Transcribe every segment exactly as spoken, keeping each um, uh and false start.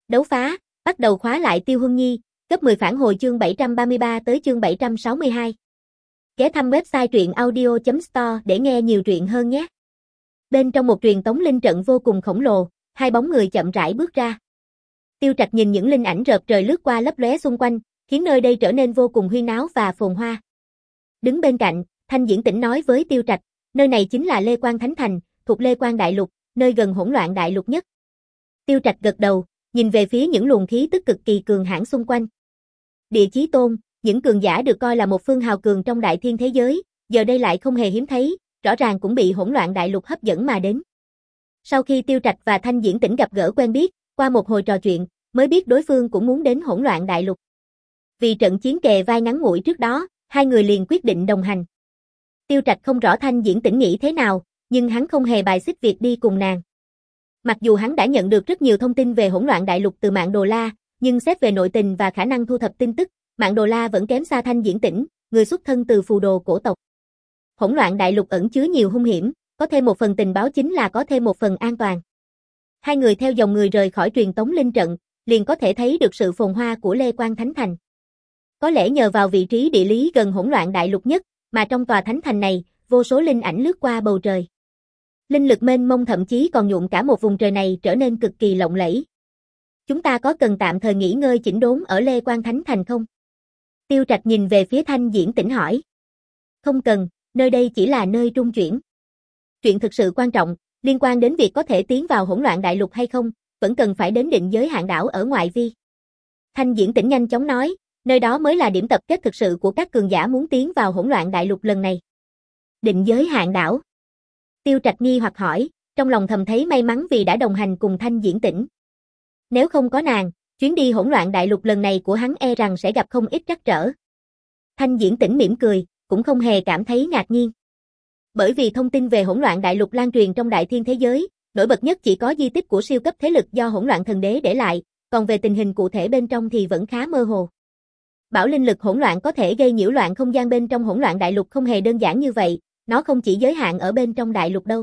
Đấu phá, bắt đầu khóa lại Tiêu Huân Nhi, cấp mười phản hồi chương bảy trăm ba mươi ba tới chương bảy trăm sáu mươi hai. Ghé thăm website truyện audio chấm store để nghe nhiều truyện hơn nhé. Bên trong một truyền tống linh trận vô cùng khổng lồ, hai bóng người chậm rãi bước ra. Tiêu Trạch nhìn những linh ảnh rợp trời lướt qua lấp lóe xung quanh, khiến nơi đây trở nên vô cùng huyên náo và phồn hoa. Đứng bên cạnh, Thanh Diễn Tĩnh nói với Tiêu Trạch, nơi này chính là Lê Quan Thánh Thành, thuộc Lê Quan Đại Lục, nơi gần hỗn loạn đại lục nhất. Tiêu Trạch gật đầu, nhìn về phía những luồng khí tức cực kỳ cường hãn xung quanh. Địa Chí Tôn, những cường giả được coi là một phương hào cường trong đại thiên thế giới, giờ đây lại không hề hiếm thấy, rõ ràng cũng bị hỗn loạn đại lục hấp dẫn mà đến. Sau khi Tiêu Trạch và Thanh Diễn Tĩnh gặp gỡ quen biết, qua một hồi trò chuyện, mới biết đối phương cũng muốn đến hỗn loạn đại lục. Vì trận chiến kề vai ngắn ngủi trước đó, hai người liền quyết định đồng hành. Tiêu Trạch không rõ Thanh Diễn Tĩnh nghĩ thế nào, nhưng hắn không hề bài xích việc đi cùng nàng. Mặc dù hắn đã nhận được rất nhiều thông tin về hỗn loạn đại lục từ Mạn Đồ La, nhưng xét về nội tình và khả năng thu thập tin tức, Mạn Đồ La vẫn kém xa Thanh Diễn Tĩnh, người xuất thân từ phù đồ cổ tộc. Hỗn loạn đại lục ẩn chứa nhiều hung hiểm, có thêm một phần tình báo chính là có thêm một phần an toàn. Hai người theo dòng người rời khỏi truyền tống linh trận, liền có thể thấy được sự phồn hoa của Lê Quan Thánh Thành. Có lẽ nhờ vào vị trí địa lý gần hỗn loạn đại lục nhất, mà trong tòa thánh thành này, vô số linh ảnh lướt qua bầu trời. Linh lực mênh mông thậm chí còn nhuộm cả một vùng trời này trở nên cực kỳ lộng lẫy. Chúng ta có cần tạm thời nghỉ ngơi chỉnh đốn ở Lê Quan Thánh Thành không? Tiêu Trạch nhìn về phía Thanh Diễn Tĩnh hỏi. Không cần, nơi đây chỉ là nơi trung chuyển. Chuyện thực sự quan trọng, liên quan đến việc có thể tiến vào hỗn loạn đại lục hay không, vẫn cần phải đến định giới hạn đảo ở ngoại vi. Thanh Diễn Tĩnh nhanh chóng nói, nơi đó mới là điểm tập kết thực sự của các cường giả muốn tiến vào hỗn loạn đại lục lần này. Định giới hạn đảo. Tiêu Trạch nghi hoặc hỏi, trong lòng thầm thấy may mắn vì đã đồng hành cùng Thanh Diễn Tĩnh. Nếu không có nàng, chuyến đi hỗn loạn đại lục lần này của hắn e rằng sẽ gặp không ít trắc trở. Thanh Diễn Tĩnh mỉm cười, cũng không hề cảm thấy ngạc nhiên. Bởi vì thông tin về hỗn loạn đại lục lan truyền trong đại thiên thế giới, nổi bật nhất chỉ có di tích của siêu cấp thế lực do hỗn loạn thần đế để lại, còn về tình hình cụ thể bên trong thì vẫn khá mơ hồ. Bảo linh lực hỗn loạn có thể gây nhiễu loạn không gian bên trong hỗn loạn đại lục không hề đơn giản như vậy, nó không chỉ giới hạn ở bên trong đại lục đâu.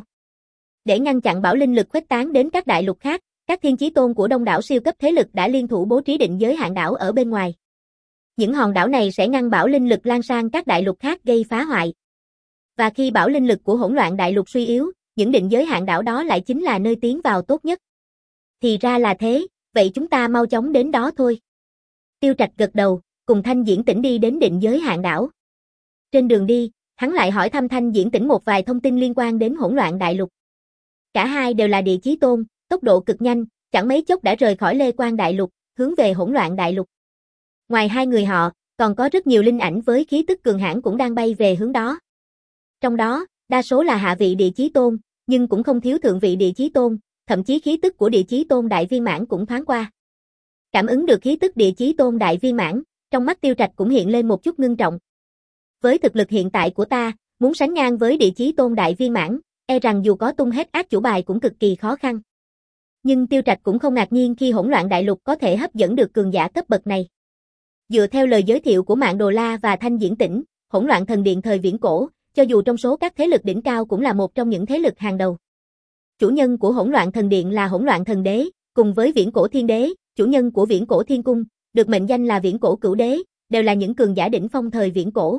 Để ngăn chặn bảo linh lực khuếch tán đến các đại lục khác, các thiên chí tôn của đông đảo siêu cấp thế lực đã liên thủ bố trí định giới hạn đảo ở bên ngoài. Những hòn đảo này sẽ ngăn bảo linh lực lan sang các đại lục khác gây phá hoại. Và khi bảo linh lực của hỗn loạn đại lục suy yếu, những định giới hạn đảo đó lại chính là nơi tiến vào tốt nhất. Thì ra là thế, vậy chúng ta mau chóng đến đó thôi. Tiêu Trạch gật đầu, cùng Thanh Diễn Tĩnh đi đến định giới hạn đảo. Trên đường đi, hắn lại hỏi thăm Thanh Diễn Tĩnh một vài thông tin liên quan đến hỗn loạn đại lục. Cả hai đều là địa chí tôn, tốc độ cực nhanh, chẳng mấy chốc đã rời khỏi Lê Quan đại lục, hướng về hỗn loạn đại lục. Ngoài hai người họ, còn có rất nhiều linh ảnh với khí tức cường hãn cũng đang bay về hướng đó. Trong đó, đa số là hạ vị địa chí tôn, nhưng cũng không thiếu thượng vị địa chí tôn, thậm chí khí tức của địa chí tôn đại viên mãn cũng thoáng qua. Cảm ứng được khí tức địa chí tôn đại viên mãn, trong mắt Tiêu Trạch cũng hiện lên một chút ngưng trọng. Với thực lực hiện tại của ta, muốn sánh ngang với địa chí tôn đại viên mãn, e rằng dù có tung hết át chủ bài cũng cực kỳ khó khăn. Nhưng Tiêu Trạch cũng không ngạc nhiên khi hỗn loạn đại lục có thể hấp dẫn được cường giả cấp bậc này. Dựa theo lời giới thiệu của Mạn Đồ La và Thanh Diễn Tĩnh, hỗn loạn thần điện thời viễn cổ, cho dù trong số các thế lực đỉnh cao cũng là một trong những thế lực hàng đầu. Chủ nhân của hỗn loạn thần điện là hỗn loạn thần đế, cùng với viễn cổ thiên đế, chủ nhân của viễn cổ thiên cung, được mệnh danh là viễn cổ cửu đế, đều là những cường giả đỉnh phong thời viễn cổ.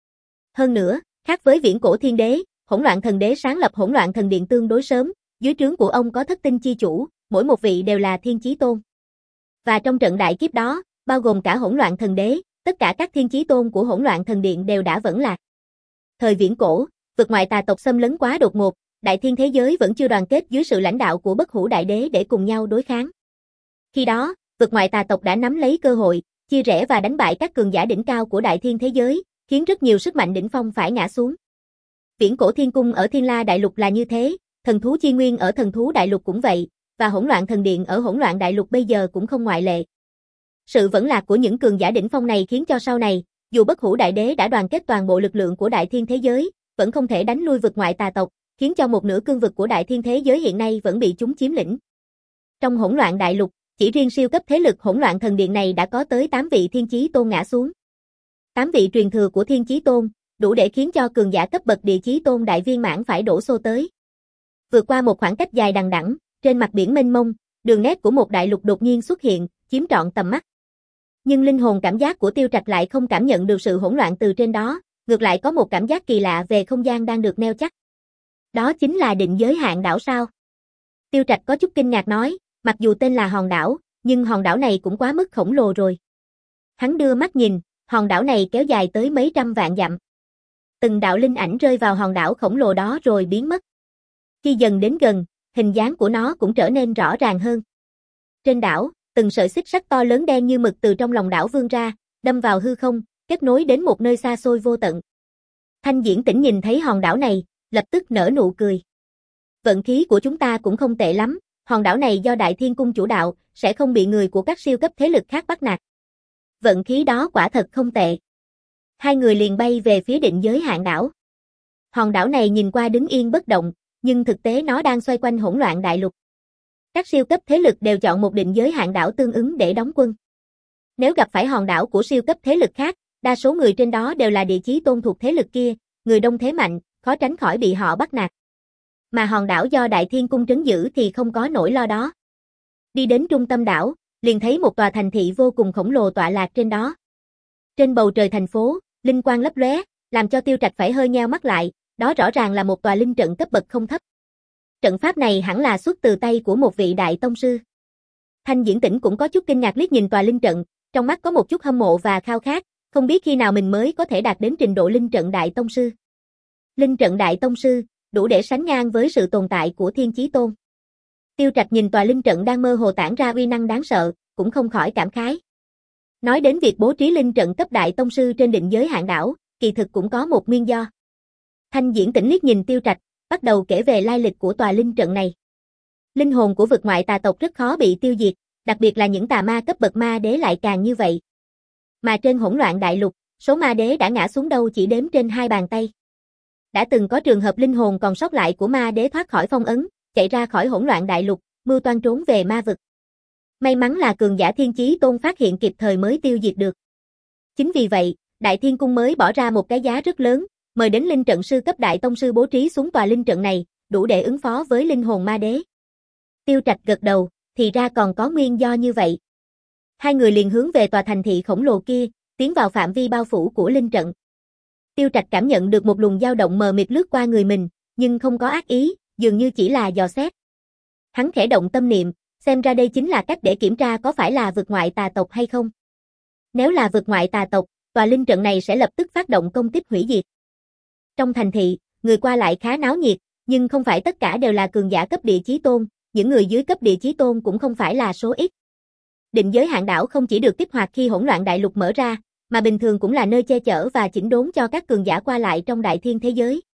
Hơn nữa, khác với viễn cổ thiên đế, hỗn loạn thần đế sáng lập hỗn loạn thần điện tương đối sớm, dưới trướng của ông có thất tinh chi chủ, mỗi một vị đều là thiên chí tôn. Và trong trận đại kiếp đó, bao gồm cả hỗn loạn thần đế, tất cả các thiên chí tôn của hỗn loạn thần điện đều đã vẫn lạc. Thời viễn cổ, vực ngoại tà tộc xâm lấn quá đột ngột, đại thiên thế giới vẫn chưa đoàn kết dưới sự lãnh đạo của Bất Hủ Đại Đế để cùng nhau đối kháng. Khi đó, vực ngoại tà tộc đã nắm lấy cơ hội, chia rẽ và đánh bại các cường giả đỉnh cao của đại thiên thế giới, khiến rất nhiều sức mạnh đỉnh phong phải ngã xuống. Viễn cổ thiên cung ở Thiên La đại lục là như thế, thần thú chi nguyên ở thần thú đại lục cũng vậy, và hỗn loạn thần điện ở hỗn loạn đại lục bây giờ cũng không ngoại lệ. Sự vẫn lạc của những cường giả đỉnh phong này khiến cho sau này, dù Bất Hủ Đại Đế đã đoàn kết toàn bộ lực lượng của đại thiên thế giới, vẫn không thể đánh lui vực ngoại tà tộc, khiến cho một nửa cương vực của đại thiên thế giới hiện nay vẫn bị chúng chiếm lĩnh. Trong hỗn loạn đại lục, chỉ riêng siêu cấp thế lực hỗn loạn thần điện này đã có tới tám vị thiên chí tôn ngã xuống. tám vị truyền thừa của thiên chí tôn, đủ để khiến cho cường giả cấp bậc địa chí tôn đại viên mãn phải đổ xô tới. Vượt qua một khoảng cách dài đằng đẵng, trên mặt biển mênh mông, đường nét của một đại lục đột nhiên xuất hiện, chiếm trọn tầm mắt. Nhưng linh hồn cảm giác của Tiêu Trạch lại không cảm nhận được sự hỗn loạn từ trên đó, ngược lại có một cảm giác kỳ lạ về không gian đang được neo chắc. Đó chính là định giới hạn đảo sao? Tiêu Trạch có chút kinh ngạc nói, mặc dù tên là hòn đảo, nhưng hòn đảo này cũng quá mức khổng lồ rồi. Hắn đưa mắt nhìn, hòn đảo này kéo dài tới mấy trăm vạn dặm. Từng đạo linh ảnh rơi vào hòn đảo khổng lồ đó rồi biến mất. Khi dần đến gần, hình dáng của nó cũng trở nên rõ ràng hơn. Trên đảo, từng sợi xích sắt to lớn đen như mực từ trong lòng đảo vươn ra, đâm vào hư không, kết nối đến một nơi xa xôi vô tận. Thanh Diễn Tĩnh nhìn thấy hòn đảo này, lập tức nở nụ cười. Vận khí của chúng ta cũng không tệ lắm, hòn đảo này do Đại Thiên Cung chủ đạo, sẽ không bị người của các siêu cấp thế lực khác bắt nạt. Vận khí đó quả thật không tệ. Hai người liền bay về phía định giới hạn đảo. Hòn đảo này nhìn qua đứng yên bất động, nhưng thực tế nó đang xoay quanh hỗn loạn đại lục. Các siêu cấp thế lực đều chọn một định giới hạn đảo tương ứng để đóng quân. Nếu gặp phải hòn đảo của siêu cấp thế lực khác, đa số người trên đó đều là địa chí tôn thuộc thế lực kia, người đông thế mạnh, khó tránh khỏi bị họ bắt nạt. Mà hòn đảo do Đại Thiên Cung trấn giữ thì không có nỗi lo đó. Đi đến trung tâm đảo, liền thấy một tòa thành thị vô cùng khổng lồ tọa lạc trên đó. Trên bầu trời thành phố, linh quang lấp lóe, làm cho Tiêu Trạch phải hơi nheo mắt lại, đó rõ ràng là một tòa linh trận cấp bậc không thấp. Trận pháp này hẳn là xuất từ tay của một vị đại tông sư. Thanh Diễn Tĩnh cũng có chút kinh ngạc liếc nhìn tòa linh trận, trong mắt có một chút hâm mộ và khao khát, không biết khi nào mình mới có thể đạt đến trình độ linh trận đại tông sư. Linh trận đại tông sư, đủ để sánh ngang với sự tồn tại của Thiên Chí Tôn. Tiêu Trạch nhìn tòa linh trận đang mơ hồ tản ra uy năng đáng sợ, cũng không khỏi cảm khái. Nói đến việc bố trí linh trận cấp đại tông sư trên định giới hạn đảo, kỳ thực cũng có một nguyên do. Thanh Diễn Tĩnh liếc nhìn Tiêu Trạch, bắt đầu kể về lai lịch của tòa linh trận này. Linh hồn của vực ngoại tà tộc rất khó bị tiêu diệt, đặc biệt là những tà ma cấp bậc ma đế lại càng như vậy. Mà trên hỗn loạn đại lục, số ma đế đã ngã xuống đâu chỉ đếm trên hai bàn tay. Đã từng có trường hợp linh hồn còn sót lại của ma đế thoát khỏi phong ấn, chạy ra khỏi hỗn loạn đại lục, mưu toan trốn về ma vực. May mắn là cường giả Thiên Chí Tôn phát hiện kịp thời mới tiêu diệt được. Chính vì vậy, Đại Thiên Cung mới bỏ ra một cái giá rất lớn, mời đến linh trận sư cấp đại tông sư bố trí xuống tòa linh trận này, đủ để ứng phó với linh hồn ma đế. Tiêu Trạch gật đầu, thì ra còn có nguyên do như vậy. Hai người liền hướng về tòa thành thị khổng lồ kia, tiến vào phạm vi bao phủ của linh trận. Tiêu Trạch cảm nhận được một luồng dao động mờ mịt lướt qua người mình, nhưng không có ác ý, dường như chỉ là dò xét. Hắn khẽ động tâm niệm, xem ra đây chính là cách để kiểm tra có phải là vực ngoại tà tộc hay không. Nếu là vực ngoại tà tộc, tòa linh trận này sẽ lập tức phát động công kích hủy diệt. Trong thành thị, người qua lại khá náo nhiệt, nhưng không phải tất cả đều là cường giả cấp địa chí tôn, những người dưới cấp địa chí tôn cũng không phải là số ít. Định giới hạn đảo không chỉ được kích hoạt khi hỗn loạn đại lục mở ra, mà bình thường cũng là nơi che chở và chỉnh đốn cho các cường giả qua lại trong đại thiên thế giới.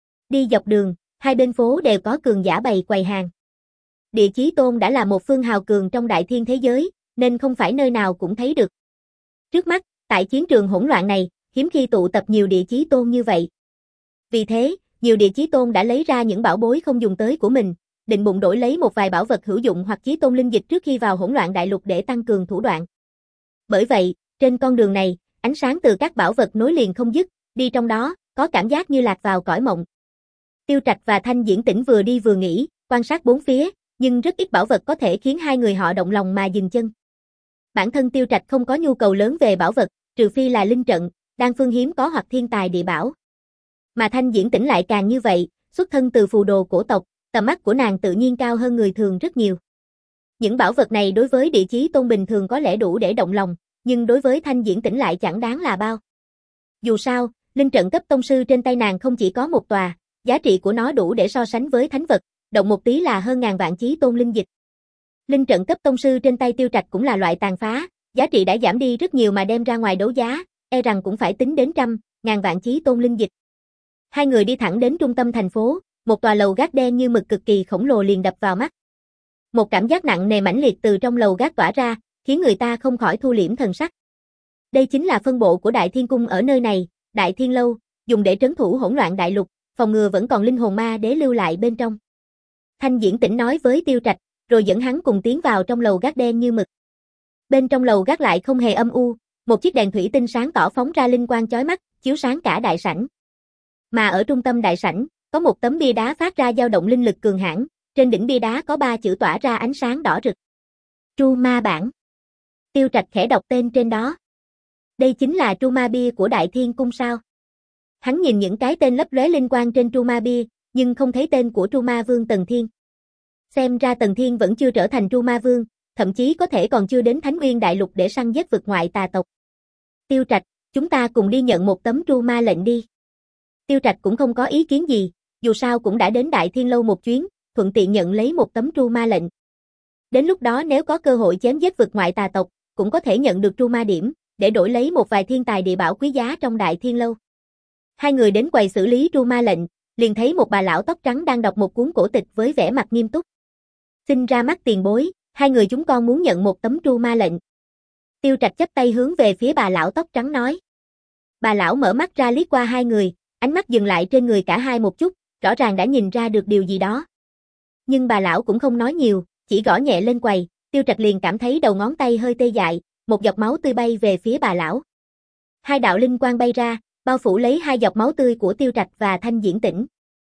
Đi dọc đường, hai bên phố đều có cường giả bày quầy hàng. Địa chí tôn đã là một phương hào cường trong đại thiên thế giới, nên không phải nơi nào cũng thấy được. Trước mắt, tại chiến trường hỗn loạn này, hiếm khi tụ tập nhiều địa chí tôn như vậy. Vì thế, nhiều địa chí tôn đã lấy ra những bảo bối không dùng tới của mình, định bụng đổi lấy một vài bảo vật hữu dụng hoặc chí tôn linh dịch trước khi vào hỗn loạn đại lục để tăng cường thủ đoạn. Bởi vậy, trên con đường này, ánh sáng từ các bảo vật nối liền không dứt, đi trong đó, có cảm giác như lạc vào cõi mộng. Tiêu Trạch và Thanh Diễn Tĩnh vừa đi vừa nghỉ, quan sát bốn phía, nhưng rất ít bảo vật có thể khiến hai người họ động lòng mà dừng chân. Bản thân Tiêu Trạch không có nhu cầu lớn về bảo vật, trừ phi là linh trận, đan phương hiếm có hoặc thiên tài địa bảo. Mà Thanh Diễn Tĩnh lại càng như vậy, xuất thân từ phù đồ cổ tộc, tầm mắt của nàng tự nhiên cao hơn người thường rất nhiều. Những bảo vật này đối với địa chí tôn bình thường có lẽ đủ để động lòng, nhưng đối với Thanh Diễn Tĩnh lại chẳng đáng là bao. Dù sao, linh trận cấp tông sư trên tay nàng không chỉ có một tòa, giá trị của nó đủ để so sánh với thánh vật, động một tí là hơn ngàn vạn chí tôn linh dịch. Linh trận cấp tông sư trên tay Tiêu Trạch cũng là loại tàn phá, giá trị đã giảm đi rất nhiều mà đem ra ngoài đấu giá, e rằng cũng phải tính đến trăm, ngàn vạn chí tôn linh dịch. Hai người đi thẳng đến trung tâm thành phố, một tòa lầu gác đen như mực cực kỳ khổng lồ liền đập vào mắt. Một cảm giác nặng nề mãnh liệt từ trong lầu gác tỏa ra, khiến người ta không khỏi thu liễm thần sắc. Đây chính là phân bộ của Đại Thiên Cung ở nơi này, Đại Thiên Lâu, dùng để trấn thủ hỗn loạn đại lục, phòng ngừa vẫn còn linh hồn ma đế lưu lại bên trong. Thanh Diễn Tĩnh nói với Tiêu Trạch, rồi dẫn hắn cùng tiến vào trong lầu gác đen như mực. Bên trong lầu gác lại không hề âm u, một chiếc đèn thủy tinh sáng tỏ phóng ra linh quang chói mắt, chiếu sáng cả đại sảnh. Mà ở trung tâm đại sảnh, có một tấm bia đá phát ra dao động linh lực cường hãn, trên đỉnh bia đá có ba chữ tỏa ra ánh sáng đỏ rực. Tru Ma Bản. Tiêu Trạch khẽ đọc tên trên đó. Đây chính là Tru Ma Bia của Đại Thiên Cung sao? Hắn nhìn những cái tên lấp lóe linh quang trên Tru Ma Bia, nhưng không thấy tên của Tru Ma Vương Tần Thiên. Xem ra Tần Thiên vẫn chưa trở thành Tru Ma Vương, thậm chí có thể còn chưa đến Thánh Uyên Đại Lục để săn giết vực ngoại tà tộc. Tiêu Trạch, chúng ta cùng đi nhận một tấm Tru Ma lệnh đi. Tiêu Trạch cũng không có ý kiến gì, dù sao cũng đã đến Đại Thiên Lâu một chuyến, thuận tiện nhận lấy một tấm Tru Ma lệnh. Đến lúc đó nếu có cơ hội chém giết vực ngoại tà tộc, cũng có thể nhận được Tru Ma điểm, để đổi lấy một vài thiên tài địa bảo quý giá trong Đại Thiên Lâu. Hai người đến quầy xử lý Tru Ma lệnh, liền thấy một bà lão tóc trắng đang đọc một cuốn cổ tịch với vẻ mặt nghiêm túc. Xin ra mắt tiền bối, hai người chúng con muốn nhận một tấm Tru Ma lệnh. Tiêu Trạch chắp tay hướng về phía bà lão tóc trắng nói. Bà lão mở mắt ra liếc qua hai người, ánh mắt dừng lại trên người cả hai một chút, rõ ràng đã nhìn ra được điều gì đó. Nhưng bà lão cũng không nói nhiều, chỉ gõ nhẹ lên quầy, Tiêu Trạch liền cảm thấy đầu ngón tay hơi tê dại, một giọt máu tươi bay về phía bà lão. Hai đạo linh quang bay ra, bao phủ lấy hai giọt máu tươi của Tiêu Trạch và Thanh Diễn Tĩnh.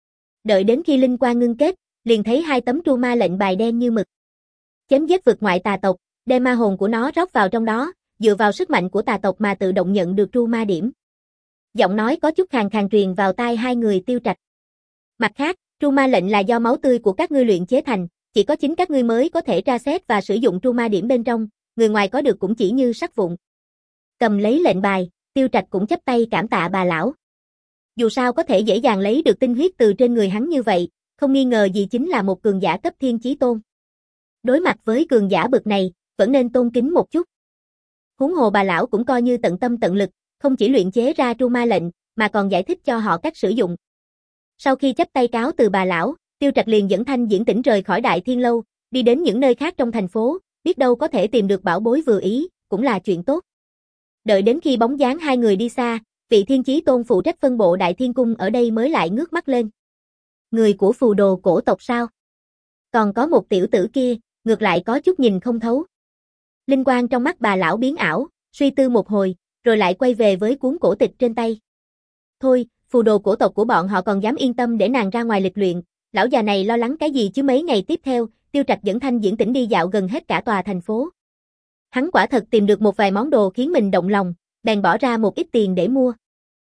Đợi đến khi linh quang ngưng kết, liền thấy hai tấm Tru Ma lệnh bài đen như mực. Chém giết vực ngoại tà tộc, đem ma hồn của nó rót vào trong đó, dựa vào sức mạnh của tà tộc mà tự động nhận được Tru Ma điểm. Giọng nói có chút khàn khàn truyền vào tai hai người Tiêu Trạch. Mặt khác, Tru Ma lệnh là do máu tươi của các ngươi luyện chế thành, chỉ có chính các ngươi mới có thể tra xét và sử dụng Tru Ma điểm bên trong, người ngoài có được cũng chỉ như sắt vụn. Cầm lấy lệnh bài, Tiêu Trạch cũng chắp tay cảm tạ bà lão. Dù sao có thể dễ dàng lấy được tinh huyết từ trên người hắn như vậy, không nghi ngờ gì chính là một cường giả cấp thiên chí tôn. Đối mặt với cường giả bậc này, vẫn nên tôn kính một chút. Huống hồ bà lão cũng coi như tận tâm tận lực, không chỉ luyện chế ra Tru Ma lệnh, mà còn giải thích cho họ cách sử dụng. Sau khi chắp tay cáo từ bà lão, Tiêu Trạch liền dẫn Thanh Diễn Tĩnh rời khỏi Đại Thiên Lâu, đi đến những nơi khác trong thành phố, biết đâu có thể tìm được bảo bối vừa ý, cũng là chuyện tốt. Đợi đến khi bóng dáng hai người đi xa, vị thiên chí tôn phụ trách phân bộ Đại Thiên Cung ở đây mới lại ngước mắt lên. Người của phù đồ cổ tộc sao? Còn có một tiểu tử kia, ngược lại có chút nhìn không thấu. Linh quang trong mắt bà lão biến ảo, suy tư một hồi, rồi lại quay về với cuốn cổ tịch trên tay. Thôi, phù đồ cổ tộc của bọn họ còn dám yên tâm để nàng ra ngoài lịch luyện, lão già này lo lắng cái gì chứ. Mấy ngày tiếp theo, Tiêu Trạch dẫn Thanh Diễn Tĩnh đi dạo gần hết cả tòa thành phố. Hắn quả thật tìm được một vài món đồ khiến mình động lòng, bèn bỏ ra một ít tiền để mua.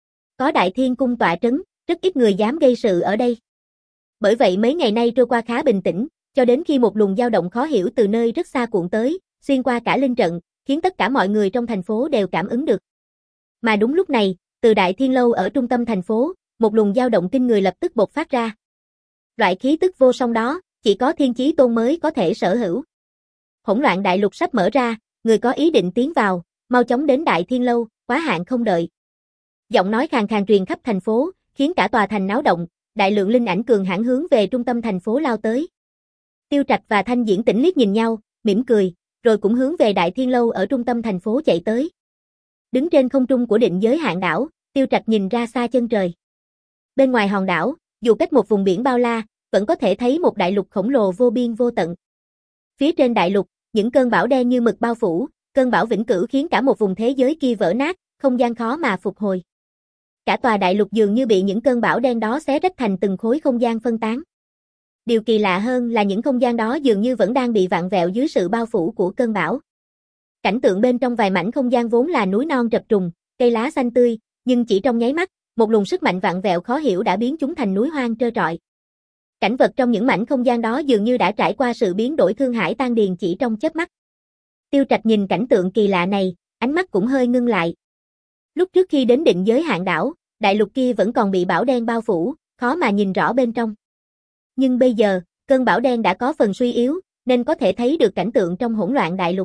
Có Đại Thiên Cung tọa trấn, rất ít người dám gây sự ở đây. Bởi vậy mấy ngày nay trôi qua khá bình tĩnh, cho đến khi một luồng dao động khó hiểu từ nơi rất xa cuộn tới, xuyên qua cả linh trận, khiến tất cả mọi người trong thành phố đều cảm ứng được. Mà đúng lúc này, từ Đại Thiên Lâu ở trung tâm thành phố, một luồng dao động kinh người lập tức bộc phát ra. Loại khí tức vô song đó, chỉ có thiên chí tôn mới có thể sở hữu. Hỗn loạn đại lục sắp mở ra, người có ý định tiến vào, mau chóng đến Đại Thiên Lâu, quá hạn không đợi. Giọng nói khàn khàn truyền khắp thành phố, khiến cả tòa thành náo động, đại lượng linh ảnh cường hãn hướng về trung tâm thành phố lao tới. Tiêu Trạch và Thanh Diễn Tĩnh liếc nhìn nhau, mỉm cười, rồi cũng hướng về Đại Thiên Lâu ở trung tâm thành phố chạy tới. Đứng trên không trung của định giới hạn đảo, Tiêu Trạch nhìn ra xa chân trời. Bên ngoài hòn đảo, dù cách một vùng biển bao la, vẫn có thể thấy một đại lục khổng lồ vô biên vô tận. Phía trên đại lục, những cơn bão đen như mực bao phủ, cơn bão vĩnh cửu khiến cả một vùng thế giới kia vỡ nát, không gian khó mà phục hồi. Cả tòa đại lục dường như bị những cơn bão đen đó xé rách thành từng khối không gian phân tán. Điều kỳ lạ hơn là những không gian đó dường như vẫn đang bị vặn vẹo dưới sự bao phủ của cơn bão. Cảnh tượng bên trong vài mảnh không gian vốn là núi non chập trùng, cây lá xanh tươi, nhưng chỉ trong nháy mắt, một luồng sức mạnh vặn vẹo khó hiểu đã biến chúng thành núi hoang trơ trọi. Cảnh vật trong những mảnh không gian đó dường như đã trải qua sự biến đổi thương hải tan điền chỉ trong chớp mắt. Tiêu Trạch nhìn cảnh tượng kỳ lạ này, ánh mắt cũng hơi ngưng lại. Lúc trước khi đến định giới hạn đảo, đại lục kia vẫn còn bị bão đen bao phủ, khó mà nhìn rõ bên trong. Nhưng bây giờ, cơn bão đen đã có phần suy yếu, nên có thể thấy được cảnh tượng trong hỗn loạn đại lục.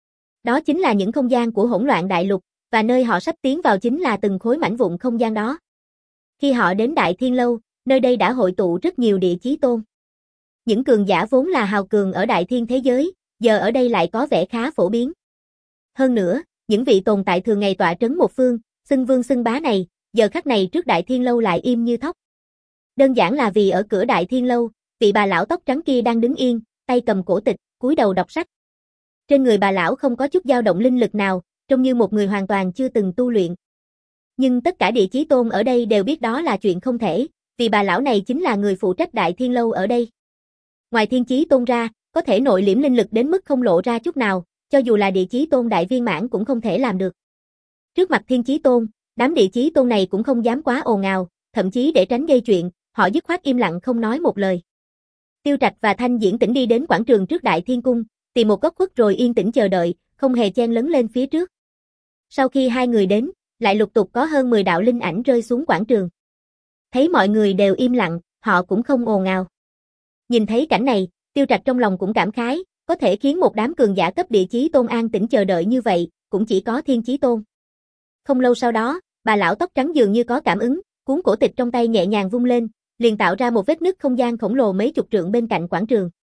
Đó chính là những không gian của hỗn loạn đại lục, và nơi họ sắp tiến vào chính là từng khối mảnh vụn không gian đó. Khi họ đến Đại Thiên Lâu, nơi đây đã hội tụ rất nhiều địa chí tôn. Những cường giả vốn là hào cường ở đại thiên thế giới, giờ ở đây lại có vẻ khá phổ biến. Hơn nữa, những vị tồn tại thường ngày tọa trấn một phương, xưng vương xưng bá này, giờ khắc này trước Đại Thiên Lâu lại im như thóc. Đơn giản là vì ở cửa Đại Thiên Lâu, vị bà lão tóc trắng kia đang đứng yên, tay cầm cổ tịch, cúi đầu đọc sách. Trên người bà lão không có chút dao động linh lực nào, trông như một người hoàn toàn chưa từng tu luyện. Nhưng tất cả địa chí tôn ở đây đều biết đó là chuyện không thể, vì bà lão này chính là người phụ trách Đại Thiên Lâu ở đây. Ngoài thiên chí tôn ra, có thể nội liễm linh lực đến mức không lộ ra chút nào, cho dù là địa chí tôn đại viên mãn cũng không thể làm được. Trước mặt thiên chí tôn, đám địa chí tôn này cũng không dám quá ồn ào, thậm chí để tránh gây chuyện, họ dứt khoát im lặng không nói một lời. Tiêu Trạch và Thanh Diễn Tĩnh đi đến quảng trường trước Đại Thiên Cung, tìm một góc khuất rồi yên tĩnh chờ đợi, không hề chen lấn lên phía trước. Sau khi hai người đến, lại lục tục có hơn mười đạo linh ảnh rơi xuống quảng trường. Thấy mọi người đều im lặng, họ cũng không ồn ào. Nhìn thấy cảnh này, Tiêu Trạch trong lòng cũng cảm khái, có thể khiến một đám cường giả cấp địa chí tôn an tĩnh chờ đợi như vậy, cũng chỉ có thiên chí tôn. Không lâu sau đó, bà lão tóc trắng dường như có cảm ứng, cuốn cổ tịch trong tay nhẹ nhàng vung lên, liền tạo ra một vết nứt không gian khổng lồ mấy chục trượng bên cạnh quảng trường.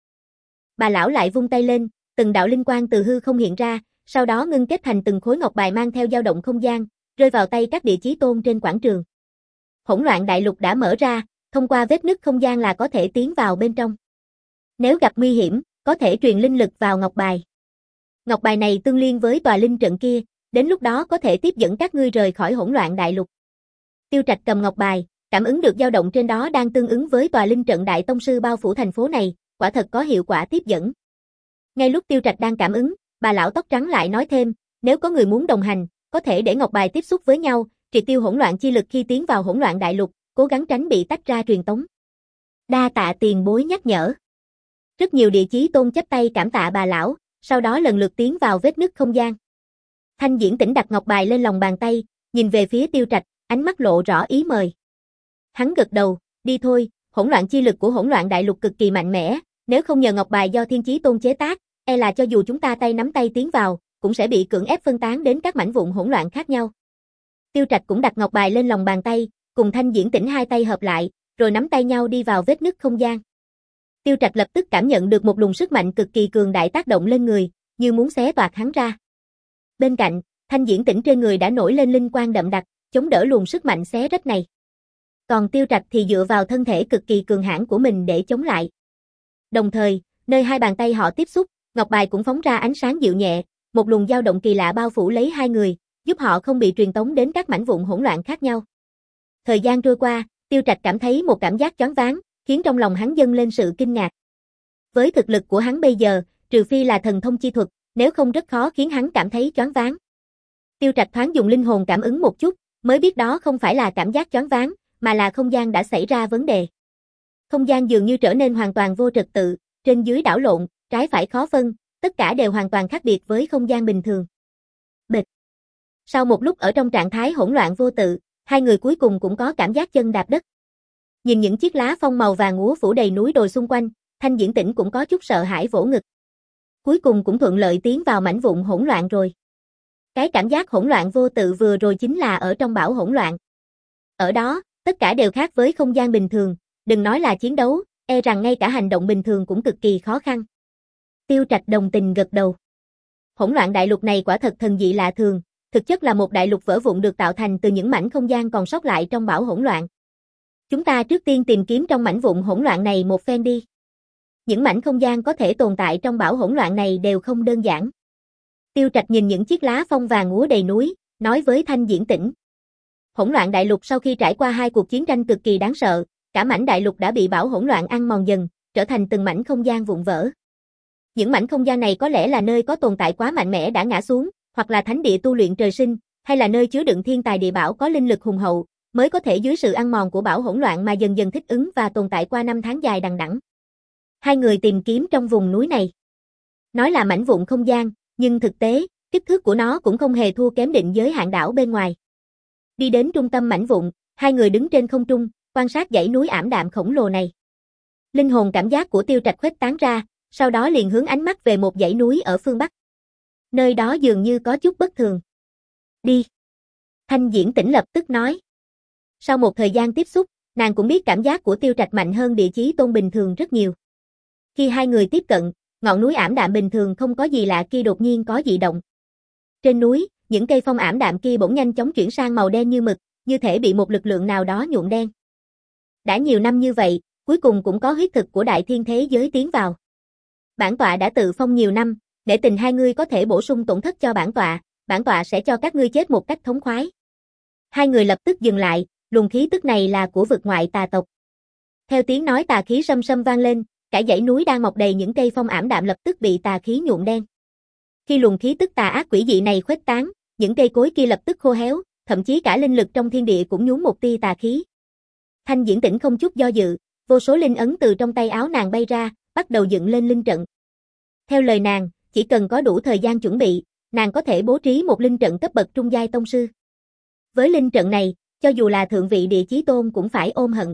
Bà lão lại vung tay lên, từng đạo linh quang từ hư không hiện ra, sau đó ngưng kết thành từng khối ngọc bài mang theo dao động không gian, rơi vào tay các địa chí tôn trên quảng trường. Hỗn loạn đại lục đã mở ra, thông qua vết nứt không gian là có thể tiến vào bên trong. Nếu gặp nguy hiểm, có thể truyền linh lực vào ngọc bài. Ngọc bài này tương liên với tòa linh trận kia, đến lúc đó có thể tiếp dẫn các ngươi rời khỏi hỗn loạn đại lục. Tiêu Trạch cầm ngọc bài, cảm ứng được dao động trên đó đang tương ứng với tòa linh trận đại tông sư bao phủ thành phố này, quả thật có hiệu quả tiếp dẫn. Ngay lúc Tiêu Trạch đang cảm ứng, bà lão tóc trắng lại nói thêm, nếu có người muốn đồng hành, có thể để ngọc bài tiếp xúc với nhau, triệt tiêu hỗn loạn chi lực khi tiến vào hỗn loạn đại lục, cố gắng tránh bị tách ra truyền tống. Đa tạ tiền bối nhắc nhở. Rất nhiều địa chí tôn chắp tay cảm tạ bà lão, sau đó lần lượt tiến vào vết nứt không gian. Thanh Diễn Tĩnh đặt ngọc bài lên lòng bàn tay, nhìn về phía Tiêu Trạch, ánh mắt lộ rõ ý mời. Hắn gật đầu, đi thôi, hỗn loạn chi lực của hỗn loạn đại lục cực kỳ mạnh mẽ, nếu không nhờ ngọc bài do thiên chí tôn chế tác, e là cho dù chúng ta tay nắm tay tiến vào, cũng sẽ bị cưỡng ép phân tán đến các mảnh vụn hỗn loạn khác nhau. Tiêu Trạch cũng đặt ngọc bài lên lòng bàn tay, cùng Thanh Diễn Tĩnh hai tay hợp lại, rồi nắm tay nhau đi vào vết nứt không gian. Tiêu Trạch lập tức cảm nhận được một luồng sức mạnh cực kỳ cường đại tác động lên người, như muốn xé toạc hắn ra. Bên cạnh, Thanh Diễn Tĩnh trên người đã nổi lên linh quang đậm đặc, chống đỡ luồng sức mạnh xé rách này. Còn Tiêu Trạch thì dựa vào thân thể cực kỳ cường hãn của mình để chống lại. Đồng thời, nơi hai bàn tay họ tiếp xúc, ngọc bài cũng phóng ra ánh sáng dịu nhẹ, một luồng dao động kỳ lạ bao phủ lấy hai người, giúp họ không bị truyền tống đến các mảnh vụn hỗn loạn khác nhau. Thời gian trôi qua, Tiêu Trạch cảm thấy một cảm giác choáng váng, khiến trong lòng hắn dâng lên sự kinh ngạc. Với thực lực của hắn bây giờ, trừ phi là thần thông chi thuật, nếu không rất khó khiến hắn cảm thấy choáng váng. Tiêu Trạch thoáng dùng linh hồn cảm ứng một chút, mới biết đó không phải là cảm giác choáng váng, mà là không gian đã xảy ra vấn đề. Không gian dường như trở nên hoàn toàn vô trật tự, trên dưới đảo lộn, trái phải khó phân, tất cả đều hoàn toàn khác biệt với không gian bình thường. Bịch. Sau một lúc ở trong trạng thái hỗn loạn vô tự, hai người cuối cùng cũng có cảm giác chân đạp đất. Nhìn những chiếc lá phong màu vàng úa phủ đầy núi đồi xung quanh, Thanh Diễn Tĩnh cũng có chút sợ hãi vỗ ngực. Cuối cùng cũng thuận lợi tiến vào mảnh vụn hỗn loạn rồi. Cái cảm giác hỗn loạn vô tự vừa rồi chính là ở trong bão hỗn loạn. Ở đó, tất cả đều khác với không gian bình thường, đừng nói là chiến đấu, e rằng ngay cả hành động bình thường cũng cực kỳ khó khăn. Tiêu Trạch đồng tình gật đầu. Hỗn loạn đại lục này quả thật thần dị lạ thường, thực chất là một đại lục vỡ vụn được tạo thành từ những mảnh không gian còn sót lại trong bão hỗn loạn. Chúng ta trước tiên tìm kiếm trong mảnh vụn hỗn loạn này một phen đi. Những mảnh không gian có thể tồn tại trong bão hỗn loạn này đều không đơn giản. Tiêu Trạch nhìn những chiếc lá phong vàng úa đầy núi, nói với Thanh Diễn Tĩnh. Hỗn loạn đại lục sau khi trải qua hai cuộc chiến tranh cực kỳ đáng sợ, cả mảnh đại lục đã bị bão hỗn loạn ăn mòn dần, trở thành từng mảnh không gian vụn vỡ. Những mảnh không gian này có lẽ là nơi có tồn tại quá mạnh mẽ đã ngã xuống, hoặc là thánh địa tu luyện trời sinh, hay là nơi chứa đựng thiên tài địa bảo có linh lực hùng hậu, mới có thể dưới sự ăn mòn của bão hỗn loạn mà dần dần thích ứng và tồn tại qua năm tháng dài đằng đẵng. Hai người tìm kiếm trong vùng núi này. Nói là mảnh vụn không gian, nhưng thực tế, kích thước của nó cũng không hề thua kém định giới hạn đảo bên ngoài. Đi đến trung tâm mảnh vụn, hai người đứng trên không trung, quan sát dãy núi ảm đạm khổng lồ này. Linh hồn cảm giác của Tiêu Trạch khuếch tán ra, sau đó liền hướng ánh mắt về một dãy núi ở phương Bắc. Nơi đó dường như có chút bất thường. Đi. Thanh Diễn Tĩnh lập tức nói. Sau một thời gian tiếp xúc, nàng cũng biết cảm giác của Tiêu Trạch mạnh hơn địa chí tôn bình thường rất nhiều. Khi hai người tiếp cận, ngọn núi ảm đạm bình thường không có gì lạ kia đột nhiên có dị động. Trên núi, những cây phong ảm đạm kia bỗng nhanh chóng chuyển sang màu đen như mực, như thể bị một lực lượng nào đó nhuộm đen. Đã nhiều năm như vậy, cuối cùng cũng có huyết thực của đại thiên thế giới tiến vào. Bản tọa đã tự phong nhiều năm, để tình hai ngươi có thể bổ sung tổn thất cho bản tọa, bản tọa sẽ cho các ngươi chết một cách thống khoái. Hai người lập tức dừng lại, luồng khí tức này là của vực ngoại tà tộc. Theo tiếng nói tà khí sâm sâm vang lên, cả dãy núi đang mọc đầy những cây phong ảm đạm lập tức bị tà khí nhuộm đen. Khi luồng khí tức tà ác quỷ dị này khuếch tán, những cây cối kia lập tức khô héo, thậm chí cả linh lực trong thiên địa cũng nhuốm một tia tà khí. Thanh Diễn Tĩnh không chút do dự, vô số linh ấn từ trong tay áo nàng bay ra, bắt đầu dựng lên linh trận. Theo lời nàng, chỉ cần có đủ thời gian chuẩn bị, nàng có thể bố trí một linh trận cấp bậc trung giai tông sư. Với linh trận này, cho dù là thượng vị địa chí tôn cũng phải ôm hận.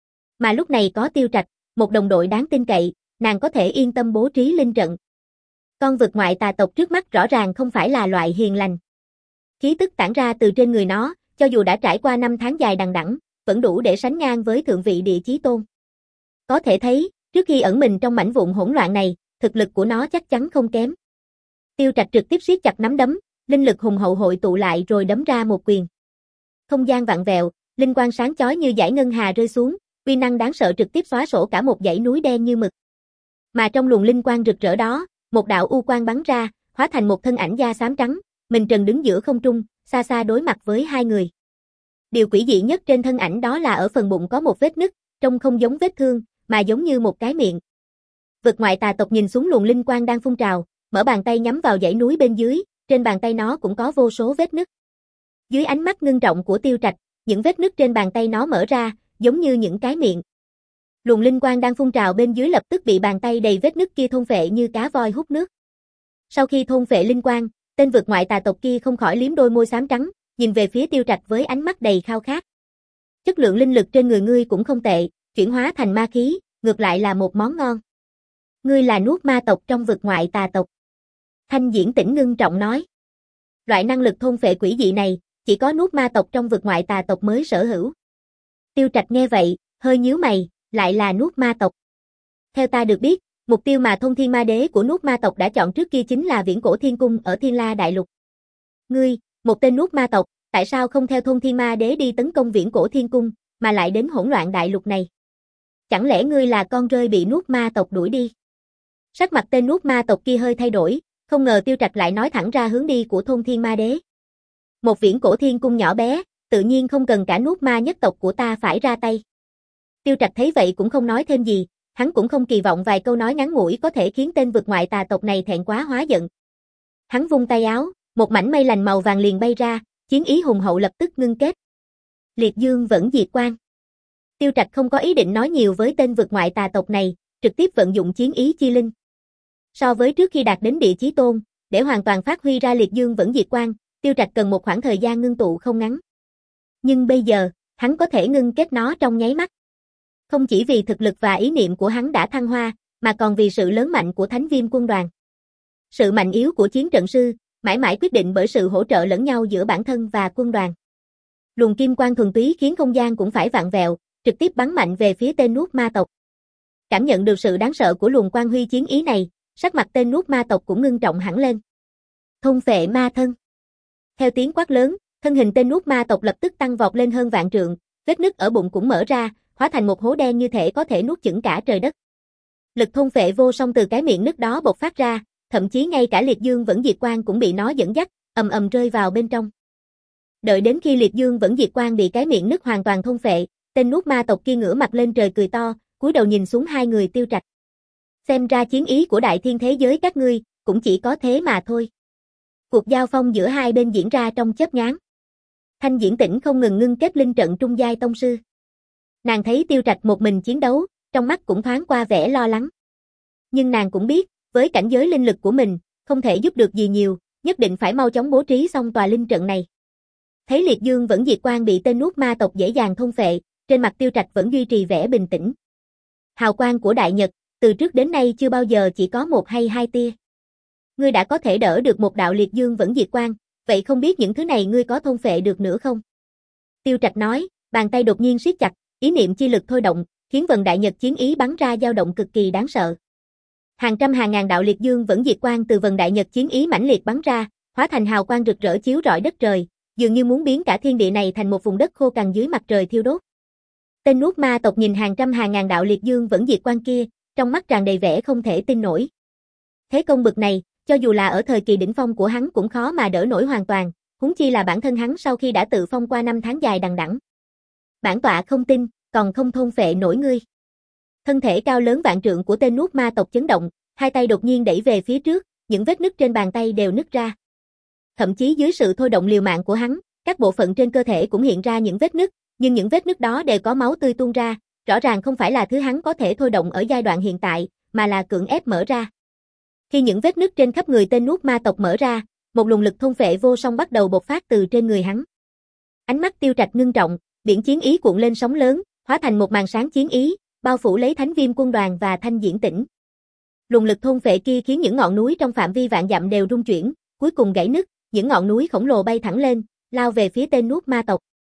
Mà lúc này có Tiêu Trạch, một đồng đội đáng tin cậy, nàng có thể yên tâm bố trí linh trận. Con vực ngoại tà tộc trước mắt rõ ràng không phải là loại hiền lành. Khí tức tản ra từ trên người nó, cho dù đã trải qua năm tháng dài đằng đẵng, vẫn đủ để sánh ngang với thượng vị địa chí tôn. Có thể thấy, trước khi ẩn mình trong mảnh vụn hỗn loạn này, thực lực của nó chắc chắn không kém. Tiêu Trạch trực tiếp siết chặt nắm đấm, linh lực hùng hậu hội tụ lại rồi đấm ra một quyền. Không gian vặn vẹo, linh quang sáng chói như dải ngân hà rơi xuống, uy năng đáng sợ trực tiếp xóa sổ cả một dãy núi đen như mực. Mà trong luồng linh quang rực rỡ đó, một đạo u quang bắn ra, hóa thành một thân ảnh da xám trắng, mình trần đứng giữa không trung, xa xa đối mặt với hai người. Điều quỷ dị nhất trên thân ảnh đó là ở phần bụng có một vết nứt, trông không giống vết thương, mà giống như một cái miệng. Vực ngoại tà tộc nhìn xuống luồng linh quang đang phun trào, mở bàn tay nhắm vào dãy núi bên dưới, trên bàn tay nó cũng có vô số vết nứt. Dưới ánh mắt ngưng trọng của Tiêu Trạch, những vết nứt trên bàn tay nó mở ra, giống như những cái miệng. Luồng linh quang đang phun trào bên dưới lập tức bị bàn tay đầy vết nứt kia thôn phệ như cá voi hút nước. Sau khi thôn phệ linh quang, tên vực ngoại tà tộc kia không khỏi liếm đôi môi xám trắng, nhìn về phía Tiêu Trạch với ánh mắt đầy khao khát. Chất lượng linh lực trên người ngươi cũng không tệ, chuyển hóa thành ma khí, ngược lại là một món ngon. Ngươi là nuốt ma tộc trong vực ngoại tà tộc. Thanh Diễn Tĩnh ngưng trọng nói. Loại năng lực thôn phệ quỷ dị này, chỉ có nuốt ma tộc trong vực ngoại tà tộc mới sở hữu. Tiêu Trạch nghe vậy, hơi nhíu mày, lại là nuốt ma tộc. Theo ta được biết, mục tiêu mà Thông Thiên Ma Đế của nuốt ma tộc đã chọn trước kia chính là Viễn Cổ Thiên Cung ở Thiên La Đại Lục. Ngươi, một tên nuốt ma tộc, tại sao không theo Thông Thiên Ma Đế đi tấn công Viễn Cổ Thiên Cung, mà lại đến hỗn loạn đại lục này? Chẳng lẽ ngươi là con rơi bị nuốt ma tộc đuổi đi? Sắc mặt tên nuốt ma tộc kia hơi thay đổi, không ngờ Tiêu Trạch lại nói thẳng ra hướng đi của Thông Thiên Ma Đế. Một Viễn Cổ Thiên Cung nhỏ bé, tự nhiên không cần cả nuốt ma nhất tộc của ta phải ra tay. Tiêu Trạch thấy vậy cũng không nói thêm gì, hắn cũng không kỳ vọng vài câu nói ngắn ngủi có thể khiến tên vực ngoại tà tộc này thẹn quá hóa giận. Hắn vung tay áo, một mảnh mây lành màu vàng liền bay ra, chiến ý hùng hậu lập tức ngưng kết. Liệt dương vẫn diệt quang. Tiêu Trạch không có ý định nói nhiều với tên vực ngoại tà tộc này, trực tiếp vận dụng chiến ý chi linh. So với trước khi đạt đến địa chí tôn, để hoàn toàn phát huy ra liệt dương vẫn diệt quang, Tiêu Trạch cần một khoảng thời gian ngưng tụ không ngắn. Nhưng bây giờ, hắn có thể ngưng kết nó trong nháy mắt. Không chỉ vì thực lực và ý niệm của hắn đã thăng hoa, mà còn vì sự lớn mạnh của Thánh Viêm quân đoàn. Sự mạnh yếu của chiến trận sư, mãi mãi quyết định bởi sự hỗ trợ lẫn nhau giữa bản thân và quân đoàn. Luồng kim quang thuần túy khiến không gian cũng phải vặn vẹo, trực tiếp bắn mạnh về phía tên nuốt ma tộc. Cảm nhận được sự đáng sợ của luồng quang huy chiến ý này, sắc mặt tên nuốt ma tộc cũng ngưng trọng hẳn lên. Thôn phệ ma thân. Theo tiếng quát lớn, thân hình tên nuốt ma tộc lập tức tăng vọt lên hơn vạn trượng, vết nứt ở bụng cũng mở ra, hóa thành một hố đen như thể có thể nuốt chửng cả trời đất. Lực thôn phệ vô song từ cái miệng nứt đó bộc phát ra, thậm chí ngay cả liệt dương vẫn diệt quang cũng bị nó dẫn dắt, ầm ầm rơi vào bên trong. Đợi đến khi liệt dương vẫn diệt quang bị cái miệng nứt hoàn toàn thôn phệ, tên nuốt ma tộc kia ngửa mặt lên trời cười to, cúi đầu nhìn xuống hai người Tiêu Trạch. Xem ra chiến ý của đại thiên thế giới các ngươi, cũng chỉ có thế mà thôi. Cuộc giao phong giữa hai bên diễn ra trong chớp nhoáng. Thanh Diễn Tĩnh không ngừng ngưng kết linh trận trung giai tông sư. Nàng thấy Tiêu Trạch một mình chiến đấu, trong mắt cũng thoáng qua vẻ lo lắng. Nhưng nàng cũng biết, với cảnh giới linh lực của mình, không thể giúp được gì nhiều, nhất định phải mau chóng bố trí xong tòa linh trận này. Thấy liệt dương vẫn diệt quang bị tên nuốt ma tộc dễ dàng thôn phệ, trên mặt Tiêu Trạch vẫn duy trì vẻ bình tĩnh. Hào quang của Đại Nhật, từ trước đến nay chưa bao giờ chỉ có một hay hai tia. Ngươi đã có thể đỡ được một đạo liệt dương vẫn diệt quang, vậy không biết những thứ này ngươi có thôn phệ được nữa không? Tiêu Trạch nói, bàn tay đột nhiên siết chặt, ý niệm chi lực thôi động, khiến vần Đại Nhật chiến ý bắn ra dao động cực kỳ đáng sợ. Hàng trăm hàng ngàn đạo liệt dương vẫn diệt quang từ vần Đại Nhật chiến ý mãnh liệt bắn ra, hóa thành hào quang rực rỡ chiếu rọi đất trời, dường như muốn biến cả thiên địa này thành một vùng đất khô cằn dưới mặt trời thiêu đốt. Tên nuốt ma tộc nhìn hàng trăm hàng ngàn đạo liệt dương vẫn diệt quang kia, trong mắt tràn đầy vẻ không thể tin nổi. Thế công bực này, cho dù là ở thời kỳ đỉnh phong của hắn cũng khó mà đỡ nổi hoàn toàn, huống chi là bản thân hắn sau khi đã tự phong qua năm tháng dài đằng đẵng. Bản tọa không tin, còn không thôn phệ nổi ngươi. Thân thể cao lớn vạn trượng của tên nuốt ma tộc chấn động, hai tay đột nhiên đẩy về phía trước, những vết nứt trên bàn tay đều nứt ra. Thậm chí dưới sự thôi động liều mạng của hắn, các bộ phận trên cơ thể cũng hiện ra những vết nứt, nhưng những vết nứt đó đều có máu tươi tuôn ra, rõ ràng không phải là thứ hắn có thể thôi động ở giai đoạn hiện tại, mà là cưỡng ép mở ra. Khi những vết nứt trên khắp người tên nuốt ma tộc mở ra, một luồng lực thôn phệ vô song bắt đầu bộc phát từ trên người hắn. Ánh mắt Tiêu Trạch ngưng trọng, biển chiến ý cuộn lên sóng lớn, hóa thành một màn sáng chiến ý, bao phủ lấy Thánh Viêm quân đoàn và Thanh Diễn Tỉnh. Luồng lực thôn phệ kia khiến những ngọn núi trong phạm vi vạn dặm đều rung chuyển, cuối cùng gãy nứt, những ngọn núi khổng lồ bay thẳng lên, lao về phía tên nuốt ma tộc.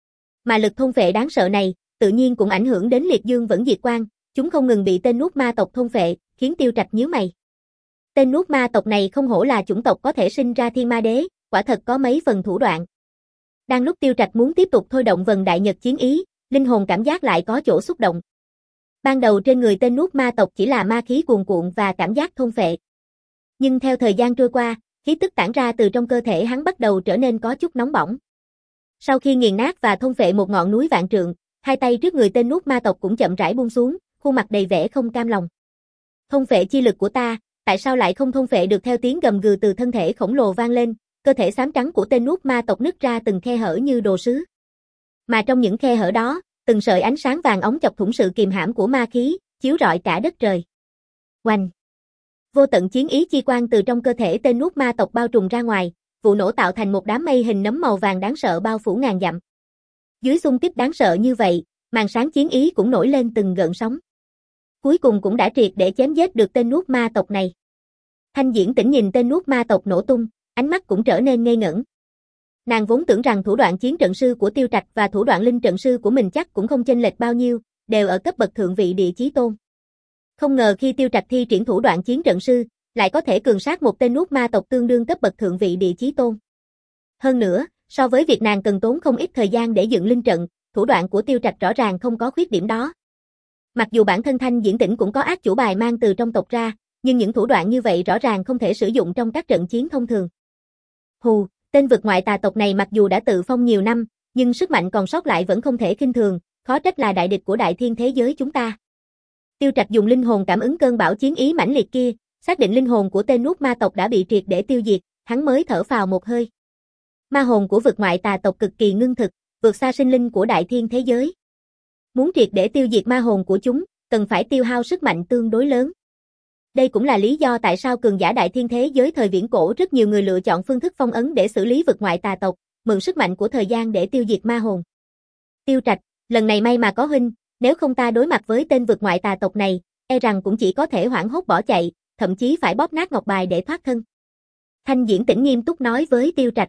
Mà lực thôn phệ đáng sợ này, tự nhiên cũng ảnh hưởng đến Liệt Dương Vẫn Diệt Quang, chúng không ngừng bị tên nuốt ma tộc thôn phệ, khiến Tiêu Trạch nhíu mày. Tên nuốt ma tộc này không hổ là chủng tộc có thể sinh ra thiên ma đế, quả thật có mấy phần thủ đoạn. Đang lúc Tiêu Trạch muốn tiếp tục thôi động vần đại nhật chiến ý, linh hồn cảm giác lại có chỗ xúc động. Ban đầu trên người tên nuốt ma tộc chỉ là ma khí cuồn cuộn và cảm giác thôn phệ. Nhưng theo thời gian trôi qua, khí tức tản ra từ trong cơ thể hắn bắt đầu trở nên có chút nóng bỏng. Sau khi nghiền nát và thôn phệ một ngọn núi vạn trượng, hai tay trước người tên nuốt ma tộc cũng chậm rãi buông xuống, khuôn mặt đầy vẻ không cam lòng. Thôn phệ chi lực của ta, tại sao lại không thôn phệ được? Theo tiếng gầm gừ từ thân thể khổng lồ vang lên, cơ thể xám trắng của tên nuốt ma tộc nứt ra từng khe hở như đồ sứ. Mà trong những khe hở đó, từng sợi ánh sáng vàng óng chọc thủng sự kìm hãm của ma khí, chiếu rọi cả đất trời. Oanh! Vô tận chiến ý chi quang từ trong cơ thể tên nuốt ma tộc bao trùm ra ngoài, vụ nổ tạo thành một đám mây hình nấm màu vàng đáng sợ bao phủ ngàn dặm. Dưới xung kích đáng sợ như vậy, màn sáng chiến ý cũng nổi lên từng gợn sóng. Cuối cùng cũng đã triệt để chém giết được tên nuốt ma tộc này. Thanh Diễn Tỉnh nhìn tên nuốt ma tộc nổ tung, ánh mắt cũng trở nên ngây ngẩn. Nàng vốn tưởng rằng thủ đoạn chiến trận sư của Tiêu Trạch và thủ đoạn linh trận sư của mình chắc cũng không chênh lệch bao nhiêu, đều ở cấp bậc thượng vị địa chí tôn. Không ngờ khi Tiêu Trạch thi triển thủ đoạn chiến trận sư, lại có thể cường sát một tên nuốt ma tộc tương đương cấp bậc thượng vị địa chí tôn. Hơn nữa, so với việc nàng cần tốn không ít thời gian để dựng linh trận, thủ đoạn của Tiêu Trạch rõ ràng không có khuyết điểm đó. Mặc dù bản thân Thanh Diễn Tỉnh cũng có ác chủ bài mang từ trong tộc ra, nhưng những thủ đoạn như vậy rõ ràng không thể sử dụng trong các trận chiến thông thường. Hù, tên vực ngoại tà tộc này mặc dù đã tự phong nhiều năm, nhưng sức mạnh còn sót lại vẫn không thể khinh thường, khó trách là đại địch của đại thiên thế giới chúng ta. Tiêu Trạch dùng linh hồn cảm ứng cơn bão chiến ý mãnh liệt kia, xác định linh hồn của tên nuốt ma tộc đã bị triệt để tiêu diệt, hắn mới thở phào một hơi. Ma hồn của vực ngoại tà tộc cực kỳ ngưng thực, vượt xa sinh linh của đại thiên thế giới. Muốn triệt để tiêu diệt ma hồn của chúng, cần phải tiêu hao sức mạnh tương đối lớn. Đây cũng là lý do tại sao cường giả đại thiên thế giới thời viễn cổ rất nhiều người lựa chọn phương thức phong ấn để xử lý vực ngoại tà tộc, mượn sức mạnh của thời gian để tiêu diệt ma hồn. Tiêu Trạch, lần này may mà có huynh, nếu không ta đối mặt với tên vực ngoại tà tộc này, e rằng cũng chỉ có thể hoảng hốt bỏ chạy, thậm chí phải bóp nát ngọc bài để thoát thân. Thanh Diễn Tỉnh nghiêm túc nói với Tiêu Trạch.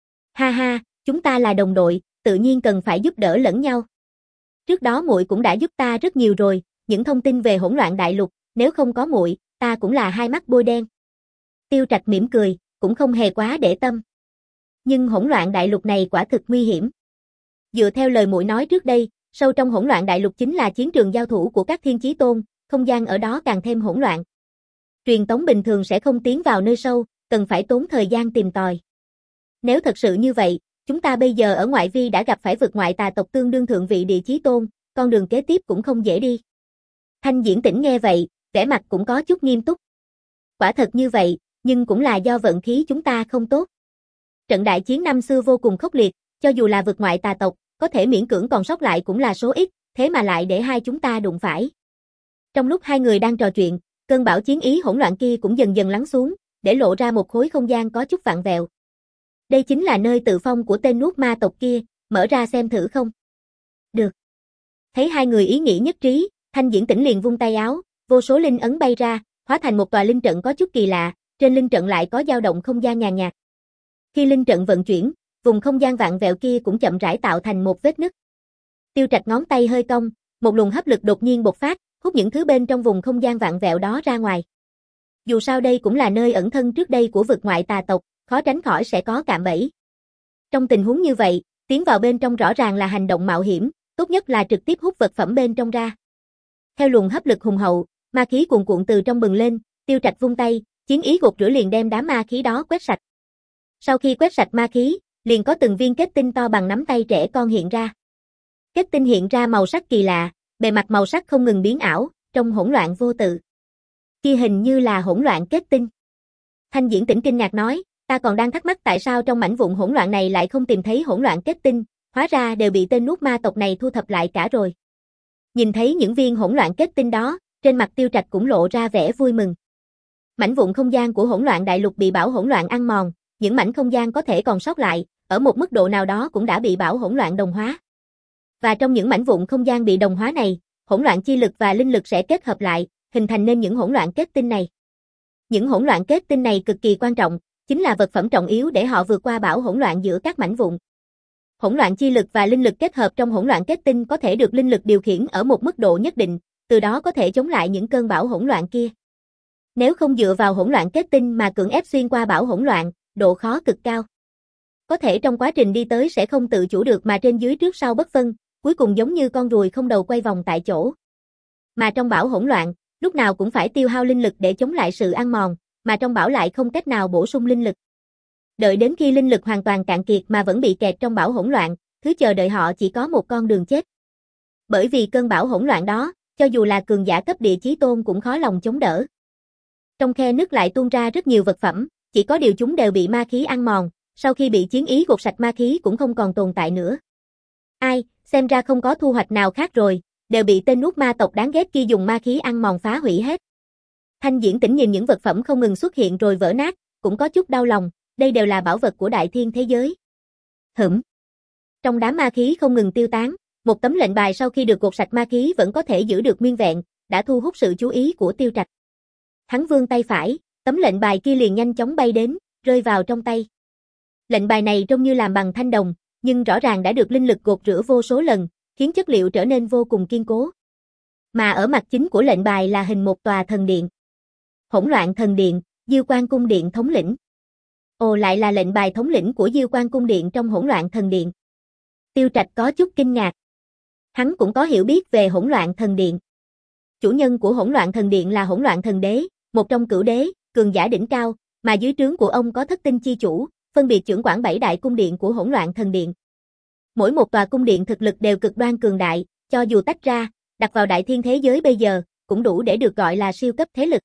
Ha ha, chúng ta là đồng đội, tự nhiên cần phải giúp đỡ lẫn nhau. Trước đó muội cũng đã giúp ta rất nhiều rồi, những thông tin về hỗn loạn đại lục, nếu không có muội, ta cũng là hai mắt bôi đen. Tiêu Trạch mỉm cười, cũng không hề quá để tâm. Nhưng hỗn loạn đại lục này quả thực nguy hiểm. Dựa theo lời muội nói trước đây, sâu trong hỗn loạn đại lục chính là chiến trường giao thủ của các thiên chí tôn, không gian ở đó càng thêm hỗn loạn. Truyền tống bình thường sẽ không tiến vào nơi sâu, cần phải tốn thời gian tìm tòi. Nếu thật sự như vậy, chúng ta bây giờ ở ngoại vi đã gặp phải vực ngoại tà tộc tương đương thượng vị địa chí tôn, con đường kế tiếp cũng không dễ đi. Thanh Diễn Tỉnh nghe vậy, vẻ mặt cũng có chút nghiêm túc. Quả thật như vậy, nhưng cũng là do vận khí chúng ta không tốt. Trận đại chiến năm xưa vô cùng khốc liệt, cho dù là vực ngoại tà tộc, có thể miễn cưỡng còn sót lại cũng là số ít, thế mà lại để hai chúng ta đụng phải. Trong lúc hai người đang trò chuyện, cơn bão chiến ý hỗn loạn kia cũng dần dần lắng xuống, để lộ ra một khối không gian có chút vặn vẹo. Đây chính là nơi tự phong của tên nuốt ma tộc kia, mở ra xem thử không? Được. Thấy hai người ý nghĩ nhất trí, Thanh Diễn Tỉnh liền vung tay áo, vô số linh ấn bay ra, hóa thành một tòa linh trận có chút kỳ lạ, trên linh trận lại có dao động không gian nhàn nhạt. Khi linh trận vận chuyển, vùng không gian vặn vẹo kia cũng chậm rãi tạo thành một vết nứt. Tiêu Trạch ngón tay hơi cong, một luồng hấp lực đột nhiên bộc phát, hút những thứ bên trong vùng không gian vặn vẹo đó ra ngoài. Dù sao đây cũng là nơi ẩn thân trước đây của vực ngoại tà tộc, khó tránh khỏi sẽ có cạm bẫy. Trong tình huống như vậy, tiến vào bên trong rõ ràng là hành động mạo hiểm, tốt nhất là trực tiếp hút vật phẩm bên trong ra. Theo luồng hấp lực hùng hậu, ma khí cuồn cuộn từ trong bừng lên, Tiêu Trạch vung tay, chiến ý gột rửa liền đem đám ma khí đó quét sạch. Sau khi quét sạch ma khí, liền có từng viên kết tinh to bằng nắm tay trẻ con hiện ra. Kết tinh hiện ra màu sắc kỳ lạ, bề mặt màu sắc không ngừng biến ảo, trong hỗn loạn vô tự. Kia hình như là hỗn loạn kết tinh. Thanh Diễn Tĩnh kinh ngạc nói, ta còn đang thắc mắc tại sao trong mảnh vụn hỗn loạn này lại không tìm thấy hỗn loạn kết tinh, hóa ra đều bị tên nút ma tộc này thu thập lại cả rồi. Nhìn thấy những viên hỗn loạn kết tinh đó, trên mặt Tiêu Trạch cũng lộ ra vẻ vui mừng. Mảnh vụn không gian của hỗn loạn đại lục bị bão hỗn loạn ăn mòn, những mảnh không gian có thể còn sót lại, ở một mức độ nào đó cũng đã bị bão hỗn loạn đồng hóa. Và trong những mảnh vụn không gian bị đồng hóa này, hỗn loạn chi lực và linh lực sẽ kết hợp lại, hình thành nên những hỗn loạn kết tinh này. Những hỗn loạn kết tinh này cực kỳ quan trọng, chính là vật phẩm trọng yếu để họ vượt qua bão hỗn loạn giữa các mảnh vụn. Hỗn loạn chi lực và linh lực kết hợp trong hỗn loạn kết tinh có thể được linh lực điều khiển ở một mức độ nhất định, từ đó có thể chống lại những cơn bão hỗn loạn kia. Nếu không dựa vào hỗn loạn kết tinh mà cưỡng ép xuyên qua bão hỗn loạn, độ khó cực cao. Có thể trong quá trình đi tới sẽ không tự chủ được mà trên dưới trước sau bất phân, cuối cùng giống như con ruồi không đầu quay vòng tại chỗ. Mà trong bão hỗn loạn, lúc nào cũng phải tiêu hao linh lực để chống lại sự ăn mòn, mà trong bão lại không cách nào bổ sung linh lực. Đợi đến khi linh lực hoàn toàn cạn kiệt mà vẫn bị kẹt trong bão hỗn loạn, thứ chờ đợi họ chỉ có một con đường chết. Bởi vì cơn bão hỗn loạn đó, cho dù là cường giả cấp địa chí tôn cũng khó lòng chống đỡ. Trong khe nứt lại tuôn ra rất nhiều vật phẩm, chỉ có điều chúng đều bị ma khí ăn mòn, sau khi bị chiến ý gột sạch ma khí cũng không còn tồn tại nữa. Ai, xem ra không có thu hoạch nào khác rồi, đều bị tên nút ma tộc đáng ghét kia dùng ma khí ăn mòn phá hủy hết. Thanh Diễn Tĩnh nhìn những vật phẩm không ngừng xuất hiện rồi vỡ nát, cũng có chút đau lòng, đây đều là bảo vật của đại thiên thế giới. Hửm. Trong đám ma khí không ngừng tiêu tán, một tấm lệnh bài sau khi được gột sạch ma khí vẫn có thể giữ được nguyên vẹn, đã thu hút sự chú ý của Tiêu Trạch. Hắn vươn tay phải, tấm lệnh bài kia liền nhanh chóng bay đến, rơi vào trong tay. Lệnh bài này trông như làm bằng thanh đồng, nhưng rõ ràng đã được linh lực gột rửa vô số lần, khiến chất liệu trở nên vô cùng kiên cố. Mà ở mặt chính của lệnh bài là hình một tòa thần điện. Hỗn loạn thần điện, Diêu Quan cung điện thống lĩnh. Ồ, lại là lệnh bài thống lĩnh của Diêu Quan cung điện trong hỗn loạn thần điện. Tiêu Trạch có chút kinh ngạc. Hắn cũng có hiểu biết về hỗn loạn thần điện. Chủ nhân của hỗn loạn thần điện là hỗn loạn thần đế, một trong cửu đế, cường giả đỉnh cao, mà dưới trướng của ông có thất tinh chi chủ, phân biệt trưởng quản bảy đại cung điện của hỗn loạn thần điện. Mỗi một tòa cung điện thực lực đều cực đoan cường đại, cho dù tách ra, đặt vào đại thiên thế giới bây giờ, cũng đủ để được gọi là siêu cấp thế lực.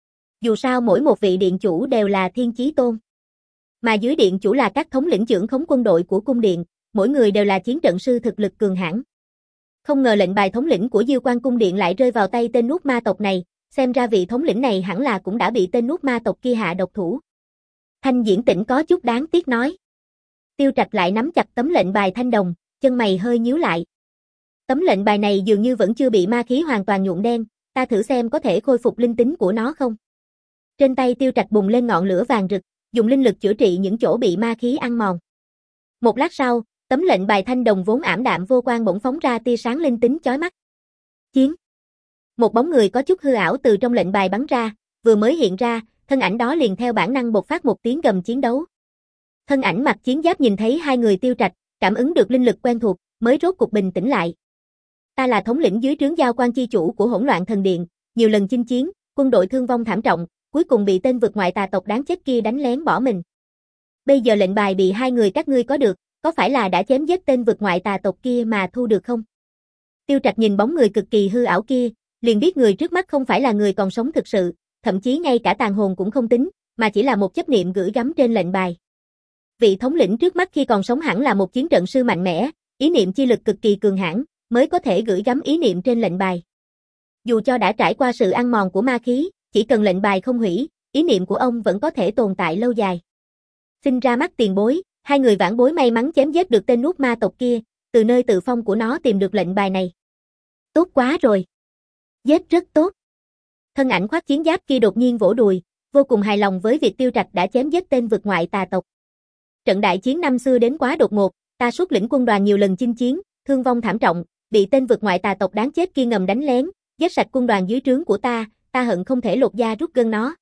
Dù sao mỗi một vị điện chủ đều là thiên chí tôn. Mà dưới điện chủ là các thống lĩnh trưởng khống quân đội của cung điện, mỗi người đều là chiến trận sư thực lực cường hãn. Không ngờ lệnh bài thống lĩnh của Diêu Quan cung điện lại rơi vào tay tên nút ma tộc này, xem ra vị thống lĩnh này hẳn là cũng đã bị tên nút ma tộc kia hạ độc thủ. Thanh Diễn Tĩnh có chút đáng tiếc nói. Tiêu Trạch lại nắm chặt tấm lệnh bài thanh đồng, chân mày hơi nhíu lại. Tấm lệnh bài này dường như vẫn chưa bị ma khí hoàn toàn nhuộm đen, ta thử xem có thể khôi phục linh tính của nó không. Trên tay Tiêu Trạch bùng lên ngọn lửa vàng rực, dùng linh lực chữa trị những chỗ bị ma khí ăn mòn. Một lát sau, tấm lệnh bài thanh đồng vốn ảm đạm vô quang bỗng phóng ra tia sáng linh tính chói mắt. Chiến. Một bóng người có chút hư ảo từ trong lệnh bài bắn ra, vừa mới hiện ra, thân ảnh đó liền theo bản năng bộc phát một tiếng gầm chiến đấu. Thân ảnh mặc chiến giáp nhìn thấy hai người Tiêu Trạch, cảm ứng được linh lực quen thuộc, mới rốt cục bình tĩnh lại. Ta là thống lĩnh dưới trướng Giao Quan chi chủ của hỗn loạn thần điện, nhiều lần chinh chiến, quân đội thương vong thảm trọng, cuối cùng bị tên vượt ngoại tà tộc đáng chết kia đánh lén bỏ mình. Bây giờ lệnh bài bị hai người các ngươi có được, có phải là đã chém giết tên vượt ngoại tà tộc kia mà thu được không? Tiêu Trạch nhìn bóng người cực kỳ hư ảo kia, liền biết người trước mắt không phải là người còn sống thực sự, thậm chí ngay cả tàn hồn cũng không tính, mà chỉ là một chấp niệm gửi gắm trên lệnh bài. Vị thống lĩnh trước mắt khi còn sống hẳn là một chiến trận sư mạnh mẽ, ý niệm chi lực cực kỳ cường hãn, mới có thể gửi gắm ý niệm trên lệnh bài. Dù cho đã trải qua sự ăn mòn của ma khí, chỉ cần lệnh bài không hủy, ý niệm của ông vẫn có thể tồn tại lâu dài. Xin ra mắt tiền bối, hai người vãn bối may mắn chém giết được tên nút ma tộc kia, từ nơi tự phong của nó tìm được lệnh bài này. Tốt quá rồi. Giết rất tốt. Thân ảnh khoác chiến giáp kia đột nhiên vỗ đùi, vô cùng hài lòng với việc Tiêu Trạch đã chém giết tên vượt ngoại tà tộc. Trận đại chiến năm xưa đến quá đột ngột, ta xuất lĩnh quân đoàn nhiều lần chinh chiến, thương vong thảm trọng, bị tên vượt ngoại tà tộc đáng chết kia ngầm đánh lén, giết sạch quân đoàn dưới trướng của ta, ta hận không thể lột da rút gân nó.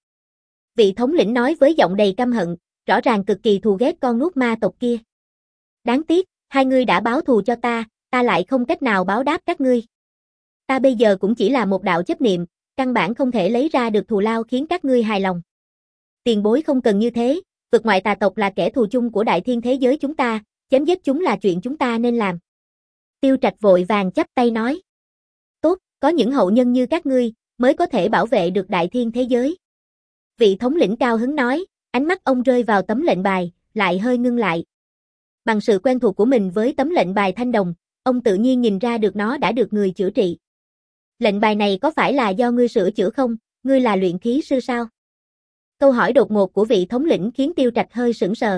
Vị thống lĩnh nói với giọng đầy căm hận, rõ ràng cực kỳ thù ghét con nút ma tộc kia. Đáng tiếc, hai ngươi đã báo thù cho ta, ta lại không cách nào báo đáp các ngươi. Ta bây giờ cũng chỉ là một đạo chấp niệm, căn bản không thể lấy ra được thù lao khiến các ngươi hài lòng. Tiền bối không cần như thế, vượt ngoại tà tộc là kẻ thù chung của đại thiên thế giới chúng ta, chém giết chúng là chuyện chúng ta nên làm. Tiêu Trạch vội vàng chắp tay nói. Tốt, có những hậu nhân như các ngươi, mới có thể bảo vệ được đại thiên thế giới. Vị thống lĩnh cao hứng nói, ánh mắt ông rơi vào tấm lệnh bài, lại hơi ngưng lại. Bằng sự quen thuộc của mình với tấm lệnh bài thanh đồng, ông tự nhiên nhìn ra được nó đã được người chữa trị. Lệnh bài này có phải là do ngươi sửa chữa không, ngươi là luyện khí sư sao? Câu hỏi đột ngột của vị thống lĩnh khiến Tiêu Trạch hơi sững sờ.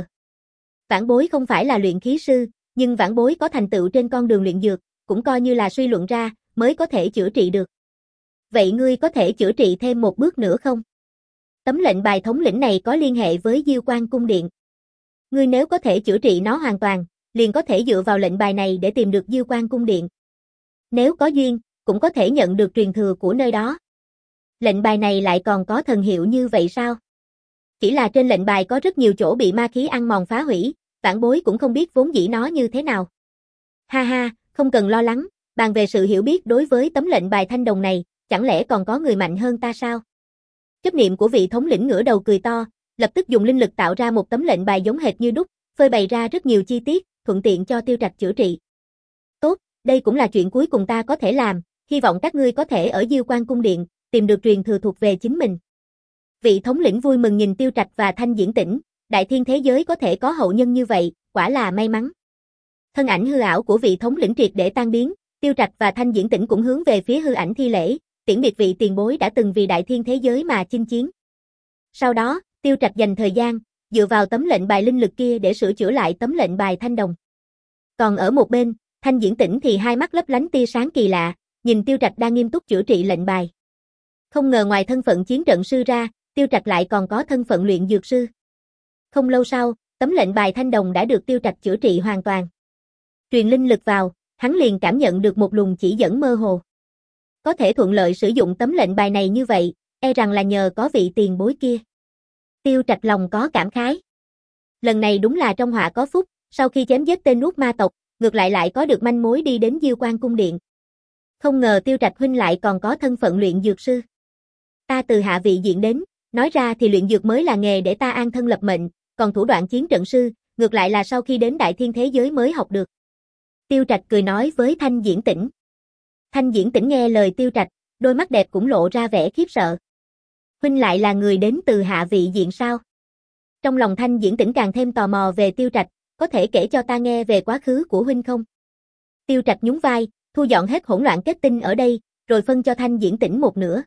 Vãn bối không phải là luyện khí sư, nhưng vãn bối có thành tựu trên con đường luyện dược, cũng coi như là suy luận ra, mới có thể chữa trị được. Vậy ngươi có thể chữa trị thêm một bước nữa không? Tấm lệnh bài thống lĩnh này có liên hệ với Diêu Quan cung điện. Ngươi nếu có thể chữa trị nó hoàn toàn, liền có thể dựa vào lệnh bài này để tìm được Diêu Quan cung điện. Nếu có duyên, cũng có thể nhận được truyền thừa của nơi đó. Lệnh bài này lại còn có thần hiệu như vậy sao? Chỉ là trên lệnh bài có rất nhiều chỗ bị ma khí ăn mòn phá hủy, vãn bối cũng không biết vốn dĩ nó như thế nào. Ha ha, không cần lo lắng, bàn về sự hiểu biết đối với tấm lệnh bài thanh đồng này, chẳng lẽ còn có người mạnh hơn ta sao? Chấp niệm của vị thống lĩnh ngửa đầu cười to, lập tức dùng linh lực tạo ra một tấm lệnh bài giống hệt như đúc, phơi bày ra rất nhiều chi tiết, thuận tiện cho Tiêu Trạch chữa trị. Tốt, đây cũng là chuyện cuối cùng ta có thể làm, hy vọng các ngươi có thể ở Diêu Quan cung điện, tìm được truyền thừa thuộc về chính mình. Vị thống lĩnh vui mừng nhìn Tiêu Trạch và Thanh Diễn Tĩnh, đại thiên thế giới có thể có hậu nhân như vậy, quả là may mắn. Thân ảnh hư ảo của vị thống lĩnh triệt để tan biến, Tiêu Trạch và Thanh Diễn Tĩnh cũng hướng về phía hư ảnh thi lễ, tiễn biệt vị tiền bối đã từng vì đại thiên thế giới mà chinh chiến. Sau đó, Tiêu Trạch dành thời gian, dựa vào tấm lệnh bài linh lực kia để sửa chữa lại tấm lệnh bài thanh đồng. Còn ở một bên, Thanh Diễn Tĩnh thì hai mắt lấp lánh tia sáng kỳ lạ, nhìn Tiêu Trạch đang nghiêm túc chữa trị lệnh bài. Không ngờ ngoài thân phận chiến trận sư ra, Tiêu Trạch lại còn có thân phận luyện dược sư. Không lâu sau, tấm lệnh bài thanh đồng đã được Tiêu Trạch chữa trị hoàn toàn. Truyền linh lực vào, hắn liền cảm nhận được một luồng chỉ dẫn mơ hồ. Có thể thuận lợi sử dụng tấm lệnh bài này như vậy, e rằng là nhờ có vị tiền bối kia. Tiêu Trạch lòng có cảm khái. Lần này đúng là trong họa có phúc, sau khi chém giết tên nuốt ma tộc, ngược lại lại có được manh mối đi đến Diêu Quan cung điện. Không ngờ Tiêu Trạch huynh lại còn có thân phận luyện dược sư. Ta từ hạ vị diện đến, nói ra thì luyện dược mới là nghề để ta an thân lập mệnh, còn thủ đoạn chiến trận sư, ngược lại là sau khi đến đại thiên thế giới mới học được. Tiêu Trạch cười nói với Thanh Diễn Tĩnh. Thanh Diễn Tĩnh nghe lời Tiêu Trạch, đôi mắt đẹp cũng lộ ra vẻ khiếp sợ. Huynh lại là người đến từ hạ vị diện sao? Trong lòng Thanh Diễn Tĩnh càng thêm tò mò về Tiêu Trạch, có thể kể cho ta nghe về quá khứ của huynh không? Tiêu Trạch nhún vai, thu dọn hết hỗn loạn kết tinh ở đây, rồi phân cho Thanh Diễn Tĩnh một nửa.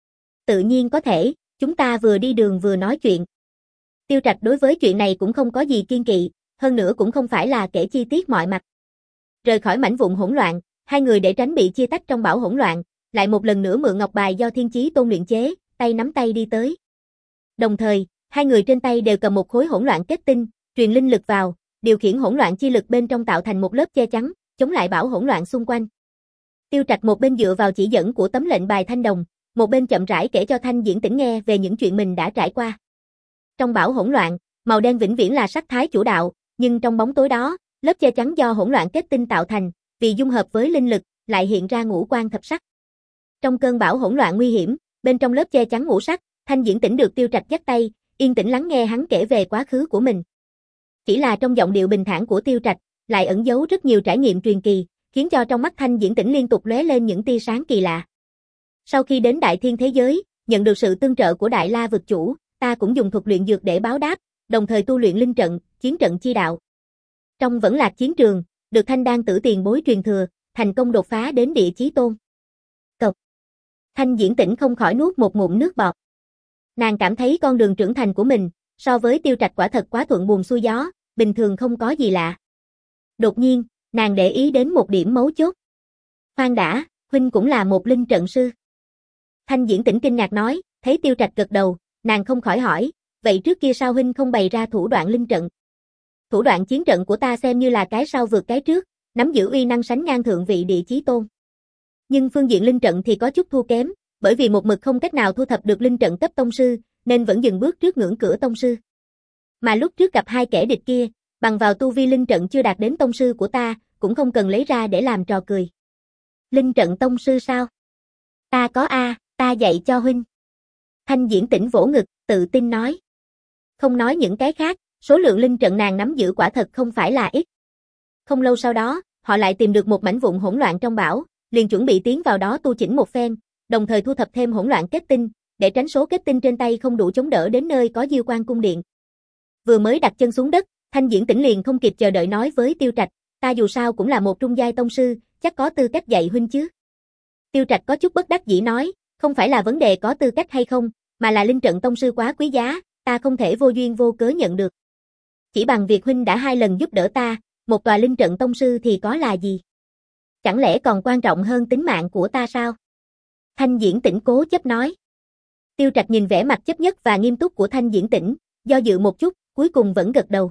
Tự nhiên có thể, chúng ta vừa đi đường vừa nói chuyện. Tiêu Trạch đối với chuyện này cũng không có gì kiên kỵ, hơn nữa cũng không phải là kể chi tiết mọi mặt. Rời khỏi mảnh vụn hỗn loạn, hai người để tránh bị chia tách trong bão hỗn loạn, lại một lần nữa mượn ngọc bài do Thiên Chí Tôn luyện chế, tay nắm tay đi tới. Đồng thời, hai người trên tay đều cầm một khối hỗn loạn kết tinh, truyền linh lực vào, điều khiển hỗn loạn chi lực bên trong tạo thành một lớp che chắn, chống lại bão hỗn loạn xung quanh. Tiêu Trạch một bên dựa vào chỉ dẫn của tấm lệnh bài thanh đồng, một bên chậm rãi kể cho Thanh Diễn Tĩnh nghe về những chuyện mình đã trải qua. Trong bão hỗn loạn, màu đen vĩnh viễn là sắc thái chủ đạo, nhưng trong bóng tối đó, lớp che chắn do hỗn loạn kết tinh tạo thành, vì dung hợp với linh lực, lại hiện ra ngũ quan thập sắc. Trong cơn bão hỗn loạn nguy hiểm, bên trong lớp che chắn ngũ sắc, Thanh Diễn Tĩnh được Tiêu Trạch dắt tay, yên tĩnh lắng nghe hắn kể về quá khứ của mình. Chỉ là trong giọng điệu bình thản của Tiêu Trạch, lại ẩn giấu rất nhiều trải nghiệm truyền kỳ, khiến cho trong mắt Thanh Diễn Tĩnh liên tục lóe lên những tia sáng kỳ lạ. Sau khi đến đại thiên thế giới, nhận được sự tương trợ của Đại La vực chủ, ta cũng dùng thuật luyện dược để báo đáp, đồng thời tu luyện linh trận, chiến trận chi đạo. Trong Vẫn Lạc chiến trường, được Thanh Đan tử tiền bối truyền thừa, thành công đột phá đến địa chí tôn. Cộc. Thanh Diễn Tĩnh không khỏi nuốt một ngụm nước bọt. Nàng cảm thấy con đường trưởng thành của mình, so với Tiêu Trạch quả thật quá thuận buồm xuôi gió, bình thường không có gì lạ. Đột nhiên, nàng để ý đến một điểm mấu chốt. Khoan đã, huynh cũng là một linh trận sư. Thanh Diễn Tĩnh kinh ngạc nói, thấy Tiêu Trạch gật đầu, nàng không khỏi hỏi, vậy trước kia sao huynh không bày ra thủ đoạn linh trận? Thủ đoạn chiến trận của ta xem như là cái sau vượt cái trước, nắm giữ uy năng sánh ngang thượng vị địa chí tôn. Nhưng phương diện linh trận thì có chút thua kém, bởi vì một mực không cách nào thu thập được linh trận cấp tông sư, nên vẫn dừng bước trước ngưỡng cửa tông sư. Mà lúc trước gặp hai kẻ địch kia, bằng vào tu vi linh trận chưa đạt đến tông sư của ta, cũng không cần lấy ra để làm trò cười. Linh trận tông sư sao? Ta có a, ta dạy cho huynh. Thanh Diễn Tĩnh vỗ ngực, tự tin nói. Không nói những cái khác, số lượng linh trận nàng nắm giữ quả thật không phải là ít. Không lâu sau đó, họ lại tìm được một mảnh vụn hỗn loạn trong bão, liền chuẩn bị tiến vào đó tu chỉnh một phen, đồng thời thu thập thêm hỗn loạn kết tinh, để tránh số kết tinh trên tay không đủ chống đỡ đến nơi có Diêu Quan cung điện. Vừa mới đặt chân xuống đất, Thanh Diễn Tĩnh liền không kịp chờ đợi nói với Tiêu Trạch, ta dù sao cũng là một trung giai tông sư, chắc có tư cách dạy huynh chứ. Tiêu Trạch có chút bất đắc dĩ nói, không phải là vấn đề có tư cách hay không, mà là linh trận tông sư quá quý giá, ta không thể vô duyên vô cớ nhận được. Chỉ bằng việc huynh đã hai lần giúp đỡ ta, một tòa linh trận tông sư thì có là gì? Chẳng lẽ còn quan trọng hơn tính mạng của ta sao? Thanh Diễn Tĩnh cố chấp nói. Tiêu Trạch nhìn vẻ mặt chấp nhất và nghiêm túc của Thanh Diễn Tĩnh, do dự một chút, cuối cùng vẫn gật đầu.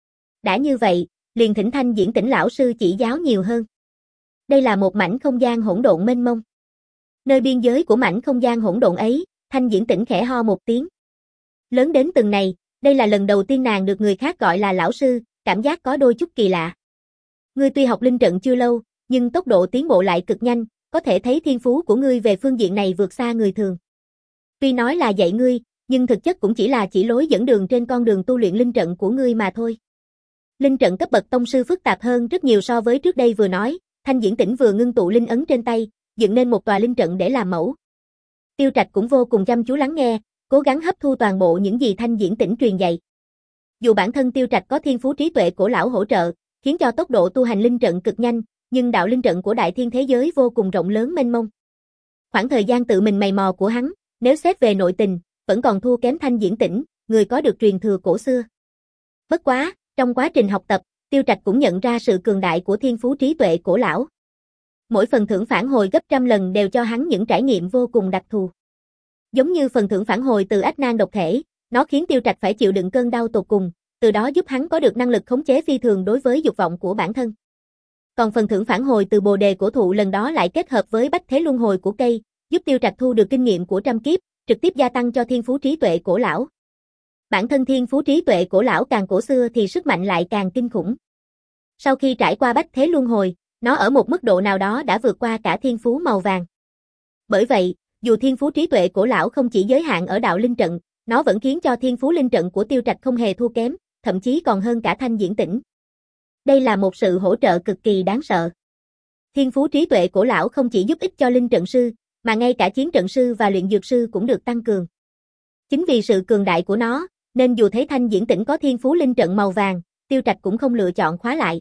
Đã như vậy, liền thỉnh Thanh Diễn Tĩnh lão sư chỉ giáo nhiều hơn. Đây là một mảnh không gian hỗn độn mênh mông. Nơi biên giới của mảnh không gian hỗn độn ấy, Thanh Diễn Tĩnh khẽ ho một tiếng. Lớn đến từng này, đây là lần đầu tiên nàng được người khác gọi là lão sư, cảm giác có đôi chút kỳ lạ. Ngươi tuy học linh trận chưa lâu, nhưng tốc độ tiến bộ lại cực nhanh, có thể thấy thiên phú của ngươi về phương diện này vượt xa người thường. Tuy nói là dạy ngươi, nhưng thực chất cũng chỉ là chỉ lối dẫn đường trên con đường tu luyện linh trận của ngươi mà thôi. Linh trận cấp bậc tông sư phức tạp hơn rất nhiều so với trước đây vừa nói, Thanh Diễn Tĩnh vừa ngưng tụ linh ấn trên tay, dựng nên một tòa linh trận để làm mẫu. Tiêu Trạch cũng vô cùng chăm chú lắng nghe, cố gắng hấp thu toàn bộ những gì Thanh Diễn Tĩnh truyền dạy. Dù bản thân Tiêu Trạch có thiên phú trí tuệ cổ lão hỗ trợ, khiến cho tốc độ tu hành linh trận cực nhanh, nhưng đạo linh trận của đại thiên thế giới vô cùng rộng lớn mênh mông. Khoảng thời gian tự mình mày mò của hắn, nếu xét về nội tình, vẫn còn thua kém Thanh Diễn Tĩnh, người có được truyền thừa cổ xưa. Bất quá, trong quá trình học tập, Tiêu Trạch cũng nhận ra sự cường đại của thiên phú trí tuệ cổ lão. Mỗi phần thưởng phản hồi gấp trăm lần đều cho hắn những trải nghiệm vô cùng đặc thù. Giống như phần thưởng phản hồi từ ách nan độc thể, nó khiến Tiêu Trạch phải chịu đựng cơn đau tột cùng, từ đó giúp hắn có được năng lực khống chế phi thường đối với dục vọng của bản thân. Còn phần thưởng phản hồi từ bồ đề cổ thụ lần đó lại kết hợp với bách thế luân hồi của cây, giúp Tiêu Trạch thu được kinh nghiệm của trăm kiếp, trực tiếp gia tăng cho thiên phú trí tuệ cổ lão. Bản thân thiên phú trí tuệ cổ lão càng cổ xưa thì sức mạnh lại càng kinh khủng. Sau khi trải qua bách thế luân hồi, nó ở một mức độ nào đó đã vượt qua cả thiên phú màu vàng. Bởi vậy, dù thiên phú trí tuệ cổ lão không chỉ giới hạn ở đạo linh trận, nó vẫn khiến cho thiên phú linh trận của Tiêu Trạch không hề thua kém, thậm chí còn hơn cả Thanh Diễn Tĩnh. Đây là một sự hỗ trợ cực kỳ đáng sợ. Thiên phú trí tuệ cổ lão không chỉ giúp ích cho linh trận sư, mà ngay cả chiến trận sư và luyện dược sư cũng được tăng cường. Chính vì sự cường đại của nó, nên dù thấy Thanh Diễn Tĩnh có thiên phú linh trận màu vàng, Tiêu Trạch cũng không lựa chọn khóa lại.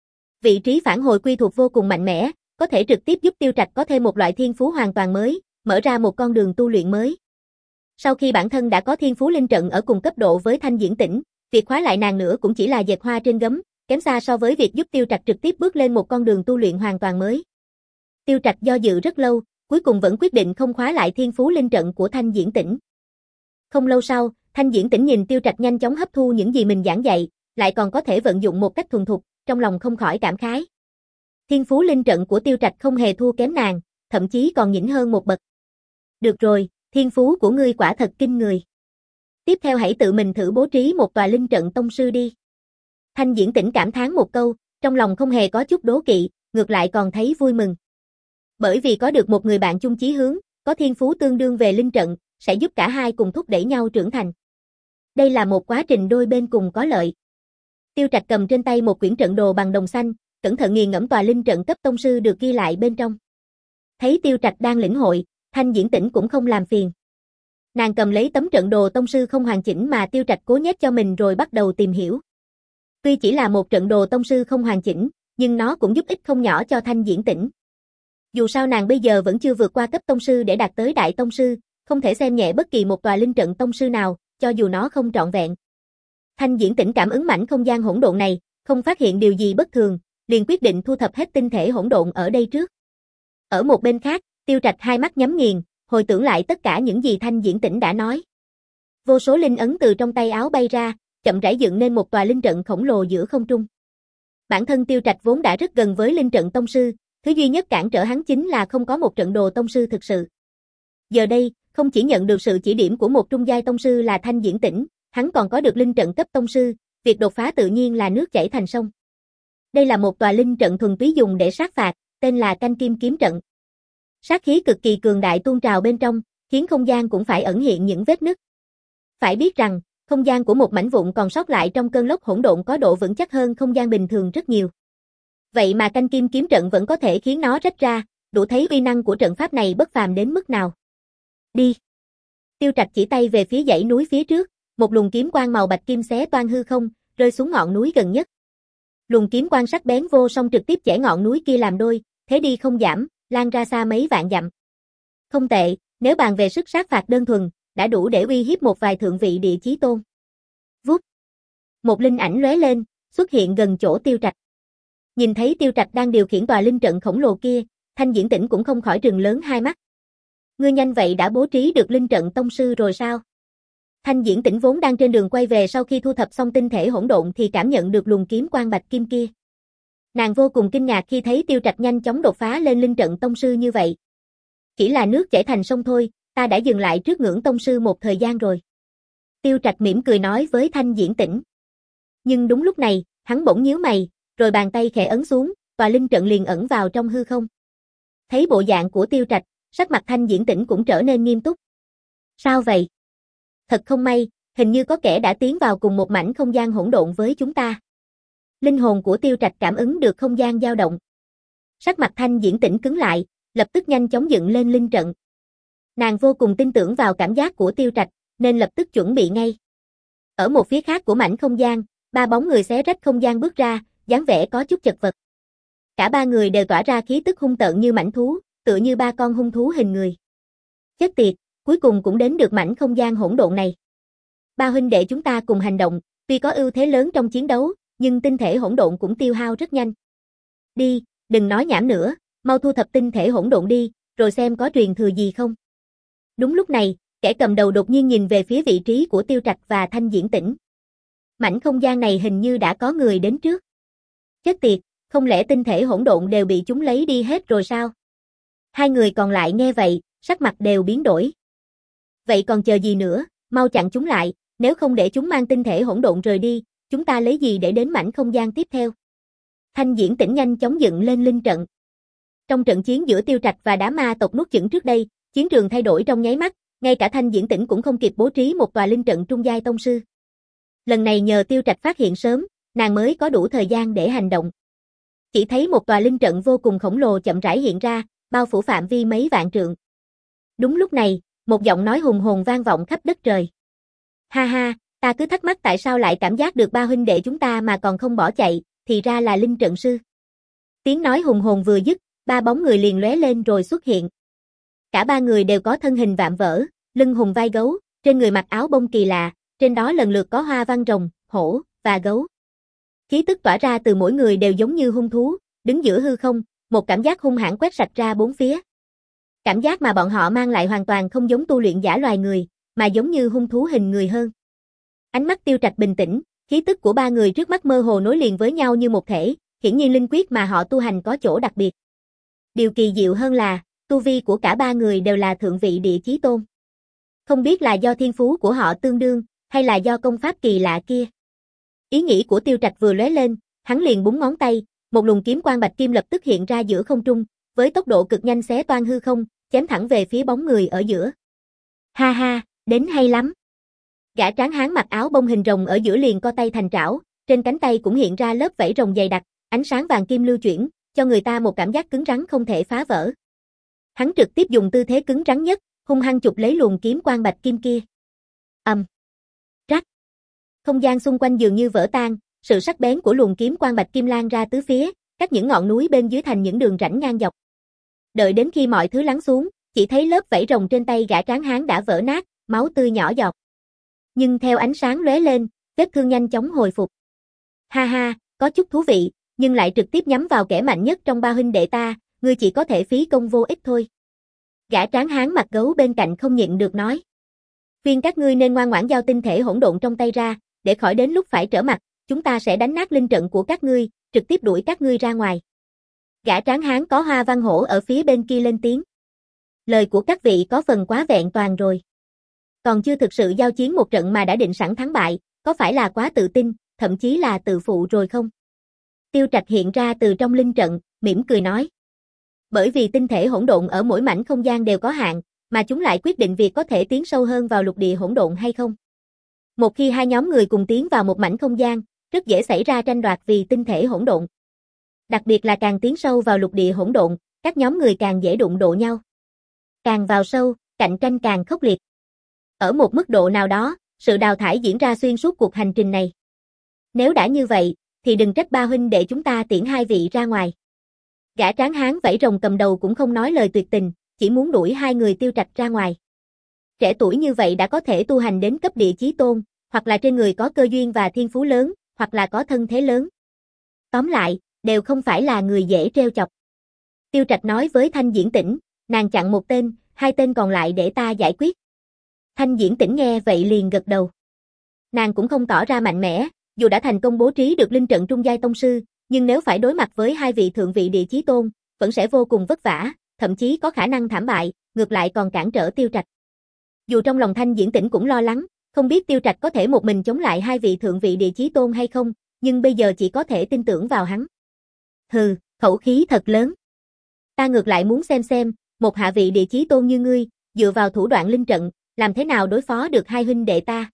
Vị trí phản hồi quy thuộc vô cùng mạnh mẽ, có thể trực tiếp giúp Tiêu Trạch có thêm một loại thiên phú hoàn toàn mới, mở ra một con đường tu luyện mới. Sau khi bản thân đã có thiên phú linh trận ở cùng cấp độ với Thanh Diễn Tĩnh, việc khóa lại nàng nữa cũng chỉ là dệt hoa trên gấm, kém xa so với việc giúp Tiêu Trạch trực tiếp bước lên một con đường tu luyện hoàn toàn mới. Tiêu Trạch do dự rất lâu, cuối cùng vẫn quyết định không khóa lại thiên phú linh trận của Thanh Diễn Tĩnh. Không lâu sau, Thanh Diễn Tĩnh nhìn Tiêu Trạch nhanh chóng hấp thu những gì mình giảng dạy, lại còn có thể vận dụng một cách thuần thục, trong lòng không khỏi cảm khái. Thiên phú linh trận của Tiêu Trạch không hề thua kém nàng, thậm chí còn nhỉnh hơn một bậc. Được rồi, thiên phú của ngươi quả thật kinh người. Tiếp theo hãy tự mình thử bố trí một tòa linh trận tông sư đi. Thanh Diễn Tĩnh cảm thán một câu, trong lòng không hề có chút đố kỵ, ngược lại còn thấy vui mừng. Bởi vì có được một người bạn chung chí hướng, có thiên phú tương đương về linh trận, sẽ giúp cả hai cùng thúc đẩy nhau trưởng thành. Đây là một quá trình đôi bên cùng có lợi. Tiêu Trạch cầm trên tay một quyển trận đồ bằng đồng xanh, cẩn thận nghiền ngẫm tòa linh trận cấp tông sư được ghi lại bên trong. Thấy Tiêu Trạch đang lĩnh hội, Thanh Diễn Tĩnh cũng không làm phiền. Nàng cầm lấy tấm trận đồ tông sư không hoàn chỉnh mà Tiêu Trạch cố nhét cho mình rồi bắt đầu tìm hiểu. Tuy chỉ là một trận đồ tông sư không hoàn chỉnh, nhưng nó cũng giúp ích không nhỏ cho Thanh Diễn Tĩnh. Dù sao nàng bây giờ vẫn chưa vượt qua cấp tông sư để đạt tới đại tông sư, không thể xem nhẹ bất kỳ một tòa linh trận tông sư nào, cho dù nó không trọn vẹn. Thanh Diễn Tĩnh cảm ứng mảnh không gian hỗn độn này, không phát hiện điều gì bất thường, liền quyết định thu thập hết tinh thể hỗn độn ở đây trước. Ở một bên khác, Tiêu Trạch hai mắt nhắm nghiền, hồi tưởng lại tất cả những gì Thanh Diễn Tĩnh đã nói. Vô số linh ấn từ trong tay áo bay ra, chậm rãi dựng nên một tòa linh trận khổng lồ giữa không trung. Bản thân Tiêu Trạch vốn đã rất gần với linh trận tông sư, thứ duy nhất cản trở hắn chính là không có một trận đồ tông sư thực sự. Giờ đây, không chỉ nhận được sự chỉ điểm của một trung giai tông sư là Thanh Diễn Tĩnh, hắn còn có được linh trận cấp tông sư, việc đột phá tự nhiên là nước chảy thành sông. Đây là một tòa linh trận thuần túy dùng để sát phạt, tên là Canh Kim Kiếm Trận. Sát khí cực kỳ cường đại tuôn trào bên trong, khiến không gian cũng phải ẩn hiện những vết nứt. Phải biết rằng, không gian của một mảnh vụn còn sót lại trong cơn lốc hỗn độn có độ vững chắc hơn không gian bình thường rất nhiều. Vậy mà Canh Kim Kiếm Trận vẫn có thể khiến nó rách ra, đủ thấy uy năng của trận pháp này bất phàm đến mức nào. Đi. Tiêu Trạch chỉ tay về phía dãy núi phía trước, một luồng kiếm quang màu bạch kim xé toang hư không, rơi xuống ngọn núi gần nhất. Luồng kiếm quang sắc bén vô song trực tiếp chẻ ngọn núi kia làm đôi, thế đi không giảm, lan ra xa mấy vạn dặm. Không tệ, nếu bàn về sức sát phạt đơn thuần, đã đủ để uy hiếp một vài thượng vị địa chí tôn. Vút. Một linh ảnh lóe lên, xuất hiện gần chỗ Tiêu Trạch. Nhìn thấy Tiêu Trạch đang điều khiển tòa linh trận khổng lồ kia, Thanh Diễn Tĩnh cũng không khỏi trừng lớn hai mắt. Ngươi nhanh vậy đã bố trí được linh trận tông sư rồi sao? Thanh Diễn Tĩnh vốn đang trên đường quay về sau khi thu thập xong tinh thể hỗn độn thì cảm nhận được luồng kiếm quang bạch kim kia. Nàng vô cùng kinh ngạc khi thấy Tiêu Trạch nhanh chóng đột phá lên linh trận tông sư như vậy. Chỉ là nước chảy thành sông thôi, ta đã dừng lại trước ngưỡng tông sư một thời gian rồi. Tiêu Trạch mỉm cười nói với Thanh Diễn Tĩnh. Nhưng đúng lúc này, hắn bỗng nhíu mày, rồi bàn tay khẽ ấn xuống, tòa linh trận liền ẩn vào trong hư không. Thấy bộ dạng của Tiêu Trạch, sắc mặt Thanh Diễn Tĩnh cũng trở nên nghiêm túc. Sao vậy? Thật không may, hình như có kẻ đã tiến vào cùng một mảnh không gian hỗn độn với chúng ta. Linh hồn của Tiêu Trạch cảm ứng được không gian dao động. Sắc mặt Thanh Diễn Tĩnh cứng lại, lập tức nhanh chóng dựng lên linh trận. Nàng vô cùng tin tưởng vào cảm giác của Tiêu Trạch, nên lập tức chuẩn bị ngay. Ở một phía khác của mảnh không gian, ba bóng người xé rách không gian bước ra, dáng vẻ có chút chật vật. Cả ba người đều tỏa ra khí tức hung tợn như mãnh thú, tựa như ba con hung thú hình người. Chết tiệt, cuối cùng cũng đến được mảnh không gian hỗn độn này. Ba huynh đệ chúng ta cùng hành động, tuy có ưu thế lớn trong chiến đấu, nhưng tinh thể hỗn độn cũng tiêu hao rất nhanh. Đi, đừng nói nhảm nữa, mau thu thập tinh thể hỗn độn đi, rồi xem có truyền thừa gì không. Đúng lúc này, kẻ cầm đầu đột nhiên nhìn về phía vị trí của Tiêu Trạch và Thanh Diễn Tĩnh. Mảnh không gian này hình như đã có người đến trước. Chết tiệt, không lẽ tinh thể hỗn độn đều bị chúng lấy đi hết rồi sao? Hai người còn lại nghe vậy, sắc mặt đều biến đổi. Vậy còn chờ gì nữa, mau chặn chúng lại, nếu không để chúng mang tinh thể hỗn độn rời đi, chúng ta lấy gì để đến mảnh không gian tiếp theo? Thanh Diễn Tĩnh nhanh chóng dựng lên linh trận. Trong trận chiến giữa Tiêu Trạch và đám ma tộc nuốt chửng trước đây, chiến trường thay đổi trong nháy mắt, ngay cả Thanh Diễn Tĩnh cũng không kịp bố trí một tòa linh trận trung giai tông sư. Lần này nhờ Tiêu Trạch phát hiện sớm, nàng mới có đủ thời gian để hành động. Chỉ thấy một tòa linh trận vô cùng khổng lồ chậm rãi hiện ra, bao phủ phạm vi mấy vạn trượng. Đúng lúc này, một giọng nói hùng hồn vang vọng khắp đất trời. Ha ha, ta cứ thắc mắc tại sao lại cảm giác được ba huynh đệ chúng ta mà còn không bỏ chạy, thì ra là linh trận sư. Tiếng nói hùng hồn vừa dứt, ba bóng người liền lóe lên rồi xuất hiện. Cả ba người đều có thân hình vạm vỡ, lưng hùng vai gấu, trên người mặc áo bông kỳ lạ, trên đó lần lượt có hoa văn rồng, hổ và gấu. Khí tức tỏa ra từ mỗi người đều giống như hung thú, đứng giữa hư không, một cảm giác hung hãn quét sạch ra bốn phía. Cảm giác mà bọn họ mang lại hoàn toàn không giống tu luyện giả loài người, mà giống như hung thú hình người hơn. Ánh mắt Tiêu Trạch bình tĩnh, khí tức của ba người trước mắt mơ hồ nối liền với nhau như một thể, hiển nhiên linh quyết mà họ tu hành có chỗ đặc biệt. Điều kỳ diệu hơn là, tu vi của cả ba người đều là thượng vị địa chí tôn. Không biết là do thiên phú của họ tương đương, hay là do công pháp kỳ lạ kia. Ý nghĩ của Tiêu Trạch vừa lóe lên, hắn liền búng ngón tay, một luồng kiếm quang bạch kim lập tức hiện ra giữa không trung, với tốc độ cực nhanh xé toang hư không, chém thẳng về phía bóng người ở giữa. Ha ha, đến hay lắm. Gã tráng hán mặc áo bông hình rồng ở giữa liền co tay thành trảo, trên cánh tay cũng hiện ra lớp vảy rồng dày đặc, ánh sáng vàng kim lưu chuyển, cho người ta một cảm giác cứng rắn không thể phá vỡ. Hắn trực tiếp dùng tư thế cứng rắn nhất, hung hăng chụp lấy luồng kiếm quang bạch kim kia. Ầm. Um. Rắc. Không gian xung quanh dường như vỡ tan, sự sắc bén của luồng kiếm quang bạch kim lan ra tứ phía, cắt những ngọn núi bên dưới thành những đường rãnh ngang dọc. Đợi đến khi mọi thứ lắng xuống, chỉ thấy lớp vảy rồng trên tay gã tráng hán đã vỡ nát, máu tươi nhỏ giọt. Nhưng theo ánh sáng lóe lên, vết thương nhanh chóng hồi phục. Ha ha, có chút thú vị, nhưng lại trực tiếp nhắm vào kẻ mạnh nhất trong ba huynh đệ ta, ngươi chỉ có thể phí công vô ích thôi. Gã tráng hán mặt gấu bên cạnh không nhịn được nói. Khuyên các ngươi nên ngoan ngoãn giao tinh thể hỗn độn trong tay ra, để khỏi đến lúc phải trở mặt, chúng ta sẽ đánh nát linh trận của các ngươi, trực tiếp đuổi các ngươi ra ngoài. Gã tráng hán có hoa văn hổ ở phía bên kia lên tiếng. Lời của các vị có phần quá vẹn toàn rồi. Còn chưa thực sự giao chiến một trận mà đã định sẵn thắng bại, có phải là quá tự tin, thậm chí là tự phụ rồi không? Tiêu Trạch hiện ra từ trong linh trận, mỉm cười nói. Bởi vì tinh thể hỗn độn ở mỗi mảnh không gian đều có hạn, mà chúng lại quyết định việc có thể tiến sâu hơn vào lục địa hỗn độn hay không. Một khi hai nhóm người cùng tiến vào một mảnh không gian, rất dễ xảy ra tranh đoạt vì tinh thể hỗn độn. Đặc biệt là càng tiến sâu vào lục địa hỗn độn, các nhóm người càng dễ đụng độ nhau. Càng vào sâu, cạnh tranh càng khốc liệt. Ở một mức độ nào đó, sự đào thải diễn ra xuyên suốt cuộc hành trình này. Nếu đã như vậy, thì đừng trách ba huynh để chúng ta tiễn hai vị ra ngoài. Gã tráng hán vẫy rồng cầm đầu cũng không nói lời tuyệt tình, chỉ muốn đuổi hai người Tiêu Trạch ra ngoài. Trẻ tuổi như vậy đã có thể tu hành đến cấp địa chí tôn, hoặc là trên người có cơ duyên và thiên phú lớn, hoặc là có thân thế lớn. Tóm lại, đều không phải là người dễ trêu chọc. Tiêu Trạch nói với Thanh Diễn Tĩnh, nàng chặn một tên, hai tên còn lại để ta giải quyết. Thanh Diễn Tĩnh nghe vậy liền gật đầu. Nàng cũng không tỏ ra mạnh mẽ, dù đã thành công bố trí được linh trận trung giai tông sư, nhưng nếu phải đối mặt với hai vị thượng vị địa chí tôn, vẫn sẽ vô cùng vất vả, thậm chí có khả năng thảm bại, ngược lại còn cản trở Tiêu Trạch. Dù trong lòng Thanh Diễn Tĩnh cũng lo lắng, không biết Tiêu Trạch có thể một mình chống lại hai vị thượng vị địa chí tôn hay không, nhưng bây giờ chỉ có thể tin tưởng vào hắn. Hừ, khẩu khí thật lớn. Ta ngược lại muốn xem xem, một hạ vị địa chí tôn như ngươi, dựa vào thủ đoạn linh trận, làm thế nào đối phó được hai huynh đệ ta.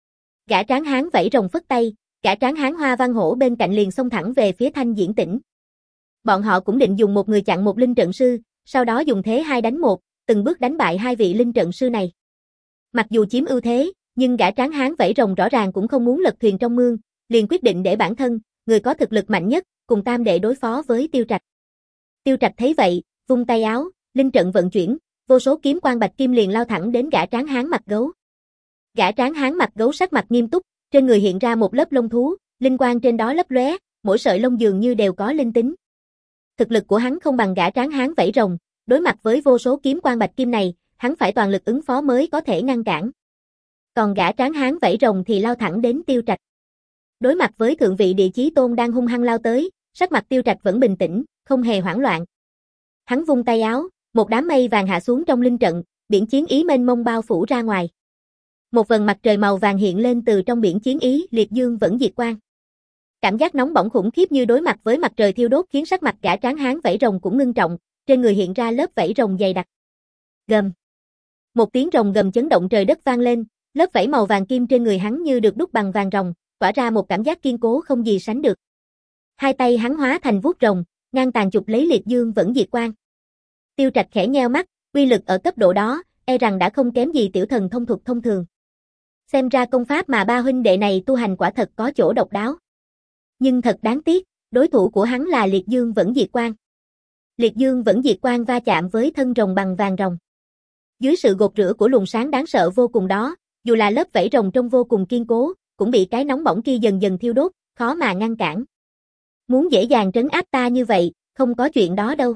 Gã tráng hán vẫy rồng phất tay, gã tráng hán Hoa Văn Hổ bên cạnh liền xông thẳng về phía Thanh Diễn Tĩnh. Bọn họ cũng định dùng một người chặn một linh trận sư, sau đó dùng thế hai đánh một, từng bước đánh bại hai vị linh trận sư này. Mặc dù chiếm ưu thế, nhưng gã tráng hán vẫy rồng rõ ràng cũng không muốn lật thuyền trong mương, liền quyết định để bản thân, người có thực lực mạnh nhất, cùng tam đệ đối phó với Tiêu Trạch. Tiêu Trạch thấy vậy, vung tay áo, linh trận vận chuyển, vô số kiếm quang bạch kim liền lao thẳng đến gã tráng hán mặt gấu. Gã tráng hán mặt gấu sắc mặt nghiêm túc, trên người hiện ra một lớp lông thú, linh quang trên đó lấp lóe, mỗi sợi lông dường như đều có linh tính. Thực lực của hắn không bằng gã tráng hán vẫy rồng, đối mặt với vô số kiếm quang bạch kim này, hắn phải toàn lực ứng phó mới có thể ngăn cản. Còn gã tráng hán vẫy rồng thì lao thẳng đến Tiêu Trạch. Đối mặt với thượng vị địa chí tôn đang hung hăng lao tới, sắc mặt Tiêu Trạch vẫn bình tĩnh, không hề hoảng loạn. Hắn vung tay áo, một đám mây vàng hạ xuống trong linh trận, biển chiến ý mênh mông bao phủ ra ngoài. Một vầng mặt trời màu vàng hiện lên từ trong biển chiến ý, liệt dương vẫn diệt quang. Cảm giác nóng bỏng khủng khiếp như đối mặt với mặt trời thiêu đốt khiến sắc mặt gã tráng hán vẫy rồng cũng ngưng trọng, trên người hiện ra lớp vảy rồng dày đặc. Gầm. Một tiếng rồng gầm chấn động trời đất vang lên, lớp vảy màu vàng kim trên người hắn như được đúc bằng vàng rồng, tỏa ra một cảm giác kiên cố không gì sánh được. Hai tay hắn hóa thành vuốt rồng, ngang tàn chụp lấy liệt dương vẫn diệt quang. Tiêu Trạch khẽ nheo mắt, uy lực ở cấp độ đó, e rằng đã không kém gì tiểu thần thông thuật thông thường. Xem ra công pháp mà ba huynh đệ này tu hành quả thật có chỗ độc đáo. Nhưng thật đáng tiếc, đối thủ của hắn là liệt dương vẫn diệt quang. Liệt dương vẫn diệt quang va chạm với thân rồng bằng vàng rồng. Dưới sự gột rửa của luồng sáng đáng sợ vô cùng đó, dù là lớp vảy rồng trông vô cùng kiên cố, cũng bị cái nóng bỏng kia dần dần thiêu đốt, khó mà ngăn cản. Muốn dễ dàng trấn áp ta như vậy, không có chuyện đó đâu.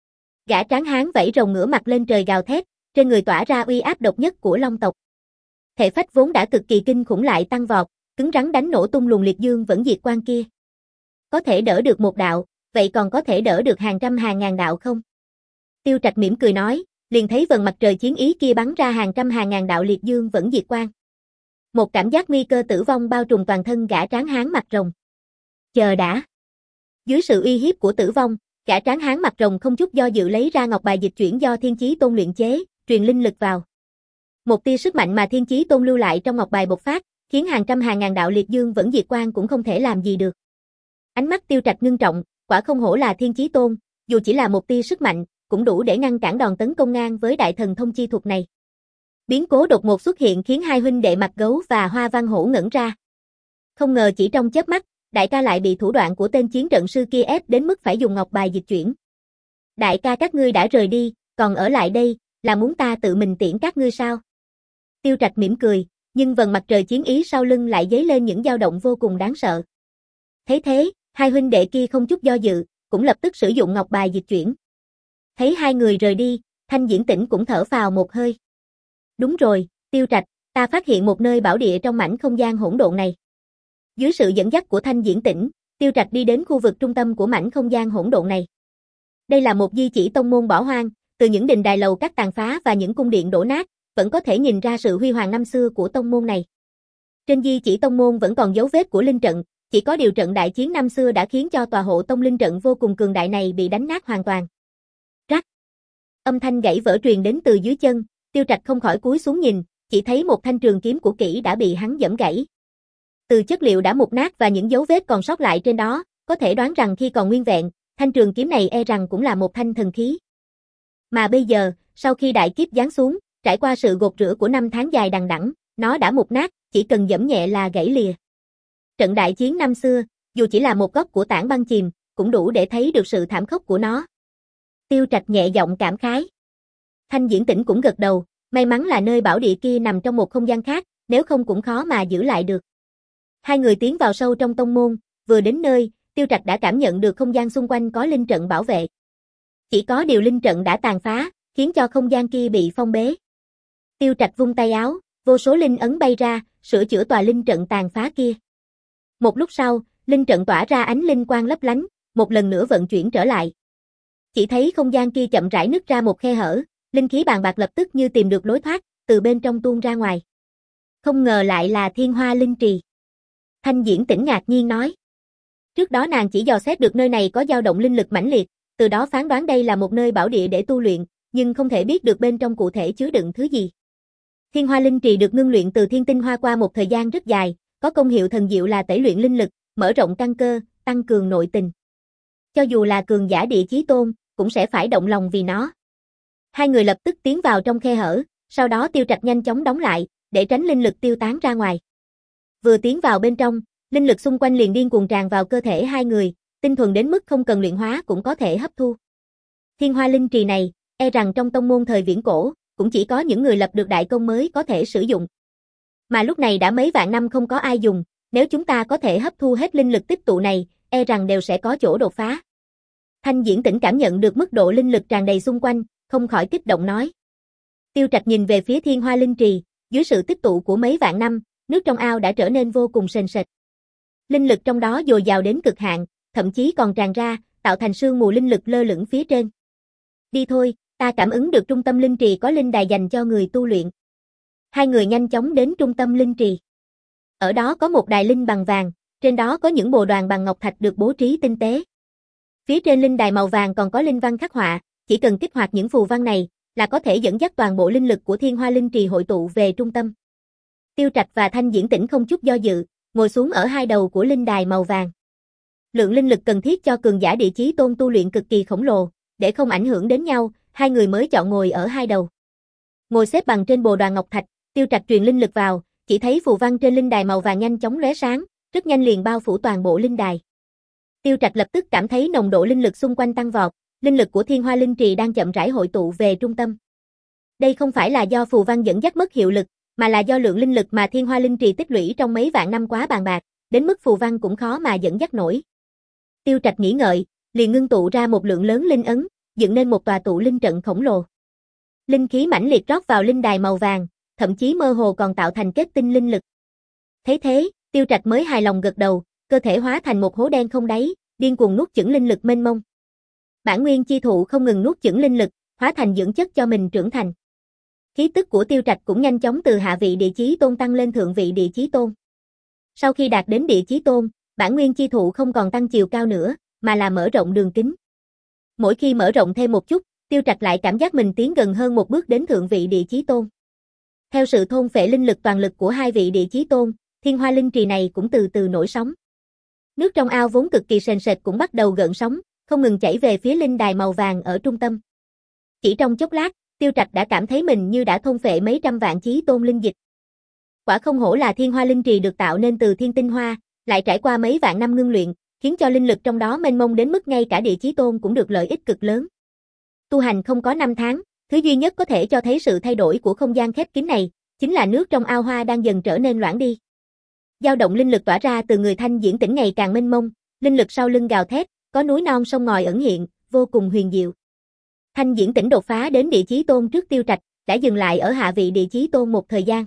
Gã tráng hán vẫy rồng ngửa mặt lên trời gào thét, trên người tỏa ra uy áp độc nhất của Long tộc. Thể phách vốn đã cực kỳ kinh khủng lại tăng vọt, cứng rắn đánh nổ tung luồng liệt dương vẫn diệt quang kia. Có thể đỡ được một đạo, vậy còn có thể đỡ được hàng trăm hàng ngàn đạo không? Tiêu Trạch mỉm cười nói, liền thấy vầng mặt trời chiến ý kia bắn ra hàng trăm hàng ngàn đạo liệt dương vẫn diệt quang. Một cảm giác nguy cơ tử vong bao trùm toàn thân gã tráng hán mặt rồng. Chờ đã. Dưới sự uy hiếp của tử vong, gã tráng hán mặt rồng không chút do dự lấy ra ngọc bài dịch chuyển do Thiên Chí Tôn luyện chế, truyền linh lực vào. Một tia sức mạnh mà Thiên Chí Tôn lưu lại trong ngọc bài bộc phát, khiến hàng trăm hàng ngàn đạo liệt dương vẫn diệt quang cũng không thể làm gì được. Ánh mắt Tiêu Trạch ngưng trọng, quả không hổ là Thiên Chí Tôn, dù chỉ là một tia sức mạnh, cũng đủ để ngăn cản đòn tấn công ngang với đại thần thông chi thuật này. Biến cố đột ngột xuất hiện khiến hai huynh đệ Mặt Gấu và Hoa Văn Hổ ngẩn ra. Không ngờ chỉ trong chớp mắt, đại ca lại bị thủ đoạn của tên chiến trận sư kia ép đến mức phải dùng ngọc bài dịch chuyển. Đại ca các ngươi đã rời đi, còn ở lại đây, là muốn ta tự mình tiễn các ngươi sao? Tiêu Trạch mỉm cười, nhưng vầng mặt trời chiến ý sau lưng lại dấy lên những dao động vô cùng đáng sợ. Thấy thế, hai huynh đệ kia không chút do dự, cũng lập tức sử dụng ngọc bài dịch chuyển. Thấy hai người rời đi, Thanh Diễn Tĩnh cũng thở phào một hơi. Đúng rồi, Tiêu Trạch, ta phát hiện một nơi bảo địa trong mảnh không gian hỗn độn này. Dưới sự dẫn dắt của Thanh Diễn Tĩnh, Tiêu Trạch đi đến khu vực trung tâm của mảnh không gian hỗn độn này. Đây là một di chỉ tông môn bỏ hoang, từ những đình đài lầu các tàn phá và những cung điện đổ nát, vẫn có thể nhìn ra sự huy hoàng năm xưa của tông môn này. Trên di chỉ tông môn vẫn còn dấu vết của linh trận, chỉ có điều trận đại chiến năm xưa đã khiến cho tòa hộ tông linh trận vô cùng cường đại này bị đánh nát hoàn toàn. Rắc. Âm thanh gãy vỡ truyền đến từ dưới chân, Tiêu Trạch không khỏi cúi xuống nhìn, chỉ thấy một thanh trường kiếm của kỹ đã bị hắn giẫm gãy. Từ chất liệu đã mục nát và những dấu vết còn sót lại trên đó, có thể đoán rằng khi còn nguyên vẹn, thanh trường kiếm này e rằng cũng là một thanh thần khí. Mà bây giờ, sau khi đại kiếp giáng xuống, trải qua sự gột rửa của năm tháng dài đằng đẵng, nó đã mục nát, chỉ cần giẫm nhẹ là gãy lìa. Trận đại chiến năm xưa, dù chỉ là một góc của tảng băng chìm, cũng đủ để thấy được sự thảm khốc của nó. Tiêu Trạch nhẹ giọng cảm khái. Thanh Diễn Tĩnh cũng gật đầu, may mắn là nơi bảo địa kia nằm trong một không gian khác, nếu không cũng khó mà giữ lại được. Hai người tiến vào sâu trong tông môn, vừa đến nơi, Tiêu Trạch đã cảm nhận được không gian xung quanh có linh trận bảo vệ. Chỉ có điều linh trận đã tàn phá, khiến cho không gian kia bị phong bế. Tiêu Trạch vung tay áo, vô số linh ấn bay ra, sửa chữa tòa linh trận tàn phá kia. Một lúc sau, linh trận tỏa ra ánh linh quang lấp lánh, một lần nữa vận chuyển trở lại. Chỉ thấy không gian kia chậm rãi nứt ra một khe hở, linh khí bàn bạc lập tức như tìm được lối thoát, từ bên trong tuôn ra ngoài. Không ngờ lại là Thiên Hoa Linh Trì. Thanh Diễn Tĩnh ngạc nhiên nói. Trước đó nàng chỉ dò xét được nơi này có dao động linh lực mãnh liệt, từ đó phán đoán đây là một nơi bảo địa để tu luyện, nhưng không thể biết được bên trong cụ thể chứa đựng thứ gì. Thiên Hoa Linh Trì được ngưng luyện từ thiên tinh hoa qua một thời gian rất dài, có công hiệu thần diệu là tẩy luyện linh lực, mở rộng căn cơ, tăng cường nội tình. Cho dù là cường giả địa chí tôn, cũng sẽ phải động lòng vì nó. Hai người lập tức tiến vào trong khe hở, sau đó Tiêu Trạch nhanh chóng đóng lại, để tránh linh lực tiêu tán ra ngoài. Vừa tiến vào bên trong, linh lực xung quanh liền điên cuồng tràn vào cơ thể hai người, tinh thuần đến mức không cần luyện hóa cũng có thể hấp thu. Thiên Hoa Linh Trì này, e rằng trong tông môn thời viễn cổ, cũng chỉ có những người lập được đại công mới có thể sử dụng. Mà lúc này đã mấy vạn năm không có ai dùng, nếu chúng ta có thể hấp thu hết linh lực tích tụ này, e rằng đều sẽ có chỗ đột phá. Thanh Diễn Tĩnh cảm nhận được mức độ linh lực tràn đầy xung quanh, không khỏi kích động nói. Tiêu Trạch nhìn về phía Thiên Hoa Linh Trì, dưới sự tích tụ của mấy vạn năm, nước trong ao đã trở nên vô cùng sền sệt. Linh lực trong đó dồi dào đến cực hạn, thậm chí còn tràn ra, tạo thành sương mù linh lực lơ lửng phía trên. Đi thôi, ta cảm ứng được trung tâm linh trì có linh đài dành cho người tu luyện. Hai người nhanh chóng đến trung tâm linh trì. Ở đó có một đài linh bằng vàng, trên đó có những bồ đoàn bằng ngọc thạch được bố trí tinh tế. Phía trên linh đài màu vàng còn có linh văn khắc họa, chỉ cần kích hoạt những phù văn này, là có thể dẫn dắt toàn bộ linh lực của Thiên Hoa Linh Trì hội tụ về trung tâm. Tiêu Trạch và Thanh Diễn Tĩnh không chút do dự, ngồi xuống ở hai đầu của linh đài màu vàng. Lượng linh lực cần thiết cho cường giả địa chí tôn tu luyện cực kỳ khổng lồ, để không ảnh hưởng đến nhau, hai người mới chọn ngồi ở hai đầu. Ngồi xếp bằng trên bồ đoàn ngọc thạch, Tiêu Trạch truyền linh lực vào, chỉ thấy phù văn trên linh đài màu vàng nhanh chóng lóe sáng, rất nhanh liền bao phủ toàn bộ linh đài. Tiêu Trạch lập tức cảm thấy nồng độ linh lực xung quanh tăng vọt, linh lực của Thiên Hoa Linh Trì đang chậm rãi hội tụ về trung tâm. Đây không phải là do phù văn dẫn dắt mất hiệu lực, mà là do lượng linh lực mà Thiên Hoa Linh Trì tích lũy trong mấy vạn năm quá bàn bạc, đến mức phù văn cũng khó mà dẫn dắt nổi. Tiêu Trạch nghĩ ngợi, liền ngưng tụ ra một lượng lớn linh ấn, dựng nên một tòa tụ linh trận khổng lồ. Linh khí mãnh liệt rót vào linh đài màu vàng, thậm chí mơ hồ còn tạo thành kết tinh linh lực. Thấy thế, Tiêu Trạch mới hài lòng gật đầu, cơ thể hóa thành một hố đen không đáy, điên cuồng nuốt chửng linh lực mênh mông. Bản nguyên chi thụ không ngừng nuốt chửng linh lực, hóa thành dưỡng chất cho mình trưởng thành. Khí tức của Tiêu Trạch cũng nhanh chóng từ hạ vị địa chí tôn tăng lên thượng vị địa chí tôn. Sau khi đạt đến địa chí tôn, bản nguyên chi thụ không còn tăng chiều cao nữa, mà là mở rộng đường kính. Mỗi khi mở rộng thêm một chút, Tiêu Trạch lại cảm giác mình tiến gần hơn một bước đến thượng vị địa chí tôn. Theo sự thôn phệ linh lực toàn lực của hai vị địa chí tôn, Thiên Hoa Linh Trì này cũng từ từ nổi sóng. Nước trong ao vốn cực kỳ sền sệt cũng bắt đầu gợn sóng, không ngừng chảy về phía linh đài màu vàng ở trung tâm. Chỉ trong chốc lát, Tiêu Trạch đã cảm thấy mình như đã thôn phệ mấy trăm vạn chí tôn linh dịch. Quả không hổ là Thiên Hoa Linh Trì được tạo nên từ thiên tinh hoa, lại trải qua mấy vạn năm ngưng luyện, khiến cho linh lực trong đó mênh mông đến mức ngay cả địa chí tôn cũng được lợi ích cực lớn. Tu hành không có năm tháng, thứ duy nhất có thể cho thấy sự thay đổi của không gian khép kín này, chính là nước trong ao hoa đang dần trở nên loãng đi. Dao động linh lực tỏa ra từ người Thanh Diễn Tĩnh ngày càng mênh mông, linh lực sau lưng gào thét, có núi non sông ngòi ẩn hiện, vô cùng huyền diệu. Thanh Diễn Tĩnh đột phá đến địa chí tôn trước Tiêu Trạch, đã dừng lại ở hạ vị địa chí tôn một thời gian.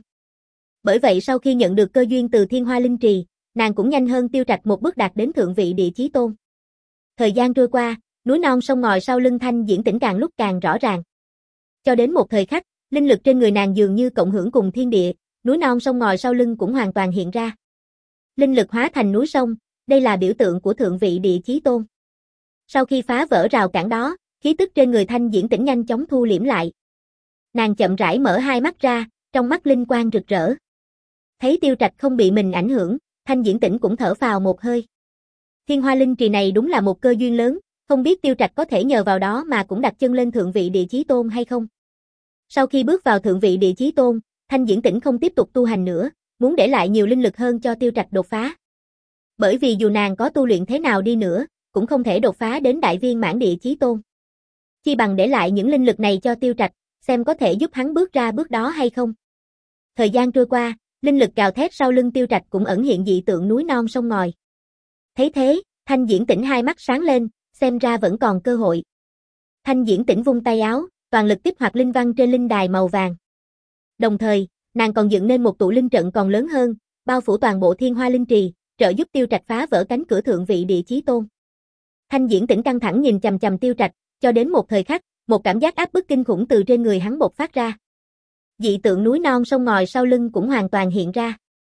Bởi vậy sau khi nhận được cơ duyên từ Thiên Hoa Linh Trì, nàng cũng nhanh hơn Tiêu Trạch một bước đạt đến thượng vị địa chí tôn. Thời gian trôi qua, núi non sông ngòi sau lưng Thanh Diễn Tĩnh càng lúc càng rõ ràng. Cho đến một thời khắc, linh lực trên người nàng dường như cộng hưởng cùng thiên địa, núi non sông ngòi sau lưng cũng hoàn toàn hiện ra. Linh lực hóa thành núi sông, đây là biểu tượng của thượng vị địa chí tôn. Sau khi phá vỡ rào cản đó, khí tức trên người Thanh Diễn Tĩnh nhanh chóng thu liễm lại. Nàng chậm rãi mở hai mắt ra, trong mắt linh quang rực rỡ. Thấy Tiêu Trạch không bị mình ảnh hưởng, Thanh Diễn Tĩnh cũng thở phào một hơi. Thiên Hoa Linh Trì này đúng là một cơ duyên lớn, Không biết Tiêu Trạch có thể nhờ vào đó mà cũng đặt chân lên thượng vị địa chí tôn hay không? Sau khi bước vào thượng vị địa chí tôn, Thanh Diễn Tĩnh không tiếp tục tu hành nữa, muốn để lại nhiều linh lực hơn cho Tiêu Trạch đột phá. Bởi vì dù nàng có tu luyện thế nào đi nữa, cũng không thể đột phá đến đại viên mãn địa chí tôn. Chi bằng để lại những linh lực này cho Tiêu Trạch, xem có thể giúp hắn bước ra bước đó hay không. Thời gian trôi qua, linh lực gào thét sau lưng Tiêu Trạch cũng ẩn hiện dị tượng núi non sông ngòi. Thấy thế, Thanh Diễn Tĩnh hai mắt sáng lên, xem ra vẫn còn cơ hội. Thanh Diễn Tĩnh vung tay áo, toàn lực kích hoạt linh văn trên linh đài màu vàng. Đồng thời, nàng còn dựng nên một tụ linh trận còn lớn hơn, bao phủ toàn bộ Thiên Hoa Linh Trì, trợ giúp Tiêu Trạch phá vỡ cánh cửa thượng vị địa chí tôn. Thanh Diễn Tĩnh căng thẳng nhìn chằm chằm Tiêu Trạch, cho đến một thời khắc, một cảm giác áp bức kinh khủng từ trên người hắn bộc phát ra. Dị tượng núi non sông ngòi sau lưng cũng hoàn toàn hiện ra.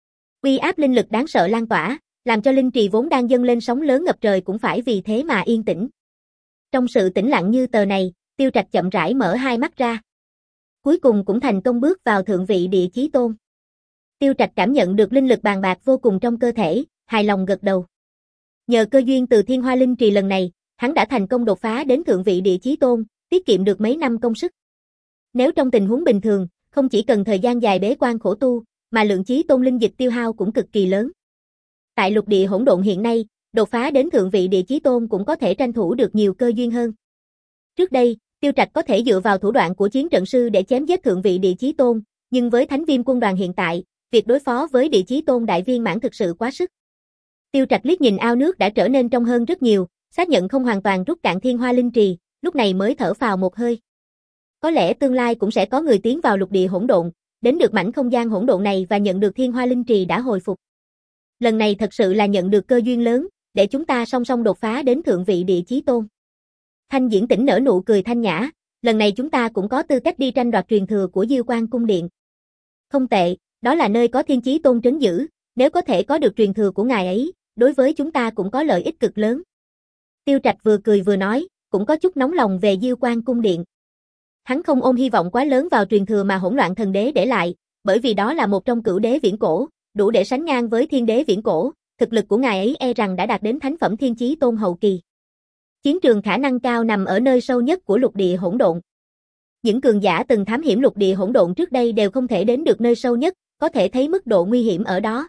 Uy áp linh lực đáng sợ lan tỏa, làm cho linh trì vốn đang dâng lên sóng lớn ngập trời cũng phải vì thế mà yên tĩnh. Trong sự tĩnh lặng như tờ này, Tiêu Trạch chậm rãi mở hai mắt ra. Cuối cùng cũng thành công bước vào thượng vị địa chí tôn. Tiêu Trạch cảm nhận được linh lực bàn bạc vô cùng trong cơ thể, hài lòng gật đầu. Nhờ cơ duyên từ Thiên Hoa Linh Trì lần này, hắn đã thành công đột phá đến thượng vị địa chí tôn, tiết kiệm được mấy năm công sức. Nếu trong tình huống bình thường, không chỉ cần thời gian dài bế quan khổ tu, mà lượng chí tôn linh dịch tiêu hao cũng cực kỳ lớn. Tại lục địa hỗn độn hiện nay, đột phá đến thượng vị địa chí tôn cũng có thể tranh thủ được nhiều cơ duyên hơn. Trước đây, Tiêu Trạch có thể dựa vào thủ đoạn của chiến trận sư để chém giết thượng vị địa chí tôn, nhưng với Thánh Viêm quân đoàn hiện tại, việc đối phó với địa chí tôn đại viên mãn thực sự quá sức. Tiêu Trạch liếc nhìn ao nước đã trở nên trong hơn rất nhiều, xác nhận không hoàn toàn rút cạn Thiên Hoa Linh Trì, lúc này mới thở phào một hơi. Có lẽ tương lai cũng sẽ có người tiến vào lục địa hỗn độn, đến được mảnh không gian hỗn độn này và nhận được Thiên Hoa Linh Trì đã hồi phục. Lần này thật sự là nhận được cơ duyên lớn, để chúng ta song song đột phá đến thượng vị địa chí tôn. Thanh Diễn Tĩnh nở nụ cười thanh nhã, lần này chúng ta cũng có tư cách đi tranh đoạt truyền thừa của Diêu Quan cung điện. Không tệ, đó là nơi có Thiên Chí Tôn trấn giữ, nếu có thể có được truyền thừa của ngài ấy, đối với chúng ta cũng có lợi ích cực lớn. Tiêu Trạch vừa cười vừa nói, cũng có chút nóng lòng về Diêu Quan cung điện. Hắn không ôm hy vọng quá lớn vào truyền thừa mà Hỗn Loạn Thần Đế để lại, bởi vì đó là một trong cửu đế viễn cổ, đủ để sánh ngang với Thiên Đế viễn cổ, thực lực của ngài ấy e rằng đã đạt đến thánh phẩm Thiên Chí Tôn hậu kỳ. Chiến trường khả năng cao nằm ở nơi sâu nhất của lục địa hỗn độn. Những cường giả từng thám hiểm lục địa hỗn độn trước đây đều không thể đến được nơi sâu nhất, có thể thấy mức độ nguy hiểm ở đó.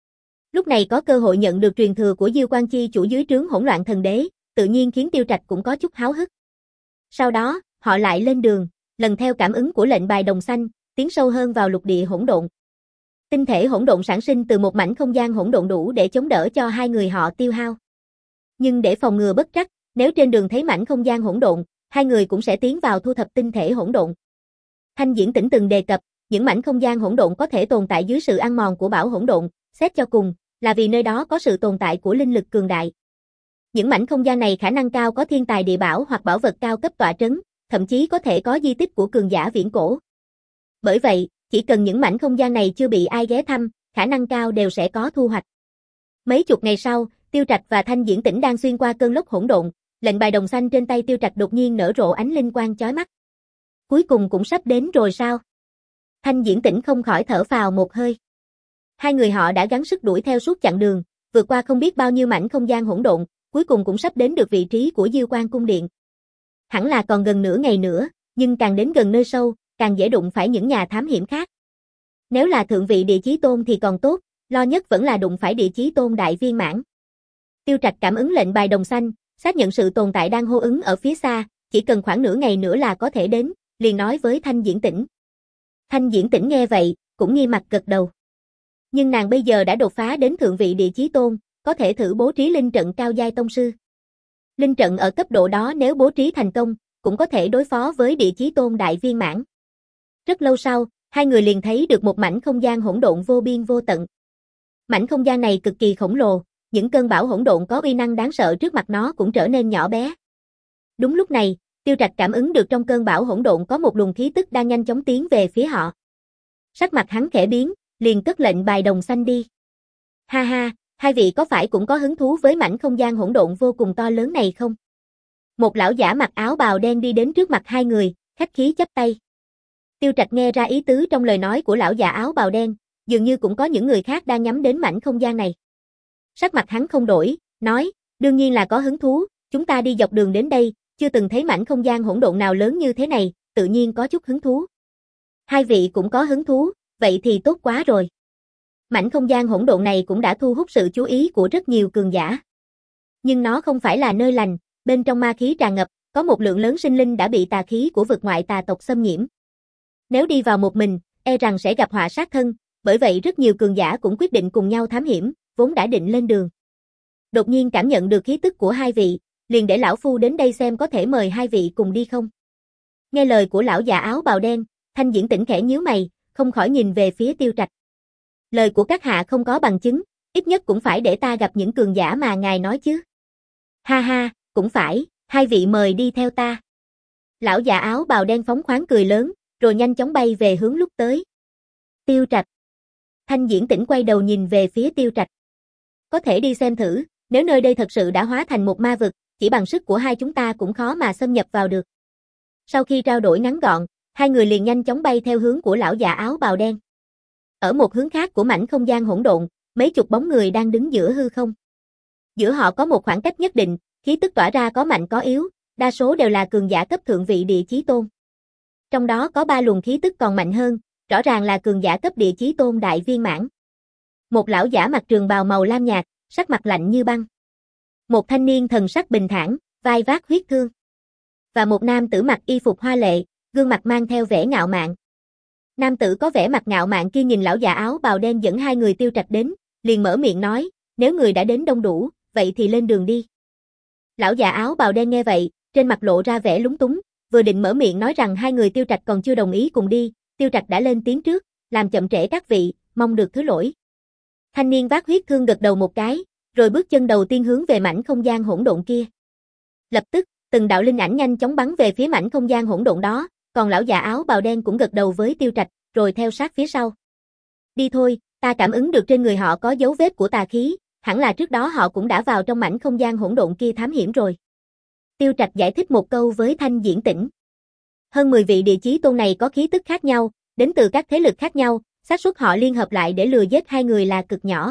Lúc này có cơ hội nhận được truyền thừa của Diêu Quan chi chủ dưới trướng Hỗn Loạn Thần Đế, tự nhiên khiến Tiêu Trạch cũng có chút háo hức. Sau đó, họ lại lên đường, lần theo cảm ứng của lệnh bài đồng xanh, tiến sâu hơn vào lục địa hỗn độn. Tinh thể hỗn độn sản sinh từ một mảnh không gian hỗn độn đủ để chống đỡ cho hai người họ tiêu hao. Nhưng để phòng ngừa bất trắc, nếu trên đường thấy mảnh không gian hỗn độn, hai người cũng sẽ tiến vào thu thập tinh thể hỗn độn. Thanh Diễn Tĩnh từng đề cập, những mảnh không gian hỗn độn có thể tồn tại dưới sự ăn mòn của bão hỗn độn, xét cho cùng, là vì nơi đó có sự tồn tại của linh lực cường đại. Những mảnh không gian này khả năng cao có thiên tài địa bảo hoặc bảo vật cao cấp tọa trấn, thậm chí có thể có di tích của cường giả viễn cổ. Bởi vậy, chỉ cần những mảnh không gian này chưa bị ai ghé thăm, khả năng cao đều sẽ có thu hoạch. Mấy chục ngày sau, Tiêu Trạch và Thanh Diễn Tĩnh đang xuyên qua cơn lốc hỗn độn, lệnh bài đồng xanh trên tay Tiêu Trạch đột nhiên nở rộ ánh linh quang chói mắt. Cuối cùng cũng sắp đến rồi sao? Thanh Diễn Tĩnh không khỏi thở phào một hơi. Hai người họ đã gắng sức đuổi theo suốt chặng đường, vượt qua không biết bao nhiêu mảnh không gian hỗn độn, cuối cùng cũng sắp đến được vị trí của Diêu Quan cung điện. Hẳn là còn gần nửa ngày nữa, nhưng càng đến gần nơi sâu, càng dễ đụng phải những nhà thám hiểm khác. Nếu là thượng vị địa chí tôn thì còn tốt, lo nhất vẫn là đụng phải địa chí tôn đại viên mãn. Tiêu Trạch cảm ứng lệnh bài đồng xanh, xác nhận sự tồn tại đang hô ứng ở phía xa, chỉ cần khoảng nửa ngày nữa là có thể đến, liền nói với Thanh Diễn Tĩnh. Thanh Diễn Tĩnh nghe vậy, cũng nghi mặt gật đầu. Nhưng nàng bây giờ đã đột phá đến thượng vị địa chí tôn, có thể thử bố trí linh trận cao giai tông sư. Linh trận ở cấp độ đó nếu bố trí thành công, cũng có thể đối phó với địa chí tôn đại viên mãn. Rất lâu sau, hai người liền thấy được một mảnh không gian hỗn độn vô biên vô tận. Mảnh không gian này cực kỳ khổng lồ, những cơn bão hỗn độn có uy năng đáng sợ trước mặt nó cũng trở nên nhỏ bé. Đúng lúc này, Tiêu Trạch cảm ứng được trong cơn bão hỗn độn có một luồng khí tức đang nhanh chóng tiến về phía họ. Sắc mặt hắn khẽ biến, liền cất lệnh bài đồng xanh đi. Ha ha, hai vị có phải cũng có hứng thú với mảnh không gian hỗn độn vô cùng to lớn này không? Một lão giả mặc áo bào đen đi đến trước mặt hai người, khách khí chắp tay. Tiêu Trạch nghe ra ý tứ trong lời nói của lão già áo bào đen, dường như cũng có những người khác đang nhắm đến mảnh không gian này. Sắc mặt hắn không đổi, nói, đương nhiên là có hứng thú, chúng ta đi dọc đường đến đây, chưa từng thấy mảnh không gian hỗn độn nào lớn như thế này, tự nhiên có chút hứng thú. Hai vị cũng có hứng thú, vậy thì tốt quá rồi. Mảnh không gian hỗn độn này cũng đã thu hút sự chú ý của rất nhiều cường giả. Nhưng nó không phải là nơi lành, bên trong ma khí tràn ngập, có một lượng lớn sinh linh đã bị tà khí của vực ngoại tà tộc xâm nhiễm. Nếu đi vào một mình, e rằng sẽ gặp họa sát thân, bởi vậy rất nhiều cường giả cũng quyết định cùng nhau thám hiểm, vốn đã định lên đường. Đột nhiên cảm nhận được khí tức của hai vị, liền để lão phu đến đây xem có thể mời hai vị cùng đi không. Nghe lời của lão già áo bào đen, Thanh Diễn Tĩnh khẽ nhíu mày, không khỏi nhìn về phía Tiêu Trạch. Lời của các hạ không có bằng chứng, ít nhất cũng phải để ta gặp những cường giả mà ngài nói chứ. Ha ha, cũng phải, hai vị mời đi theo ta. Lão già áo bào đen phóng khoáng cười lớn, rồi nhanh chóng bay về hướng lúc tới. Tiêu Trạch. Thanh Diễn Tĩnh quay đầu nhìn về phía Tiêu Trạch. Có thể đi xem thử, nếu nơi đây thật sự đã hóa thành một ma vực, chỉ bằng sức của hai chúng ta cũng khó mà xâm nhập vào được. Sau khi trao đổi ngắn gọn, hai người liền nhanh chóng bay theo hướng của lão già áo bào đen. Ở một hướng khác của mảnh không gian hỗn độn, mấy chục bóng người đang đứng giữa hư không. Giữa họ có một khoảng cách nhất định, khí tức tỏa ra có mạnh có yếu, đa số đều là cường giả cấp thượng vị địa chí tôn. Trong đó có ba luồng khí tức còn mạnh hơn, rõ ràng là cường giả cấp địa chí tôn đại viên mãn. Một lão giả mặc trường bào màu lam nhạt, sắc mặt lạnh như băng. Một thanh niên thần sắc bình thản, vai vác huyết thương. Và một nam tử mặc y phục hoa lệ, gương mặt mang theo vẻ ngạo mạn. Nam tử có vẻ mặt ngạo mạn kia nhìn lão già áo bào đen dẫn hai người Tiêu Trạch đến, liền mở miệng nói, nếu người đã đến đông đủ, vậy thì lên đường đi. Lão già áo bào đen nghe vậy, trên mặt lộ ra vẻ lúng túng, vừa định mở miệng nói rằng hai người Tiêu Trạch còn chưa đồng ý cùng đi, Tiêu Trạch đã lên tiếng trước, làm chậm trễ các vị, mong được thứ lỗi. Thanh niên vác huyết thương gật đầu một cái, rồi bước chân đầu tiên hướng về mảnh không gian hỗn độn kia. Lập tức, từng đạo linh ảnh nhanh chóng bắn về phía mảnh không gian hỗn độn đó, còn lão già áo bào đen cũng gật đầu với Tiêu Trạch, rồi theo sát phía sau. Đi thôi, ta cảm ứng được trên người họ có dấu vết của tà khí, hẳn là trước đó họ cũng đã vào trong mảnh không gian hỗn độn kia thám hiểm rồi. Tiêu Trạch giải thích một câu với Thanh Diễn Tĩnh. Hơn mười vị địa chí tôn này có khí tức khác nhau, đến từ các thế lực khác nhau, xác suất họ liên hợp lại để lừa giết hai người là cực nhỏ.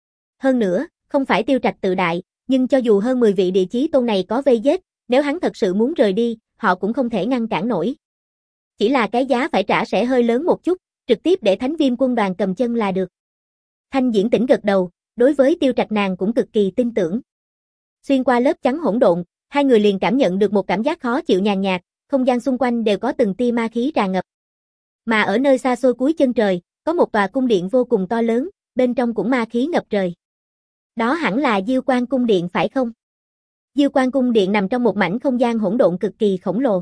Hơn nữa, không phải Tiêu Trạch tự đại, nhưng cho dù hơn mười vị địa chí tôn này có vây giết, nếu hắn thật sự muốn rời đi, họ cũng không thể ngăn cản nổi. Chỉ là cái giá phải trả sẽ hơi lớn một chút, trực tiếp để Thánh Viêm quân đoàn cầm chân là được. Thanh Diễn Tĩnh gật đầu, đối với Tiêu Trạch nàng cũng cực kỳ tin tưởng. Xuyên qua lớp chắn hỗn độn, hai người liền cảm nhận được một cảm giác khó chịu nhàn nhạt, không gian xung quanh đều có từng tia ma khí tràn ngập. Mà ở nơi xa xôi cuối chân trời, có một tòa cung điện vô cùng to lớn, bên trong cũng ma khí ngập trời. Đó hẳn là Diêu Quan cung điện phải không? Diêu Quan cung điện nằm trong một mảnh không gian hỗn độn cực kỳ khổng lồ.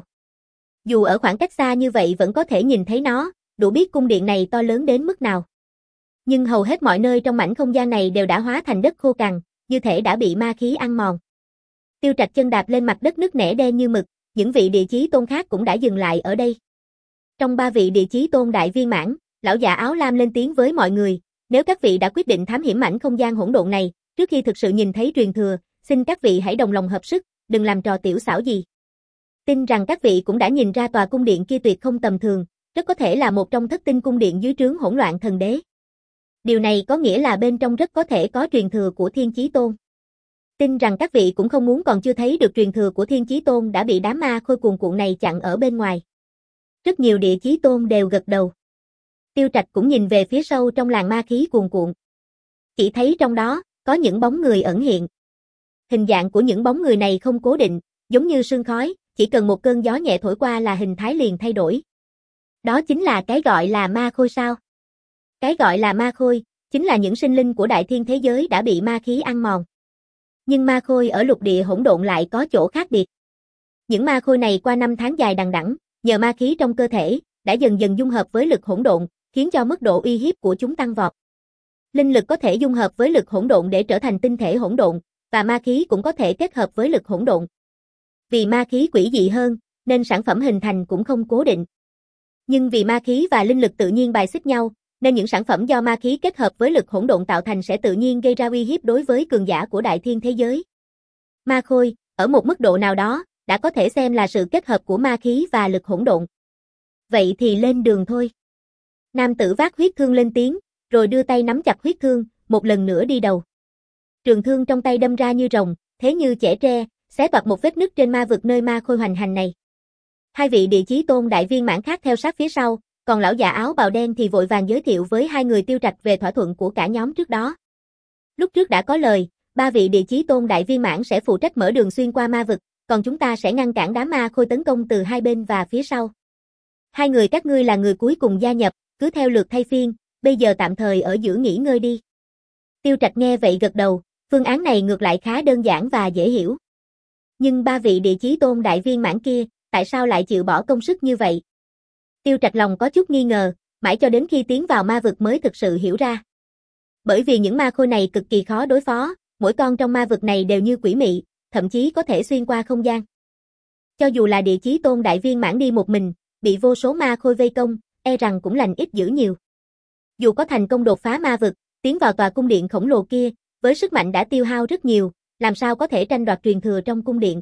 Dù ở khoảng cách xa như vậy vẫn có thể nhìn thấy nó, đủ biết cung điện này to lớn đến mức nào. Nhưng hầu hết mọi nơi trong mảnh không gian này đều đã hóa thành đất khô cằn, như thể đã bị ma khí ăn mòn. Tiêu Trạch chân đạp lên mặt đất nứt nẻ đen như mực, những vị địa chí tôn khác cũng đã dừng lại ở đây. Trong ba vị địa chí tôn đại viên mãn, lão già áo lam lên tiếng với mọi người, nếu các vị đã quyết định thám hiểm mảnh không gian hỗn độn này, trước khi thực sự nhìn thấy truyền thừa, xin các vị hãy đồng lòng hợp sức, đừng làm trò tiểu xảo gì. Tin rằng các vị cũng đã nhìn ra tòa cung điện kia tuyệt không tầm thường, rất có thể là một trong thất tinh cung điện dưới trướng hỗn loạn thần đế. Điều này có nghĩa là bên trong rất có thể có truyền thừa của Thiên Chí Tôn. Tin rằng các vị cũng không muốn còn chưa thấy được truyền thừa của Thiên Chí Tôn đã bị đám ma khôi cuồn cuộn này chặn ở bên ngoài. Rất nhiều địa chí tôn đều gật đầu. Tiêu Trạch cũng nhìn về phía sâu trong làn ma khí cuồn cuộn. Chỉ thấy trong đó, có những bóng người ẩn hiện. Hình dạng của những bóng người này không cố định, giống như sương khói, chỉ cần một cơn gió nhẹ thổi qua là hình thái liền thay đổi. Đó chính là cái gọi là ma khôi sao? Cái gọi là ma khôi, chính là những sinh linh của đại thiên thế giới đã bị ma khí ăn mòn. Nhưng ma khôi ở lục địa hỗn độn lại có chỗ khác biệt. Những ma khôi này qua năm tháng dài đằng đẵng, nhờ ma khí trong cơ thể, đã dần dần dung hợp với lực hỗn độn, khiến cho mức độ uy hiếp của chúng tăng vọt. Linh lực có thể dung hợp với lực hỗn độn để trở thành tinh thể hỗn độn, và ma khí cũng có thể kết hợp với lực hỗn độn. Vì ma khí quỷ dị hơn, nên sản phẩm hình thành cũng không cố định. Nhưng vì ma khí và linh lực tự nhiên bài xích nhau, nên những sản phẩm do ma khí kết hợp với lực hỗn độn tạo thành sẽ tự nhiên gây ra uy hiếp đối với cường giả của đại thiên thế giới. Ma khôi, ở một mức độ nào đó, đã có thể xem là sự kết hợp của ma khí và lực hỗn độn. Vậy thì lên đường thôi. Nam tử vác huyết thương lên tiếng, rồi đưa tay nắm chặt huyết thương, một lần nữa đi đầu. Trường thương trong tay đâm ra như rồng, thế như chẻ tre, xé toạc một vết nứt trên ma vực nơi ma khôi hoành hành này. Hai vị địa chí tôn đại viên mãn khác theo sát phía sau, còn lão già áo bào đen thì vội vàng giới thiệu với hai người Tiêu Trạch về thỏa thuận của cả nhóm trước đó. Lúc trước đã có lời, ba vị địa chí tôn đại viên mãn sẽ phụ trách mở đường xuyên qua ma vực, còn chúng ta sẽ ngăn cản đám ma khôi tấn công từ hai bên và phía sau. Hai người các ngươi là người cuối cùng gia nhập, cứ theo lượt thay phiên, bây giờ tạm thời ở giữa nghỉ ngơi đi. Tiêu Trạch nghe vậy gật đầu, phương án này ngược lại khá đơn giản và dễ hiểu. Nhưng ba vị địa chí tôn đại viên mãn kia, tại sao lại chịu bỏ công sức như vậy? Tiêu Trạch lòng có chút nghi ngờ, mãi cho đến khi tiến vào ma vực mới thực sự hiểu ra. Bởi vì những ma khôi này cực kỳ khó đối phó, mỗi con trong ma vực này đều như quỷ mị, thậm chí có thể xuyên qua không gian. Cho dù là địa chí tôn đại viên mãn đi một mình, bị vô số ma khôi vây công, e rằng cũng lành ít dữ nhiều. Dù có thành công đột phá ma vực, tiến vào tòa cung điện khổng lồ kia, với sức mạnh đã tiêu hao rất nhiều, làm sao có thể tranh đoạt truyền thừa trong cung điện.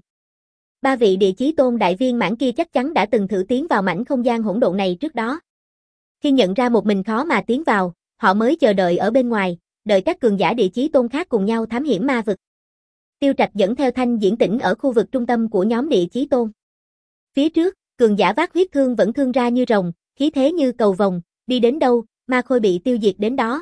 Ba vị địa chí tôn đại viên mãn kia chắc chắn đã từng thử tiến vào mảnh không gian hỗn độn này trước đó. Khi nhận ra một mình khó mà tiến vào, họ mới chờ đợi ở bên ngoài, đợi các cường giả địa chí tôn khác cùng nhau thám hiểm ma vực. Tiêu Trạch dẫn theo Thanh Diễn Tĩnh ở khu vực trung tâm của nhóm địa chí tôn. Phía trước, cường giả vác huyết thương vẫn thương ra như rồng, khí thế như cầu vồng, đi đến đâu, ma khôi bị tiêu diệt đến đó.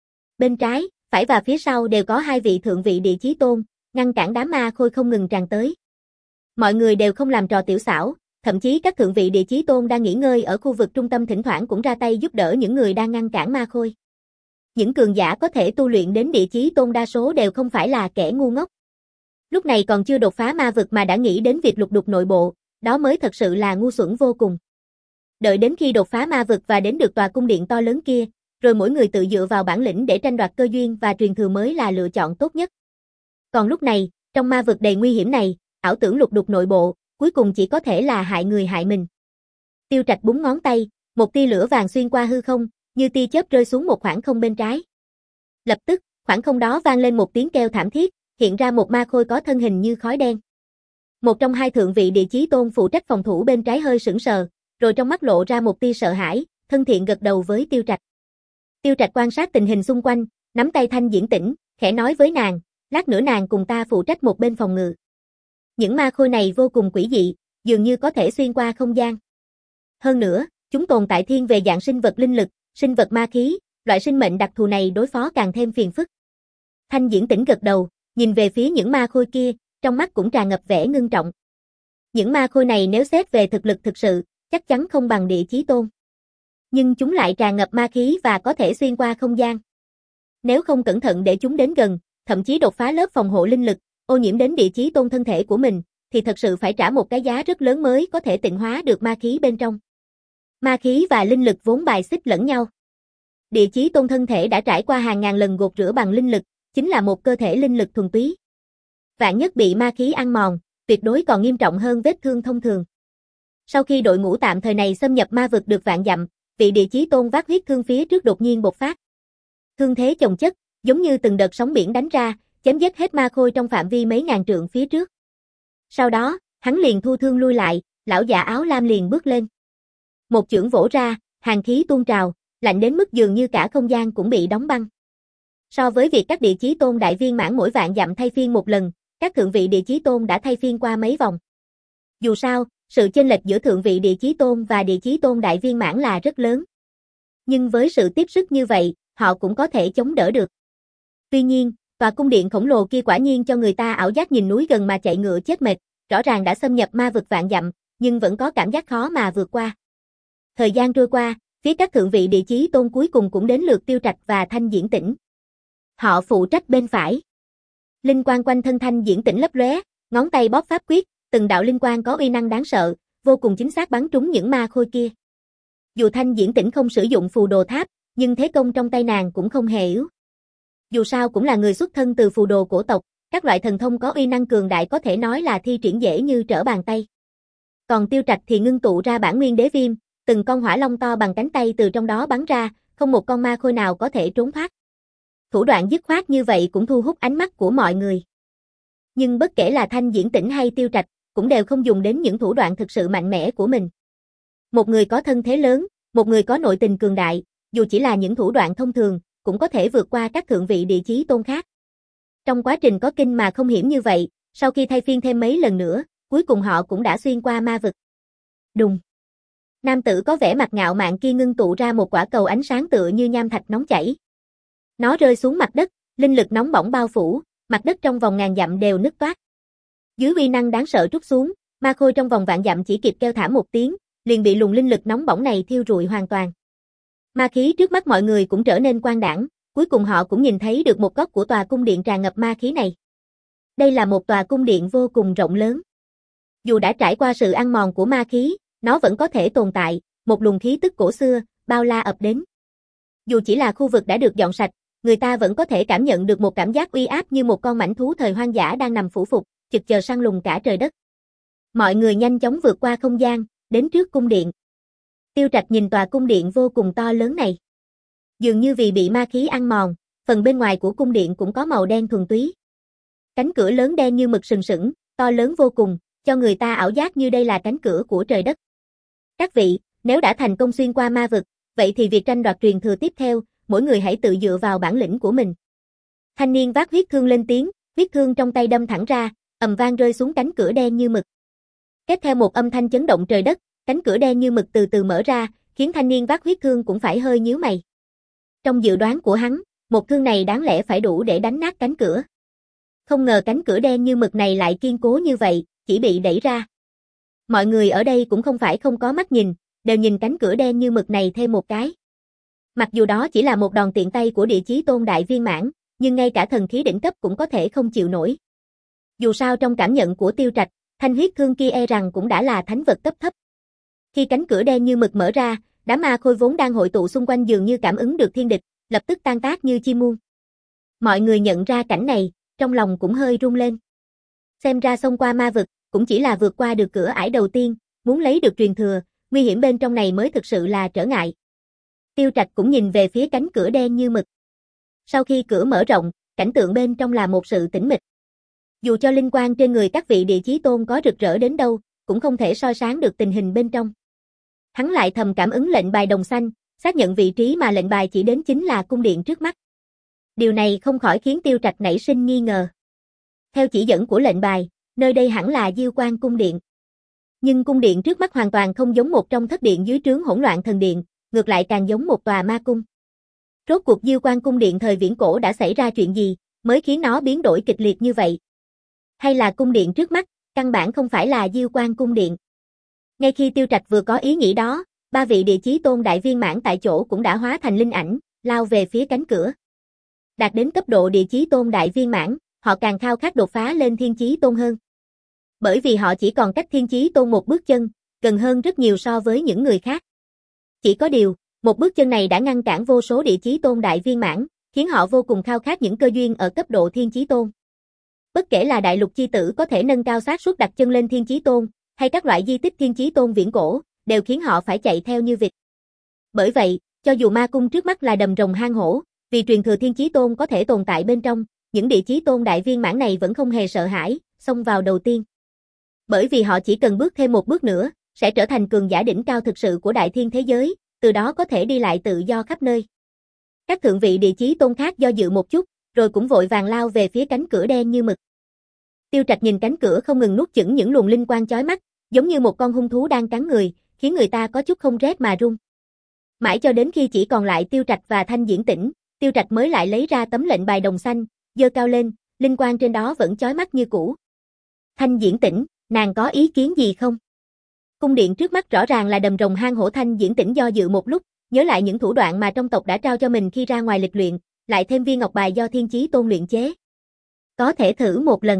Bên trái, phải và phía sau đều có hai vị thượng vị địa chí tôn, ngăn cản đám ma khôi không ngừng tràn tới. Mọi người đều không làm trò tiểu xảo, thậm chí các thượng vị địa chí tôn đang nghỉ ngơi ở khu vực trung tâm thỉnh thoảng cũng ra tay giúp đỡ những người đang ngăn cản ma khôi. Những cường giả có thể tu luyện đến địa chí tôn đa số đều không phải là kẻ ngu ngốc. Lúc này còn chưa đột phá ma vực mà đã nghĩ đến việc lục đục nội bộ, đó mới thật sự là ngu xuẩn vô cùng. Đợi đến khi đột phá ma vực và đến được tòa cung điện to lớn kia, rồi mỗi người tự dựa vào bản lĩnh để tranh đoạt cơ duyên và truyền thừa mới là lựa chọn tốt nhất. Còn lúc này, trong ma vực đầy nguy hiểm này, ảo tưởng lục đục nội bộ, cuối cùng chỉ có thể là hại người hại mình. Tiêu Trạch búng ngón tay, một tia lửa vàng xuyên qua hư không, như tia chớp rơi xuống một khoảng không bên trái. Lập tức, khoảng không đó vang lên một tiếng kêu thảm thiết, hiện ra một ma khôi có thân hình như khói đen. Một trong hai thượng vị địa chí tôn phụ trách phòng thủ bên trái hơi sững sờ, rồi trong mắt lộ ra một tia sợ hãi, thân thiện gật đầu với Tiêu Trạch. Tiêu Trạch quan sát tình hình xung quanh, nắm tay Thanh Diễn Tĩnh, khẽ nói với nàng, lát nữa nàng cùng ta phụ trách một bên phòng ngự. Những ma khôi này vô cùng quỷ dị, dường như có thể xuyên qua không gian. Hơn nữa, chúng tồn tại thiên về dạng sinh vật linh lực, sinh vật ma khí, loại sinh mệnh đặc thù này đối phó càng thêm phiền phức. Thanh Diễn Tĩnh gật đầu, nhìn về phía những ma khôi kia, trong mắt cũng tràn ngập vẻ ngưng trọng. Những ma khôi này nếu xét về thực lực thực sự, chắc chắn không bằng địa chí tôn. Nhưng chúng lại tràn ngập ma khí và có thể xuyên qua không gian. Nếu không cẩn thận để chúng đến gần, thậm chí đột phá lớp phòng hộ linh lực, ô nhiễm đến địa chí tôn thân thể của mình, thì thật sự phải trả một cái giá rất lớn mới có thể tịnh hóa được ma khí bên trong. Ma khí và linh lực vốn bài xích lẫn nhau. Địa chí tôn thân thể đã trải qua hàng ngàn lần gột rửa bằng linh lực, chính là một cơ thể linh lực thuần túy. Vạn nhất bị ma khí ăn mòn, tuyệt đối còn nghiêm trọng hơn vết thương thông thường. Sau khi đội ngũ tạm thời này xâm nhập ma vực được vạn dặm, vị địa chí tôn vác huyết thương phía trước đột nhiên bộc phát. Thương thế chồng chất, giống như từng đợt sóng biển đánh ra, chém giết hết ma khôi trong phạm vi mấy ngàn trượng phía trước. Sau đó, hắn liền thu thương lui lại, lão già áo lam liền bước lên. Một chưởng vỗ ra, hàn khí tuôn trào, lạnh đến mức dường như cả không gian cũng bị đóng băng. So với việc các địa chí tôn đại viên mãn mỗi vạn dặm thay phiên một lần, các thượng vị địa chí tôn đã thay phiên qua mấy vòng. Dù sao, sự chênh lệch giữa thượng vị địa chí tôn và địa chí tôn đại viên mãn là rất lớn. Nhưng với sự tiếp sức như vậy, họ cũng có thể chống đỡ được. Tuy nhiên, tòa cung điện khổng lồ kia quả nhiên cho người ta ảo giác nhìn núi gần mà chạy ngựa chết mệt, rõ ràng đã xâm nhập ma vực vạn dặm, nhưng vẫn có cảm giác khó mà vượt qua. Thời gian trôi qua, phía các thượng vị địa chí tôn cuối cùng cũng đến lượt Tiêu Trạch và Thanh Diễn Tĩnh. Họ phụ trách bên phải. Linh quang quanh thân Thanh Diễn Tĩnh lấp lóe, ngón tay bóp pháp quyết, từng đạo linh quang có uy năng đáng sợ, vô cùng chính xác bắn trúng những ma khôi kia. Dù Thanh Diễn Tĩnh không sử dụng phù đồ tháp, nhưng thế công trong tay nàng cũng không hề yếu. Dù sao cũng là người xuất thân từ phù đồ cổ tộc, các loại thần thông có uy năng cường đại có thể nói là thi triển dễ như trở bàn tay. Còn Tiêu Trạch thì ngưng tụ ra bản nguyên đế viêm, từng con hỏa long to bằng cánh tay từ trong đó bắn ra, không một con ma khôi nào có thể trốn thoát. Thủ đoạn dứt khoát như vậy cũng thu hút ánh mắt của mọi người. Nhưng bất kể là Thanh Diễn Tĩnh hay Tiêu Trạch, cũng đều không dùng đến những thủ đoạn thực sự mạnh mẽ của mình. Một người có thân thế lớn, một người có nội tình cường đại, dù chỉ là những thủ đoạn thông thường, cũng có thể vượt qua các thượng vị địa chí tôn khác. Trong quá trình có kinh mà không hiểm như vậy, Sau khi thay phiên thêm mấy lần nữa, cuối cùng họ cũng đã xuyên qua ma vực. Đùng. Nam tử có vẻ mặt ngạo mạn kia ngưng tụ ra một quả cầu ánh sáng tựa như nham thạch nóng chảy. Nó rơi xuống mặt đất, linh lực nóng bỏng bao phủ, mặt đất trong vòng ngàn dặm đều nứt toác. Dưới uy năng đáng sợ trút xuống, ma khôi trong vòng vạn dặm chỉ kịp kêu thảm một tiếng, liền bị luồng linh lực nóng bỏng này thiêu rụi hoàn toàn. Ma khí trước mắt mọi người cũng trở nên quang đãng, cuối cùng họ cũng nhìn thấy được một góc của tòa cung điện tràn ngập ma khí này. Đây là một tòa cung điện vô cùng rộng lớn. Dù đã trải qua sự ăn mòn của ma khí, nó vẫn có thể tồn tại, một luồng khí tức cổ xưa, bao la ập đến. Dù chỉ là khu vực đã được dọn sạch, người ta vẫn có thể cảm nhận được một cảm giác uy áp như một con mãnh thú thời hoang dã đang nằm phủ phục, chực chờ săn lùng cả trời đất. Mọi người nhanh chóng vượt qua không gian, đến trước cung điện. Tiêu Trạch nhìn tòa cung điện vô cùng to lớn này. Dường như vì bị ma khí ăn mòn, phần bên ngoài của cung điện cũng có màu đen thuần túy. Cánh cửa lớn đen như mực sừng sững, to lớn vô cùng, cho người ta ảo giác như đây là cánh cửa của trời đất. Các vị, nếu đã thành công xuyên qua ma vực, vậy thì việc tranh đoạt truyền thừa tiếp theo, mỗi người hãy tự dựa vào bản lĩnh của mình. Thanh niên vác huyết thương lên tiếng, huyết thương trong tay đâm thẳng ra, ầm vang rơi xuống cánh cửa đen như mực. Kết theo một âm thanh chấn động trời đất, cánh cửa đen như mực từ từ mở ra, khiến thanh niên vác huyết thương cũng phải hơi nhíu mày. Trong dự đoán của hắn, một thương này đáng lẽ phải đủ để đánh nát cánh cửa. Không ngờ cánh cửa đen như mực này lại kiên cố như vậy, chỉ bị đẩy ra. Mọi người ở đây cũng không phải không có mắt nhìn, đều nhìn cánh cửa đen như mực này thêm một cái. Mặc dù đó chỉ là một đòn tiện tay của Địa Chí Tôn đại viên mãn, nhưng ngay cả thần khí đỉnh cấp cũng có thể không chịu nổi. Dù sao trong cảm nhận của Tiêu Trạch, thanh huyết thương kia e rằng cũng đã là thánh vật cấp thấp. Khi cánh cửa đen như mực mở ra, đám ma khôi vốn đang hội tụ xung quanh dường như cảm ứng được thiên địch, lập tức tan tác như chim muôn. Mọi người nhận ra cảnh này, trong lòng cũng hơi rung lên. Xem ra xông qua ma vực, cũng chỉ là vượt qua được cửa ải đầu tiên, muốn lấy được truyền thừa, nguy hiểm bên trong này mới thực sự là trở ngại. Tiêu Trạch cũng nhìn về phía cánh cửa đen như mực. Sau khi cửa mở rộng, cảnh tượng bên trong là một sự tĩnh mịch. Dù cho linh quang trên người các vị Địa Chí Tôn có rực rỡ đến đâu, cũng không thể soi sáng được tình hình bên trong. Hắn lại thầm cảm ứng lệnh bài đồng xanh, xác nhận vị trí mà lệnh bài chỉ đến chính là cung điện trước mắt. Điều này không khỏi khiến Tiêu Trạch nảy sinh nghi ngờ. Theo chỉ dẫn của lệnh bài, nơi đây hẳn là Diêu Quan cung điện. Nhưng cung điện trước mắt hoàn toàn không giống một trong thất điện dưới trướng Hỗn Loạn Thần Điện, ngược lại càng giống một tòa ma cung. Rốt cuộc Diêu Quan cung điện thời viễn cổ đã xảy ra chuyện gì, mới khiến nó biến đổi kịch liệt như vậy? Hay là cung điện trước mắt, căn bản không phải là Diêu Quan cung điện? Ngay khi Tiêu Trạch vừa có ý nghĩ đó, ba vị Địa Chí Tôn đại viên mãn tại chỗ cũng đã hóa thành linh ảnh, lao về phía cánh cửa. Đạt đến cấp độ Địa Chí Tôn đại viên mãn, họ càng khao khát đột phá lên Thiên Chí Tôn hơn. Bởi vì họ chỉ còn cách Thiên Chí Tôn một bước chân, gần hơn rất nhiều so với những người khác. Chỉ có điều, một bước chân này đã ngăn cản vô số Địa Chí Tôn đại viên mãn, khiến họ vô cùng khao khát những cơ duyên ở cấp độ Thiên Chí Tôn. Bất kể là Đại Lục Chi Tử có thể nâng cao xác suất đặt chân lên Thiên Chí Tôn, hay các loại di tích Thiên Chí Tôn viễn cổ, đều khiến họ phải chạy theo như vịt. Bởi vậy, cho dù ma cung trước mắt là đầm rồng hang hổ, vì truyền thừa Thiên Chí Tôn có thể tồn tại bên trong, những Địa Chí Tôn đại viên mãn này vẫn không hề sợ hãi, xông vào đầu tiên. Bởi vì họ chỉ cần bước thêm một bước nữa, sẽ trở thành cường giả đỉnh cao thực sự của đại thiên thế giới, từ đó có thể đi lại tự do khắp nơi. Các thượng vị Địa Chí Tôn khác do dự một chút, rồi cũng vội vàng lao về phía cánh cửa đen như mực. Tiêu Trạch nhìn cánh cửa không ngừng nuốt chửng những luồng linh quang chói mắt, giống như một con hung thú đang cắn người, khiến người ta có chút không rét mà run. Mãi cho đến khi chỉ còn lại Tiêu Trạch và Thanh Diễn Tĩnh, Tiêu Trạch mới lại lấy ra tấm lệnh bài đồng xanh, giơ cao lên, linh quang trên đó vẫn chói mắt như cũ. Thanh Diễn Tĩnh, nàng có ý kiến gì không? Cung điện trước mắt rõ ràng là đầm rồng hang hổ. Thanh Diễn Tĩnh do dự một lúc, nhớ lại những thủ đoạn mà trong tộc đã trao cho mình khi ra ngoài lịch luyện, lại thêm viên ngọc bài do Thiên Chí Tôn luyện chế. Có thể thử một lần.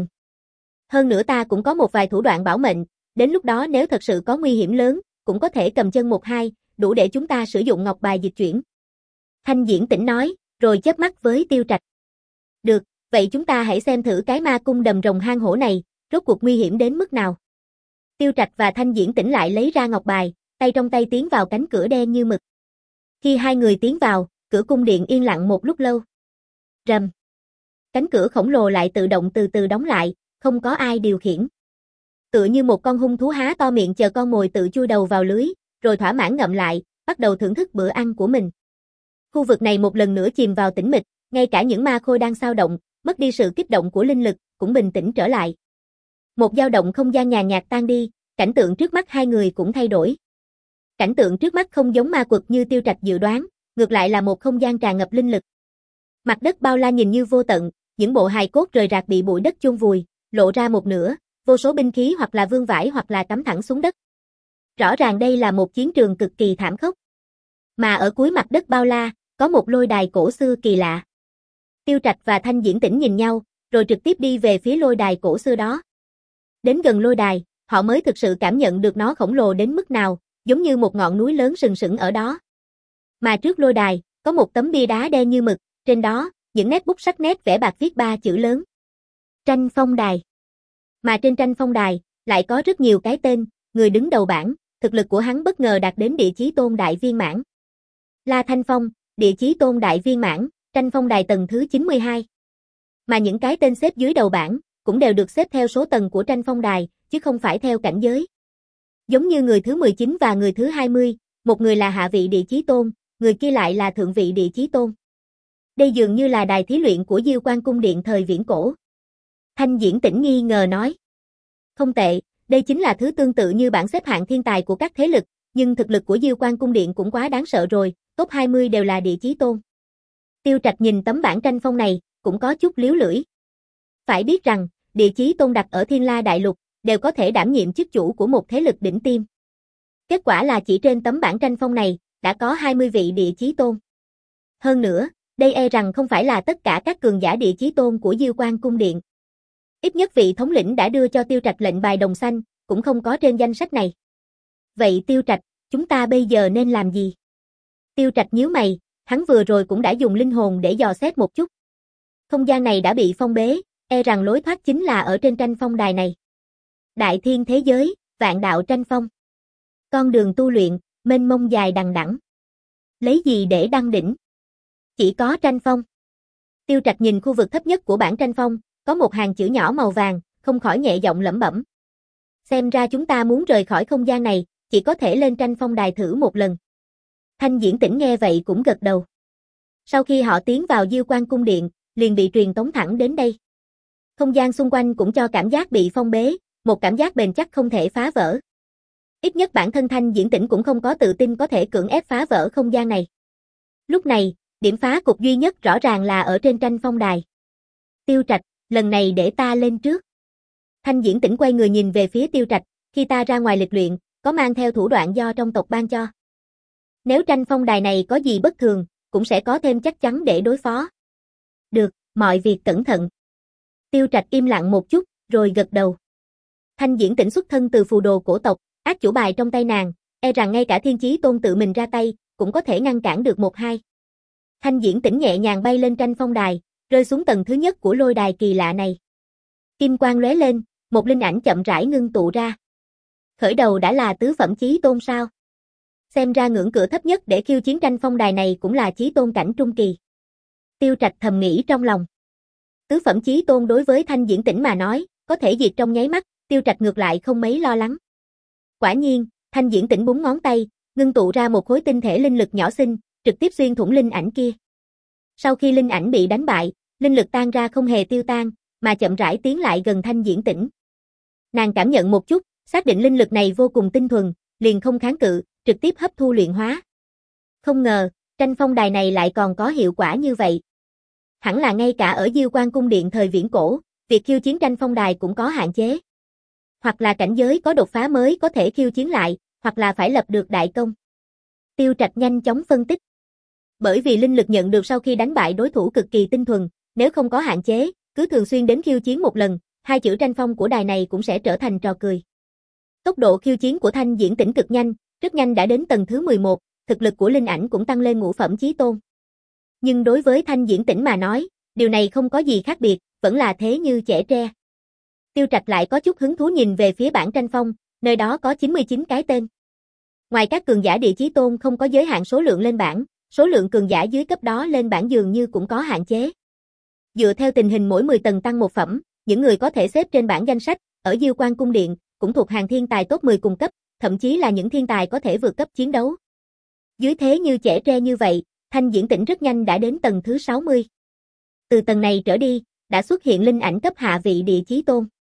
Hơn nữa ta cũng có một vài thủ đoạn bảo mệnh, đến lúc đó nếu thật sự có nguy hiểm lớn, cũng có thể cầm chân một hai, đủ để chúng ta sử dụng ngọc bài dịch chuyển. Thanh Diễn Tĩnh nói, rồi chớp mắt với Tiêu Trạch. Được, vậy chúng ta hãy xem thử cái ma cung đầm rồng hang hổ này, rốt cuộc nguy hiểm đến mức nào. Tiêu Trạch và Thanh Diễn Tĩnh lại lấy ra ngọc bài, tay trong tay tiến vào cánh cửa đen như mực. Khi hai người tiến vào, cửa cung điện yên lặng một lúc lâu. Rầm. Cánh cửa khổng lồ lại tự động từ từ đóng lại, không có ai điều khiển. Tựa như một con hung thú há to miệng chờ con mồi tự chui đầu vào lưới, rồi thỏa mãn ngậm lại, bắt đầu thưởng thức bữa ăn của mình. Khu vực này một lần nữa chìm vào tĩnh mịch, ngay cả những ma khôi đang xao động, mất đi sự kích động của linh lực, cũng bình tĩnh trở lại. Một dao động không gian nhàn nhạt tan đi, cảnh tượng trước mắt hai người cũng thay đổi. Cảnh tượng trước mắt không giống ma quật như Tiêu Trạch dự đoán, ngược lại là một không gian tràn ngập linh lực. Mặt đất bao la nhìn như vô tận, những bộ hài cốt rời rạc bị bụi đất chôn vùi, lộ ra một nửa, vô số binh khí hoặc là vương vãi hoặc là cắm thẳng xuống đất. Rõ ràng đây là một chiến trường cực kỳ thảm khốc. Mà ở cuối mặt đất bao la, có một lôi đài cổ xưa kỳ lạ. Tiêu Trạch và Thanh Diễn Tĩnh nhìn nhau, rồi trực tiếp đi về phía lôi đài cổ xưa đó. Đến gần lôi đài, họ mới thực sự cảm nhận được nó khổng lồ đến mức nào, giống như một ngọn núi lớn sừng sững ở đó. Mà trước lôi đài, có một tấm bia đá đen như mực, trên đó, những nét bút sắc nét vẽ bạc viết ba chữ lớn. Tranh phong đài. Mà trên tranh phong đài, lại có rất nhiều cái tên, người đứng đầu bảng, thực lực của hắn bất ngờ đạt đến địa chí tôn đại viên mãn. La Thanh Phong, địa chí tôn đại viên mãn, tranh phong đài tầng thứ chín mươi hai. Mà những cái tên xếp dưới đầu bảng, cũng đều được xếp theo số tầng của tranh phong đài, chứ không phải theo cảnh giới. Giống như người thứ mười chín và người thứ hai mươi, một người là hạ vị địa chí tôn, người kia lại là thượng vị địa chí tôn. Đây dường như là đài thí luyện của Diêu Quan cung điện thời viễn cổ. Thanh Diễn Tĩnh nghi ngờ nói. Không tệ, đây chính là thứ tương tự như bảng xếp hạng thiên tài của các thế lực, nhưng thực lực của Diêu Quan cung điện cũng quá đáng sợ rồi, top hai mươi đều là địa chí tôn. Tiêu Trạch nhìn tấm bảng tranh phong này, cũng có chút liếu lưỡi. Phải biết rằng, địa chí tôn đặt ở Thiên La Đại Lục, đều có thể đảm nhiệm chức chủ của một thế lực đỉnh tiêm. Kết quả là chỉ trên tấm bảng tranh phong này, đã có hai mươi vị địa chí tôn. Hơn nữa, đây e rằng không phải là tất cả các cường giả địa chí tôn của Diêu Quan cung điện. Ít nhất vị thống lĩnh đã đưa cho Tiêu Trạch lệnh bài đồng xanh, cũng không có trên danh sách này. Vậy Tiêu Trạch, chúng ta bây giờ nên làm gì? Tiêu Trạch nhíu mày, hắn vừa rồi cũng đã dùng linh hồn để dò xét một chút. Không gian này đã bị phong bế, e rằng lối thoát chính là ở trên tranh phong đài này. Đại thiên thế giới, vạn đạo tranh phong. Con đường tu luyện, mênh mông dài đằng đẵng. Lấy gì để đăng đỉnh? Chỉ có tranh phong. Tiêu Trạch nhìn khu vực thấp nhất của bảng tranh phong, có một hàng chữ nhỏ màu vàng, không khỏi nhẹ giọng lẩm bẩm. Xem ra chúng ta muốn rời khỏi không gian này, chỉ có thể lên tranh phong đài thử một lần. Thanh Diễn Tĩnh nghe vậy cũng gật đầu. Sau khi họ tiến vào Diêu Quan cung điện, liền bị truyền tống thẳng đến đây. Không gian xung quanh cũng cho cảm giác bị phong bế, một cảm giác bền chắc không thể phá vỡ. Ít nhất bản thân Thanh Diễn Tĩnh cũng không có tự tin có thể cưỡng ép phá vỡ không gian này. Lúc này, điểm phá cục duy nhất rõ ràng là ở trên tranh phong đài. Tiêu Trạch, lần này để ta lên trước. Thanh Diễn Tĩnh quay người nhìn về phía Tiêu Trạch, khi ta ra ngoài lịch luyện, có mang theo thủ đoạn do trong tộc ban cho. Nếu tranh phong đài này có gì bất thường, cũng sẽ có thêm chắc chắn để đối phó. Được, mọi việc cẩn thận. Tiêu Trạch im lặng một chút, rồi gật đầu. Thanh Diễn Tĩnh xuất thân từ phù đồ cổ tộc, ác chủ bài trong tay nàng, e rằng ngay cả Thiên Chí Tôn tự mình ra tay, cũng có thể ngăn cản được một hai. Thanh Diễn Tĩnh nhẹ nhàng bay lên tranh phong đài, rơi xuống tầng thứ nhất của lôi đài kỳ lạ này. Kim quang lóe lên, một linh ảnh chậm rãi ngưng tụ ra. Khởi đầu đã là tứ phẩm chí tôn sao? Xem ra ngưỡng cửa thấp nhất để khiêu chiến tranh phong đài này cũng là chí tôn cảnh trung kỳ. Tiêu Trạch thầm nghĩ trong lòng. Tứ phẩm chí tôn đối với Thanh Diễn Tĩnh mà nói, có thể diệt trong nháy mắt, Tiêu Trạch ngược lại không mấy lo lắng. Quả nhiên, Thanh Diễn Tĩnh búng ngón tay, ngưng tụ ra một khối tinh thể linh lực nhỏ xinh, trực tiếp xuyên thủng linh ảnh kia. Sau khi linh ảnh bị đánh bại, linh lực tan ra không hề tiêu tan, mà chậm rãi tiến lại gần Thanh Diễn Tĩnh. Nàng cảm nhận một chút, xác định linh lực này vô cùng tinh thuần, liền không kháng cự, trực tiếp hấp thu luyện hóa. Không ngờ, tranh phong đài này lại còn có hiệu quả như vậy. Hẳn là ngay cả ở Diêu Quan cung điện thời viễn cổ, việc khiêu chiến tranh phong đài cũng có hạn chế. Hoặc là cảnh giới có đột phá mới có thể khiêu chiến lại, hoặc là phải lập được đại công. Tiêu Trạch nhanh chóng phân tích. Bởi vì linh lực nhận được sau khi đánh bại đối thủ cực kỳ tinh thuần, nếu không có hạn chế, cứ thường xuyên đến khiêu chiến một lần, hai chữ tranh phong của đài này cũng sẽ trở thành trò cười. Tốc độ khiêu chiến của Thanh Diễn Tĩnh cực nhanh, rất nhanh đã đến tầng thứ mười một, thực lực của linh ảnh cũng tăng lên ngũ phẩm chí tôn. Nhưng đối với Thanh Diễn Tĩnh mà nói, điều này không có gì khác biệt, vẫn là thế như trẻ tre. Tiêu Trạch lại có chút hứng thú nhìn về phía bảng tranh phong, nơi đó có chín mươi chín cái tên. Ngoài các cường giả địa chí tôn không có giới hạn số lượng lên bảng, số lượng cường giả dưới cấp đó lên bảng dường như cũng có hạn chế. Dựa theo tình hình mỗi mười tầng tăng một phẩm, những người có thể xếp trên bảng danh sách, ở Diêu Quan cung điện, cũng thuộc hàng thiên tài top mười cùng cấp, thậm chí là những thiên tài có thể vượt cấp chiến đấu. Dưới thế như trẻ tre như vậy, Thanh Diễn Tĩnh rất nhanh đã đến tầng thứ sáu mươi. Từ tầng này trở đi, đã xuất hiện linh ảnh cấp hạ vị địa chí tôn.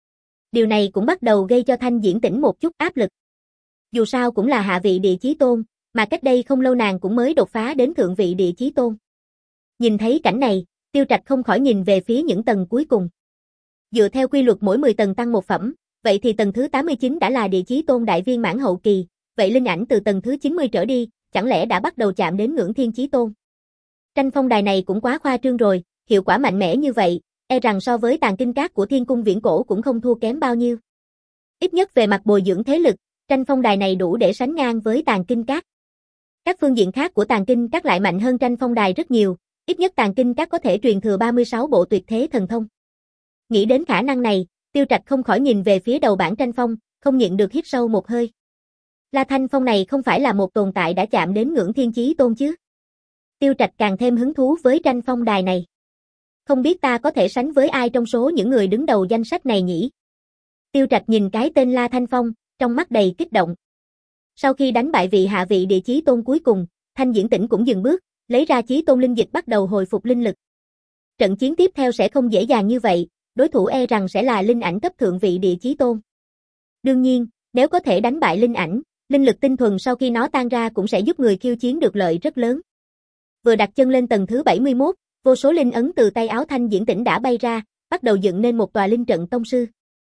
Điều này cũng bắt đầu gây cho Thanh Diễn Tĩnh một chút áp lực. Dù sao cũng là hạ vị địa chí tôn, mà cách đây không lâu nàng cũng mới đột phá đến thượng vị địa chí tôn. Nhìn thấy cảnh này, Tiêu Trạch không khỏi nhìn về phía những tầng cuối cùng. Dựa theo quy luật mỗi mười tầng tăng một phẩm, vậy thì tầng thứ tám mươi chín đã là địa chí tôn đại viên mãn hậu kỳ, vậy linh ảnh từ tầng thứ chín mươi trở đi, chẳng lẽ đã bắt đầu chạm đến ngưỡng thiên chí tôn. Tranh phong đài này cũng quá khoa trương rồi, hiệu quả mạnh mẽ như vậy, e rằng so với tàn kinh các của Thiên Cung Viễn Cổ cũng không thua kém bao nhiêu. Ít nhất về mặt bồi dưỡng thế lực, tranh phong đài này đủ để sánh ngang với tàn kinh các. Các phương diện khác của tàn kinh các lại mạnh hơn tranh phong đài rất nhiều, ít nhất tàn kinh các có thể truyền thừa ba mươi sáu bộ tuyệt thế thần thông. Nghĩ đến khả năng này, Tiêu Trạch không khỏi nhìn về phía đầu bảng tranh phong, không nhịn được hít sâu một hơi. La Thanh Phong này không phải là một tồn tại đã chạm đến ngưỡng thiên chí tôn chứ? Tiêu Trạch càng thêm hứng thú với tranh phong đài này. Không biết ta có thể sánh với ai trong số những người đứng đầu danh sách này nhỉ? Tiêu Trạch nhìn cái tên La Thanh Phong, trong mắt đầy kích động. Sau khi đánh bại vị hạ vị địa chí tôn cuối cùng, Thanh Diễn Tĩnh cũng dừng bước, lấy ra chí tôn linh dịch bắt đầu hồi phục linh lực. Trận chiến tiếp theo sẽ không dễ dàng như vậy, đối thủ e rằng sẽ là linh ảnh cấp thượng vị địa chí tôn. Đương nhiên, nếu có thể đánh bại linh ảnh, linh lực tinh thuần sau khi nó tan ra cũng sẽ giúp người khiêu chiến được lợi rất lớn. Vừa đặt chân lên tầng thứ bảy mươi mốt, vô số linh ấn từ tay áo Thanh Diễn Tĩnh đã bay ra, bắt đầu dựng nên một tòa linh trận tông sư.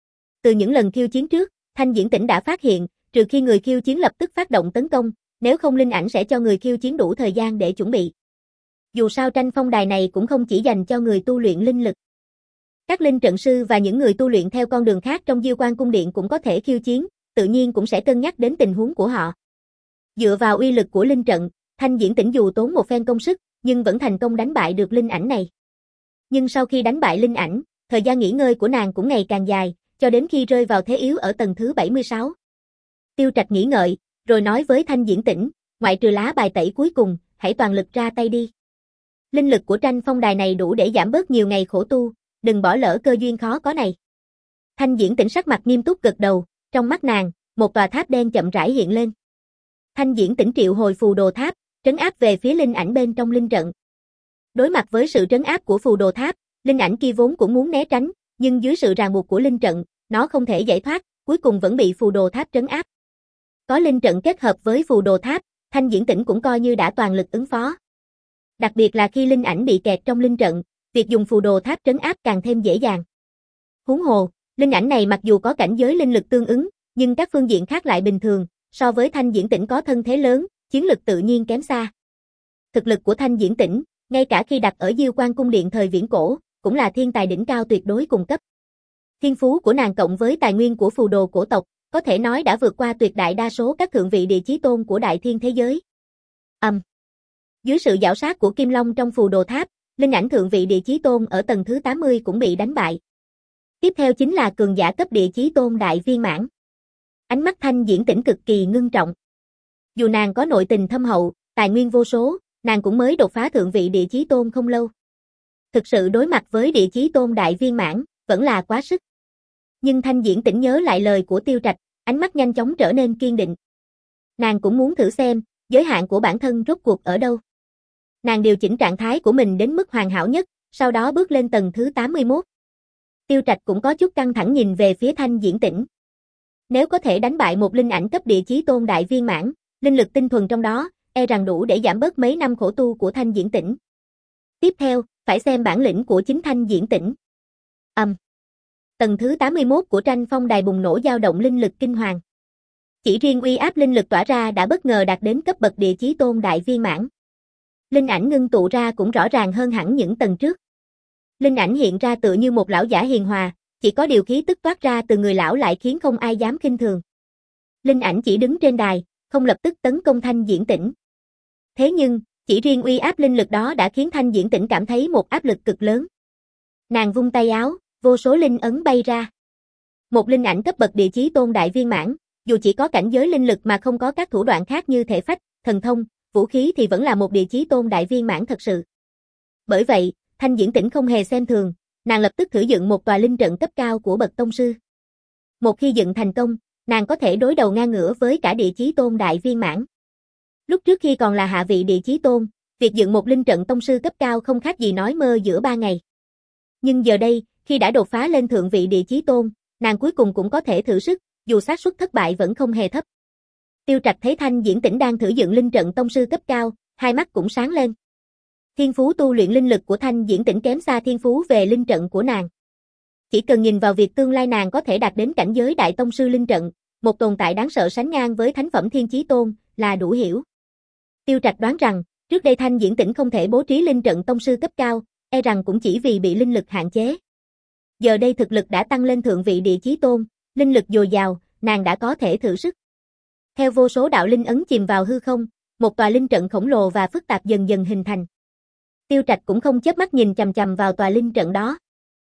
Từ những lần khiêu chiến trước, Thanh Diễn Tĩnh đã phát hiện, trừ khi người khiêu chiến lập tức phát động tấn công, nếu không linh ảnh sẽ cho người khiêu chiến đủ thời gian để chuẩn bị. Dù sao tranh phong đài này cũng không chỉ dành cho người tu luyện linh lực. Các linh trận sư và những người tu luyện theo con đường khác trong Diêu Quan cung điện cũng có thể khiêu chiến, tự nhiên cũng sẽ cân nhắc đến tình huống của họ. Dựa vào uy lực của linh trận, Thanh Diễn Tĩnh dù tốn một phen công sức, nhưng vẫn thành công đánh bại được linh ảnh này. Nhưng sau khi đánh bại linh ảnh, thời gian nghỉ ngơi của nàng cũng ngày càng dài, cho đến khi rơi vào thế yếu ở tầng thứ bảy mươi sáu. Tiêu Trạch nghĩ ngợi, rồi nói với Thanh Diễn Tĩnh, ngoại trừ lá bài tẩy cuối cùng, hãy toàn lực ra tay đi. Linh lực của tranh phong đài này đủ để giảm bớt nhiều ngày khổ tu, đừng bỏ lỡ cơ duyên khó có này. Thanh Diễn Tĩnh sắc mặt nghiêm túc gật đầu, trong mắt nàng, một tòa tháp đen chậm rãi hiện lên. Thanh Diễn Tĩnh triệu hồi phù đồ tháp, trấn áp về phía linh ảnh bên trong linh trận. Đối mặt với sự trấn áp của phù đồ tháp, linh ảnh kia vốn cũng muốn né tránh, nhưng dưới sự ràng buộc của linh trận, nó không thể giải thoát, cuối cùng vẫn bị phù đồ tháp trấn áp. Có linh trận kết hợp với phù đồ tháp, Thanh Diễn Tĩnh cũng coi như đã toàn lực ứng phó. Đặc biệt là khi linh ảnh bị kẹt trong linh trận, việc dùng phù đồ tháp trấn áp càng thêm dễ dàng. Huống hồ, linh ảnh này mặc dù có cảnh giới linh lực tương ứng, nhưng các phương diện khác lại bình thường, so với Thanh Diễn Tĩnh có thân thế lớn, chiến lực tự nhiên kém xa. Thực lực của Thanh Diễn Tĩnh, ngay cả khi đặt ở Diêu Quan cung điện thời viễn cổ, cũng là thiên tài đỉnh cao tuyệt đối cùng cấp. Thiên phú của nàng cộng với tài nguyên của phù đồ cổ tộc, có thể nói đã vượt qua tuyệt đại đa số các thượng vị địa chí tôn của đại thiên thế giới. Ầm. Um. Dưới sự giảo sát của Kim Long trong phù đồ tháp, linh ảnh thượng vị địa chí tôn ở tầng thứ tám mươi cũng bị đánh bại. Tiếp theo chính là cường giả cấp địa chí tôn đại viên mãn. Ánh mắt Thanh Diễn Tĩnh cực kỳ ngưng trọng. Dù nàng có nội tình thâm hậu, tài nguyên vô số, nàng cũng mới đột phá thượng vị địa chí tôn không lâu. Thực sự đối mặt với địa chí tôn đại viên mãn, vẫn là quá sức. Nhưng Thanh Diễn Tĩnh nhớ lại lời của Tiêu Trạch, ánh mắt nhanh chóng trở nên kiên định. Nàng cũng muốn thử xem, giới hạn của bản thân rốt cuộc ở đâu. Nàng điều chỉnh trạng thái của mình đến mức hoàn hảo nhất, sau đó bước lên tầng thứ tám mươi mốt. Tiêu Trạch cũng có chút căng thẳng nhìn về phía Thanh Diễn Tĩnh. Nếu có thể đánh bại một linh ảnh cấp địa chí tôn đại viên mãn, linh lực tinh thuần trong đó, e rằng đủ để giảm bớt mấy năm khổ tu của Thanh Diễn Tĩnh. Tiếp theo, phải xem bản lĩnh của chính Thanh Diễn Tĩnh. Ầm. Um. Tầng thứ tám mươi mốt của tranh phong đài bùng nổ dao động linh lực kinh hoàng. Chỉ riêng uy áp linh lực tỏa ra đã bất ngờ đạt đến cấp bậc địa chí tôn đại viên mãn. Linh ảnh ngưng tụ ra cũng rõ ràng hơn hẳn những tầng trước. Linh ảnh hiện ra tựa như một lão giả hiền hòa, chỉ có điều khí tức toát ra từ người lão lại khiến không ai dám khinh thường. Linh ảnh chỉ đứng trên đài, không lập tức tấn công Thanh Diễn Tĩnh. Thế nhưng, chỉ riêng uy áp linh lực đó đã khiến Thanh Diễn Tĩnh cảm thấy một áp lực cực lớn. Nàng vung tay áo, vô số linh ấn bay ra. Một linh ảnh cấp bậc địa chí tôn đại viên mãn, dù chỉ có cảnh giới linh lực mà không có các thủ đoạn khác như thể phách, thần thông, vũ khí thì vẫn là một địa chí tôn đại viên mãn thật sự. Bởi vậy, Thanh Diễn Tĩnh không hề xem thường, nàng lập tức thử dựng một tòa linh trận cấp cao của bậc tông sư. Một khi dựng thành công, nàng có thể đối đầu ngang ngửa với cả địa chí tôn đại viên mãn. Lúc trước khi còn là hạ vị địa chí tôn, việc dựng một linh trận tông sư cấp cao không khác gì nói mơ giữa ba ngày. Nhưng giờ đây, khi đã đột phá lên thượng vị địa chí tôn, nàng cuối cùng cũng có thể thử sức, dù xác suất thất bại vẫn không hề thấp. Tiêu Trạch thấy Thanh Diễn Tĩnh đang thử dựng linh trận tông sư cấp cao, hai mắt cũng sáng lên. Thiên phú tu luyện linh lực của Thanh Diễn Tĩnh kém xa thiên phú về linh trận của nàng. Chỉ cần nhìn vào việc tương lai nàng có thể đạt đến cảnh giới đại tông sư linh trận, một tồn tại đáng sợ sánh ngang với thánh phẩm Thiên Chí Tôn, là đủ hiểu. Tiêu Trạch đoán rằng, trước đây Thanh Diễn Tĩnh không thể bố trí linh trận tông sư cấp cao, e rằng cũng chỉ vì bị linh lực hạn chế. Giờ đây thực lực đã tăng lên thượng vị địa chí tôn, linh lực dồi dào, nàng đã có thể thử sức. Theo vô số đạo linh ấn chìm vào hư không, một tòa linh trận khổng lồ và phức tạp dần dần hình thành. Tiêu Trạch cũng không chớp mắt nhìn chằm chằm vào tòa linh trận đó.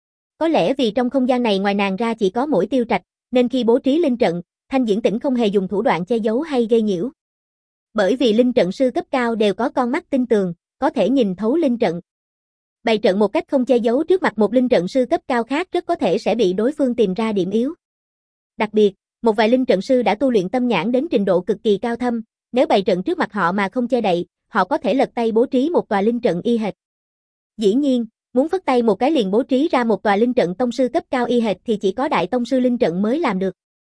Có lẽ vì trong không gian này ngoài nàng ra chỉ có mỗi Tiêu Trạch, nên khi bố trí linh trận, Thanh Diễn Tĩnh không hề dùng thủ đoạn che giấu hay gây nhiễu. Bởi vì linh trận sư cấp cao đều có con mắt tinh tường, có thể nhìn thấu linh trận. Bày trận một cách không che giấu trước mặt một linh trận sư cấp cao khác rất có thể sẽ bị đối phương tìm ra điểm yếu. Đặc biệt, một vài linh trận sư đã tu luyện tâm nhãn đến trình độ cực kỳ cao thâm, nếu bày trận trước mặt họ mà không che đậy, họ có thể lật tay bố trí một tòa linh trận y hệt. Dĩ nhiên, muốn phất tay một cái liền bố trí ra một tòa linh trận tông sư cấp cao y hệt thì chỉ có đại tông sư linh trận mới làm được.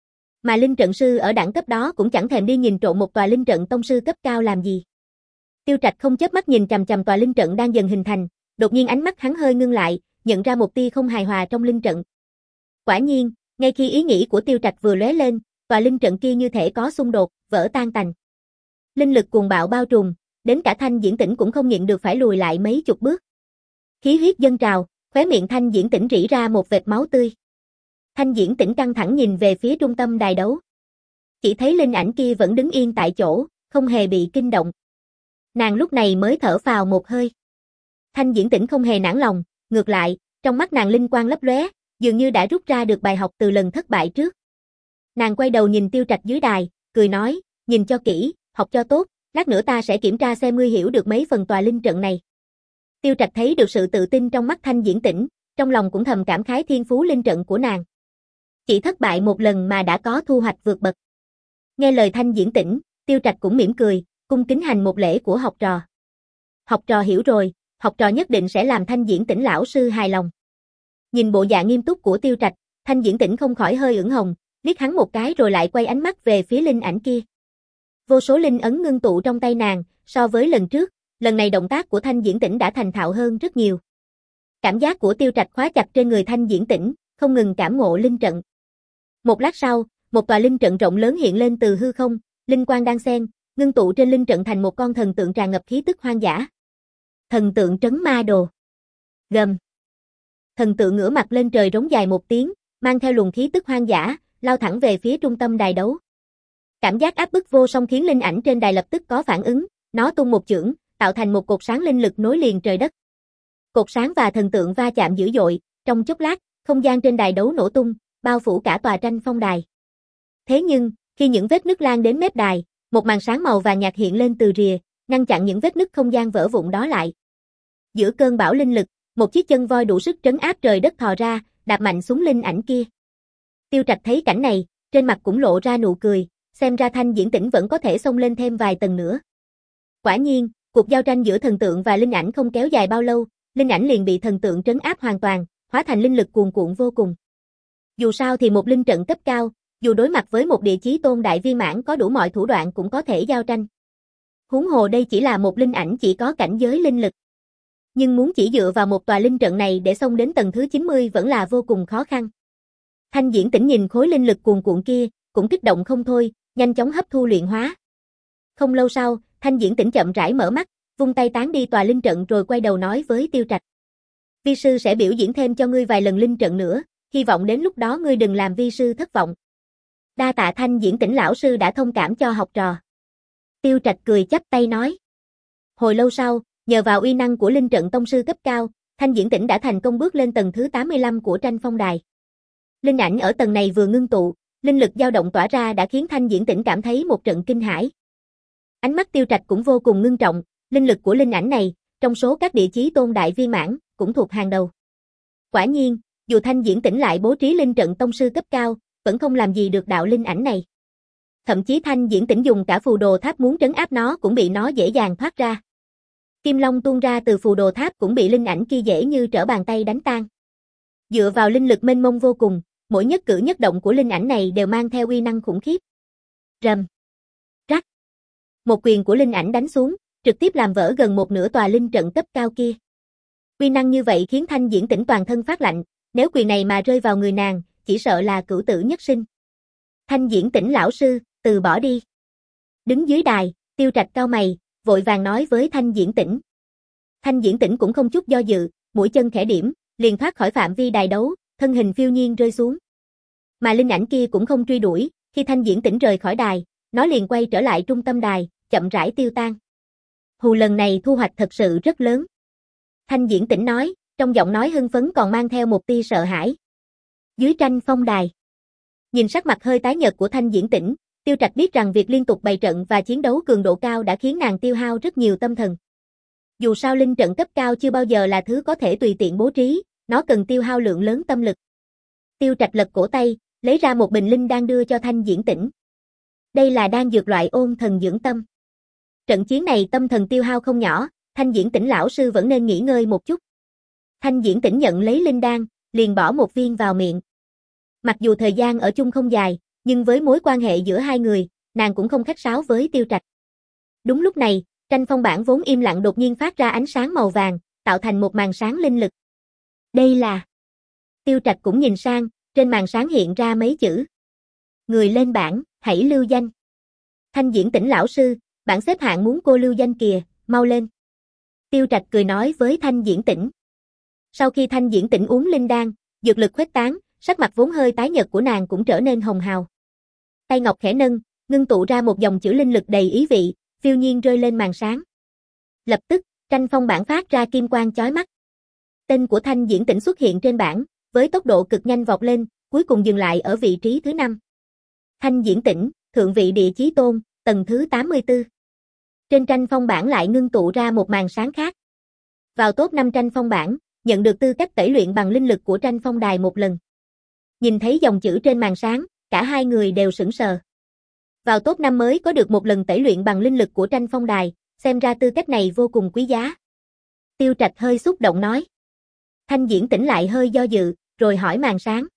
Mà linh trận sư ở đẳng cấp đó cũng chẳng thèm đi nhìn trộm một tòa linh trận tông sư cấp cao làm gì. Tiêu Trạch không chớp mắt nhìn chằm chằm tòa linh trận đang dần hình thành, đột nhiên ánh mắt hắn hơi ngưng lại, nhận ra một tia không hài hòa trong linh trận. Quả nhiên, ngay khi ý nghĩ của Tiêu Trạch vừa lóe lên, tòa linh trận kia như thể có xung đột, vỡ tan tành. Linh lực cuồng bạo bao trùm, đến cả Thanh Diễn Tĩnh cũng không nhịn được phải lùi lại mấy chục bước. Khí huyết dâng trào, khóe miệng Thanh Diễn Tĩnh rỉ ra một vệt máu tươi. Thanh Diễn Tĩnh căng thẳng nhìn về phía trung tâm đài đấu. Chỉ thấy linh ảnh kia vẫn đứng yên tại chỗ, không hề bị kinh động. Nàng lúc này mới thở phào một hơi. Thanh Diễn Tĩnh không hề nản lòng, ngược lại, trong mắt nàng linh quang lấp lóe, dường như đã rút ra được bài học từ lần thất bại trước. Nàng quay đầu nhìn Tiêu Trạch dưới đài, cười nói, nhìn cho kỹ, học cho tốt, lát nữa ta sẽ kiểm tra xem ngươi hiểu được mấy phần tòa linh trận này. Tiêu Trạch thấy được sự tự tin trong mắt Thanh Diễn Tĩnh, trong lòng cũng thầm cảm khái thiên phú linh trận của nàng. Chỉ thất bại một lần mà đã có thu hoạch vượt bậc. Nghe lời Thanh Diễn Tĩnh, Tiêu Trạch cũng mỉm cười, cung kính hành một lễ của học trò. Học trò hiểu rồi, học trò nhất định sẽ làm Thanh Diễn Tĩnh lão sư hài lòng. Nhìn bộ dạng nghiêm túc của Tiêu Trạch, Thanh Diễn Tĩnh không khỏi hơi ửng hồng, liếc hắn một cái rồi lại quay ánh mắt về phía linh ảnh kia. Vô số linh ấn ngưng tụ trong tay nàng, so với lần trước, lần này động tác của Thanh Diễn Tĩnh đã thành thạo hơn rất nhiều. Cảm giác của Tiêu Trạch khóa chặt trên người Thanh Diễn Tĩnh, không ngừng cảm ngộ linh trận. Một lát sau, một tòa linh trận rộng lớn hiện lên từ hư không, linh quang đan xen, ngưng tụ trên linh trận thành một con thần tượng tràn ngập khí tức hoang dã. Thần tượng trấn ma đồ. Gầm. Thần tượng ngửa mặt lên trời rống dài một tiếng, mang theo luồng khí tức hoang dã, lao thẳng về phía trung tâm đài đấu. Cảm giác áp bức vô song khiến linh ảnh trên đài lập tức có phản ứng, nó tung một chưởng, tạo thành một cột sáng linh lực nối liền trời đất. Cột sáng và thần tượng va chạm dữ dội, trong chốc lát, không gian trên đài đấu nổ tung, bao phủ cả tòa tranh phong đài. Thế nhưng, khi những vết nứt lan đến mép đài, một màn sáng màu vàng nhạt hiện lên từ rìa, ngăn chặn những vết nứt không gian vỡ vụn đó lại. Giữa cơn bão linh lực, một chiếc chân voi đủ sức trấn áp trời đất thò ra, đạp mạnh xuống linh ảnh kia. Tiêu Trạch thấy cảnh này, trên mặt cũng lộ ra nụ cười, xem ra Thanh Diễn Tĩnh vẫn có thể xông lên thêm vài tầng nữa. Quả nhiên, cuộc giao tranh giữa thần tượng và linh ảnh không kéo dài bao lâu, linh ảnh liền bị thần tượng trấn áp hoàn toàn, hóa thành linh lực cuồn cuộn vô cùng. Dù sao thì một linh trận cấp cao, dù đối mặt với một địa chí tôn đại viên mãn có đủ mọi thủ đoạn cũng có thể giao tranh. Huống hồ đây chỉ là một linh ảnh chỉ có cảnh giới linh lực. Nhưng muốn chỉ dựa vào một tòa linh trận này để xông đến tầng thứ chín mươi vẫn là vô cùng khó khăn. Thanh Diễn Tĩnh nhìn khối linh lực cuồn cuộn kia, cũng kích động không thôi, nhanh chóng hấp thu luyện hóa. Không lâu sau, Thanh Diễn Tĩnh chậm rãi mở mắt, vung tay tán đi tòa linh trận rồi quay đầu nói với Tiêu Trạch. Vi sư sẽ biểu diễn thêm cho ngươi vài lần linh trận nữa, hy vọng đến lúc đó ngươi đừng làm vi sư thất vọng. Đa tạ Thanh Diễn Tĩnh lão sư đã thông cảm cho học trò. Tiêu Trạch cười chắp tay nói. Hồi lâu sau, nhờ vào uy năng của linh trận tông sư cấp cao, Thanh Diễn Tĩnh đã thành công bước lên tầng thứ tám mươi lăm của tranh phong đài. Linh ảnh ở tầng này vừa ngưng tụ, linh lực dao động tỏa ra đã khiến Thanh Diễn Tĩnh cảm thấy một trận kinh hãi. Ánh mắt Tiêu Trạch cũng vô cùng ngưng trọng, linh lực của linh ảnh này, trong số các địa chí tôn đại viên mãn, cũng thuộc hàng đầu. Quả nhiên, dù Thanh Diễn Tĩnh lại bố trí linh trận tông sư cấp cao, vẫn không làm gì được đạo linh ảnh này. Thậm chí Thanh Diễn Tĩnh dùng cả phù đồ tháp muốn trấn áp nó cũng bị nó dễ dàng thoát ra. Kim long tuôn ra từ phù đồ tháp cũng bị linh ảnh kia dễ như trở bàn tay đánh tan. Dựa vào linh lực mênh mông vô cùng, mỗi nhất cử nhất động của linh ảnh này đều mang theo uy năng khủng khiếp. Rầm, rắc. Một quyền của linh ảnh đánh xuống, trực tiếp làm vỡ gần một nửa tòa linh trận cấp cao kia. Uy năng như vậy khiến Thanh Diễn Tĩnh toàn thân phát lạnh, nếu quyền này mà rơi vào người nàng, chỉ sợ là cửu tử nhất sinh. Thanh Diễn Tĩnh lão sư, từ bỏ đi. Đứng dưới đài, Tiêu Trạch cau mày, vội vàng nói với Thanh Diễn Tĩnh. Thanh Diễn Tĩnh cũng không chút do dự, mũi chân khẽ điểm, liền thoát khỏi phạm vi đài đấu, thân hình phiêu nhiên rơi xuống. Mà linh ảnh kia cũng không truy đuổi, khi Thanh Diễn Tĩnh rời khỏi đài, nó liền quay trở lại trung tâm đài, chậm rãi tiêu tan. Hù lần này thu hoạch thật sự rất lớn. Thanh Diễn Tĩnh nói, trong giọng nói hưng phấn còn mang theo một tia sợ hãi. Dưới tranh phong đài, nhìn sắc mặt hơi tái nhợt của Thanh Diễn Tĩnh, Tiêu Trạch biết rằng việc liên tục bày trận và chiến đấu cường độ cao đã khiến nàng tiêu hao rất nhiều tâm thần. Dù sao linh trận cấp cao chưa bao giờ là thứ có thể tùy tiện bố trí, nó cần tiêu hao lượng lớn tâm lực. Tiêu Trạch lật cổ tay, lấy ra một bình linh đan đưa cho Thanh Diễn Tĩnh. Đây là đan dược loại ôn thần dưỡng tâm. Trận chiến này tâm thần tiêu hao không nhỏ, Thanh Diễn Tĩnh lão sư vẫn nên nghỉ ngơi một chút. Thanh Diễn Tĩnh nhận lấy linh đan, liền bỏ một viên vào miệng. Mặc dù thời gian ở chung không dài, nhưng với mối quan hệ giữa hai người, nàng cũng không khách sáo với Tiêu Trạch. Đúng lúc này, tranh phong bản vốn im lặng đột nhiên phát ra ánh sáng màu vàng, tạo thành một màn sáng linh lực. Đây là... Tiêu Trạch cũng nhìn sang, trên màn sáng hiện ra mấy chữ. Người lên bảng, hãy lưu danh. Thanh Diễn Tĩnh lão sư, bảng xếp hạng muốn cô lưu danh kìa, mau lên. Tiêu Trạch cười nói với Thanh Diễn Tĩnh. Sau khi Thanh Diễn Tĩnh uống linh đan, dược lực khuếch tán, sắc mặt vốn hơi tái nhợt của nàng cũng trở nên hồng hào. Tay ngọc khẽ nâng, ngưng tụ ra một dòng chữ linh lực đầy ý vị, phiêu nhiên rơi lên màn sáng. Lập tức, tranh phong bản phát ra kim quang chói mắt. Tên của Thanh Diễn Tĩnh xuất hiện trên bảng, với tốc độ cực nhanh vọt lên, cuối cùng dừng lại ở vị trí thứ năm. Thanh Diễn Tĩnh, thượng vị địa chí tôn, tầng thứ tám mươi tư. Trên tranh phong bản lại ngưng tụ ra một màn sáng khác. Vào top năm tranh phong bản, nhận được tư cách tẩy luyện bằng linh lực của tranh phong đài một lần. Nhìn thấy dòng chữ trên màn sáng, cả hai người đều sững sờ. Vào top năm mới có được một lần tẩy luyện bằng linh lực của tranh phong đài, xem ra tư cách này vô cùng quý giá. Tiêu Trạch hơi xúc động nói. Thanh Diễn Tĩnh lại hơi do dự, rồi hỏi màn sáng.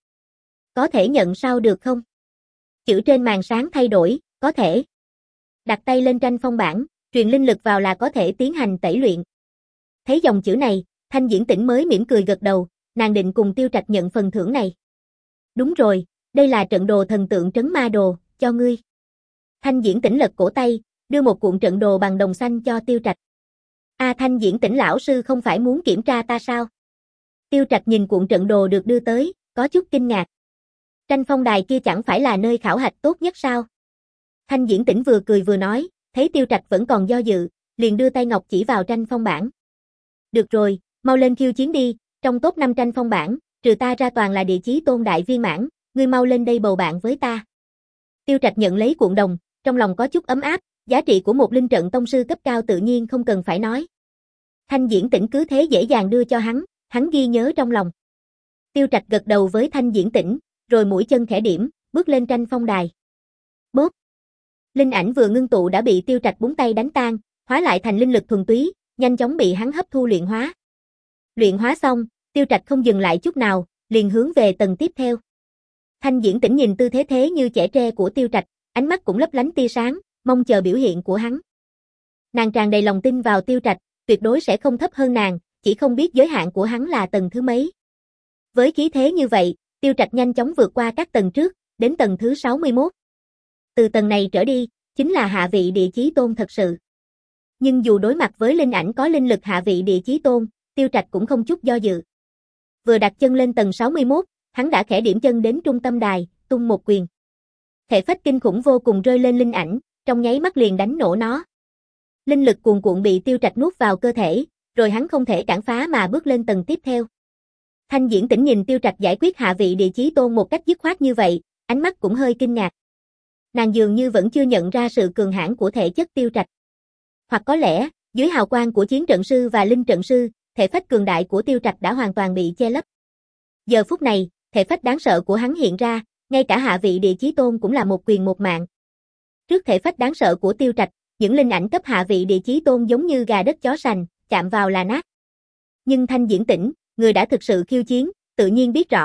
Có thể nhận sau được không? Chữ trên màn sáng thay đổi, có thể. Đặt tay lên tranh phong bản, truyền linh lực vào là có thể tiến hành tẩy luyện. Thấy dòng chữ này, Thanh Diễn Tĩnh mới mỉm cười gật đầu, nàng định cùng Tiêu Trạch nhận phần thưởng này. Đúng rồi, đây là trận đồ thần tượng trấn ma đồ, cho ngươi. Thanh Diễn Tĩnh lật cổ tay, đưa một cuộn trận đồ bằng đồng xanh cho Tiêu Trạch. A à, Thanh Diễn Tĩnh lão sư không phải muốn kiểm tra ta sao? Tiêu Trạch nhìn cuộn trận đồ được đưa tới, có chút kinh ngạc. Tranh phong đài kia chẳng phải là nơi khảo hạch tốt nhất sao? Thanh Diễn Tĩnh vừa cười vừa nói, thấy Tiêu Trạch vẫn còn do dự, liền đưa tay ngọc chỉ vào tranh phong bản. Được rồi, mau lên khiêu chiến đi, trong top năm tranh phong bản, trừ ta ra toàn là địa chí tôn đại viên mãn, ngươi mau lên đây bầu bạn với ta. Tiêu Trạch nhận lấy cuộn đồng, trong lòng có chút ấm áp, giá trị của một linh trận tông sư cấp cao tự nhiên không cần phải nói. Thanh Diễn Tĩnh cứ thế dễ dàng đưa cho hắn, hắn ghi nhớ trong lòng. Tiêu Trạch gật đầu với Thanh Diễn Tĩnh, rồi mũi chân khẽ điểm, bước lên tranh phong đài. Bốp! Linh ảnh vừa ngưng tụ đã bị Tiêu Trạch búng tay đánh tan, hóa lại thành linh lực thuần túy, nhanh chóng bị hắn hấp thu luyện hóa. Luyện hóa xong, Tiêu Trạch không dừng lại chút nào, liền hướng về tầng tiếp theo. Thanh Diễn Tĩnh nhìn tư thế thế như trẻ tre của Tiêu Trạch, ánh mắt cũng lấp lánh tia sáng, mong chờ biểu hiện của hắn. Nàng tràn đầy lòng tin vào Tiêu Trạch, tuyệt đối sẽ không thấp hơn nàng, chỉ không biết giới hạn của hắn là tầng thứ mấy. Với khí thế như vậy, Tiêu Trạch nhanh chóng vượt qua các tầng trước, đến tầng thứ sáu mươi mốt. Từ tầng này trở đi, chính là hạ vị địa chí tôn thật sự. Nhưng dù đối mặt với linh ảnh có linh lực hạ vị địa chí tôn, Tiêu Trạch cũng không chút do dự. Vừa đặt chân lên tầng sáu mươi mốt, hắn đã khẽ điểm chân đến trung tâm đài, tung một quyền. Thể phách kinh khủng vô cùng rơi lên linh ảnh, trong nháy mắt liền đánh nổ nó. Linh lực cuồn cuộn bị Tiêu Trạch nuốt vào cơ thể, rồi hắn không thể cản phá mà bước lên tầng tiếp theo. Thanh Diễn Tĩnh nhìn Tiêu Trạch giải quyết hạ vị địa chí tôn một cách dứt khoát như vậy, ánh mắt cũng hơi kinh ngạc. Nàng dường như vẫn chưa nhận ra sự cường hãn của thể chất Tiêu Trạch. Hoặc có lẽ, dưới hào quang của chiến trận sư và linh trận sư, thể phách cường đại của Tiêu Trạch đã hoàn toàn bị che lấp. Giờ phút này, thể phách đáng sợ của hắn hiện ra, ngay cả hạ vị địa chí tôn cũng là một quyền một mạng. Trước thể phách đáng sợ của Tiêu Trạch, những linh ảnh cấp hạ vị địa chí tôn giống như gà đất chó sành, chạm vào là nát. Nhưng Thanh Diễn Tĩnh, người đã thực sự khiêu chiến, tự nhiên biết rõ,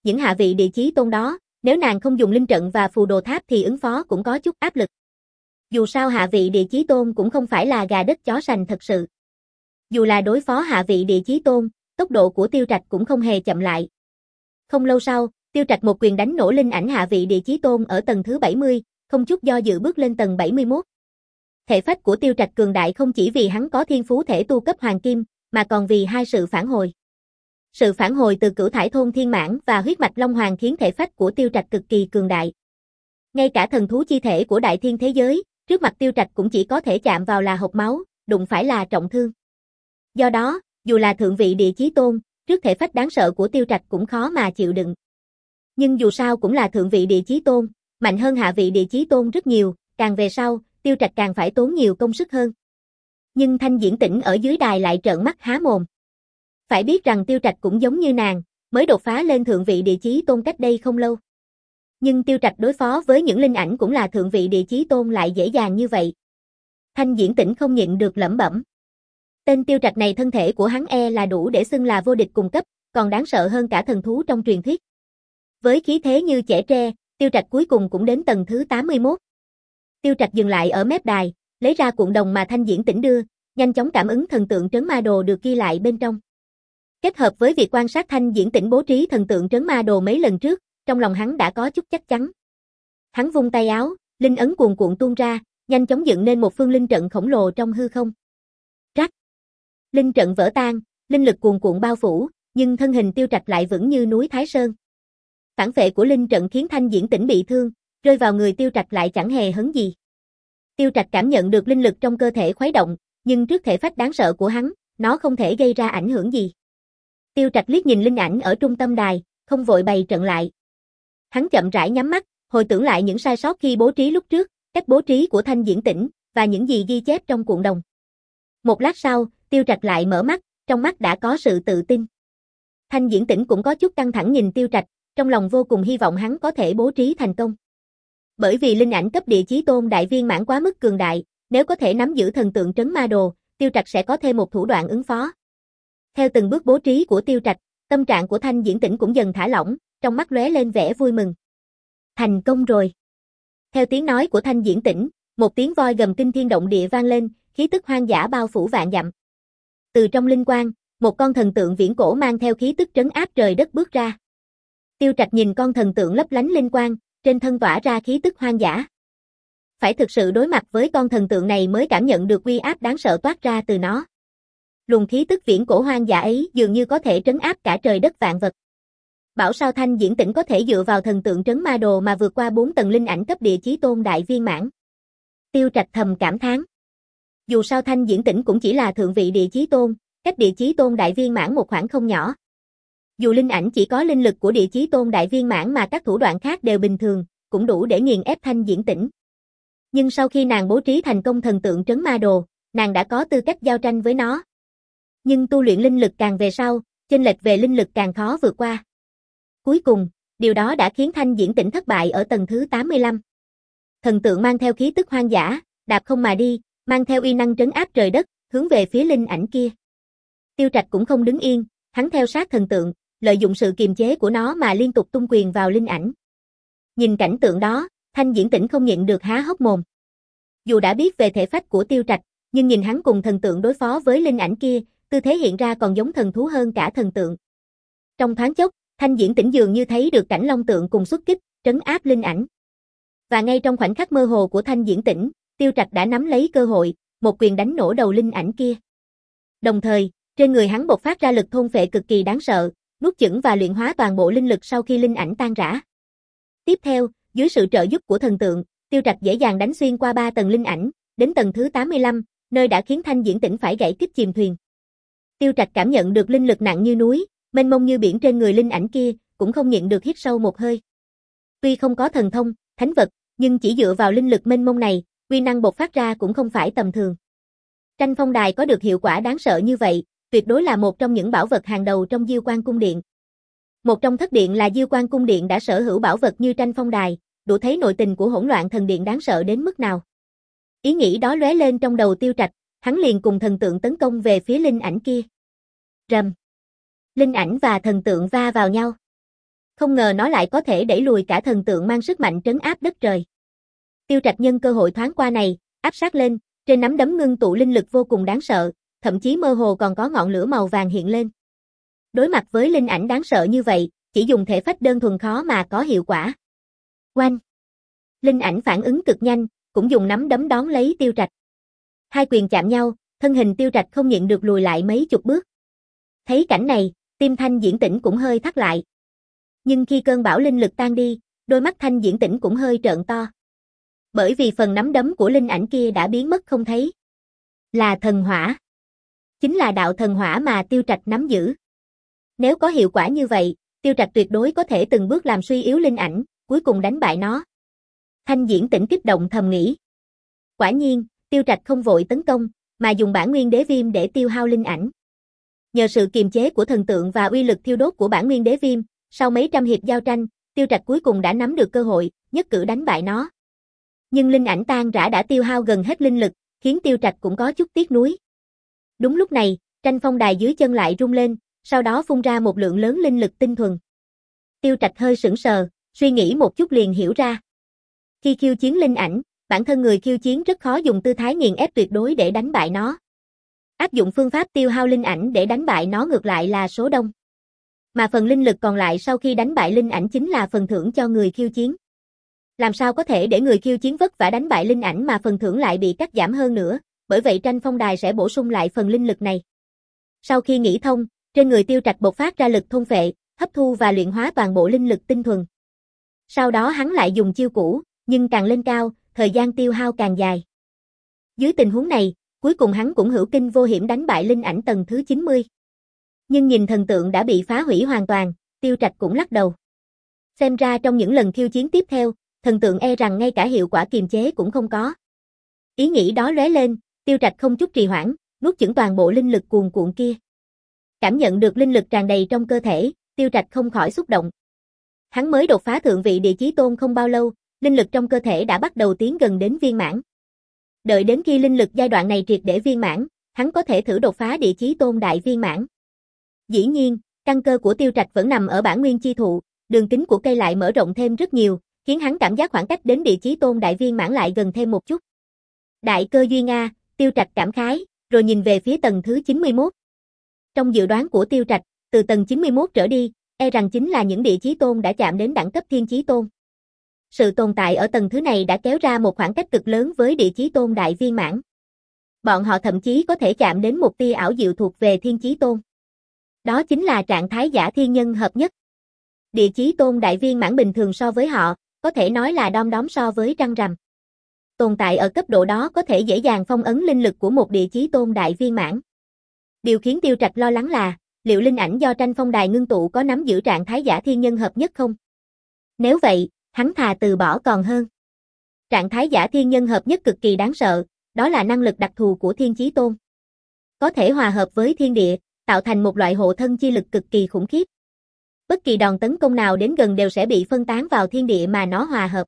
những hạ vị địa chí tôn đó, nếu nàng không dùng linh trận và phù đồ tháp thì ứng phó cũng có chút áp lực. Dù sao hạ vị địa chí tôn cũng không phải là gà đất chó sành thật sự. Dù là đối phó hạ vị địa chí tôn, tốc độ của Tiêu Trạch cũng không hề chậm lại. Không lâu sau, Tiêu Trạch một quyền đánh nổ linh ảnh hạ vị địa chí tôn ở tầng thứ bảy mươi, không chút do dự bước lên tầng bảy mươi mốt. Thể phách của Tiêu Trạch cường đại không chỉ vì hắn có thiên phú thể tu cấp hoàng kim, mà còn vì hai sự phản hồi. Sự phản hồi từ cửu thải thôn thiên mãn và huyết mạch long hoàng khiến thể phách của Tiêu Trạch cực kỳ cường đại. Ngay cả thần thú chi thể của đại thiên thế giới, trước mặt Tiêu Trạch cũng chỉ có thể chạm vào là hộc máu, đụng phải là trọng thương. Do đó, dù là thượng vị địa chí tôn, trước thể phách đáng sợ của Tiêu Trạch cũng khó mà chịu đựng. Nhưng dù sao cũng là thượng vị địa chí tôn, mạnh hơn hạ vị địa chí tôn rất nhiều, càng về sau, Tiêu Trạch càng phải tốn nhiều công sức hơn. Nhưng Thanh Diễn Tĩnh ở dưới đài lại trợn mắt há mồm. Phải biết rằng Tiêu Trạch cũng giống như nàng, mới đột phá lên thượng vị địa chí tôn cách đây không lâu. Nhưng Tiêu Trạch đối phó với những linh ảnh cũng là thượng vị địa chí tôn lại dễ dàng như vậy. Thanh Diễn Tĩnh không nhịn được lẩm bẩm. Tên Tiêu Trạch này thân thể của hắn e là đủ để xưng là vô địch cùng cấp, còn đáng sợ hơn cả thần thú trong truyền thuyết. Với khí thế như chẻ tre, Tiêu Trạch cuối cùng cũng đến tầng thứ tám mươi mốt. Tiêu Trạch dừng lại ở mép đài, lấy ra cuộn đồng mà Thanh Diễn Tĩnh đưa, nhanh chóng cảm ứng thần tượng trấn ma đồ được ghi lại bên trong. Kết hợp với việc quan sát Thanh Diễn Tĩnh bố trí thần tượng trấn ma đồ mấy lần trước, trong lòng hắn đã có chút chắc chắn. Hắn vung tay áo, linh ấn cuồn cuộn tuôn ra, nhanh chóng dựng nên một phương linh trận khổng lồ trong hư không. Rắc. Linh trận vỡ tan, linh lực cuồn cuộn bao phủ, nhưng thân hình Tiêu Trạch lại vững như núi Thái Sơn. Phản phệ của linh trận khiến Thanh Diễn Tĩnh bị thương, rơi vào người Tiêu Trạch lại chẳng hề hấn gì. Tiêu Trạch cảm nhận được linh lực trong cơ thể khuấy động, nhưng trước thể phách đáng sợ của hắn, nó không thể gây ra ảnh hưởng gì. Tiêu Trạch liếc nhìn linh ảnh ở trung tâm đài, không vội bày trận lại. Hắn chậm rãi nhắm mắt, hồi tưởng lại những sai sót khi bố trí lúc trước, cách bố trí của Thanh Diễn Tĩnh, và những gì ghi chép trong cuộn đồng. Một lát sau, Tiêu Trạch lại mở mắt, trong mắt đã có sự tự tin. Thanh Diễn Tĩnh cũng có chút căng thẳng nhìn Tiêu Trạch, trong lòng vô cùng hy vọng hắn có thể bố trí thành công. Bởi vì linh ảnh cấp địa chí tôn đại viên mãn quá mức cường đại, nếu có thể nắm giữ thần tượng trấn ma đồ, Tiêu Trạch sẽ có thêm một thủ đoạn ứng phó. Theo từng bước bố trí của Tiêu Trạch, tâm trạng của Thanh Diễn Tĩnh cũng dần thả lỏng, trong mắt lóe lên vẻ vui mừng. Thành công rồi. Theo tiếng nói của Thanh Diễn Tĩnh, một tiếng voi gầm kinh thiên động địa vang lên, khí tức hoang dã bao phủ vạn dặm. Từ trong linh quang, một con thần tượng viễn cổ mang theo khí tức trấn áp trời đất bước ra. Tiêu Trạch nhìn con thần tượng lấp lánh linh quang, trên thân tỏa ra khí tức hoang dã. Phải thực sự đối mặt với con thần tượng này mới cảm nhận được uy áp đáng sợ toát ra từ nó. Luồng khí tức viễn cổ hoang dã ấy dường như có thể trấn áp cả trời đất vạn vật. Bảo sao Thanh Diễn Tĩnh có thể dựa vào thần tượng trấn ma đồ mà vượt qua bốn tầng linh ảnh cấp địa chí tôn đại viên mãn. Tiêu Trạch thầm cảm thán. Dù sao Thanh Diễn Tĩnh cũng chỉ là thượng vị địa chí tôn, cách địa chí tôn đại viên mãn một khoảng không nhỏ. Dù linh ảnh chỉ có linh lực của địa chí tôn đại viên mãn mà các thủ đoạn khác đều bình thường, cũng đủ để nghiền ép Thanh Diễn Tĩnh. Nhưng sau khi nàng bố trí thành công thần tượng trấn ma đồ, nàng đã có tư cách giao tranh với nó. Nhưng tu luyện linh lực càng về sau, chênh lệch về linh lực càng khó vượt qua. Cuối cùng, điều đó đã khiến Thanh Diễn Tĩnh thất bại ở tầng thứ tám mươi lăm. Thần tượng mang theo khí tức hoang dã, đạp không mà đi, mang theo uy năng trấn áp trời đất, hướng về phía linh ảnh kia. Tiêu Trạch cũng không đứng yên, hắn theo sát thần tượng, lợi dụng sự kiềm chế của nó mà liên tục tung quyền vào linh ảnh. Nhìn cảnh tượng đó, Thanh Diễn Tĩnh không nhịn được há hốc mồm. Dù đã biết về thể phách của Tiêu Trạch, nhưng nhìn hắn cùng thần tượng đối phó với linh ảnh kia, tư thế hiện ra còn giống thần thú hơn cả thần tượng. Trong thoáng chốc, Thanh Diễn Tĩnh dường như thấy được cảnh long tượng cùng xuất kích, trấn áp linh ảnh. Và ngay trong khoảnh khắc mơ hồ của Thanh Diễn Tĩnh, Tiêu Trạch đã nắm lấy cơ hội, một quyền đánh nổ đầu linh ảnh kia. Đồng thời, trên người hắn bộc phát ra lực thôn phệ cực kỳ đáng sợ, nuốt chửng và luyện hóa toàn bộ linh lực sau khi linh ảnh tan rã. Tiếp theo, dưới sự trợ giúp của thần tượng, Tiêu Trạch dễ dàng đánh xuyên qua ba tầng linh ảnh, đến tầng thứ tám mươi lăm, nơi đã khiến Thanh Diễn Tĩnh phải gãy kích chìm thuyền. Tiêu Trạch cảm nhận được linh lực nặng như núi, mênh mông như biển trên người linh ảnh kia, cũng không nhịn được hít sâu một hơi. Tuy không có thần thông, thánh vật, nhưng chỉ dựa vào linh lực mênh mông này, uy năng bộc phát ra cũng không phải tầm thường. Tranh phong đài có được hiệu quả đáng sợ như vậy, tuyệt đối là một trong những bảo vật hàng đầu trong Diêu Quan cung điện. Một trong thất điện là Diêu Quan cung điện đã sở hữu bảo vật như tranh phong đài, đủ thấy nội tình của Hỗn Loạn Thần Điện đáng sợ đến mức nào. Ý nghĩ đó lóe lên trong đầu Tiêu Trạch, hắn liền cùng thần tượng tấn công về phía linh ảnh kia. Rầm. Linh ảnh và thần tượng va vào nhau. Không ngờ nó lại có thể đẩy lùi cả thần tượng mang sức mạnh trấn áp đất trời. Tiêu Trạch nhân cơ hội thoáng qua này, áp sát lên, trên nắm đấm ngưng tụ linh lực vô cùng đáng sợ, thậm chí mơ hồ còn có ngọn lửa màu vàng hiện lên. Đối mặt với linh ảnh đáng sợ như vậy, chỉ dùng thể phách đơn thuần khó mà có hiệu quả. Oanh! Linh ảnh phản ứng cực nhanh, cũng dùng nắm đấm đón lấy Tiêu Trạch. Hai quyền chạm nhau, thân hình Tiêu Trạch không nhịn được lùi lại mấy chục bước. Thấy cảnh này, tim Thanh Diễn Tĩnh cũng hơi thắt lại. Nhưng khi cơn bão linh lực tan đi, đôi mắt Thanh Diễn Tĩnh cũng hơi trợn to. Bởi vì phần nắm đấm của linh ảnh kia đã biến mất không thấy. Là thần hỏa. Chính là đạo thần hỏa mà Tiêu Trạch nắm giữ. Nếu có hiệu quả như vậy, Tiêu Trạch tuyệt đối có thể từng bước làm suy yếu linh ảnh, cuối cùng đánh bại nó. Thanh Diễn Tĩnh kích động thầm nghĩ. Quả nhiên, Tiêu Trạch không vội tấn công, mà dùng bản nguyên đế viêm để tiêu hao linh ảnh. Nhờ sự kiềm chế của thần tượng và uy lực thiêu đốt của bản nguyên đế viêm, sau mấy trăm hiệp giao tranh, Tiêu Trạch cuối cùng đã nắm được cơ hội, nhất cử đánh bại nó. Nhưng linh ảnh tan rã đã tiêu hao gần hết linh lực, khiến Tiêu Trạch cũng có chút tiếc nuối. Đúng lúc này, tranh phong đài dưới chân lại rung lên, sau đó phun ra một lượng lớn linh lực tinh thuần. Tiêu Trạch hơi sững sờ, suy nghĩ một chút liền hiểu ra. Khi khiêu chiến linh ảnh, bản thân người khiêu chiến rất khó dùng tư thái nghiền ép tuyệt đối để đánh bại nó. Áp dụng phương pháp tiêu hao linh ảnh để đánh bại nó ngược lại là số đông. Mà phần linh lực còn lại sau khi đánh bại linh ảnh chính là phần thưởng cho người khiêu chiến. Làm sao có thể để người khiêu chiến vất vả đánh bại linh ảnh mà phần thưởng lại bị cắt giảm hơn nữa, bởi vậy tranh phong đài sẽ bổ sung lại phần linh lực này. Sau khi nghĩ thông, trên người Tiêu Trạch bộc phát ra lực thôn phệ, hấp thu và luyện hóa toàn bộ linh lực tinh thuần. Sau đó hắn lại dùng chiêu cũ, nhưng càng lên cao, thời gian tiêu hao càng dài. Dưới tình huống này, cuối cùng hắn cũng hữu kinh vô hiểm đánh bại linh ảnh tầng thứ chín mươi. Nhưng nhìn thần tượng đã bị phá hủy hoàn toàn, Tiêu Trạch cũng lắc đầu. Xem ra trong những lần khiêu chiến tiếp theo, thần tượng e rằng ngay cả hiệu quả kiềm chế cũng không có. Ý nghĩ đó lóe lên, Tiêu Trạch không chút trì hoãn, nuốt chửng toàn bộ linh lực cuồn cuộn kia. Cảm nhận được linh lực tràn đầy trong cơ thể, Tiêu Trạch không khỏi xúc động. Hắn mới đột phá thượng vị địa chí tôn không bao lâu, linh lực trong cơ thể đã bắt đầu tiến gần đến viên mãn. Đợi đến khi linh lực giai đoạn này triệt để viên mãn, hắn có thể thử đột phá địa chí tôn đại viên mãn. Dĩ nhiên, căn cơ của Tiêu Trạch vẫn nằm ở bản nguyên chi thụ, đường kính của cây lại mở rộng thêm rất nhiều, khiến hắn cảm giác khoảng cách đến địa chí tôn đại viên mãn lại gần thêm một chút. Đại cơ duyên a, Tiêu Trạch cảm khái, rồi nhìn về phía tầng thứ chín mươi mốt. Trong dự đoán của Tiêu Trạch, từ tầng chín mươi mốt trở đi, e rằng chính là những địa chí tôn đã chạm đến đẳng cấp thiên chí tôn. Sự tồn tại ở tầng thứ này đã kéo ra một khoảng cách cực lớn với địa chí tôn đại viên mãn. Bọn họ thậm chí có thể chạm đến một tia ảo diệu thuộc về thiên chí tôn. Đó chính là trạng thái giả thiên nhân hợp nhất. Địa chí tôn đại viên mãn bình thường so với họ, có thể nói là đom đóm so với trăng rằm. Tồn tại ở cấp độ đó có thể dễ dàng phong ấn linh lực của một địa chí tôn đại viên mãn. Điều khiến Tiêu Trạch lo lắng là, liệu linh ảnh do tranh phong đài ngưng tụ có nắm giữ trạng thái giả thiên nhân hợp nhất không? Nếu vậy, hắn thà từ bỏ còn hơn. Trạng thái giả thiên nhân hợp nhất cực kỳ đáng sợ, đó là năng lực đặc thù của thiên chí tôn. Có thể hòa hợp với thiên địa, tạo thành một loại hộ thân chi lực cực kỳ khủng khiếp. Bất kỳ đòn tấn công nào đến gần đều sẽ bị phân tán vào thiên địa mà nó hòa hợp.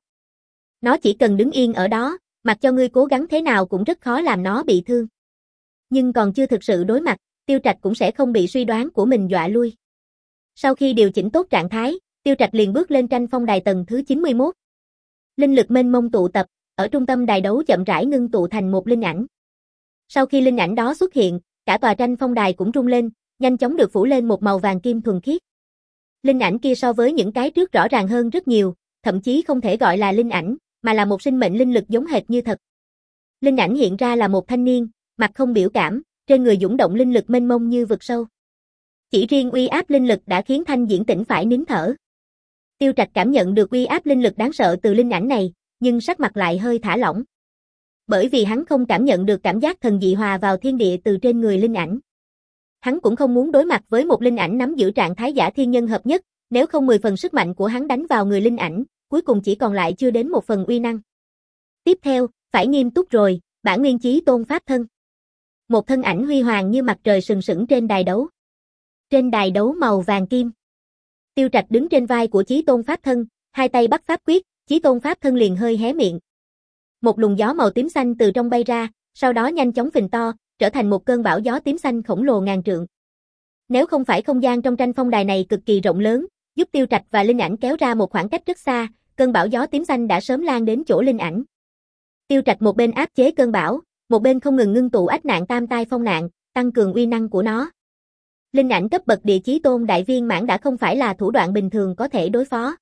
Nó chỉ cần đứng yên ở đó, mặc cho ngươi cố gắng thế nào cũng rất khó làm nó bị thương. Nhưng còn chưa thực sự đối mặt, Tiêu Trạch cũng sẽ không bị suy đoán của mình dọa lui. Sau khi điều chỉnh tốt trạng thái, Tiêu Trạch liền bước lên tranh phong đài tầng thứ chín mươi mốt. Linh lực mênh mông tụ tập, ở trung tâm đài đấu chậm rãi ngưng tụ thành một linh ảnh. Sau khi linh ảnh đó xuất hiện, cả tòa tranh phong đài cũng rung lên, nhanh chóng được phủ lên một màu vàng kim thuần khiết. Linh ảnh kia so với những cái trước rõ ràng hơn rất nhiều, thậm chí không thể gọi là linh ảnh, mà là một sinh mệnh linh lực giống hệt như thật. Linh ảnh hiện ra là một thanh niên, mặt không biểu cảm, trên người dũng động linh lực mênh mông như vực sâu. Chỉ riêng uy áp linh lực đã khiến Thanh Diễn Tĩnh phải nín thở. Tiêu Trạch cảm nhận được uy áp linh lực đáng sợ từ linh ảnh này, nhưng sắc mặt lại hơi thả lỏng. Bởi vì hắn không cảm nhận được cảm giác thần dị hòa vào thiên địa từ trên người linh ảnh. Hắn cũng không muốn đối mặt với một linh ảnh nắm giữ trạng thái giả thiên nhân hợp nhất, nếu không mười phần sức mạnh của hắn đánh vào người linh ảnh, cuối cùng chỉ còn lại chưa đến một phần uy năng. Tiếp theo, phải nghiêm túc rồi, bản nguyên chí tôn pháp thân. Một thân ảnh huy hoàng như mặt trời sừng sững trên đài đấu. Trên đài đấu màu vàng kim. Tiêu Trạch đứng trên vai của chí tôn pháp thân, hai tay bắt pháp quyết, chí tôn pháp thân liền hơi hé miệng. Một luồng gió màu tím xanh từ trong bay ra, sau đó nhanh chóng phình to, trở thành một cơn bão gió tím xanh khổng lồ ngàn trượng. Nếu không phải không gian trong tranh phong đài này cực kỳ rộng lớn, giúp Tiêu Trạch và Linh Ảnh kéo ra một khoảng cách rất xa, cơn bão gió tím xanh đã sớm lan đến chỗ Linh Ảnh. Tiêu Trạch một bên áp chế cơn bão, một bên không ngừng ngưng tụ ách nạn tam tai phong nạn, tăng cường uy năng của nó. Linh Ảnh cấp bậc địa chí tôn đại viên mãn đã không phải là thủ đoạn bình thường có thể đối phó.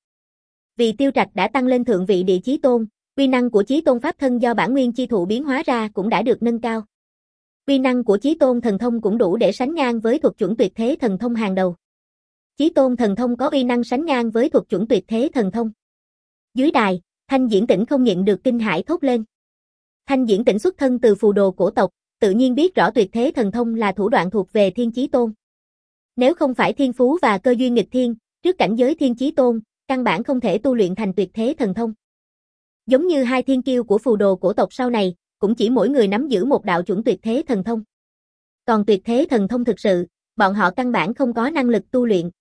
Vì Tiêu Trạch đã tăng lên thượng vị địa chí tôn, uy năng của chí tôn pháp thân do bản nguyên chi thụ biến hóa ra cũng đã được nâng cao. Uy năng của chí tôn thần thông cũng đủ để sánh ngang với thuật chuẩn tuyệt thế thần thông hàng đầu. Chí tôn thần thông có uy năng sánh ngang với thuật chuẩn tuyệt thế thần thông. Dưới đài, Thanh Diễn Tĩnh không nhịn được kinh hãi thốt lên. Thanh Diễn Tĩnh xuất thân từ phù đồ cổ tộc, tự nhiên biết rõ tuyệt thế thần thông là thủ đoạn thuộc về thiên chí tôn. Nếu không phải thiên phú và cơ duyên nghịch thiên, trước cảnh giới thiên chí tôn, căn bản không thể tu luyện thành tuyệt thế thần thông. Giống như hai thiên kiêu của phù đồ cổ tộc sau này, cũng chỉ mỗi người nắm giữ một đạo chuẩn tuyệt thế thần thông. Còn tuyệt thế thần thông thực sự, bọn họ căn bản không có năng lực tu luyện.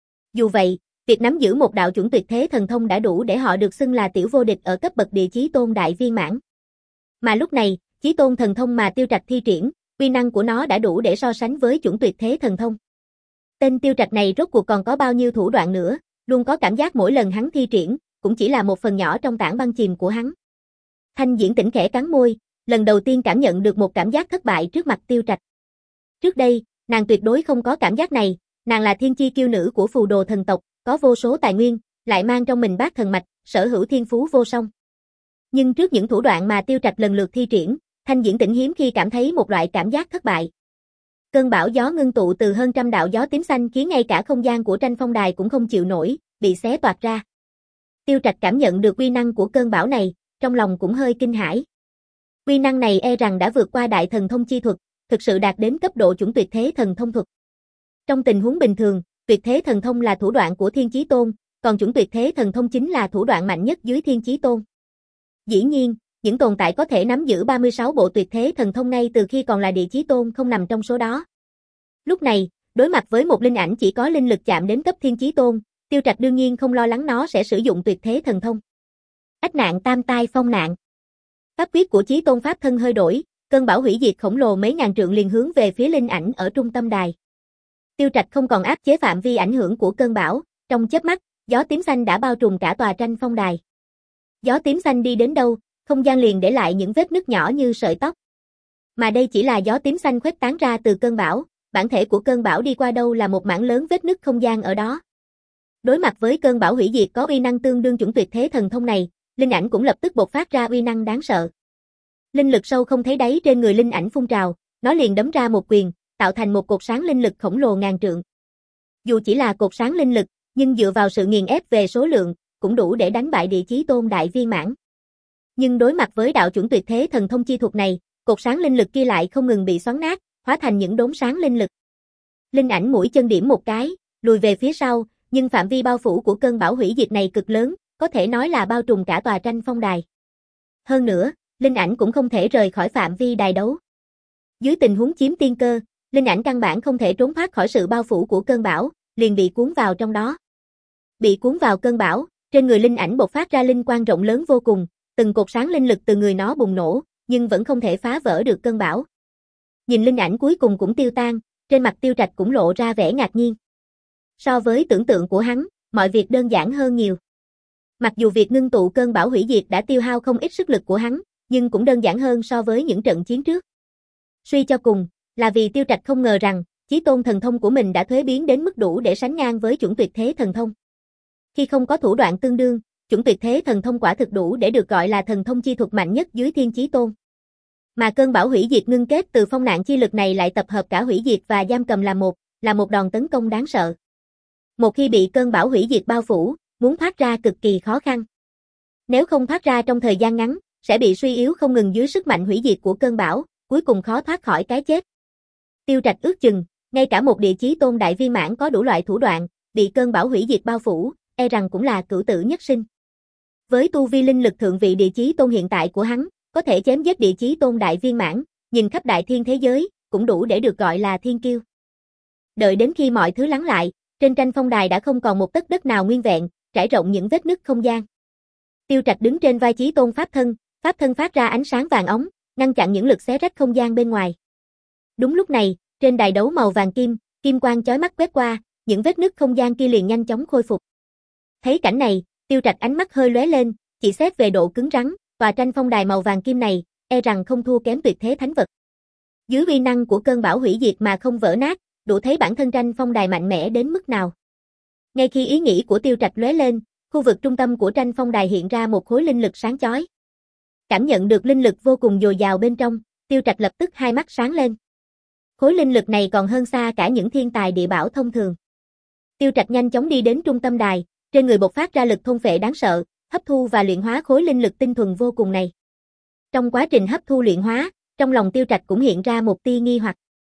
Dù vậy, việc nắm giữ một đạo chuẩn tuyệt thế thần thông đã đủ để họ được xưng là tiểu vô địch ở cấp bậc địa chí tôn đại viên mãn. Mà lúc này, chí tôn thần thông mà Tiêu Trạch thi triển, uy năng của nó đã đủ để so sánh với chuẩn tuyệt thế thần thông. Tên Tiêu Trạch này rốt cuộc còn có bao nhiêu thủ đoạn nữa, luôn có cảm giác mỗi lần hắn thi triển, cũng chỉ là một phần nhỏ trong tảng băng chìm của hắn. Thanh Diễn Tĩnh khẽ cắn môi, lần đầu tiên cảm nhận được một cảm giác thất bại trước mặt Tiêu Trạch. Trước đây, nàng tuyệt đối không có cảm giác này, nàng là thiên chi kiêu nữ của phù đồ thần tộc, có vô số tài nguyên, lại mang trong mình bát thần mạch, sở hữu thiên phú vô song. Nhưng trước những thủ đoạn mà Tiêu Trạch lần lượt thi triển, Thanh Diễn Tĩnh hiếm khi cảm thấy một loại cảm giác thất bại. Cơn bão gió ngưng tụ từ hơn trăm đạo gió tím xanh khiến ngay cả không gian của tranh phong đài cũng không chịu nổi, bị xé toạc ra. Tiêu Trạch cảm nhận được uy năng của cơn bão này, trong lòng cũng hơi kinh hãi. Uy năng này e rằng đã vượt qua đại thần thông chi thuật, thực sự đạt đến cấp độ chuẩn tuyệt thế thần thông thuật. Trong tình huống bình thường, tuyệt thế thần thông là thủ đoạn của thiên chí tôn, còn chuẩn tuyệt thế thần thông chính là thủ đoạn mạnh nhất dưới thiên chí tôn. Dĩ nhiên, những tồn tại có thể nắm giữ ba mươi sáu bộ tuyệt thế thần thông ngay từ khi còn là địa chí tôn không nằm trong số đó. Lúc này, đối mặt với một linh ảnh chỉ có linh lực chạm đến cấp thiên chí tôn, Tiêu Trạch đương nhiên không lo lắng nó sẽ sử dụng tuyệt thế thần thông. Ách nạn tam tai phong nạn. Pháp quyết của chí tôn pháp thân hơi đổi, cơn bão hủy diệt khổng lồ mấy ngàn trượng liền hướng về phía linh ảnh ở trung tâm đài. Tiêu Trạch không còn áp chế phạm vi ảnh hưởng của cơn bão, trong chớp mắt, gió tím xanh đã bao trùm cả tòa tranh phong đài. Gió tím xanh đi đến đâu, không gian liền để lại những vết nứt nhỏ như sợi tóc. Mà đây chỉ là gió tím xanh khuếch tán ra từ cơn bão, bản thể của cơn bão đi qua đâu là một mảng lớn vết nứt không gian ở đó. Đối mặt với cơn bão hủy diệt có uy năng tương đương chuẩn tuyệt thế thần thông này, linh ảnh cũng lập tức bộc phát ra uy năng đáng sợ. Linh lực sâu không thấy đáy trên người linh ảnh phun trào, nó liền đấm ra một quyền, tạo thành một cột sáng linh lực khổng lồ ngàn trượng. Dù chỉ là cột sáng linh lực, nhưng dựa vào sự nghiền ép về số lượng, cũng đủ để đánh bại địa chí tôn đại viên mãn. Nhưng đối mặt với đạo chuẩn tuyệt thế thần thông chi thuật này, cột sáng linh lực kia lại không ngừng bị xoắn nát, hóa thành những đốm sáng linh lực. Linh ảnh mũi chân điểm một cái, lùi về phía sau, nhưng phạm vi bao phủ của cơn bão hủy diệt này cực lớn, có thể nói là bao trùm cả tòa tranh phong đài. Hơn nữa, linh ảnh cũng không thể rời khỏi phạm vi đài đấu. Dưới tình huống chiếm tiên cơ, linh ảnh căn bản không thể trốn thoát khỏi sự bao phủ của cơn bão, liền bị cuốn vào trong đó. Bị cuốn vào cơn bão, trên người linh ảnh bộc phát ra linh quang rộng lớn vô cùng, từng cột sáng linh lực từ người nó bùng nổ, nhưng vẫn không thể phá vỡ được cơn bão. Nhìn linh ảnh cuối cùng cũng tiêu tan, trên mặt Tiêu Trạch cũng lộ ra vẻ ngạc nhiên. So với tưởng tượng của hắn, mọi việc đơn giản hơn nhiều. Mặc dù việc ngưng tụ cơn bão hủy diệt đã tiêu hao không ít sức lực của hắn, nhưng cũng đơn giản hơn so với những trận chiến trước. Suy cho cùng, là vì Tiêu Trạch không ngờ rằng, chí tôn thần thông của mình đã thuế biến đến mức đủ để sánh ngang với chuẩn tuyệt thế thần thông. Khi không có thủ đoạn tương đương, chuẩn tuyệt thế thần thông quả thực đủ để được gọi là thần thông chi thuật mạnh nhất dưới thiên chí tôn. Mà cơn bão hủy diệt ngưng kết từ phong nạn chi lực này lại tập hợp cả hủy diệt và giam cầm làm một, là một đòn tấn công đáng sợ. Một khi bị cơn bão hủy diệt bao phủ, muốn thoát ra cực kỳ khó khăn. Nếu không thoát ra trong thời gian ngắn, sẽ bị suy yếu không ngừng dưới sức mạnh hủy diệt của cơn bão, cuối cùng khó thoát khỏi cái chết. Tiêu Trạch ước chừng, ngay cả một địa chí tôn đại viên mãn có đủ loại thủ đoạn, bị cơn bão hủy diệt bao phủ, e rằng cũng là cửu tử nhất sinh. Với tu vi linh lực thượng vị địa chí tôn hiện tại của hắn, có thể chém giết địa chí tôn đại viên mãn, nhìn khắp đại thiên thế giới, cũng đủ để được gọi là thiên kiêu. Đợi đến khi mọi thứ lắng lại, trên tranh phong đài đã không còn một tấc đất nào nguyên vẹn, trải rộng những vết nứt không gian. Tiêu Trạch đứng trên vai chí tôn pháp thân, pháp thân phát ra ánh sáng vàng óng, ngăn chặn những lực xé rách không gian bên ngoài. Đúng lúc này, trên đài đấu màu vàng kim, kim quang chói mắt quét qua, những vết nứt không gian kia liền nhanh chóng khôi phục. Thấy cảnh này, Tiêu Trạch ánh mắt hơi lóe lên, chỉ xét về độ cứng rắn, tòa tranh phong đài màu vàng kim này, e rằng không thua kém tuyệt thế thánh vật. Dưới uy năng của cơn bão hủy diệt mà không vỡ nát, đủ thấy bản thân tranh phong đài mạnh mẽ đến mức nào. Ngay khi ý nghĩ của Tiêu Trạch lóe lên, khu vực trung tâm của tranh phong đài hiện ra một khối linh lực sáng chói. Cảm nhận được linh lực vô cùng dồi dào bên trong, Tiêu Trạch lập tức hai mắt sáng lên. Khối linh lực này còn hơn xa cả những thiên tài địa bảo thông thường. Tiêu Trạch nhanh chóng đi đến trung tâm đài, trên người bộc phát ra lực thôn phệ đáng sợ, hấp thu và luyện hóa khối linh lực tinh thuần vô cùng này. Trong quá trình hấp thu luyện hóa, trong lòng Tiêu Trạch cũng hiện ra một tia nghi hoặc.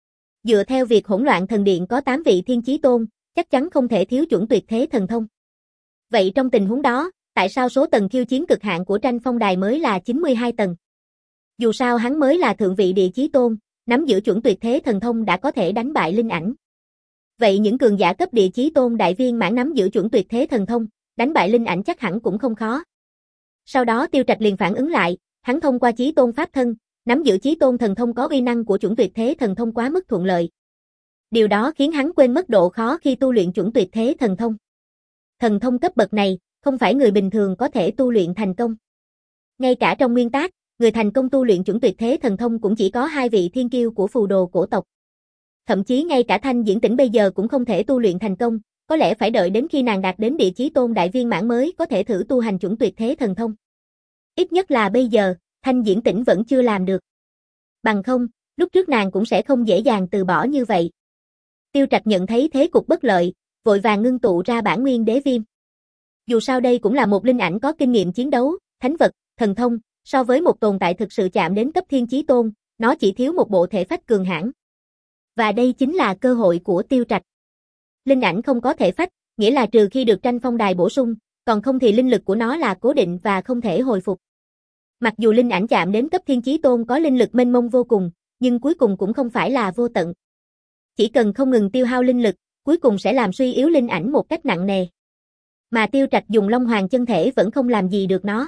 Dựa theo việc Hỗn Loạn Thần Điện có tám vị thiên chí tôn, chắc chắn không thể thiếu chuẩn tuyệt thế thần thông. Vậy trong tình huống đó, tại sao số tầng khiêu chiến cực hạn của tranh phong đài mới là chín mươi hai tầng? Dù sao hắn mới là thượng vị địa chí tôn, nắm giữ chuẩn tuyệt thế thần thông đã có thể đánh bại linh ảnh. Vậy những cường giả cấp địa chí tôn đại viên mãn nắm giữ chuẩn tuyệt thế thần thông, đánh bại linh ảnh chắc hẳn cũng không khó. Sau đó Tiêu Trạch liền phản ứng lại, hắn thông qua chí tôn pháp thân, nắm giữ chí tôn thần thông có uy năng của chuẩn tuyệt thế thần thông quá mức thuận lợi. Điều đó khiến hắn quên mất độ khó khi tu luyện chuẩn tuyệt thế thần thông. Thần thông cấp bậc này, không phải người bình thường có thể tu luyện thành công. Ngay cả trong nguyên tác, người thành công tu luyện chuẩn tuyệt thế thần thông cũng chỉ có hai vị thiên kiêu của phù đồ cổ tộc. Thậm chí ngay cả Thanh Diễn Tĩnh bây giờ cũng không thể tu luyện thành công, có lẽ phải đợi đến khi nàng đạt đến địa chí tôn đại viên mãn mới có thể thử tu hành chuẩn tuyệt thế thần thông. Ít nhất là bây giờ, Thanh Diễn Tĩnh vẫn chưa làm được. Bằng không, lúc trước nàng cũng sẽ không dễ dàng từ bỏ như vậy. Tiêu Trạch nhận thấy thế cục bất lợi, vội vàng ngưng tụ ra bản nguyên đế viêm. Dù sao đây cũng là một linh ảnh có kinh nghiệm chiến đấu, thánh vật, thần thông, so với một tồn tại thực sự chạm đến cấp thiên chí tôn, nó chỉ thiếu một bộ thể phách cường hãn. Và đây chính là cơ hội của Tiêu Trạch. Linh ảnh không có thể phách, nghĩa là trừ khi được tranh phong đài bổ sung, còn không thì linh lực của nó là cố định và không thể hồi phục. Mặc dù linh ảnh chạm đến cấp thiên chí tôn có linh lực mênh mông vô cùng, nhưng cuối cùng cũng không phải là vô tận. Chỉ cần không ngừng tiêu hao linh lực, cuối cùng sẽ làm suy yếu linh ảnh một cách nặng nề. Mà Tiêu Trạch dùng Long Hoàng chân thể vẫn không làm gì được nó.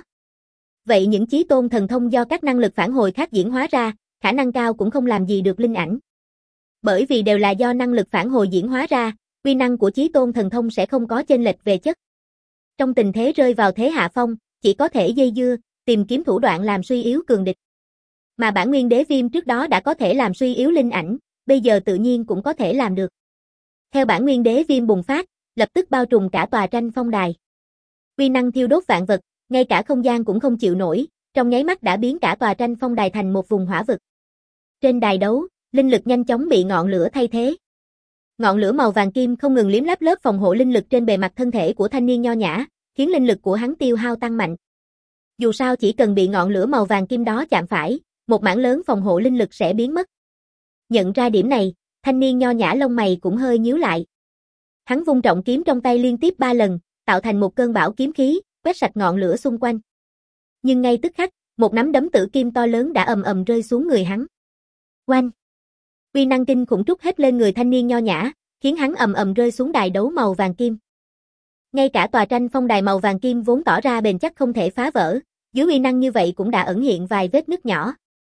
Vậy những chí tôn thần thông do các năng lực phản hồi khác diễn hóa ra, khả năng cao cũng không làm gì được linh ảnh. Bởi vì đều là do năng lực phản hồi diễn hóa ra, uy năng của chí tôn thần thông sẽ không có chênh lệch về chất. Trong tình thế rơi vào thế hạ phong, chỉ có thể dây dưa, tìm kiếm thủ đoạn làm suy yếu cường địch. Mà bản nguyên đế viêm trước đó đã có thể làm suy yếu linh ảnh, bây giờ tự nhiên cũng có thể làm được. Theo bản nguyên đế viêm bùng phát, lập tức bao trùm cả tòa tranh phong đài. Uy năng thiêu đốt vạn vật, ngay cả không gian cũng không chịu nổi, trong nháy mắt đã biến cả tòa tranh phong đài thành một vùng hỏa vực. Trên đài đấu, linh lực nhanh chóng bị ngọn lửa thay thế. Ngọn lửa màu vàng kim không ngừng liếm láp lớp phòng hộ linh lực trên bề mặt thân thể của thanh niên nho nhã, khiến linh lực của hắn tiêu hao tăng mạnh. Dù sao chỉ cần bị ngọn lửa màu vàng kim đó chạm phải, một mảng lớn phòng hộ linh lực sẽ biến mất. Nhận ra điểm này, thanh niên nho nhã lông mày cũng hơi nhíu lại. Hắn vung trọng kiếm trong tay liên tiếp ba lần, tạo thành một cơn bão kiếm khí, quét sạch ngọn lửa xung quanh. Nhưng ngay tức khắc, một nắm đấm tử kim to lớn đã ầm ầm rơi xuống người hắn. Oanh! Uy năng kinh khủng trút hết lên người thanh niên nho nhã, khiến hắn ầm ầm rơi xuống đài đấu màu vàng kim. Ngay cả tòa tranh phong đài màu vàng kim vốn tỏ ra bền chắc không thể phá vỡ, dưới uy năng như vậy cũng đã ẩn hiện vài vết nứt nhỏ.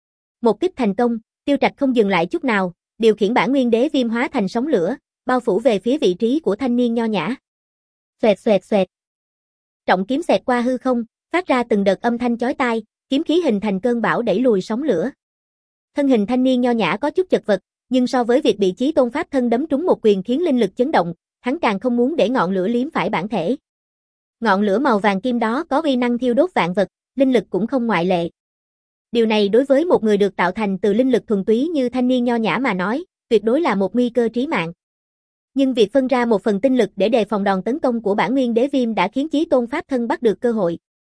Một kích thành công, Tiêu Trạch không dừng lại chút nào, điều khiển bản nguyên đế viêm hóa thành sóng lửa, bao phủ về phía vị trí của thanh niên nho nhã. Xoẹt xoẹt xoẹt. Trọng kiếm xẹt qua hư không, phát ra từng đợt âm thanh chói tai, kiếm khí hình thành cơn bão đẩy lùi sóng lửa. Thân hình thanh niên nho nhã có chút chật vật, nhưng so với việc bị chí tôn pháp thân đấm trúng một quyền khiến linh lực chấn động, hắn càng không muốn để ngọn lửa liếm phải bản thể. Ngọn lửa màu vàng kim đó có uy năng thiêu đốt vạn vật, linh lực cũng không ngoại lệ. Điều này đối với một người được tạo thành từ linh lực thuần túy như thanh niên nho nhã mà nói, tuyệt đối là một nguy cơ trí mạng. Nhưng việc phân ra một phần tinh lực để đề phòng đòn tấn công của bản nguyên đế viêm đã khiến chí tôn pháp thân bắt được cơ hội.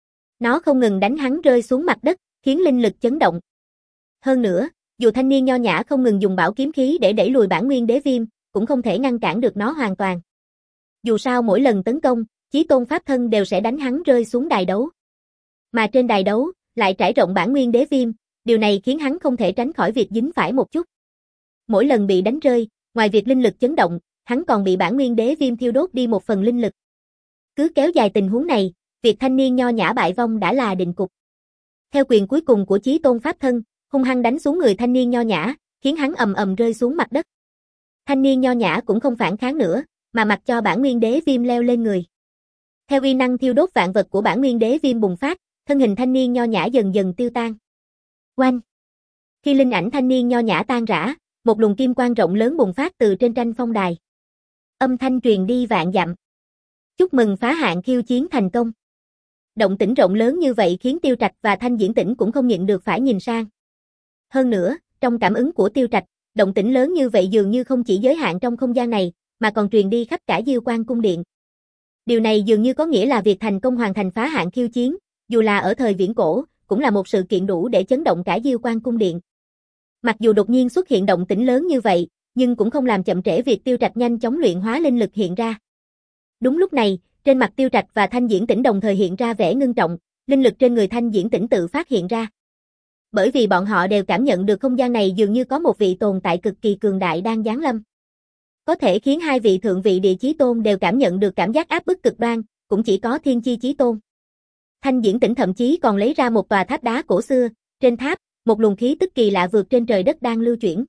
Nó không ngừng đánh hắn rơi xuống mặt đất, khiến linh lực chấn động. Hơn nữa, dù thanh niên nho nhã không ngừng dùng bảo kiếm khí để đẩy lùi bản nguyên đế viêm, cũng không thể ngăn cản được nó hoàn toàn. Dù sao mỗi lần tấn công, chí tôn pháp thân đều sẽ đánh hắn rơi xuống đài đấu. Mà trên đài đấu, lại trải rộng bản nguyên đế viêm, điều này khiến hắn không thể tránh khỏi việc dính phải một chút. Mỗi lần bị đánh rơi, ngoài việc linh lực chấn động, hắn còn bị bản nguyên đế viêm thiêu đốt đi một phần linh lực. Cứ kéo dài tình huống này, việc thanh niên nho nhã bại vong đã là định cục. Theo quyền cuối cùng của chí tôn pháp thân, hung hăng đánh xuống người thanh niên nho nhã, khiến hắn ầm ầm rơi xuống mặt đất. Thanh niên nho nhã cũng không phản kháng nữa, mà mặc cho bản nguyên đế viêm leo lên người. Theo uy năng thiêu đốt vạn vật của bản nguyên đế viêm bùng phát, thân hình thanh niên nho nhã dần dần tiêu tan. Oanh! Khi linh ảnh thanh niên nho nhã tan rã, một luồng kim quang rộng lớn bùng phát từ trên tranh phong đài. Âm thanh truyền đi vạn dặm. Chúc mừng phá hạn khiêu chiến thành công. Động tĩnh rộng lớn như vậy khiến Tiêu Trạch và Thanh Diễn Tĩnh cũng không nhịn được phải nhìn sang. Hơn nữa, trong cảm ứng của Tiêu Trạch, động tĩnh lớn như vậy dường như không chỉ giới hạn trong không gian này, mà còn truyền đi khắp cả Diêu Quan cung điện. Điều này dường như có nghĩa là việc thành công hoàn thành phá hạn khiêu chiến, dù là ở thời viễn cổ, cũng là một sự kiện đủ để chấn động cả Diêu Quan cung điện. Mặc dù đột nhiên xuất hiện động tĩnh lớn như vậy, nhưng cũng không làm chậm trễ việc Tiêu Trạch nhanh chóng luyện hóa linh lực hiện ra. Đúng lúc này, trên mặt Tiêu Trạch và Thanh Diễn Tĩnh đồng thời hiện ra vẻ ngưng trọng, linh lực trên người Thanh Diễn Tĩnh tự phát hiện ra. Bởi vì bọn họ đều cảm nhận được không gian này dường như có một vị tồn tại cực kỳ cường đại đang giáng lâm. Có thể khiến hai vị thượng vị địa chí tôn đều cảm nhận được cảm giác áp bức cực đoan, cũng chỉ có Thiên Chi Chí Tôn. Thanh Diễn Tĩnh thậm chí còn lấy ra một tòa tháp đá cổ xưa, trên tháp, một luồng khí tức kỳ lạ vượt trên trời đất đang lưu chuyển.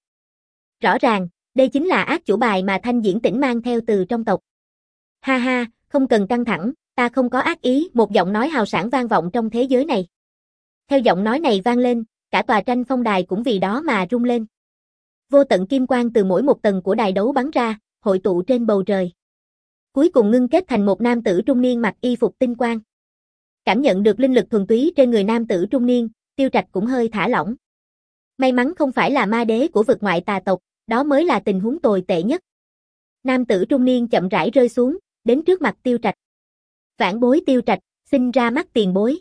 Rõ ràng, đây chính là ác chủ bài mà Thanh Diễn Tĩnh mang theo từ trong tộc. Ha ha, không cần căng thẳng, ta không có ác ý, một giọng nói hào sảng vang vọng trong thế giới này. Theo giọng nói này vang lên, cả tòa tranh phong đài cũng vì đó mà rung lên. Vô tận kim quang từ mỗi một tầng của đài đấu bắn ra, hội tụ trên bầu trời. Cuối cùng ngưng kết thành một nam tử trung niên mặc y phục tinh quang. Cảm nhận được linh lực thuần túy trên người nam tử trung niên, Tiêu Trạch cũng hơi thả lỏng. May mắn không phải là ma đế của vực ngoại tà tộc, đó mới là tình huống tồi tệ nhất. Nam tử trung niên chậm rãi rơi xuống, đến trước mặt Tiêu Trạch. Vãn bối Tiêu Trạch, xin ra mắt tiền bối.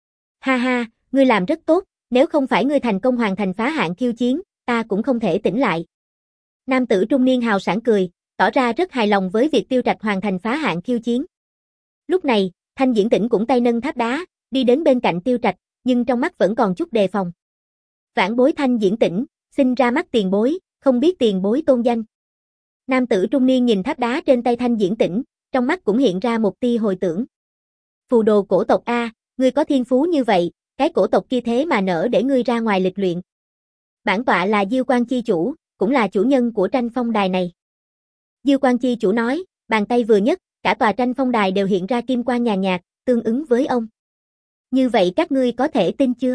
Ha ha, ngươi làm rất tốt, nếu không phải ngươi thành công hoàn thành phá hạn khiêu chiến, ta cũng không thể tỉnh lại. Nam tử trung niên hào sảng cười, tỏ ra rất hài lòng với việc Tiêu Trạch hoàn thành phá hạn khiêu chiến. Lúc này, Thanh Diễn Tĩnh cũng tay nâng tháp đá, đi đến bên cạnh Tiêu Trạch, nhưng trong mắt vẫn còn chút đề phòng. Vãn bối Thanh Diễn Tĩnh, xin ra mắt tiền bối, không biết tiền bối tôn danh. Nam tử trung niên nhìn tháp đá trên tay Thanh Diễn Tĩnh, trong mắt cũng hiện ra một tia hồi tưởng. Phù đồ cổ tộc A, ngươi có thiên phú như vậy, cái cổ tộc kia thế mà nỡ để ngươi ra ngoài lịch luyện. Bản tọa là Diêu Quan chi chủ, cũng là chủ nhân của tranh phong đài này. Diêu Quan chi chủ nói, bàn tay vừa nhấc, cả tòa tranh phong đài đều hiện ra kim quang nhàn nhạt, tương ứng với ông. Như vậy các ngươi có thể tin chưa?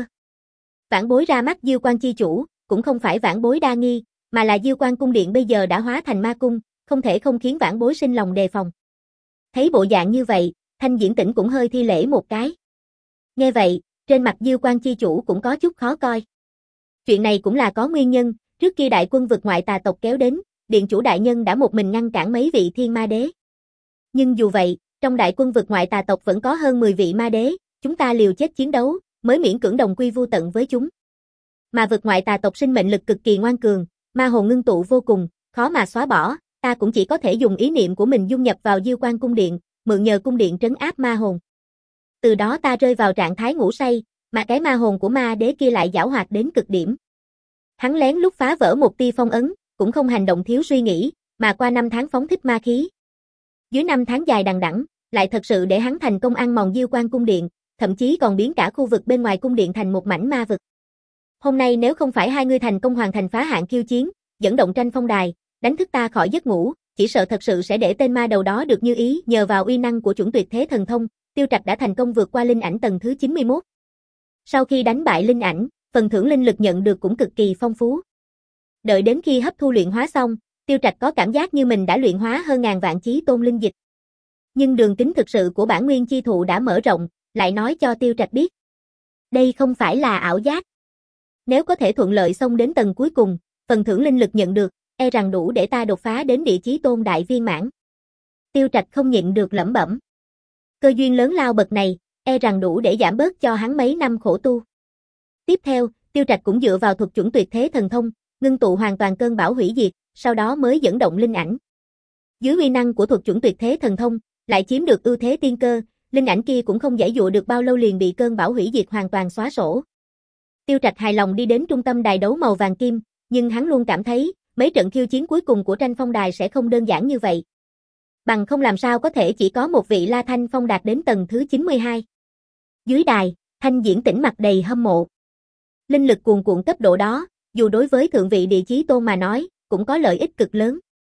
Vãn bối ra mắt Diêu Quan chi chủ, cũng không phải vãn bối đa nghi, mà là Diêu Quan cung điện bây giờ đã hóa thành ma cung, không thể không khiến vãn bối sinh lòng đề phòng. Thấy bộ dạng như vậy, Thanh Diễn Tĩnh cũng hơi thi lễ một cái. Nghe vậy, trên mặt Diêu Quan chi chủ cũng có chút khó coi. Chuyện này cũng là có nguyên nhân, trước khi đại quân vực ngoại tà tộc kéo đến, điện chủ đại nhân đã một mình ngăn cản mấy vị thiên ma đế. Nhưng dù vậy, trong đại quân vực ngoại tà tộc vẫn có hơn mười vị ma đế, chúng ta liều chết chiến đấu, mới miễn cưỡng đồng quy vu tận với chúng. Mà vực ngoại tà tộc sinh mệnh lực cực kỳ ngoan cường, ma hồn ngưng tụ vô cùng, khó mà xóa bỏ, ta cũng chỉ có thể dùng ý niệm của mình dung nhập vào Diêu Quan cung điện, mượn nhờ cung điện trấn áp ma hồn. Từ đó ta rơi vào trạng thái ngủ say, mà cái ma hồn của ma đế kia lại giảo hoạt đến cực điểm. Hắn lén lút phá vỡ một tia phong ấn, cũng không hành động thiếu suy nghĩ, mà qua năm tháng phóng thích ma khí. Dưới năm tháng dài đằng đẵng, lại thật sự để hắn thành công ăn mòn Diêu Quan cung điện, thậm chí còn biến cả khu vực bên ngoài cung điện thành một mảnh ma vực. Hôm nay nếu không phải hai ngươi thành công hoàn thành phá hạn khiêu chiến, dẫn động tranh phong đài, đánh thức ta khỏi giấc ngủ, chỉ sợ thật sự sẽ để tên ma đầu đó được như ý. Nhờ vào uy năng của chuẩn tuyệt thế thần thông, Tiêu Trạch đã thành công vượt qua linh ảnh tầng thứ chín mươi mốt. Sau khi đánh bại linh ảnh, phần thưởng linh lực nhận được cũng cực kỳ phong phú. Đợi đến khi hấp thu luyện hóa xong, Tiêu Trạch có cảm giác như mình đã luyện hóa hơn ngàn vạn chí tôn linh dịch. Nhưng đường kính thực sự của bản nguyên chi thụ đã mở rộng, lại nói cho Tiêu Trạch biết. Đây không phải là ảo giác. Nếu có thể thuận lợi xông đến tầng cuối cùng, phần thưởng linh lực nhận được, e rằng đủ để ta đột phá đến địa chí tôn đại viên mãn. Tiêu Trạch không nhịn được lẩm bẩm. Cơ duyên lớn lao bậc này, e rằng đủ để giảm bớt cho hắn mấy năm khổ tu. Tiếp theo, Tiêu Trạch cũng dựa vào thuật chuẩn tuyệt thế thần thông, ngưng tụ hoàn toàn cơn bão hủy diệt, sau đó mới dẫn động linh ảnh. Dưới uy năng của thuật chuẩn tuyệt thế thần thông, lại chiếm được ưu thế tiên cơ, linh ảnh kia cũng không giãy dụa được bao lâu liền bị cơn bão hủy diệt hoàn toàn xóa sổ. Tiêu Trạch hài lòng đi đến trung tâm đài đấu màu vàng kim, nhưng hắn luôn cảm thấy, mấy trận khiêu chiến cuối cùng của tranh phong đài sẽ không đơn giản như vậy. Bằng không làm sao có thể chỉ có một vị La Thanh Phong đạt đến tầng thứ chín mươi hai. Dưới đài, Thanh Diễn Tĩnh mặt đầy hâm mộ. Linh lực cuồn cuộn cấp độ đó, dù đối với thượng vị địa chí tôn mà nói, cũng có lợi ích cực lớn.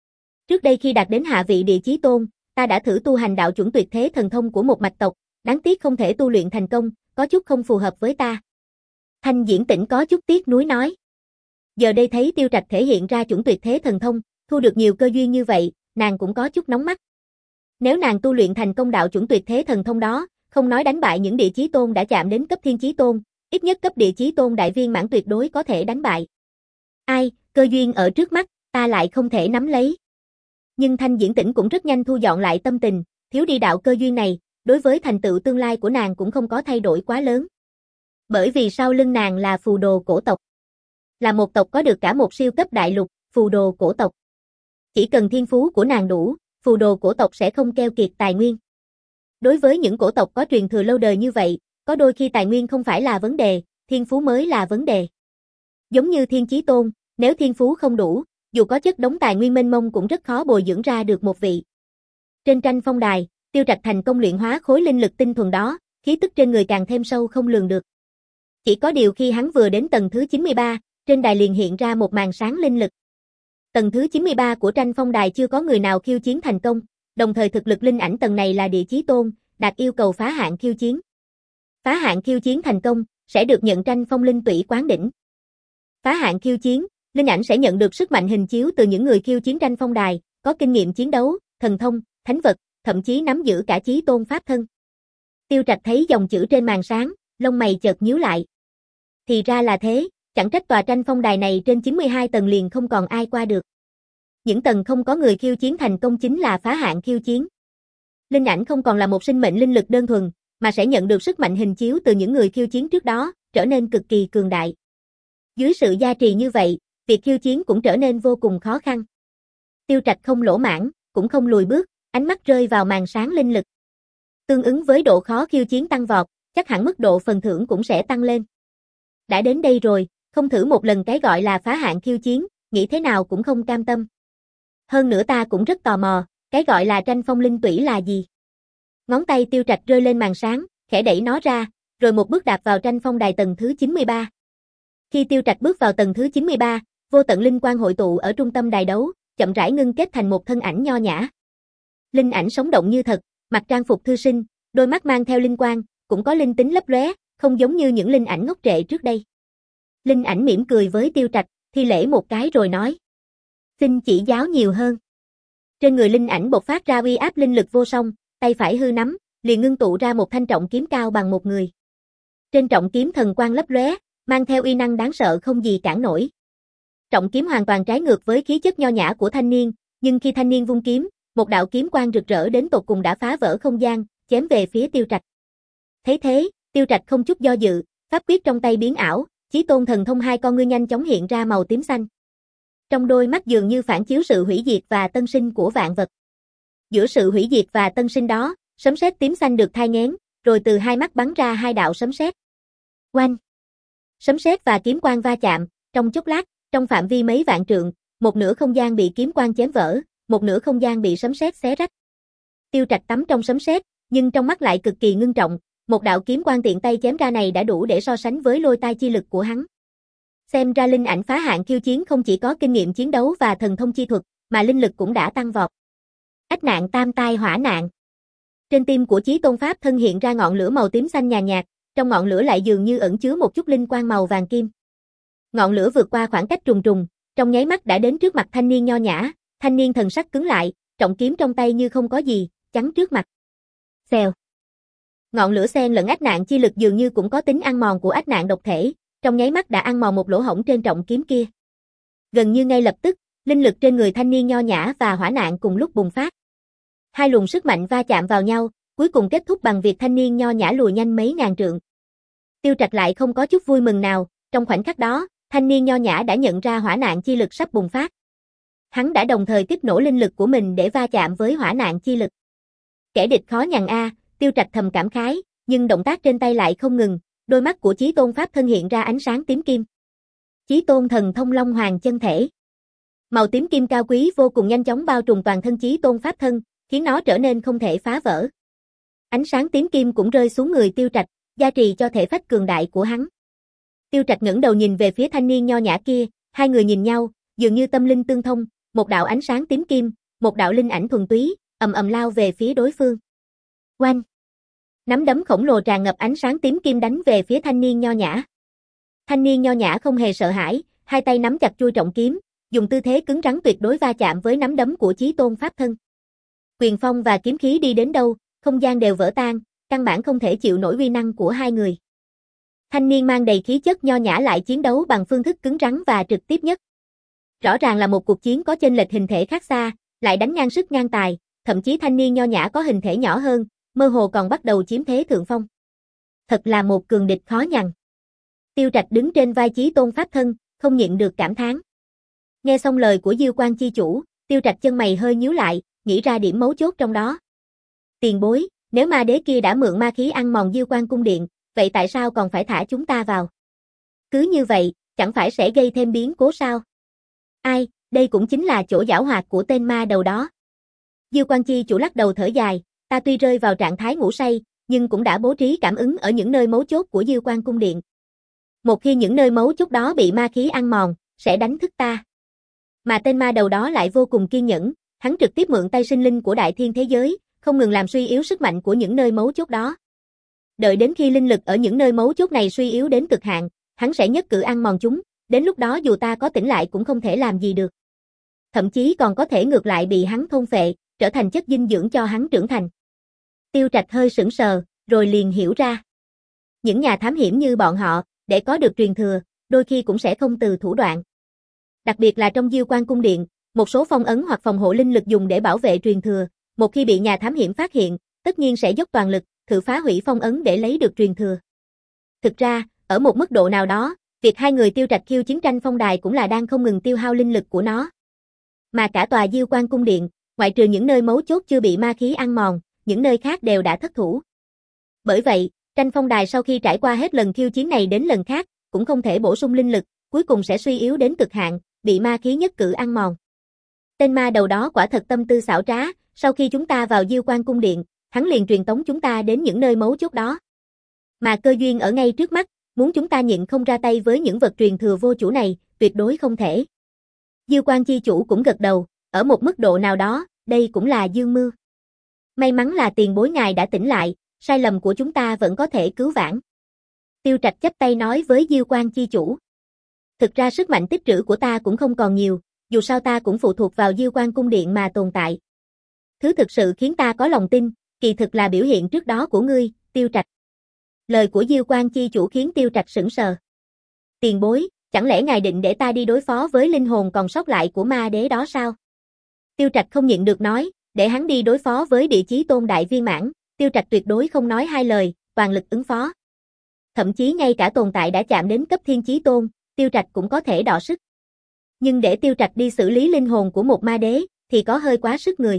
Trước đây khi đạt đến hạ vị địa chí tôn, ta đã thử tu hành đạo chuẩn tuyệt thế thần thông của một mạch tộc, đáng tiếc không thể tu luyện thành công, có chút không phù hợp với ta. Thanh Diễn Tĩnh có chút tiếc nuối nói. Giờ đây thấy Tiêu Trạch thể hiện ra chuẩn tuyệt thế thần thông, thu được nhiều cơ duyên như vậy, nàng cũng có chút nóng mắt. Nếu nàng tu luyện thành công đạo chuẩn tuyệt thế thần thông đó, không nói đánh bại những địa chí tôn đã chạm đến cấp thiên chí tôn, ít nhất cấp địa chí tôn đại viên mãn tuyệt đối có thể đánh bại. Ai, cơ duyên ở trước mắt, ta lại không thể nắm lấy. Nhưng Thanh Diễn Tĩnh cũng rất nhanh thu dọn lại tâm tình, thiếu đi đạo cơ duyên này, đối với thành tựu tương lai của nàng cũng không có thay đổi quá lớn. Bởi vì sau lưng nàng là phù đồ cổ tộc. Là một tộc có được cả một siêu cấp đại lục, phù đồ cổ tộc. Chỉ cần thiên phú của nàng đủ, phù đồ cổ tộc sẽ không keo kiệt tài nguyên. Đối với những cổ tộc có truyền thừa lâu đời như vậy, có đôi khi tài nguyên không phải là vấn đề, thiên phú mới là vấn đề. Giống như Thiên Chí Tôn, nếu thiên phú không đủ, dù có chất đống tài nguyên mênh mông cũng rất khó bồi dưỡng ra được một vị. Trên tranh phong đài, Tiêu Trạch thành công luyện hóa khối linh lực tinh thuần đó, khí tức trên người càng thêm sâu không lường được. Chỉ có điều khi hắn vừa đến tầng thứ chín mươi ba, trên đài liền hiện ra một màn sáng linh lực. Tầng thứ chín mươi ba của tranh phong đài chưa có người nào khiêu chiến thành công, đồng thời thực lực linh ảnh tầng này là địa chí tôn, đạt yêu cầu phá hạn khiêu chiến. Phá hạn khiêu chiến thành công, sẽ được nhận tranh phong linh tủy quán đỉnh. Phá hạn khiêu chiến, linh ảnh sẽ nhận được sức mạnh hình chiếu từ những người khiêu chiến tranh phong đài, có kinh nghiệm chiến đấu, thần thông, thánh vật, thậm chí nắm giữ cả chí tôn pháp thân. Tiêu Trạch thấy dòng chữ trên màn sáng, lông mày chợt nhíu lại. Thì ra là thế, chẳng trách tòa tranh phong đài này trên chín mươi hai tầng liền không còn ai qua được. Những tầng không có người khiêu chiến thành công chính là phá hạn khiêu chiến. Linh ảnh không còn là một sinh mệnh linh lực đơn thuần, mà sẽ nhận được sức mạnh hình chiếu từ những người khiêu chiến trước đó, trở nên cực kỳ cường đại. Dưới sự gia trì như vậy, việc khiêu chiến cũng trở nên vô cùng khó khăn. Tiêu Trạch không lỗ mãng, cũng không lùi bước, ánh mắt rơi vào màn sáng linh lực. Tương ứng với độ khó khiêu chiến tăng vọt, chắc hẳn mức độ phần thưởng cũng sẽ tăng lên. Đã đến đây rồi, không thử một lần cái gọi là phá hạn khiêu chiến, nghĩ thế nào cũng không cam tâm. Hơn nữa ta cũng rất tò mò, cái gọi là tranh phong linh tủy là gì? Ngón tay Tiêu Trạch rơi lên màn sáng, khẽ đẩy nó ra, rồi một bước đạp vào tranh phong đài tầng thứ chín mươi ba. Khi Tiêu Trạch bước vào tầng thứ chín mươi ba, vô tận linh quang hội tụ ở trung tâm đài đấu, chậm rãi ngưng kết thành một thân ảnh nho nhã. Linh ảnh sống động như thật, mặc trang phục thư sinh, đôi mắt mang theo linh quang, cũng có linh tính lấp lóe, không giống như những linh ảnh ngốc trệ trước đây. Linh ảnh mỉm cười với Tiêu Trạch, thi lễ một cái rồi nói: "Xin chỉ giáo nhiều hơn." Trên người linh ảnh bộc phát ra uy áp linh lực vô song, tay phải hư nắm, liền ngưng tụ ra một thanh trọng kiếm cao bằng một người. Trên trọng kiếm thần quang lấp lóe, mang theo uy năng đáng sợ không gì cản nổi. Trọng kiếm hoàn toàn trái ngược với khí chất nho nhã của thanh niên, nhưng khi thanh niên vung kiếm, một đạo kiếm quang rực rỡ đến tột cùng đã phá vỡ không gian, chém về phía Tiêu Trạch. Thấy thế, Tiêu Trạch không chút do dự, pháp quyết trong tay biến ảo, Chí Tôn thần thông hai con ngươi nhanh chóng hiện ra màu tím xanh. Trong đôi mắt dường như phản chiếu sự hủy diệt và tân sinh của vạn vật. Giữa sự hủy diệt và tân sinh đó, sấm sét tím xanh được thai nghén, rồi từ hai mắt bắn ra hai đạo sấm sét. Oanh! Sấm sét và kiếm quang va chạm, trong chốc lát, trong phạm vi mấy vạn trượng, một nửa không gian bị kiếm quang chém vỡ, một nửa không gian bị sấm sét xé rách. Tiêu Trạch tắm trong sấm sét, nhưng trong mắt lại cực kỳ ngưng trọng, một đạo kiếm quang tiện tay chém ra này đã đủ để so sánh với lôi tai chi lực của hắn. Xem ra linh ảnh phá hạn khiêu chiến không chỉ có kinh nghiệm chiến đấu và thần thông chi thuật, mà linh lực cũng đã tăng vọt. Ách nạn tam tai hỏa nạn. Trên tim của Chí Tôn pháp thân hiện ra ngọn lửa màu tím xanh nhàn nhạt, trong ngọn lửa lại dường như ẩn chứa một chút linh quang màu vàng kim. Ngọn lửa vượt qua khoảng cách trùng trùng, trong nháy mắt đã đến trước mặt thanh niên nho nhã, thanh niên thần sắc cứng lại, trọng kiếm trong tay như không có gì, chắn trước mặt. Xèo. Ngọn lửa xen lẫn ách nạn chi lực dường như cũng có tính ăn mòn của ách nạn độc thể, trong nháy mắt đã ăn mòn một lỗ hổng trên trọng kiếm kia. Gần như ngay lập tức, linh lực trên người thanh niên nho nhã và hỏa nạn cùng lúc bùng phát. Hai luồng sức mạnh va chạm vào nhau, cuối cùng kết thúc bằng việc thanh niên nho nhã lùi nhanh mấy ngàn trượng. Tiêu Trạch lại không có chút vui mừng nào, trong khoảnh khắc đó, thanh niên nho nhã đã nhận ra hỏa nạn chi lực sắp bùng phát. Hắn đã đồng thời kích nổ linh lực của mình để va chạm với hỏa nạn chi lực. Kẻ địch khó nhằn a, Tiêu Trạch thầm cảm khái, nhưng động tác trên tay lại không ngừng, đôi mắt của Chí Tôn pháp thân hiện ra ánh sáng tím kim. Chí Tôn thần thông Long Hoàng chân thể. Màu tím kim cao quý vô cùng nhanh chóng bao trùm toàn thân Chí Tôn pháp thân, khiến nó trở nên không thể phá vỡ. Ánh sáng tím kim cũng rơi xuống người Tiêu Trạch, gia trì cho thể phách cường đại của hắn. Tiêu Trạch ngẩng đầu nhìn về phía thanh niên nho nhã kia, hai người nhìn nhau, dường như tâm linh tương thông, một đạo ánh sáng tím kim, một đạo linh ảnh thuần túy, ầm ầm lao về phía đối phương. Oanh! Nắm đấm khổng lồ tràn ngập ánh sáng tím kim đánh về phía thanh niên nho nhã. Thanh niên nho nhã không hề sợ hãi, hai tay nắm chặt chuôi trọng kiếm, dùng tư thế cứng rắn tuyệt đối va chạm với nắm đấm của Chí Tôn Pháp Thân. Quyền phong và kiếm khí đi đến đâu, không gian đều vỡ tan, căn bản không thể chịu nổi uy năng của hai người. Thanh niên mang đầy khí chất nho nhã lại chiến đấu bằng phương thức cứng rắn và trực tiếp nhất. Rõ ràng là một cuộc chiến có chênh lệch hình thể khác xa, lại đánh ngang sức ngang tài, thậm chí thanh niên nho nhã có hình thể nhỏ hơn, mơ hồ còn bắt đầu chiếm thế thượng phong. Thật là một cường địch khó nhằn. Tiêu Trạch đứng trên vai Chí Tôn Pháp Thân, không nhịn được cảm thán. Nghe xong lời của Diêu Quan chi chủ, Tiêu Trạch chân mày hơi nhíu lại, nghĩ ra điểm mấu chốt trong đó. Tiền bối, nếu ma đế kia đã mượn ma khí ăn mòn Diêu Quan cung điện, vậy tại sao còn phải thả chúng ta vào? Cứ như vậy, chẳng phải sẽ gây thêm biến cố sao? Ai, đây cũng chính là chỗ giảo hoạt của tên ma đầu đó. Diêu Quan chi chủ lắc đầu thở dài, ta tuy rơi vào trạng thái ngủ say, nhưng cũng đã bố trí cảm ứng ở những nơi mấu chốt của Diêu Quan cung điện. Một khi những nơi mấu chốt đó bị ma khí ăn mòn, sẽ đánh thức ta. Mà tên ma đầu đó lại vô cùng kiên nhẫn, hắn trực tiếp mượn tay sinh linh của đại thiên thế giới, không ngừng làm suy yếu sức mạnh của những nơi mấu chốt đó. Đợi đến khi linh lực ở những nơi mấu chốt này suy yếu đến cực hạn, hắn sẽ nhất cử ăn mòn chúng, đến lúc đó dù ta có tỉnh lại cũng không thể làm gì được. Thậm chí còn có thể ngược lại bị hắn thôn phệ, trở thành chất dinh dưỡng cho hắn trưởng thành. Tiêu Trạch hơi sững sờ, rồi liền hiểu ra. Những nhà thám hiểm như bọn họ, để có được truyền thừa, đôi khi cũng sẽ không từ thủ đoạn. Đặc biệt là trong Diêu Quan cung điện, một số phong ấn hoặc phòng hộ linh lực dùng để bảo vệ truyền thừa, một khi bị nhà thám hiểm phát hiện, tất nhiên sẽ dốc toàn lực, thử phá hủy phong ấn để lấy được truyền thừa. Thực ra, ở một mức độ nào đó, việc hai người Tiêu Trạch khiêu chiến tranh phong đài cũng là đang không ngừng tiêu hao linh lực của nó. Mà cả tòa Diêu Quan cung điện, ngoại trừ những nơi mấu chốt chưa bị ma khí ăn mòn, những nơi khác đều đã thất thủ. Bởi vậy, tranh phong đài sau khi trải qua hết lần khiêu chiến này đến lần khác, cũng không thể bổ sung linh lực, cuối cùng sẽ suy yếu đến cực hạn, bị ma khí nhất cử ăn mòn. Tên ma đầu đó quả thật tâm tư xảo trá, sau khi chúng ta vào Diêu Quan cung điện, hắn liền truyền tống chúng ta đến những nơi mấu chốt đó. Mà cơ duyên ở ngay trước mắt, muốn chúng ta nhịn không ra tay với những vật truyền thừa vô chủ này, tuyệt đối không thể. Diêu Quan chi chủ cũng gật đầu, ở một mức độ nào đó, đây cũng là dương mưu. May mắn là tiền bối ngài đã tỉnh lại, sai lầm của chúng ta vẫn có thể cứu vãn. Tiêu Trạch chắp tay nói với Diêu Quan chi chủ. Thực ra sức mạnh tích trữ của ta cũng không còn nhiều, dù sao ta cũng phụ thuộc vào Diêu Quan cung điện mà tồn tại. Thứ thực sự khiến ta có lòng tin, kỳ thực là biểu hiện trước đó của ngươi, Tiêu Trạch. Lời của Diêu Quan chi chủ khiến Tiêu Trạch sững sờ. Tiền bối, chẳng lẽ ngài định để ta đi đối phó với linh hồn còn sót lại của ma đế đó sao? Tiêu Trạch không nhịn được nói, để hắn đi đối phó với Địa Chí Tôn đại viên mãn, Tiêu Trạch tuyệt đối không nói hai lời, toàn lực ứng phó. Thậm chí ngay cả tồn tại đã chạm đến cấp Thiên Chí Tôn, Tiêu Trạch cũng có thể đọ sức. Nhưng để Tiêu Trạch đi xử lý linh hồn của một ma đế, thì có hơi quá sức người.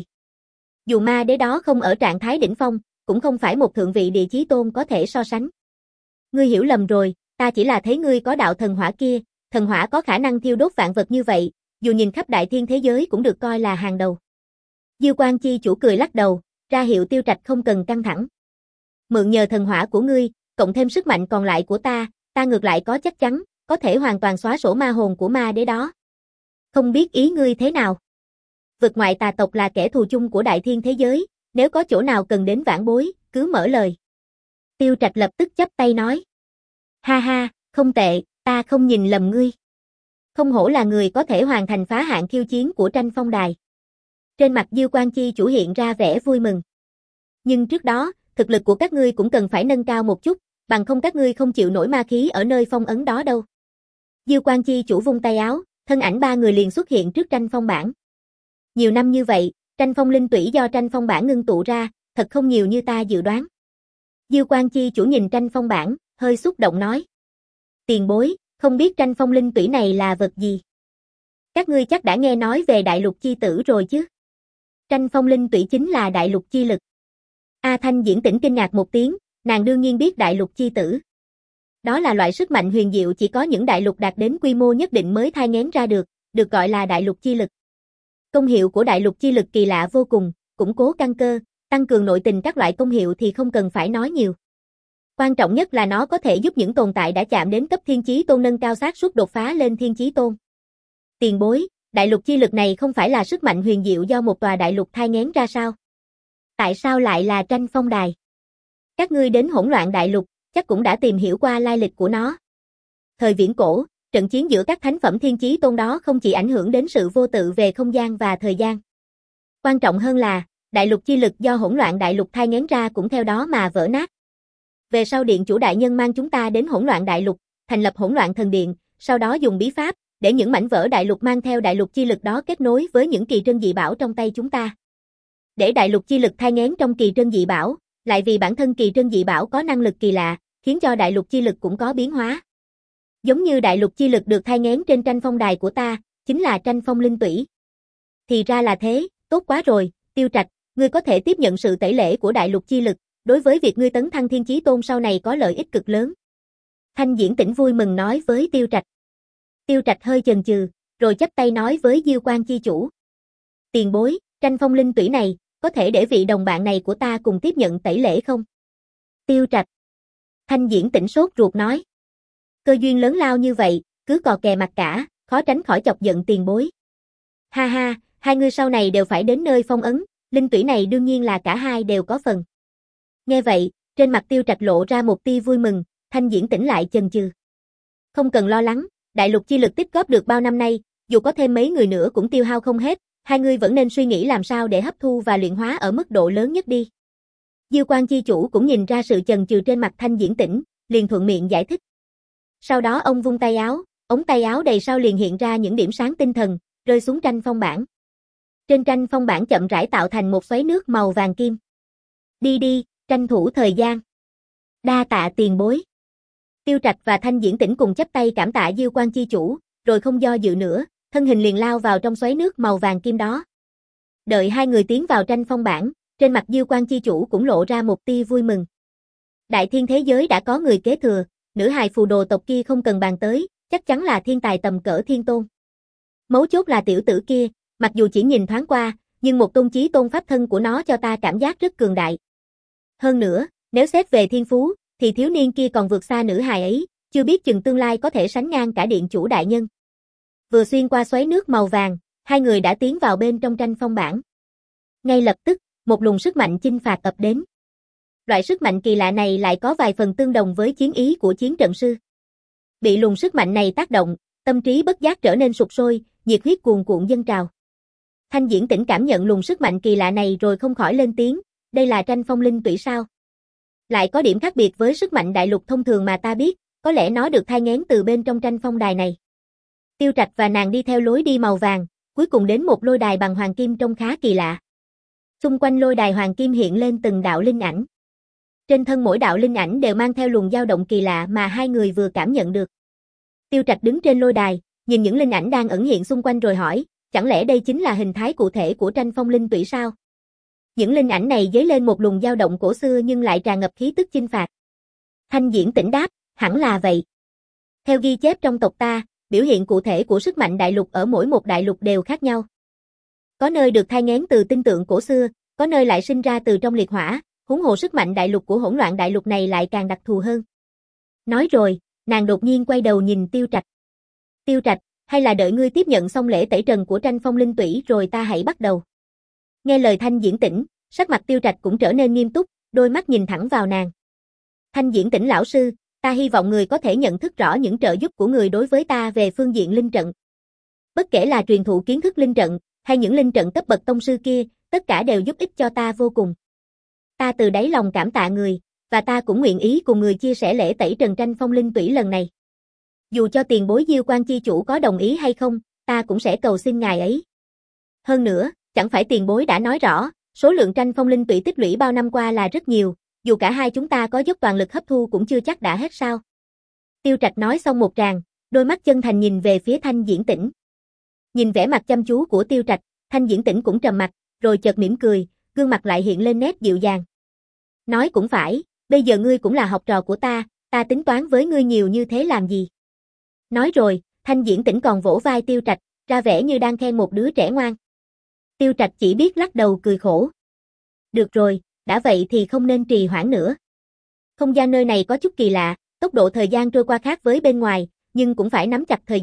Dù ma đế đó không ở trạng thái đỉnh phong, cũng không phải một thượng vị Địa Chí Tôn có thể so sánh. Ngươi hiểu lầm rồi, ta chỉ là thấy ngươi có đạo thần hỏa kia, thần hỏa có khả năng thiêu đốt vạn vật như vậy, dù nhìn khắp đại thiên thế giới cũng được coi là hàng đầu. Diêu Quan chi chủ cười lắc đầu, ra hiệu Tiêu Trạch không cần căng thẳng. Mượn nhờ thần hỏa của ngươi, cộng thêm sức mạnh còn lại của ta, ta ngược lại có chắc chắn, có thể hoàn toàn xóa sổ ma hồn của ma đế đó. Không biết ý ngươi thế nào? Vực ngoại tà tộc là kẻ thù chung của đại thiên thế giới, nếu có chỗ nào cần đến vãn bối, cứ mở lời. Tiêu Trạch lập tức chắp tay nói. Ha ha, không tệ, ta không nhìn lầm ngươi. Không hổ là người có thể hoàn thành phá hạn khiêu chiến của tranh phong đài. Trên mặt Diêu Quan chi chủ hiện ra vẻ vui mừng. Nhưng trước đó, thực lực của các ngươi cũng cần phải nâng cao một chút, bằng không các ngươi không chịu nổi ma khí ở nơi phong ấn đó đâu. Diêu Quan chi chủ vung tay áo, thân ảnh ba người liền xuất hiện trước tranh phong bản. Nhiều năm như vậy, tranh phong linh tủy do tranh phong bản ngưng tụ ra, thật không nhiều như ta dự đoán. Diêu Quan chi chủ nhìn tranh phong bản, hơi xúc động nói. Tiền bối, không biết tranh phong linh tủy này là vật gì? Các ngươi chắc đã nghe nói về đại lục chi tử rồi chứ? Tranh phong linh tủy chính là đại lục chi lực. A Thanh Diễn Tĩnh kinh ngạc một tiếng, nàng đương nhiên biết đại lục chi tử. Đó là loại sức mạnh huyền diệu chỉ có những đại lục đạt đến quy mô nhất định mới thai nghén ra được, được gọi là đại lục chi lực. Công hiệu của đại lục chi lực kỳ lạ vô cùng, củng cố căn cơ, tăng cường nội tình các loại công hiệu thì không cần phải nói nhiều. Quan trọng nhất là nó có thể giúp những tồn tại đã chạm đến cấp Thiên Chí Tôn nâng cao xác suất đột phá lên Thiên Chí Tôn. Tiền bối, Đại lục chi lực này không phải là sức mạnh huyền diệu do một tòa đại lục thai nghén ra sao? Tại sao lại là tranh phong đài? Các ngươi đến hỗn loạn đại lục, chắc cũng đã tìm hiểu qua lai lịch của nó. Thời viễn cổ, trận chiến giữa các thánh phẩm thiên chí tôn đó không chỉ ảnh hưởng đến sự vô tự về không gian và thời gian. Quan trọng hơn là, đại lục chi lực do hỗn loạn đại lục thai nghén ra cũng theo đó mà vỡ nát. Về sau điện chủ đại nhân mang chúng ta đến hỗn loạn đại lục, thành lập hỗn loạn thần điện, sau đó dùng bí pháp, để những mảnh vỡ đại lục mang theo đại lục chi lực đó kết nối với những kỳ trân dị bảo trong tay chúng ta. Để đại lục chi lực thai nghén trong kỳ trân dị bảo, lại vì bản thân kỳ trân dị bảo có năng lực kỳ lạ, khiến cho đại lục chi lực cũng có biến hóa. Giống như đại lục chi lực được thai nghén trên tranh phong đài của ta, chính là tranh phong linh tủy. Thì ra là thế, tốt quá rồi, Tiêu Trạch, ngươi có thể tiếp nhận sự tẩy lễ của đại lục chi lực, đối với việc ngươi tấn thăng thiên chí tôn sau này có lợi ích cực lớn. Thanh Diễn Tĩnh vui mừng nói với Tiêu Trạch. Tiêu Trạch hơi chần chừ, rồi chắp tay nói với Diêu Quan chi chủ. Tiền bối, tranh phong linh tủy này, có thể để vị đồng bạn này của ta cùng tiếp nhận tẩy lễ không? Tiêu Trạch. Thanh Diễn Tĩnh sốt ruột nói. Cơ duyên lớn lao như vậy, cứ cò kè mặt cả, khó tránh khỏi chọc giận tiền bối. Ha ha, hai người sau này đều phải đến nơi phong ấn, linh tủy này đương nhiên là cả hai đều có phần. Nghe vậy, trên mặt Tiêu Trạch lộ ra một tia vui mừng, Thanh Diễn Tĩnh lại chần chừ. Không cần lo lắng, đại lục chi lực tích góp được bao năm nay, dù có thêm mấy người nữa cũng tiêu hao không hết, hai người vẫn nên suy nghĩ làm sao để hấp thu và luyện hóa ở mức độ lớn nhất đi. Diêu Quan chi chủ cũng nhìn ra sự chần chừ trên mặt Thanh Diễn Tĩnh, liền thuận miệng giải thích. Sau đó ông vung tay áo, ống tay áo đầy sao liền hiện ra những điểm sáng tinh thần, rơi xuống tranh phong bản. Trên tranh phong bản chậm rãi tạo thành một xoáy nước màu vàng kim. Đi đi, tranh thủ thời gian. Đa tạ tiền bối. Tiêu Trạch và Thanh Diễn Tĩnh cùng chắp tay cảm tạ Diêu Quan chi chủ, rồi không do dự nữa, thân hình liền lao vào trong xoáy nước màu vàng kim đó. Đợi hai người tiến vào tranh phong bản, trên mặt Diêu Quan chi chủ cũng lộ ra một tia vui mừng. Đại thiên thế giới đã có người kế thừa, nữ hài phù đồ tộc kia không cần bàn tới, chắc chắn là thiên tài tầm cỡ thiên tôn. Mấu chốt là tiểu tử kia, mặc dù chỉ nhìn thoáng qua, nhưng một tôn chí tôn pháp thân của nó cho ta cảm giác rất cường đại. Hơn nữa, nếu xét về thiên phú, thì thiếu niên kia còn vượt xa nữ hài ấy, chưa biết chừng tương lai có thể sánh ngang cả điện chủ đại nhân. Vừa xuyên qua xoáy nước màu vàng, hai người đã tiến vào bên trong tranh phong bản. Ngay lập tức, một luồng sức mạnh chinh phạt ập đến. Loại sức mạnh kỳ lạ này lại có vài phần tương đồng với chiến ý của chiến trận sư. Bị luồng sức mạnh này tác động, tâm trí bất giác trở nên sục sôi, nhiệt huyết cuồn cuộn dâng trào. Thanh Diễn Tĩnh cảm nhận luồng sức mạnh kỳ lạ này rồi không khỏi lên tiếng, đây là tranh phong linh tủy sao? Lại có điểm khác biệt với sức mạnh đại lục thông thường mà ta biết, có lẽ nó được thai nghén từ bên trong tranh phong đài này. Tiêu Trạch và nàng đi theo lối đi màu vàng, cuối cùng đến một lôi đài bằng hoàng kim trông khá kỳ lạ. Xung quanh lôi đài hoàng kim hiện lên từng đạo linh ảnh. Trên thân mỗi đạo linh ảnh đều mang theo luồng dao động kỳ lạ mà hai người vừa cảm nhận được. Tiêu Trạch đứng trên lôi đài, nhìn những linh ảnh đang ẩn hiện xung quanh rồi hỏi, chẳng lẽ đây chính là hình thái cụ thể của tranh phong linh tủy sao? Những linh ảnh này dấy lên một luồng dao động cổ xưa nhưng lại tràn ngập khí tức chinh phạt. Thanh Diễn Tĩnh đáp, hẳn là vậy. Theo ghi chép trong tộc ta, biểu hiện cụ thể của sức mạnh đại lục ở mỗi một đại lục đều khác nhau. Có nơi được thai nghén từ tinh tượng cổ xưa, có nơi lại sinh ra từ trong liệt hỏa, huống hồ sức mạnh đại lục của hỗn loạn đại lục này lại càng đặc thù hơn. Nói rồi, nàng đột nhiên quay đầu nhìn Tiêu Trạch. Tiêu Trạch, hay là đợi ngươi tiếp nhận xong lễ tẩy trần của tranh phong linh tủy rồi ta hãy bắt đầu. Nghe lời Thanh Diễn Tĩnh, sắc mặt Tiêu Trạch cũng trở nên nghiêm túc, đôi mắt nhìn thẳng vào nàng. Thanh Diễn Tĩnh lão sư, ta hy vọng người có thể nhận thức rõ những trợ giúp của người đối với ta về phương diện linh trận. Bất kể là truyền thụ kiến thức linh trận, hay những linh trận cấp bậc tông sư kia, tất cả đều giúp ích cho ta vô cùng. Ta từ đáy lòng cảm tạ người, và ta cũng nguyện ý cùng người chia sẻ lễ tẩy trần tranh phong linh tủy lần này. Dù cho tiền bối Diêu Quan chi chủ có đồng ý hay không, ta cũng sẽ cầu xin ngài ấy. Hơn nữa, chẳng phải tiền bối đã nói rõ, số lượng tranh phong linh tủy tích lũy bao năm qua là rất nhiều, dù cả hai chúng ta có dốc toàn lực hấp thu cũng chưa chắc đã hết sao. Tiêu Trạch nói xong một tràng, đôi mắt chân thành nhìn về phía Thanh Diễn Tĩnh. Nhìn vẻ mặt chăm chú của Tiêu Trạch, Thanh Diễn Tĩnh cũng trầm mặt, rồi chợt mỉm cười, gương mặt lại hiện lên nét dịu dàng. Nói cũng phải, bây giờ ngươi cũng là học trò của ta, ta tính toán với ngươi nhiều như thế làm gì? Nói rồi, Thanh Diễn Tĩnh còn vỗ vai Tiêu Trạch, ra vẻ như đang khen một đứa trẻ ngoan. Tiêu Trạch chỉ biết lắc đầu cười khổ. Được rồi, đã vậy thì không nên trì hoãn nữa. Không gian nơi này có chút kỳ lạ, tốc độ thời gian trôi qua khác với bên ngoài, nhưng cũng phải nắm chặt thời gian,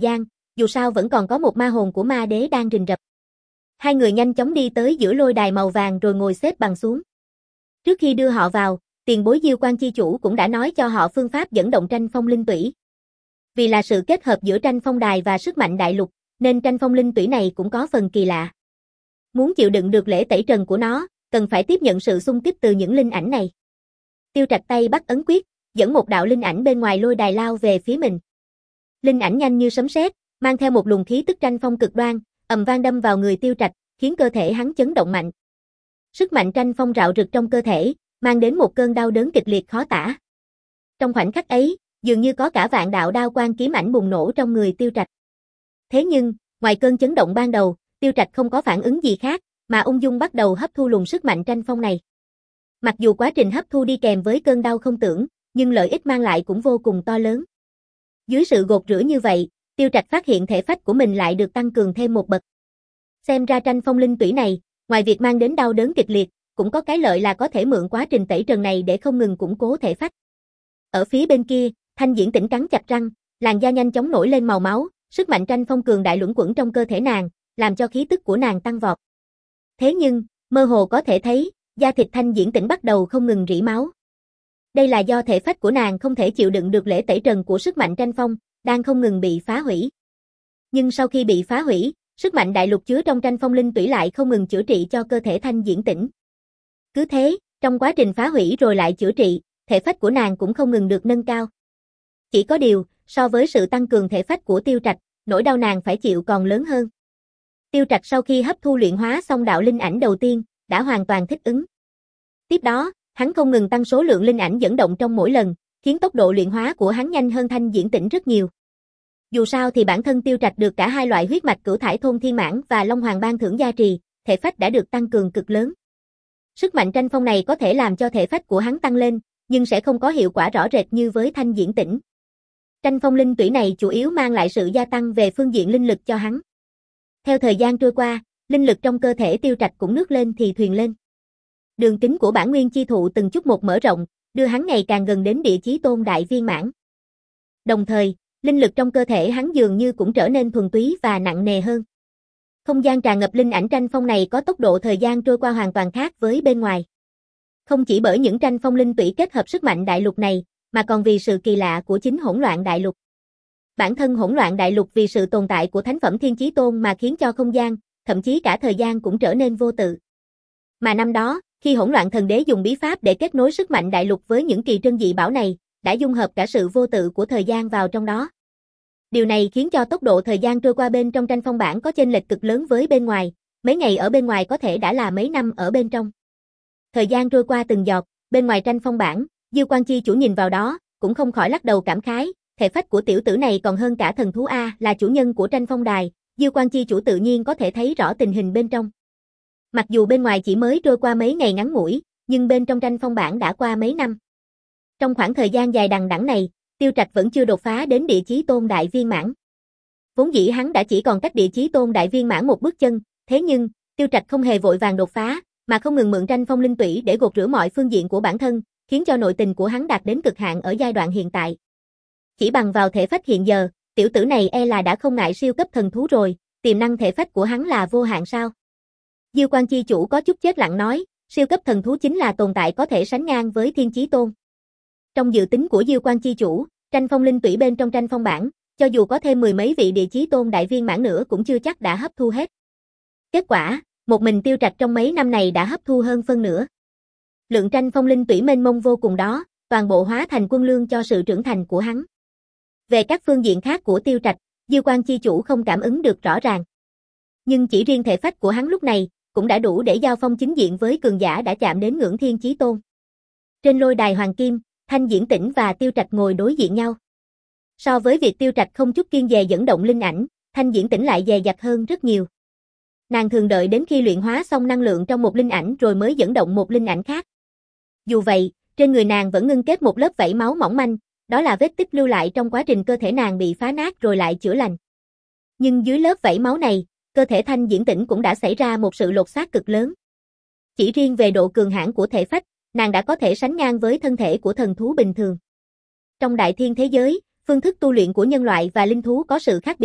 dù sao vẫn còn có một ma hồn của ma đế đang rình rập. Hai người nhanh chóng đi tới giữa lôi đài màu vàng rồi ngồi xếp bằng xuống. Trước khi đưa họ vào, tiền bối Diêu Quan chi chủ cũng đã nói cho họ phương pháp dẫn động tranh phong linh tủy. Vì là sự kết hợp giữa tranh phong đài và sức mạnh đại lục, nên tranh phong linh tủy này cũng có phần kỳ lạ. Muốn chịu đựng được lễ tẩy trần của nó, cần phải tiếp nhận sự xung kích từ những linh ảnh này. Tiêu Trạch tay bắt ấn quyết, dẫn một đạo linh ảnh bên ngoài lôi đài lao về phía mình. Linh ảnh nhanh như sấm sét, mang theo một luồng khí tức tranh phong cực đoan, ầm vang đâm vào người Tiêu Trạch, khiến cơ thể hắn chấn động mạnh. Sức mạnh tranh phong rạo rực trong cơ thể, mang đến một cơn đau đớn kịch liệt khó tả. Trong khoảnh khắc ấy, dường như có cả vạn đạo đao quang kiếm ảnh bùng nổ trong người Tiêu Trạch. Thế nhưng, ngoài cơn chấn động ban đầu, Tiêu Trạch không có phản ứng gì khác, mà ung dung bắt đầu hấp thu luồng sức mạnh tranh phong này. Mặc dù quá trình hấp thu đi kèm với cơn đau không tưởng, nhưng lợi ích mang lại cũng vô cùng to lớn. Dưới sự gột rửa như vậy, Tiêu Trạch phát hiện thể phách của mình lại được tăng cường thêm một bậc. Xem ra tranh phong linh tủy này, ngoài việc mang đến đau đớn kịch liệt, cũng có cái lợi là có thể mượn quá trình tẩy trần này để không ngừng củng cố thể phách. Ở phía bên kia, Thanh Diễn Tĩnh cắn chặt răng, làn da nhanh chóng nổi lên màu máu, sức mạnh tranh phong cường đại luẩn quẩn trong cơ thể nàng, làm cho khí tức của nàng tăng vọt. Thế nhưng, mơ hồ có thể thấy, da thịt Thanh Diễn Tĩnh bắt đầu không ngừng rỉ máu. Đây là do thể phách của nàng không thể chịu đựng được lễ tẩy trần của sức mạnh tranh phong, đang không ngừng bị phá hủy. Nhưng sau khi bị phá hủy, sức mạnh đại lục chứa trong tranh phong linh tủy lại không ngừng chữa trị cho cơ thể Thanh Diễn Tĩnh. Cứ thế, trong quá trình phá hủy rồi lại chữa trị, thể phách của nàng cũng không ngừng được nâng cao. Chỉ có điều, so với sự tăng cường thể phách của Tiêu Trạch, nỗi đau nàng phải chịu còn lớn hơn. Tiêu Trạch sau khi hấp thu luyện hóa xong đạo linh ảnh đầu tiên, đã hoàn toàn thích ứng. Tiếp đó, hắn không ngừng tăng số lượng linh ảnh dẫn động trong mỗi lần, khiến tốc độ luyện hóa của hắn nhanh hơn Thanh Diễn Tĩnh rất nhiều. Dù sao thì bản thân Tiêu Trạch được cả hai loại huyết mạch cửu thải thôn thiên mãn và Long Hoàng ban thưởng gia trì, thể phách đã được tăng cường cực lớn. Sức mạnh tranh phong này có thể làm cho thể phách của hắn tăng lên, nhưng sẽ không có hiệu quả rõ rệt như với Thanh Diễn Tĩnh. Tranh phong linh tủy này chủ yếu mang lại sự gia tăng về phương diện linh lực cho hắn. Theo thời gian trôi qua, linh lực trong cơ thể Tiêu Trạch cũng nước lên thì thuyền lên. Đường kính của bản nguyên chi thụ từng chút một mở rộng, đưa hắn ngày càng gần đến địa chí tôn đại viên mãn. Đồng thời, linh lực trong cơ thể hắn dường như cũng trở nên thuần túy và nặng nề hơn. Không gian tràn ngập linh ảnh tranh phong này có tốc độ thời gian trôi qua hoàn toàn khác với bên ngoài. Không chỉ bởi những tranh phong linh tủy kết hợp sức mạnh đại lục này, mà còn vì sự kỳ lạ của chính hỗn loạn đại lục. Bản thân hỗn loạn đại lục vì sự tồn tại của thánh phẩm Thiên Chí Tôn mà khiến cho không gian, thậm chí cả thời gian cũng trở nên vô tự. Mà năm đó, khi hỗn loạn thần đế dùng bí pháp để kết nối sức mạnh đại lục với những kỳ trân dị bảo này, đã dung hợp cả sự vô tự của thời gian vào trong đó. Điều này khiến cho tốc độ thời gian trôi qua bên trong tranh phong bản có chênh lệch cực lớn với bên ngoài, mấy ngày ở bên ngoài có thể đã là mấy năm ở bên trong. Thời gian trôi qua từng giọt, bên ngoài tranh phong bản, Diêu Quan chi chủ nhìn vào đó, cũng không khỏi lắc đầu cảm khái, thể phách của tiểu tử này còn hơn cả thần thú A, là chủ nhân của tranh phong đài, Diêu Quan chi chủ tự nhiên có thể thấy rõ tình hình bên trong. Mặc dù bên ngoài chỉ mới trôi qua mấy ngày ngắn ngủi, nhưng bên trong tranh phong bản đã qua mấy năm. Trong khoảng thời gian dài đằng đẵng này, Tiêu Trạch vẫn chưa đột phá đến địa chí tôn đại viên mãn. Vốn dĩ hắn đã chỉ còn cách địa chí tôn đại viên mãn một bước chân, thế nhưng, Tiêu Trạch không hề vội vàng đột phá, mà không ngừng mượn tranh phong linh tủy để gột rửa mọi phương diện của bản thân, khiến cho nội tình của hắn đạt đến cực hạn ở giai đoạn hiện tại. Chỉ bằng vào thể phách hiện giờ, tiểu tử này e là đã không ngại siêu cấp thần thú rồi, tiềm năng thể phách của hắn là vô hạn sao? Diêu Quan chi chủ có chút chết lặng nói, siêu cấp thần thú chính là tồn tại có thể sánh ngang với Thiên Chí Tôn. Trong dự tính của Diêu Quan chi chủ, tranh phong linh tủy bên trong tranh phong bản, cho dù có thêm mười mấy vị địa chí tôn đại viên mãn nữa cũng chưa chắc đã hấp thu hết. Kết quả, một mình Tiêu Trạch trong mấy năm này đã hấp thu hơn phân nửa. Lượng tranh phong linh tủy mênh mông vô cùng đó, toàn bộ hóa thành quân lương cho sự trưởng thành của hắn. Về các phương diện khác của Tiêu Trạch, Diêu Quan chi chủ không cảm ứng được rõ ràng. Nhưng chỉ riêng thể phách của hắn lúc này, cũng đã đủ để giao phong chính diện với cường giả đã chạm đến ngưỡng Thiên Chí Tôn. Trên lôi đài hoàng kim, Thanh Diễn Tĩnh và Tiêu Trạch ngồi đối diện nhau. So với việc Tiêu Trạch không chút kiêng dè dẫn động linh ảnh, Thanh Diễn Tĩnh lại dè dặt hơn rất nhiều. Nàng thường đợi đến khi luyện hóa xong năng lượng trong một linh ảnh rồi mới dẫn động một linh ảnh khác. Dù vậy, trên người nàng vẫn ngưng kết một lớp vảy máu mỏng manh, đó là vết tích lưu lại trong quá trình cơ thể nàng bị phá nát rồi lại chữa lành. Nhưng dưới lớp vảy máu này, cơ thể Thanh Diễn Tĩnh cũng đã xảy ra một sự lột xác cực lớn. Chỉ riêng về độ cường hãn của thể phách, nàng đã có thể sánh ngang với thân thể của thần thú bình thường. Trong đại thiên thế giới, phương thức tu luyện của nhân loại và linh thú có sự khác biệt,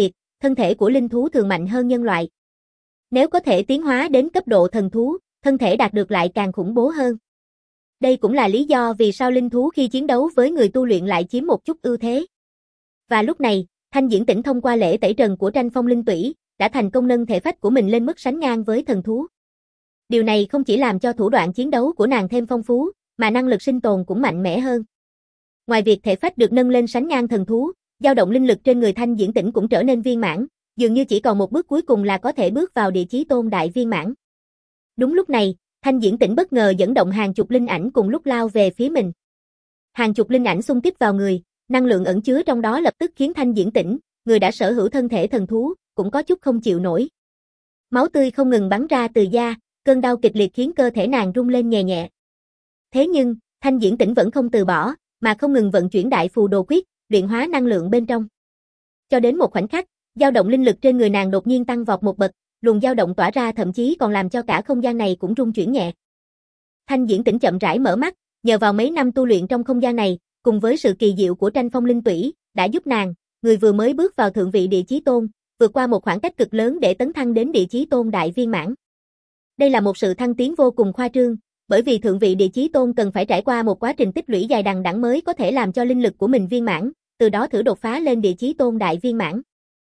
thân thể của linh thú thường mạnh hơn nhân loại. Nếu có thể tiến hóa đến cấp độ thần thú, thân thể đạt được lại càng khủng bố hơn. Đây cũng là lý do vì sao linh thú khi chiến đấu với người tu luyện lại chiếm một chút ưu thế. Và lúc này, Thanh Diễn Tĩnh thông qua lễ tẩy trần của tranh phong linh tủy, đã thành công nâng thể phách của mình lên mức sánh ngang với thần thú. Điều này không chỉ làm cho thủ đoạn chiến đấu của nàng thêm phong phú, mà năng lực sinh tồn cũng mạnh mẽ hơn. Ngoài việc thể phách được nâng lên sánh ngang thần thú, dao động linh lực trên người Thanh Diễn Tĩnh cũng trở nên viên mãn, dường như chỉ còn một bước cuối cùng là có thể bước vào địa chí tôn đại viên mãn. Đúng lúc này, Thanh Diễn Tĩnh bất ngờ dẫn động hàng chục linh ảnh cùng lúc lao về phía mình. Hàng chục linh ảnh xung kích vào người, năng lượng ẩn chứa trong đó lập tức khiến Thanh Diễn Tĩnh, người đã sở hữu thân thể thần thú, cũng có chút không chịu nổi. Máu tươi không ngừng bắn ra từ da, cơn đau kịch liệt khiến cơ thể nàng rung lên nhẹ nhẹ. Thế nhưng, Thanh Diễn Tĩnh vẫn không từ bỏ, mà không ngừng vận chuyển đại phù đồ quyết, luyện hóa năng lượng bên trong. Cho đến một khoảnh khắc, dao động linh lực trên người nàng đột nhiên tăng vọt một bậc, luồng dao động tỏa ra thậm chí còn làm cho cả không gian này cũng rung chuyển nhẹ. Thanh Diễn Tĩnh chậm rãi mở mắt, nhờ vào mấy năm tu luyện trong không gian này, cùng với sự kỳ diệu của tranh phong linh tủy, đã giúp nàng, người vừa mới bước vào thượng vị địa chí tôn, vượt qua một khoảng cách cực lớn để tấn thăng đến địa chí tôn đại viên mãn. Đây là một sự thăng tiến vô cùng khoa trương, bởi vì thượng vị địa chí tôn cần phải trải qua một quá trình tích lũy dài đằng đẵng mới có thể làm cho linh lực của mình viên mãn, từ đó thử đột phá lên địa chí tôn đại viên mãn.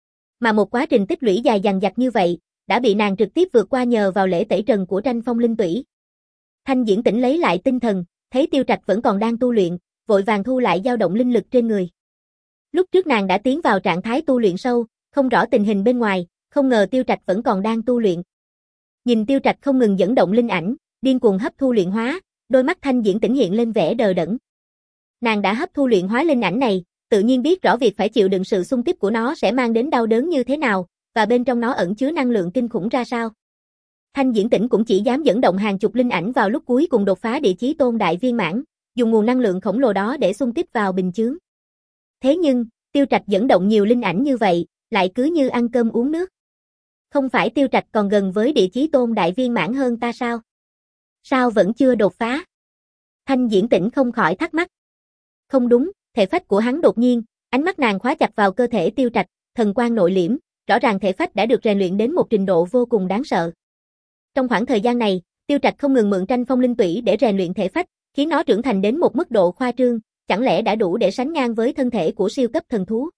Mà một quá trình tích lũy dài dằng dặc như vậy, đã bị nàng trực tiếp vượt qua nhờ vào lễ tẩy trần của tranh phong linh tủy. Thanh Diễn Tĩnh lấy lại tinh thần, thấy Tiêu Trạch vẫn còn đang tu luyện, vội vàng thu lại dao động linh lực trên người. Lúc trước nàng đã tiến vào trạng thái tu luyện sâu, không rõ tình hình bên ngoài, không ngờ Tiêu Trạch vẫn còn đang tu luyện. Nhìn Tiêu Trạch không ngừng dẫn động linh ảnh, điên cuồng hấp thu luyện hóa, đôi mắt Thanh Diễn Tĩnh hiện lên vẻ đờ đẫn. Nàng đã hấp thu luyện hóa linh ảnh này, tự nhiên biết rõ việc phải chịu đựng sự xung kích của nó sẽ mang đến đau đớn như thế nào, và bên trong nó ẩn chứa năng lượng kinh khủng ra sao. Thanh Diễn Tĩnh cũng chỉ dám dẫn động hàng chục linh ảnh vào lúc cuối cùng đột phá địa chí tôn đại viên mãn, dùng nguồn năng lượng khổng lồ đó để xung kích vào bình chướng. Thế nhưng, Tiêu Trạch dẫn động nhiều linh ảnh như vậy, lại cứ như ăn cơm uống nước. Không phải Tiêu Trạch còn gần với địa chí tôn đại viên mãn hơn ta sao? Sao vẫn chưa đột phá? Thanh Diễn Tĩnh không khỏi thắc mắc. Không đúng, thể phách của hắn đột nhiên, ánh mắt nàng khóa chặt vào cơ thể Tiêu Trạch, thần quang nội liễm, rõ ràng thể phách đã được rèn luyện đến một trình độ vô cùng đáng sợ. Trong khoảng thời gian này, Tiêu Trạch không ngừng mượn tranh phong linh tủy để rèn luyện thể phách, khiến nó trưởng thành đến một mức độ khoa trương, chẳng lẽ đã đủ để sánh ngang với thân thể của siêu cấp thần thú.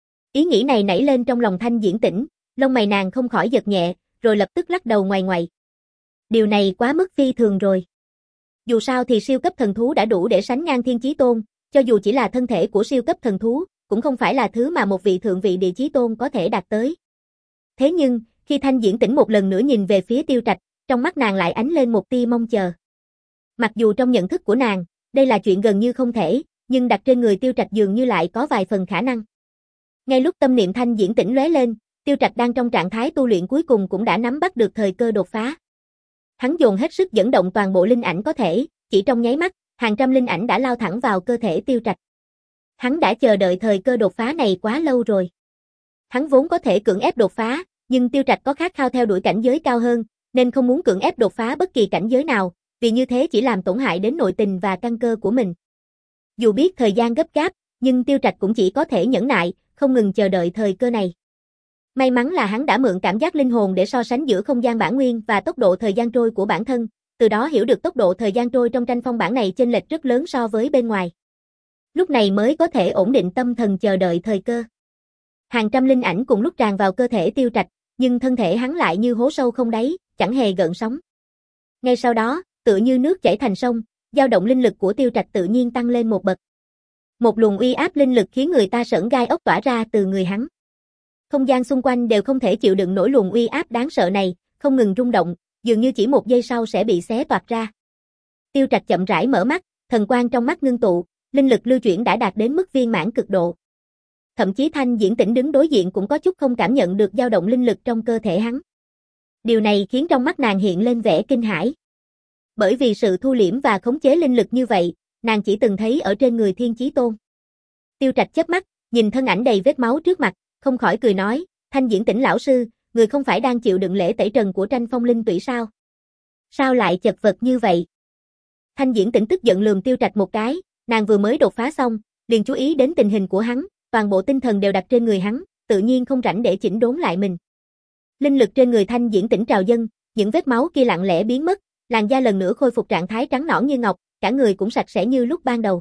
Ý nghĩ này nảy lên trong lòng Thanh Diễn Tĩnh, lông mày nàng không khỏi giật nhẹ, rồi lập tức lắc đầu ngoài ngoại. Điều này quá mức phi thường rồi. Dù sao thì siêu cấp thần thú đã đủ để sánh ngang thiên chí tôn, cho dù chỉ là thân thể của siêu cấp thần thú, cũng không phải là thứ mà một vị thượng vị địa chí tôn có thể đạt tới. Thế nhưng, khi Thanh Diễn Tĩnh một lần nữa nhìn về phía Tiêu Trạch, trong mắt nàng lại ánh lên một tia mong chờ. Mặc dù trong nhận thức của nàng, đây là chuyện gần như không thể, nhưng đặt trên người Tiêu Trạch dường như lại có vài phần khả năng. Ngay lúc tâm niệm Thanh Diễn Tĩnh lóe lên, Tiêu Trạch đang trong trạng thái tu luyện cuối cùng cũng đã nắm bắt được thời cơ đột phá. Hắn dồn hết sức dẫn động toàn bộ linh ảnh có thể, chỉ trong nháy mắt, hàng trăm linh ảnh đã lao thẳng vào cơ thể Tiêu Trạch. Hắn đã chờ đợi thời cơ đột phá này quá lâu rồi. Hắn vốn có thể cưỡng ép đột phá, nhưng Tiêu Trạch có khát khao theo đuổi cảnh giới cao hơn, nên không muốn cưỡng ép đột phá bất kỳ cảnh giới nào, vì như thế chỉ làm tổn hại đến nội tình và căn cơ của mình. Dù biết thời gian gấp gáp, nhưng Tiêu Trạch cũng chỉ có thể nhẫn nại, không ngừng chờ đợi thời cơ này. May mắn là hắn đã mượn cảm giác linh hồn để so sánh giữa không gian bản nguyên và tốc độ thời gian trôi của bản thân, từ đó hiểu được tốc độ thời gian trôi trong tranh phong bản này chênh lệch rất lớn so với bên ngoài. Lúc này mới có thể ổn định tâm thần chờ đợi thời cơ. Hàng trăm linh ảnh cùng lúc tràn vào cơ thể Tiêu Trạch, nhưng thân thể hắn lại như hố sâu không đáy, chẳng hề gợn sóng. Ngay sau đó, tựa như nước chảy thành sông, dao động linh lực của Tiêu Trạch tự nhiên tăng lên một bậc. Một luồng uy áp linh lực khiến người ta sởn gai ốc tỏa ra từ người hắn. Không gian xung quanh đều không thể chịu đựng nổi luồng uy áp đáng sợ này, không ngừng rung động, dường như chỉ một giây sau sẽ bị xé toạc ra. Tiêu Trạch chậm rãi mở mắt, thần quang trong mắt ngưng tụ, linh lực lưu chuyển đã đạt đến mức viên mãn cực độ. Thậm chí Thanh Diễn Tĩnh đứng đối diện cũng có chút không cảm nhận được dao động linh lực trong cơ thể hắn. Điều này khiến trong mắt nàng hiện lên vẻ kinh hãi. Bởi vì sự thu liễm và khống chế linh lực như vậy, nàng chỉ từng thấy ở trên người Thiên Chí Tôn. Tiêu Trạch chớp mắt, nhìn thân ảnh đầy vết máu trước mặt, không khỏi cười nói, Thanh Diễn Tĩnh lão sư, người không phải đang chịu đựng lễ tẩy trần của tranh phong linh tủy sao? Sao lại chật vật như vậy? Thanh Diễn Tĩnh tức giận lườm Tiêu Trạch một cái, nàng vừa mới đột phá xong, liền chú ý đến tình hình của hắn, toàn bộ tinh thần đều đặt trên người hắn, tự nhiên không rảnh để chỉnh đốn lại mình. Linh lực trên người Thanh Diễn Tĩnh trào dâng, những vết máu kia lặng lẽ biến mất, làn da lần nữa khôi phục trạng thái trắng nõn như ngọc, cả người cũng sạch sẽ như lúc ban đầu.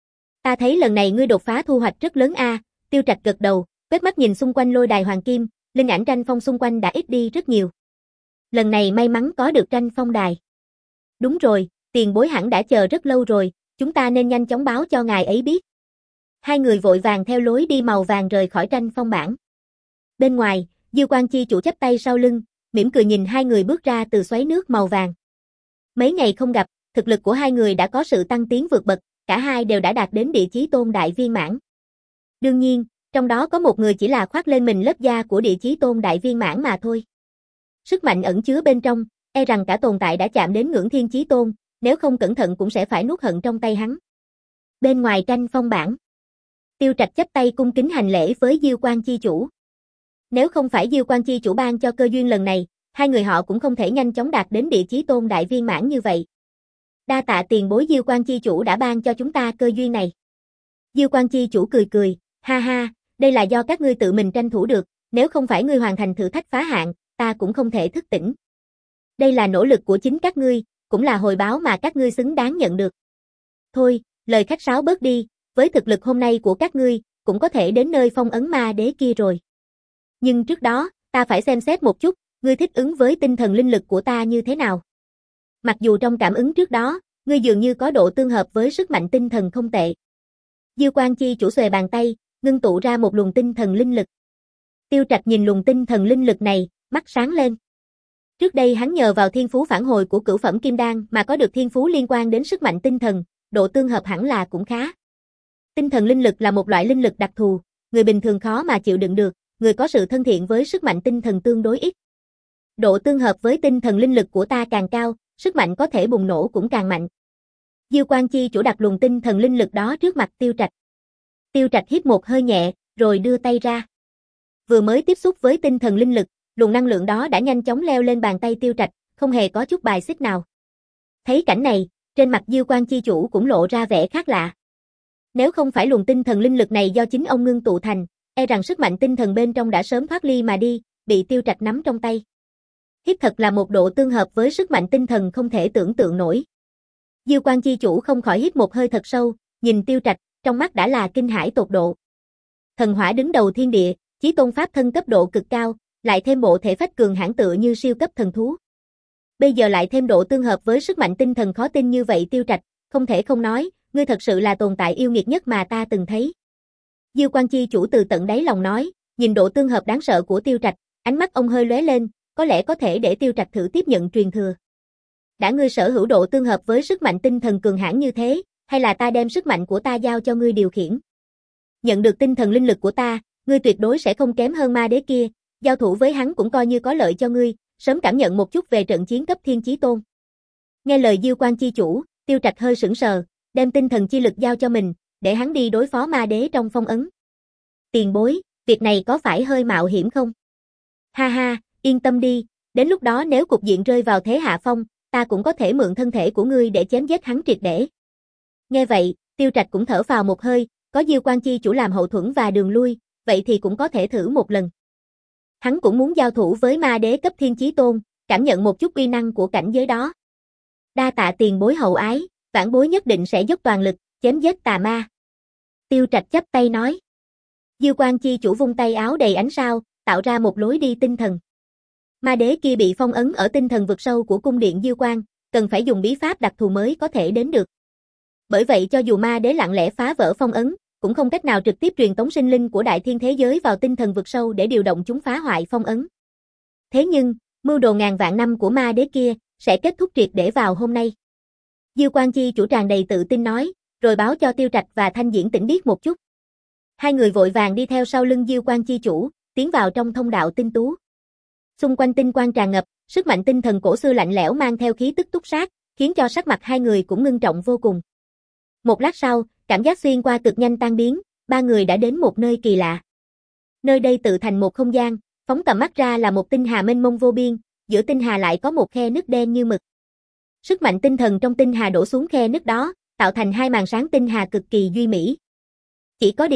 Ta thấy lần này ngươi đột phá thu hoạch rất lớn a, Tiêu Trạch gật đầu, quét mắt nhìn xung quanh lôi đài hoàng kim, linh ảnh tranh phong xung quanh đã ít đi rất nhiều. Lần này may mắn có được tranh phong đài. Đúng rồi, tiền bối hẳn đã chờ rất lâu rồi, chúng ta nên nhanh chóng báo cho ngài ấy biết. Hai người vội vàng theo lối đi màu vàng rời khỏi tranh phong bản. Bên ngoài, Diêu Quan Chi chủ chắp tay sau lưng, mỉm cười nhìn hai người bước ra từ xoáy nước màu vàng. Mấy ngày không gặp, thực lực của hai người đã có sự tăng tiến vượt bậc, cả hai đều đã đạt đến địa chí tôn đại viên mãn. Đương nhiên, trong đó có một người chỉ là khoác lên mình lớp da của địa chí tôn đại viên mãn mà thôi. Sức mạnh ẩn chứa bên trong, e rằng cả tồn tại đã chạm đến ngưỡng thiên chí tôn, nếu không cẩn thận cũng sẽ phải nuốt hận trong tay hắn. Bên ngoài tranh phong bản, Tiêu Trạch chắp tay cung kính hành lễ với Diêu Quan Chi chủ. Nếu không phải Diêu Quan Chi chủ ban cho cơ duyên lần này, hai người họ cũng không thể nhanh chóng đạt đến địa chí tôn đại viên mãn như vậy. Đa tạ tiền bối Diêu Quan Chi chủ đã ban cho chúng ta cơ duyên này. Diêu Quan Chi chủ cười cười, ha ha, đây là do các ngươi tự mình tranh thủ được, nếu không phải ngươi hoàn thành thử thách phá hạn, ta cũng không thể thức tỉnh. Đây là nỗ lực của chính các ngươi, cũng là hồi báo mà các ngươi xứng đáng nhận được. Thôi, lời khách sáo bớt đi, với thực lực hôm nay của các ngươi, cũng có thể đến nơi phong ấn ma đế kia rồi. Nhưng trước đó, ta phải xem xét một chút, ngươi thích ứng với tinh thần linh lực của ta như thế nào. Mặc dù trong cảm ứng trước đó, ngươi dường như có độ tương hợp với sức mạnh tinh thần không tệ. Diêu Quan Chi chủ xòe bàn tay, ngưng tụ ra một luồng tinh thần linh lực. Tiêu Trạch nhìn luồng tinh thần linh lực này, mắt sáng lên. Trước đây hắn nhờ vào thiên phú phản hồi của cửu phẩm kim đan mà có được thiên phú liên quan đến sức mạnh tinh thần, độ tương hợp hẳn là cũng khá. Tinh thần linh lực là một loại linh lực đặc thù, người bình thường khó mà chịu đựng được, người có sự thân thiện với sức mạnh tinh thần tương đối ít. Độ tương hợp với tinh thần linh lực của ta càng cao, sức mạnh có thể bùng nổ cũng càng mạnh. Diêu Quan Chi chủ đặt luồng tinh thần linh lực đó trước mặt Tiêu Trạch. Tiêu Trạch hít một hơi nhẹ, rồi đưa tay ra. Vừa mới tiếp xúc với tinh thần linh lực, luồng năng lượng đó đã nhanh chóng leo lên bàn tay Tiêu Trạch, không hề có chút bài xích nào. Thấy cảnh này, trên mặt Diêu Quan Chi chủ cũng lộ ra vẻ khác lạ. Nếu không phải luồng tinh thần linh lực này do chính ông ngưng tụ thành, e rằng sức mạnh tinh thần bên trong đã sớm thoát ly mà đi, bị Tiêu Trạch nắm trong tay. Hiếp thật là một độ tương hợp với sức mạnh tinh thần không thể tưởng tượng nổi. Diêu Quan Chi chủ không khỏi hít một hơi thật sâu, nhìn Tiêu Trạch, trong mắt đã là kinh hãi tột độ. Thần hỏa đứng đầu thiên địa, chí tôn pháp thân cấp độ cực cao, lại thêm bộ thể phách cường hãn tựa như siêu cấp thần thú. Bây giờ lại thêm độ tương hợp với sức mạnh tinh thần khó tin như vậy Tiêu Trạch, không thể không nói, ngươi thật sự là tồn tại yêu nghiệt nhất mà ta từng thấy. Diêu Quan Chi chủ từ tận đáy lòng nói, nhìn độ tương hợp đáng sợ của Tiêu Trạch, ánh mắt ông hơi lóe lên, có lẽ có thể để Tiêu Trạch thử tiếp nhận truyền thừa. Đã ngươi sở hữu độ tương hợp với sức mạnh tinh thần cường hãn như thế, hay là ta đem sức mạnh của ta giao cho ngươi điều khiển? Nhận được tinh thần linh lực của ta, ngươi tuyệt đối sẽ không kém hơn ma đế kia, giao thủ với hắn cũng coi như có lợi cho ngươi, sớm cảm nhận một chút về trận chiến cấp thiên chí tôn. Nghe lời Diêu Quan Chi chủ, Tiêu Trạch hơi sững sờ, đem tinh thần chi lực giao cho mình, để hắn đi đối phó ma đế trong phong ấn. Tiền bối, việc này có phải hơi mạo hiểm không? Ha ha, yên tâm đi, đến lúc đó nếu cục diện rơi vào thế hạ phong, ta cũng có thể mượn thân thể của ngươi để chém giết hắn triệt để. Nghe vậy, Tiêu Trạch cũng thở phào một hơi, có Diêu Quan Chi chủ làm hậu thuẫn và đường lui, vậy thì cũng có thể thử một lần. Hắn cũng muốn giao thủ với ma đế cấp thiên chí tôn, cảm nhận một chút uy năng của cảnh giới đó. Đa tạ tiền bối hậu ái, vãn bối nhất định sẽ dốc toàn lực, chém giết tà ma. Tiêu Trạch chắp tay nói. Diêu Quan Chi chủ vung tay áo đầy ánh sao, tạo ra một lối đi tinh thần. Ma đế kia bị phong ấn ở tinh thần vực sâu của cung điện Diêu Quan, cần phải dùng bí pháp đặc thù mới có thể đến được. Bởi vậy cho dù ma đế lặng lẽ phá vỡ phong ấn, cũng không cách nào trực tiếp truyền tống sinh linh của đại thiên thế giới vào tinh thần vực sâu để điều động chúng phá hoại phong ấn. Thế nhưng, mưu đồ ngàn vạn năm của ma đế kia sẽ kết thúc triệt để vào hôm nay. Diêu Quan Chi chủ tràn đầy tự tin nói, rồi báo cho Tiêu Trạch và Thanh Diễn Tĩnh biết một chút. Hai người vội vàng đi theo sau lưng Diêu Quan Chi chủ, tiến vào trong thông đạo tinh tú. Xung quanh tinh quang tràn ngập, sức mạnh tinh thần cổ xưa lạnh lẽo mang theo khí tức túc sát, khiến cho sắc mặt hai người cũng ngưng trọng vô cùng. Một lát sau, cảm giác xuyên qua cực nhanh tan biến, ba người đã đến một nơi kỳ lạ. Nơi đây tự thành một không gian, phóng tầm mắt ra là một tinh hà mênh mông vô biên, giữa tinh hà lại có một khe nứt đen như mực. Sức mạnh tinh thần trong tinh hà đổ xuống khe nứt đó, tạo thành hai màn sáng tinh hà cực kỳ duy mỹ. Chỉ có điều,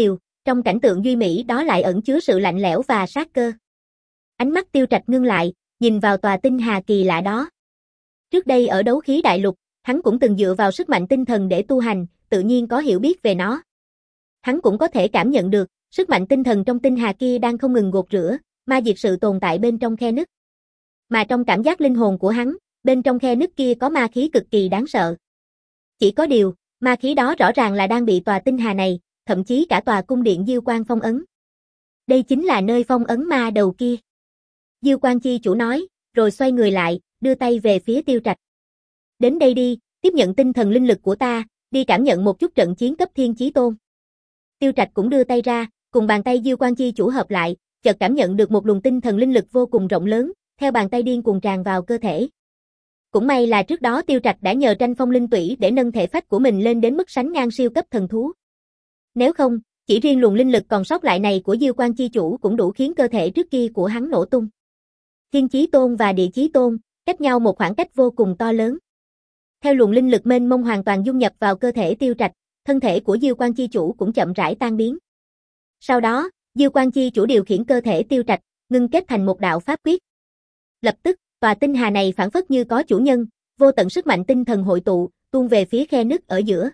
trong cảnh tượng duy mỹ đó lại ẩn chứa sự lạnh lẽo và sát cơ. Ánh mắt Tiêu Trạch ngưng lại, nhìn vào tòa tinh hà kỳ lạ đó. Trước đây ở đấu khí đại lục, hắn cũng từng dựa vào sức mạnh tinh thần để tu hành, tự nhiên có hiểu biết về nó. Hắn cũng có thể cảm nhận được, sức mạnh tinh thần trong tinh hà kia đang không ngừng gột rửa, ma diệt sự tồn tại bên trong khe nứt. Mà trong cảm giác linh hồn của hắn, bên trong khe nứt kia có ma khí cực kỳ đáng sợ. Chỉ có điều, ma khí đó rõ ràng là đang bị tòa tinh hà này, thậm chí cả tòa cung điện Diêu Quan phong ấn. Đây chính là nơi phong ấn ma đầu kia. Diêu Quan chi chủ nói, rồi xoay người lại, đưa tay về phía Tiêu Trạch. Đến đây đi, tiếp nhận tinh thần linh lực của ta, đi cảm nhận một chút trận chiến cấp thiên chí tôn. Tiêu Trạch cũng đưa tay ra, cùng bàn tay Diêu Quan chi chủ hợp lại, chợt cảm nhận được một luồng tinh thần linh lực vô cùng rộng lớn, theo bàn tay điên cuồng tràn vào cơ thể. Cũng may là trước đó Tiêu Trạch đã nhờ tranh phong linh tủy để nâng thể phách của mình lên đến mức sánh ngang siêu cấp thần thú. Nếu không, chỉ riêng luồng linh lực còn sót lại này của Diêu Quan chi chủ cũng đủ khiến cơ thể trước kia của hắn nổ tung. Thiên chí tôn và địa chí tôn, cách nhau một khoảng cách vô cùng to lớn. Theo luồng linh lực mênh mông hoàn toàn dung nhập vào cơ thể Tiêu Trạch, thân thể của Diêu Quan chi chủ cũng chậm rãi tan biến. Sau đó, Diêu Quan chi chủ điều khiển cơ thể Tiêu Trạch, ngưng kết thành một đạo pháp quyết. Lập tức, tòa tinh hà này phản phất như có chủ nhân, vô tận sức mạnh tinh thần hội tụ, tuôn về phía khe nứt ở giữa.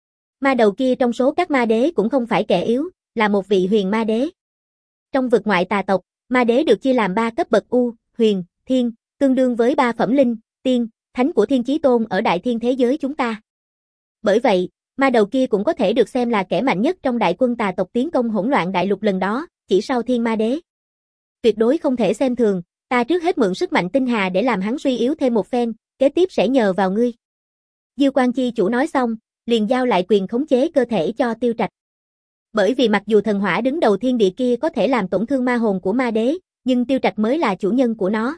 Ma đầu kia trong số các ma đế cũng không phải kẻ yếu, là một vị huyền ma đế. Trong vực ngoại tà tộc, ma đế được chia làm ba cấp bậc U, huyền, thiên, tương đương với ba phẩm linh, tiên, thánh của thiên chí tôn ở đại thiên thế giới chúng ta. Bởi vậy, ma đầu kia cũng có thể được xem là kẻ mạnh nhất trong đại quân tà tộc tiến công hỗn loạn đại lục lần đó, chỉ sau thiên ma đế. Tuyệt đối không thể xem thường, ta trước hết mượn sức mạnh tinh hà để làm hắn suy yếu thêm một phen, kế tiếp sẽ nhờ vào ngươi. Diêu Quan chi chủ nói xong, liền giao lại quyền khống chế cơ thể cho Tiêu Trạch. Bởi vì mặc dù thần hỏa đứng đầu thiên địa kia có thể làm tổn thương ma hồn của ma đế, nhưng Tiêu Trạch mới là chủ nhân của nó.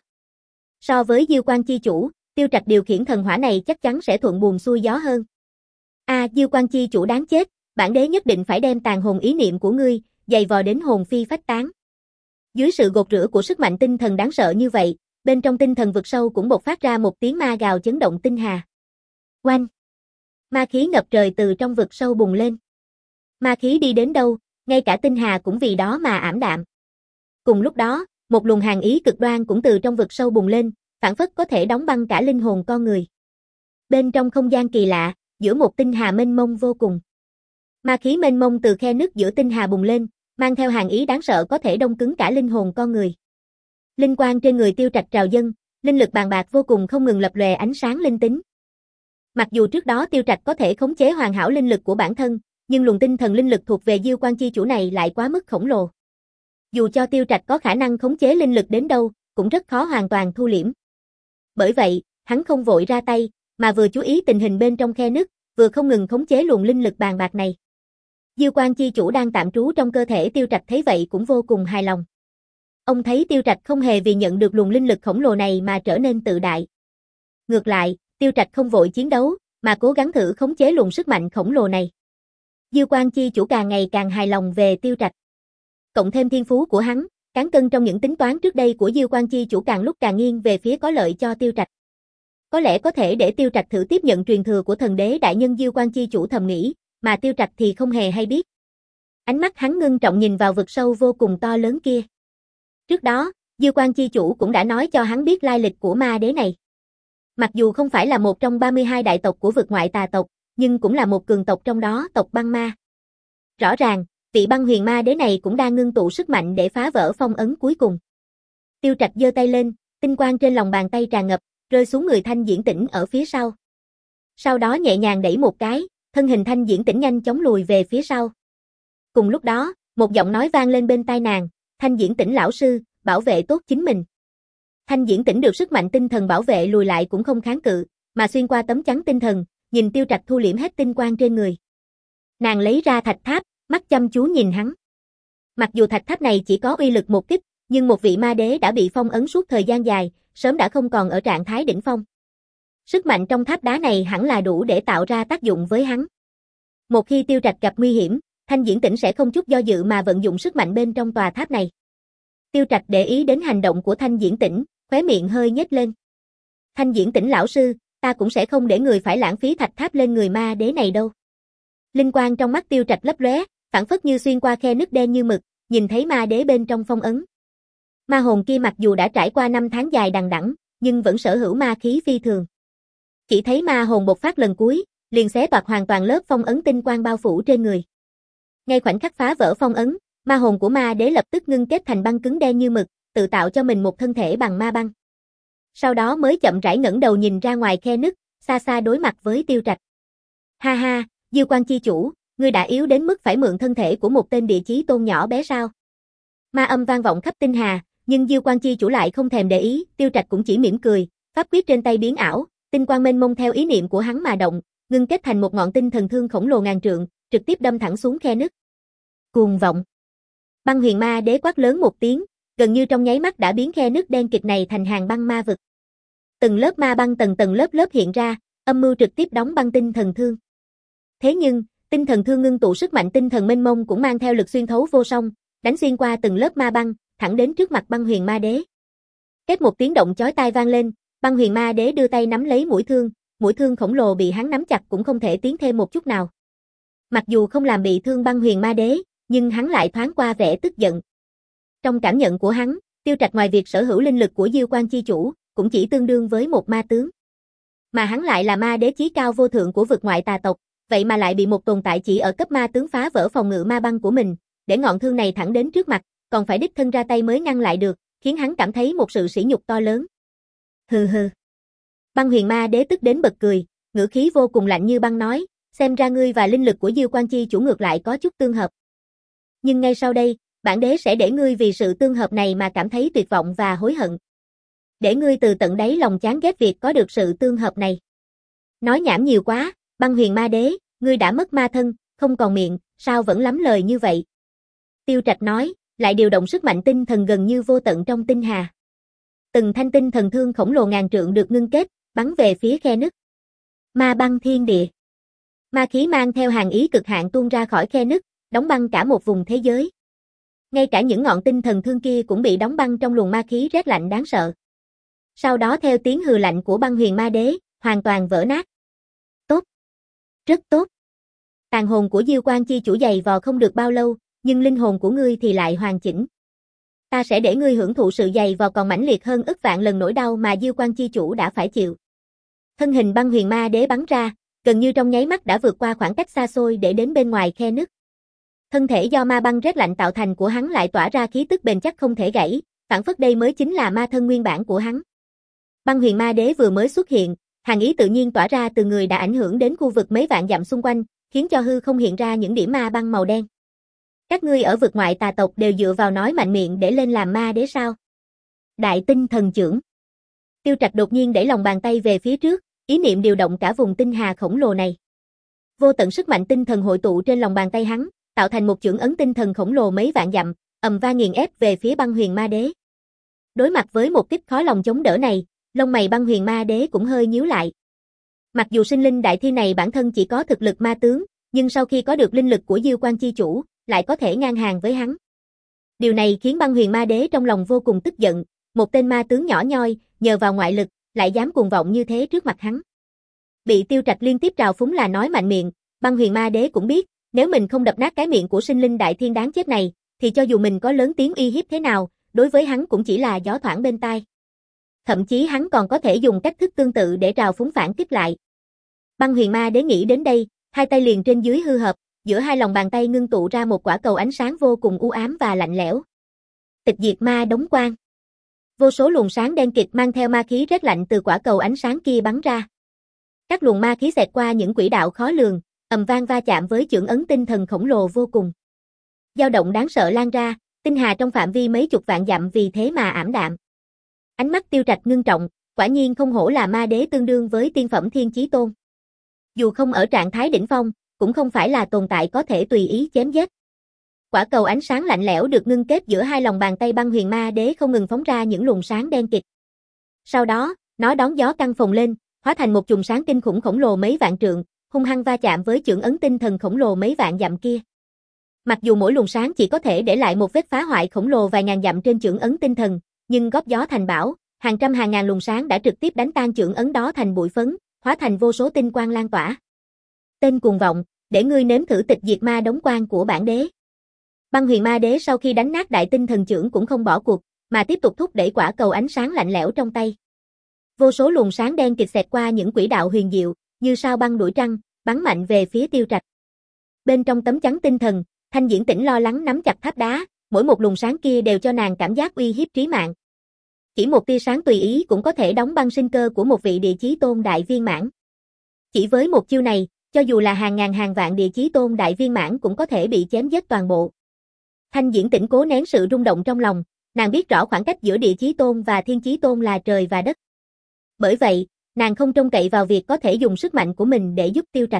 So với Diêu Quan chi chủ, Tiêu Trạch điều khiển thần hỏa này chắc chắn sẽ thuận buồm xuôi gió hơn. A, à, Diêu Quan chi chủ đáng chết, bản đế nhất định phải đem tàn hồn ý niệm của ngươi, dày vò đến hồn phi phách tán. Dưới sự gột rửa của sức mạnh tinh thần đáng sợ như vậy, bên trong tinh thần vực sâu cũng bộc phát ra một tiếng ma gào chấn động tinh hà. Oanh! Ma khí ngập trời từ trong vực sâu bùng lên. Ma khí đi đến đâu, ngay cả tinh hà cũng vì đó mà ảm đạm. Cùng lúc đó, một luồng hàn ý cực đoan cũng từ trong vực sâu bùng lên, phảng phất có thể đóng băng cả linh hồn con người. Bên trong không gian kỳ lạ, giữa một tinh hà mênh mông vô cùng. Ma khí mênh mông từ khe nứt giữa tinh hà bùng lên, mang theo hàn ý đáng sợ có thể đông cứng cả linh hồn con người. Linh quang trên người Tiêu Trạch trào dâng, linh lực bàn bạc vô cùng không ngừng lập lòe ánh sáng linh tính. Mặc dù trước đó Tiêu Trạch có thể khống chế hoàn hảo linh lực của bản thân, nhưng luồng tinh thần linh lực thuộc về Diêu Quan chi chủ này lại quá mức khổng lồ. Dù cho Tiêu Trạch có khả năng khống chế linh lực đến đâu, cũng rất khó hoàn toàn thu liễm. Bởi vậy, hắn không vội ra tay, mà vừa chú ý tình hình bên trong khe nứt, vừa không ngừng khống chế luồng linh lực bàn bạc này. Diêu Quan chi chủ đang tạm trú trong cơ thể Tiêu Trạch thấy vậy cũng vô cùng hài lòng. Ông thấy Tiêu Trạch không hề vì nhận được luồng linh lực khổng lồ này mà trở nên tự đại. Ngược lại, Tiêu Trạch không vội chiến đấu, mà cố gắng thử khống chế luồng sức mạnh khổng lồ này. Diêu Quan chi chủ càng ngày càng hài lòng về Tiêu Trạch. Cộng thêm thiên phú của hắn, cán cân trong những tính toán trước đây của Diêu Quan chi chủ càng lúc càng nghiêng về phía có lợi cho Tiêu Trạch. Có lẽ có thể để Tiêu Trạch thử tiếp nhận truyền thừa của thần đế đại nhân Diêu Quan chi chủ thầm nghĩ, mà Tiêu Trạch thì không hề hay biết. Ánh mắt hắn ngưng trọng nhìn vào vực sâu vô cùng to lớn kia. Trước đó, Diêu Quan chi chủ cũng đã nói cho hắn biết lai lịch của ma đế này. Mặc dù không phải là một trong ba mươi hai đại tộc của vực ngoại tà tộc, nhưng cũng là một cường tộc trong đó, tộc băng ma. Rõ ràng, vị băng huyền ma đế này cũng đang ngưng tụ sức mạnh để phá vỡ phong ấn cuối cùng. Tiêu Trạch giơ tay lên, tinh quang trên lòng bàn tay tràn ngập, rơi xuống người Thanh Diễn Tĩnh ở phía sau. Sau đó nhẹ nhàng đẩy một cái, thân hình Thanh Diễn Tĩnh nhanh chóng lùi về phía sau. Cùng lúc đó, một giọng nói vang lên bên tai nàng, Thanh Diễn Tĩnh lão sư, bảo vệ tốt chính mình. Thanh Diễn Tĩnh được sức mạnh tinh thần bảo vệ lùi lại cũng không kháng cự, mà xuyên qua tấm chắn tinh thần, nhìn Tiêu Trạch thu liễm hết tinh quang trên người. Nàng lấy ra thạch tháp, mắt chăm chú nhìn hắn. Mặc dù thạch tháp này chỉ có uy lực một kích, nhưng một vị ma đế đã bị phong ấn suốt thời gian dài, sớm đã không còn ở trạng thái đỉnh phong. Sức mạnh trong tháp đá này hẳn là đủ để tạo ra tác dụng với hắn. Một khi Tiêu Trạch gặp nguy hiểm, Thanh Diễn Tĩnh sẽ không chút do dự mà vận dụng sức mạnh bên trong tòa tháp này. Tiêu Trạch để ý đến hành động của Thanh Diễn Tĩnh, khóe miệng hơi nhếch lên. Thanh Diễn Tĩnh lão sư, ta cũng sẽ không để người phải lãng phí thạch tháp lên người ma đế này đâu. Linh quang trong mắt Tiêu Trạch lấp lóe, phảng phất như xuyên qua khe nứt đen như mực, nhìn thấy ma đế bên trong phong ấn. Ma hồn kia mặc dù đã trải qua năm tháng dài đằng đẵng, nhưng vẫn sở hữu ma khí phi thường. Chỉ thấy ma hồn bộc phát lần cuối, liền xé toạc hoàn toàn lớp phong ấn tinh quang bao phủ trên người. Ngay khoảnh khắc phá vỡ phong ấn, ma hồn của ma đế lập tức ngưng kết thành băng cứng đen như mực, tự tạo cho mình một thân thể bằng ma băng. Sau đó mới chậm rãi ngẩng đầu nhìn ra ngoài khe nứt, xa xa đối mặt với Tiêu Trạch. Ha ha, Diêu Quan chi chủ, ngươi đã yếu đến mức phải mượn thân thể của một tên địa chí tôn nhỏ bé sao? Ma âm vang vọng khắp tinh hà, nhưng Diêu Quan chi chủ lại không thèm để ý, Tiêu Trạch cũng chỉ mỉm cười, pháp quyết trên tay biến ảo, tinh quang mênh mông theo ý niệm của hắn mà động, ngưng kết thành một ngọn tinh thần thương khổng lồ ngàn trượng, trực tiếp đâm thẳng xuống khe nứt. Cuồng vọng. Băng Huyền Ma Đế quát lớn một tiếng, gần như trong nháy mắt đã biến khe nứt đen kịt này thành hàng băng ma vực. Từng lớp ma băng tầng tầng lớp lớp hiện ra, âm mưu trực tiếp đóng băng tinh thần thương. Thế nhưng, tinh thần thương ngưng tụ sức mạnh tinh thần mênh mông cũng mang theo lực xuyên thấu vô song, đánh xuyên qua từng lớp ma băng, thẳng đến trước mặt Băng Huyền Ma Đế. Kết một tiếng động chói tai vang lên, Băng Huyền Ma Đế đưa tay nắm lấy mũi thương, mũi thương khổng lồ bị hắn nắm chặt cũng không thể tiến thêm một chút nào. Mặc dù không làm bị thương Băng Huyền Ma Đế, nhưng hắn lại thoáng qua vẻ tức giận. Trong cảm nhận của hắn, Tiêu Trạch ngoài việc sở hữu linh lực của Diêu Quan chi chủ, cũng chỉ tương đương với một ma tướng. Mà hắn lại là ma đế chí cao vô thượng của vực ngoại tà tộc, vậy mà lại bị một tồn tại chỉ ở cấp ma tướng phá vỡ phòng ngự ma băng của mình, để ngọn thương này thẳng đến trước mặt, còn phải đích thân ra tay mới ngăn lại được, khiến hắn cảm thấy một sự sỉ nhục to lớn. Hừ hừ. Băng Huyền Ma Đế tức đến bật cười, ngữ khí vô cùng lạnh như băng nói, xem ra ngươi và linh lực của Diêu Quan chi chủ ngược lại có chút tương hợp. Nhưng ngay sau đây, bản đế sẽ để ngươi vì sự tương hợp này mà cảm thấy tuyệt vọng và hối hận. Để ngươi từ tận đáy lòng chán ghét việc có được sự tương hợp này. Nói nhảm nhiều quá, Băng Huyền Ma Đế, ngươi đã mất ma thân, không còn miệng, sao vẫn lắm lời như vậy? Tiêu Trạch nói, lại điều động sức mạnh tinh thần gần như vô tận trong tinh hà. Từng thanh tinh thần thương khổng lồ ngàn trượng được ngưng kết, bắn về phía khe nứt. Ma băng thiên địa. Ma khí mang theo hàng ý cực hạn tuôn ra khỏi khe nứt, đóng băng cả một vùng thế giới. Ngay cả những ngọn tinh thần thương kia cũng bị đóng băng trong luồng ma khí rét lạnh đáng sợ. Sau đó theo tiếng hừ lạnh của Băng Huyền Ma Đế, hoàn toàn vỡ nát. Tốt. Rất tốt. Tàn hồn của Diêu Quan chi chủ dày vò không được bao lâu, nhưng linh hồn của ngươi thì lại hoàn chỉnh. Ta sẽ để ngươi hưởng thụ sự dày vò còn mãnh liệt hơn ức vạn lần nỗi đau mà Diêu Quan chi chủ đã phải chịu. Thân hình Băng Huyền Ma Đế bắn ra, gần như trong nháy mắt đã vượt qua khoảng cách xa xôi để đến bên ngoài khe nứt. Thân thể do ma băng rét lạnh tạo thành của hắn lại tỏa ra khí tức bền chắc không thể gãy, phảng phất đây mới chính là ma thân nguyên bản của hắn. Băng Huyền Ma Đế vừa mới xuất hiện, hàng ý tự nhiên tỏa ra từ người đã ảnh hưởng đến khu vực mấy vạn dặm xung quanh, khiến cho hư không hiện ra những điểm ma băng màu đen. Các ngươi ở vực ngoại tà tộc đều dựa vào nói mạnh miệng để lên làm ma đế sao? Đại tinh thần chưởng. Tiêu Trạch đột nhiên đẩy lòng bàn tay về phía trước, ý niệm điều động cả vùng tinh hà khổng lồ này. Vô tận sức mạnh tinh thần hội tụ trên lòng bàn tay hắn, tạo thành một chưởng ấn tinh thần khổng lồ mấy vạn dặm, ầm vang nghiền ép về phía Băng Huyền Ma Đế. Đối mặt với một kích khó lòng chống đỡ này, lông mày Băng Huyền Ma Đế cũng hơi nhíu lại. Mặc dù sinh linh đại thiên này bản thân chỉ có thực lực ma tướng, nhưng sau khi có được linh lực của Diêu Quan chi chủ, lại có thể ngang hàng với hắn. Điều này khiến Băng Huyền Ma Đế trong lòng vô cùng tức giận, một tên ma tướng nhỏ nhoi, nhờ vào ngoại lực, lại dám cuồng vọng như thế trước mặt hắn. Bị Tiêu Trạch liên tiếp trào phúng là nói mạnh miệng, Băng Huyền Ma Đế cũng biết, nếu mình không đập nát cái miệng của sinh linh đại thiên đáng chết này, thì cho dù mình có lớn tiếng uy hiếp thế nào, đối với hắn cũng chỉ là gió thoảng bên tai. Thậm chí hắn còn có thể dùng cách thức tương tự để trào phúng phản kích lại. Băng Huyền Ma Đế nghĩ đến đây, hai tay liền trên dưới hư hợp, giữa hai lòng bàn tay ngưng tụ ra một quả cầu ánh sáng vô cùng u ám và lạnh lẽo. Tịch diệt ma đống quang. Vô số luồng sáng đen kịt mang theo ma khí rét lạnh từ quả cầu ánh sáng kia bắn ra. Các luồng ma khí xẹt qua những quỹ đạo khó lường, ầm vang va chạm với chưởng ấn tinh thần khổng lồ vô cùng. Dao động đáng sợ lan ra, tinh hà trong phạm vi mấy chục vạn dặm vì thế mà ảm đạm. Ánh mắt Tiêu Trạch ngưng trọng, quả nhiên không hổ là ma đế tương đương với tiên phẩm thiên chí tôn. Dù không ở trạng thái đỉnh phong, cũng không phải là tồn tại có thể tùy ý chém giết. Quả cầu ánh sáng lạnh lẽo được ngưng kết giữa hai lòng bàn tay Băng Huyền Ma Đế không ngừng phóng ra những luồng sáng đen kịt. Sau đó, nó đón gió căng phồng lên, hóa thành một chùm sáng kinh khủng khổng lồ mấy vạn trượng, hung hăng va chạm với chưởng ấn tinh thần khổng lồ mấy vạn dặm kia. Mặc dù mỗi luồng sáng chỉ có thể để lại một vết phá hoại khổng lồ vài ngàn dặm trên chưởng ấn tinh thần, nhưng góp gió thành bão, hàng trăm hàng ngàn luồng sáng đã trực tiếp đánh tan chưởng ấn đó thành bụi phấn, hóa thành vô số tinh quang lan tỏa. Tên cuồng vọng, để ngươi nếm thử tịch diệt ma đống quan của bản đế. Băng Huyền Ma Đế sau khi đánh nát đại tinh thần chưởng cũng không bỏ cuộc, mà tiếp tục thúc đẩy quả cầu ánh sáng lạnh lẽo trong tay. Vô số luồng sáng đen kịt xẹt qua những quỹ đạo huyền diệu, như sao băng đuổi trăng, bắn mạnh về phía Tiêu Trạch. Bên trong tấm chắn tinh thần, Thanh Diễn Tĩnh lo lắng nắm chặt tháp đá, mỗi một luồng sáng kia đều cho nàng cảm giác uy hiếp trí mạng. Chỉ một tia sáng tùy ý cũng có thể đóng băng sinh cơ của một vị địa chí tôn đại viên mãn. Chỉ với một chiêu này, cho dù là hàng ngàn hàng vạn địa chí tôn đại viên mãn cũng có thể bị chém giết toàn bộ. Thanh Diễn Tĩnh cố nén sự rung động trong lòng, nàng biết rõ khoảng cách giữa địa chí tôn và thiên chí tôn là trời và đất. Bởi vậy, nàng không trông cậy vào việc có thể dùng sức mạnh của mình để giúp Tiêu Trạch.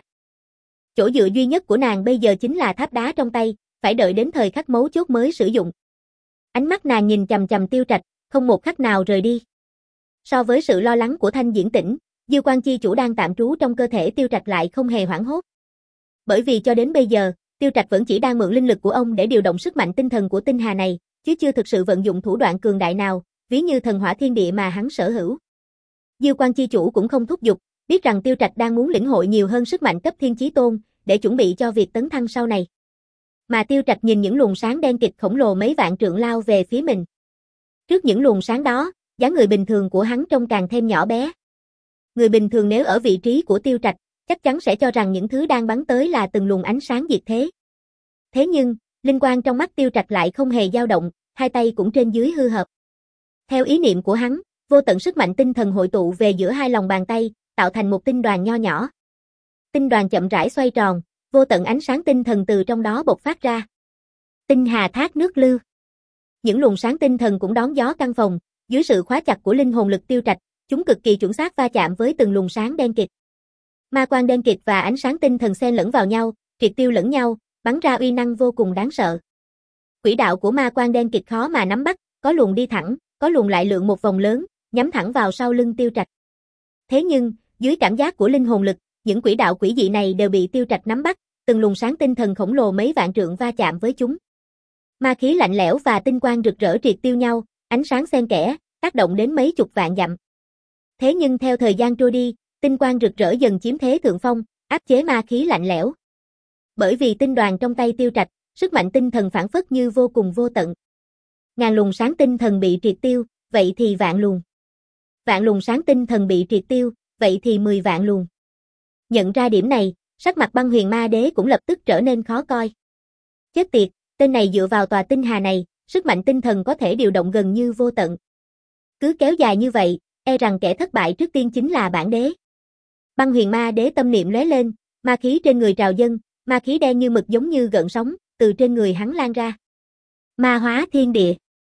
Chỗ dựa duy nhất của nàng bây giờ chính là tháp đá trong tay, phải đợi đến thời khắc mấu chốt mới sử dụng. Ánh mắt nàng nhìn chằm chằm Tiêu Trạch, không một khắc nào rời đi. So với sự lo lắng của Thanh Diễn Tĩnh, Diêu Quan Chi Chủ đang tạm trú trong cơ thể Tiêu Trạch lại không hề hoảng hốt. Bởi vì cho đến bây giờ, Tiêu Trạch vẫn chỉ đang mượn linh lực của ông để điều động sức mạnh tinh thần của tinh hà này, chứ chưa thực sự vận dụng thủ đoạn cường đại nào, ví như thần hỏa thiên địa mà hắn sở hữu. Diêu Quan Chi Chủ cũng không thúc giục, biết rằng Tiêu Trạch đang muốn lĩnh hội nhiều hơn sức mạnh cấp thiên chí tôn, để chuẩn bị cho việc tấn thăng sau này. Mà Tiêu Trạch nhìn những luồng sáng đen kịt khổng lồ mấy vạn trượng lao về phía mình. Trước những luồng sáng đó, dáng người bình thường của hắn trông càng thêm nhỏ bé. Người bình thường nếu ở vị trí của Tiêu Trạch, chắc chắn sẽ cho rằng những thứ đang bắn tới là từng luồng ánh sáng diệt thế. Thế nhưng, linh quang trong mắt Tiêu Trạch lại không hề dao động, hai tay cũng trên dưới hư hợp. Theo ý niệm của hắn, vô tận sức mạnh tinh thần hội tụ về giữa hai lòng bàn tay, tạo thành một tinh đoàn nho nhỏ. Tinh đoàn chậm rãi xoay tròn, vô tận ánh sáng tinh thần từ trong đó bộc phát ra. Tinh hà thác nước lưu. Những luồng sáng tinh thần cũng đón gió căn phòng, dưới sự khóa chặt của linh hồn lực Tiêu Trạch, chúng cực kỳ chuẩn xác va chạm với từng luồng sáng đen kịt. Ma quang đen kịt và ánh sáng tinh thần xen lẫn vào nhau, triệt tiêu lẫn nhau, bắn ra uy năng vô cùng đáng sợ. Quỹ đạo của ma quang đen kịt khó mà nắm bắt, có luồng đi thẳng, có luồng lại lượn một vòng lớn, nhắm thẳng vào sau lưng Tiêu Trạch. Thế nhưng, dưới cảm giác của linh hồn lực, những quỹ đạo quỷ dị này đều bị Tiêu Trạch nắm bắt, từng luồng sáng tinh thần khổng lồ mấy vạn trượng va chạm với chúng. Ma khí lạnh lẽo và tinh quang rực rỡ triệt tiêu nhau, ánh sáng xen kẽ, tác động đến mấy chục vạn dặm. Thế nhưng theo thời gian trôi đi, tinh quang rực rỡ dần chiếm thế thượng phong, áp chế ma khí lạnh lẽo. Bởi vì tinh đoàn trong tay Tiêu Trạch, sức mạnh tinh thần phản phất như vô cùng vô tận. Ngàn luồng sáng tinh thần bị triệt tiêu, vậy thì vạn luồng. Vạn luồng sáng tinh thần bị triệt tiêu, vậy thì mười vạn luồng. Nhận ra điểm này, sắc mặt Băng Huyền Ma Đế cũng lập tức trở nên khó coi. Chết tiệt, tên này dựa vào tòa tinh hà này, sức mạnh tinh thần có thể điều động gần như vô tận. Cứ kéo dài như vậy, e rằng kẻ thất bại trước tiên chính là bản đế. Băng Huyền Ma Đế tâm niệm lóe lên, ma khí trên người trào dâng, ma khí đen như mực giống như gợn sóng, từ trên người hắn lan ra. Ma hóa thiên địa.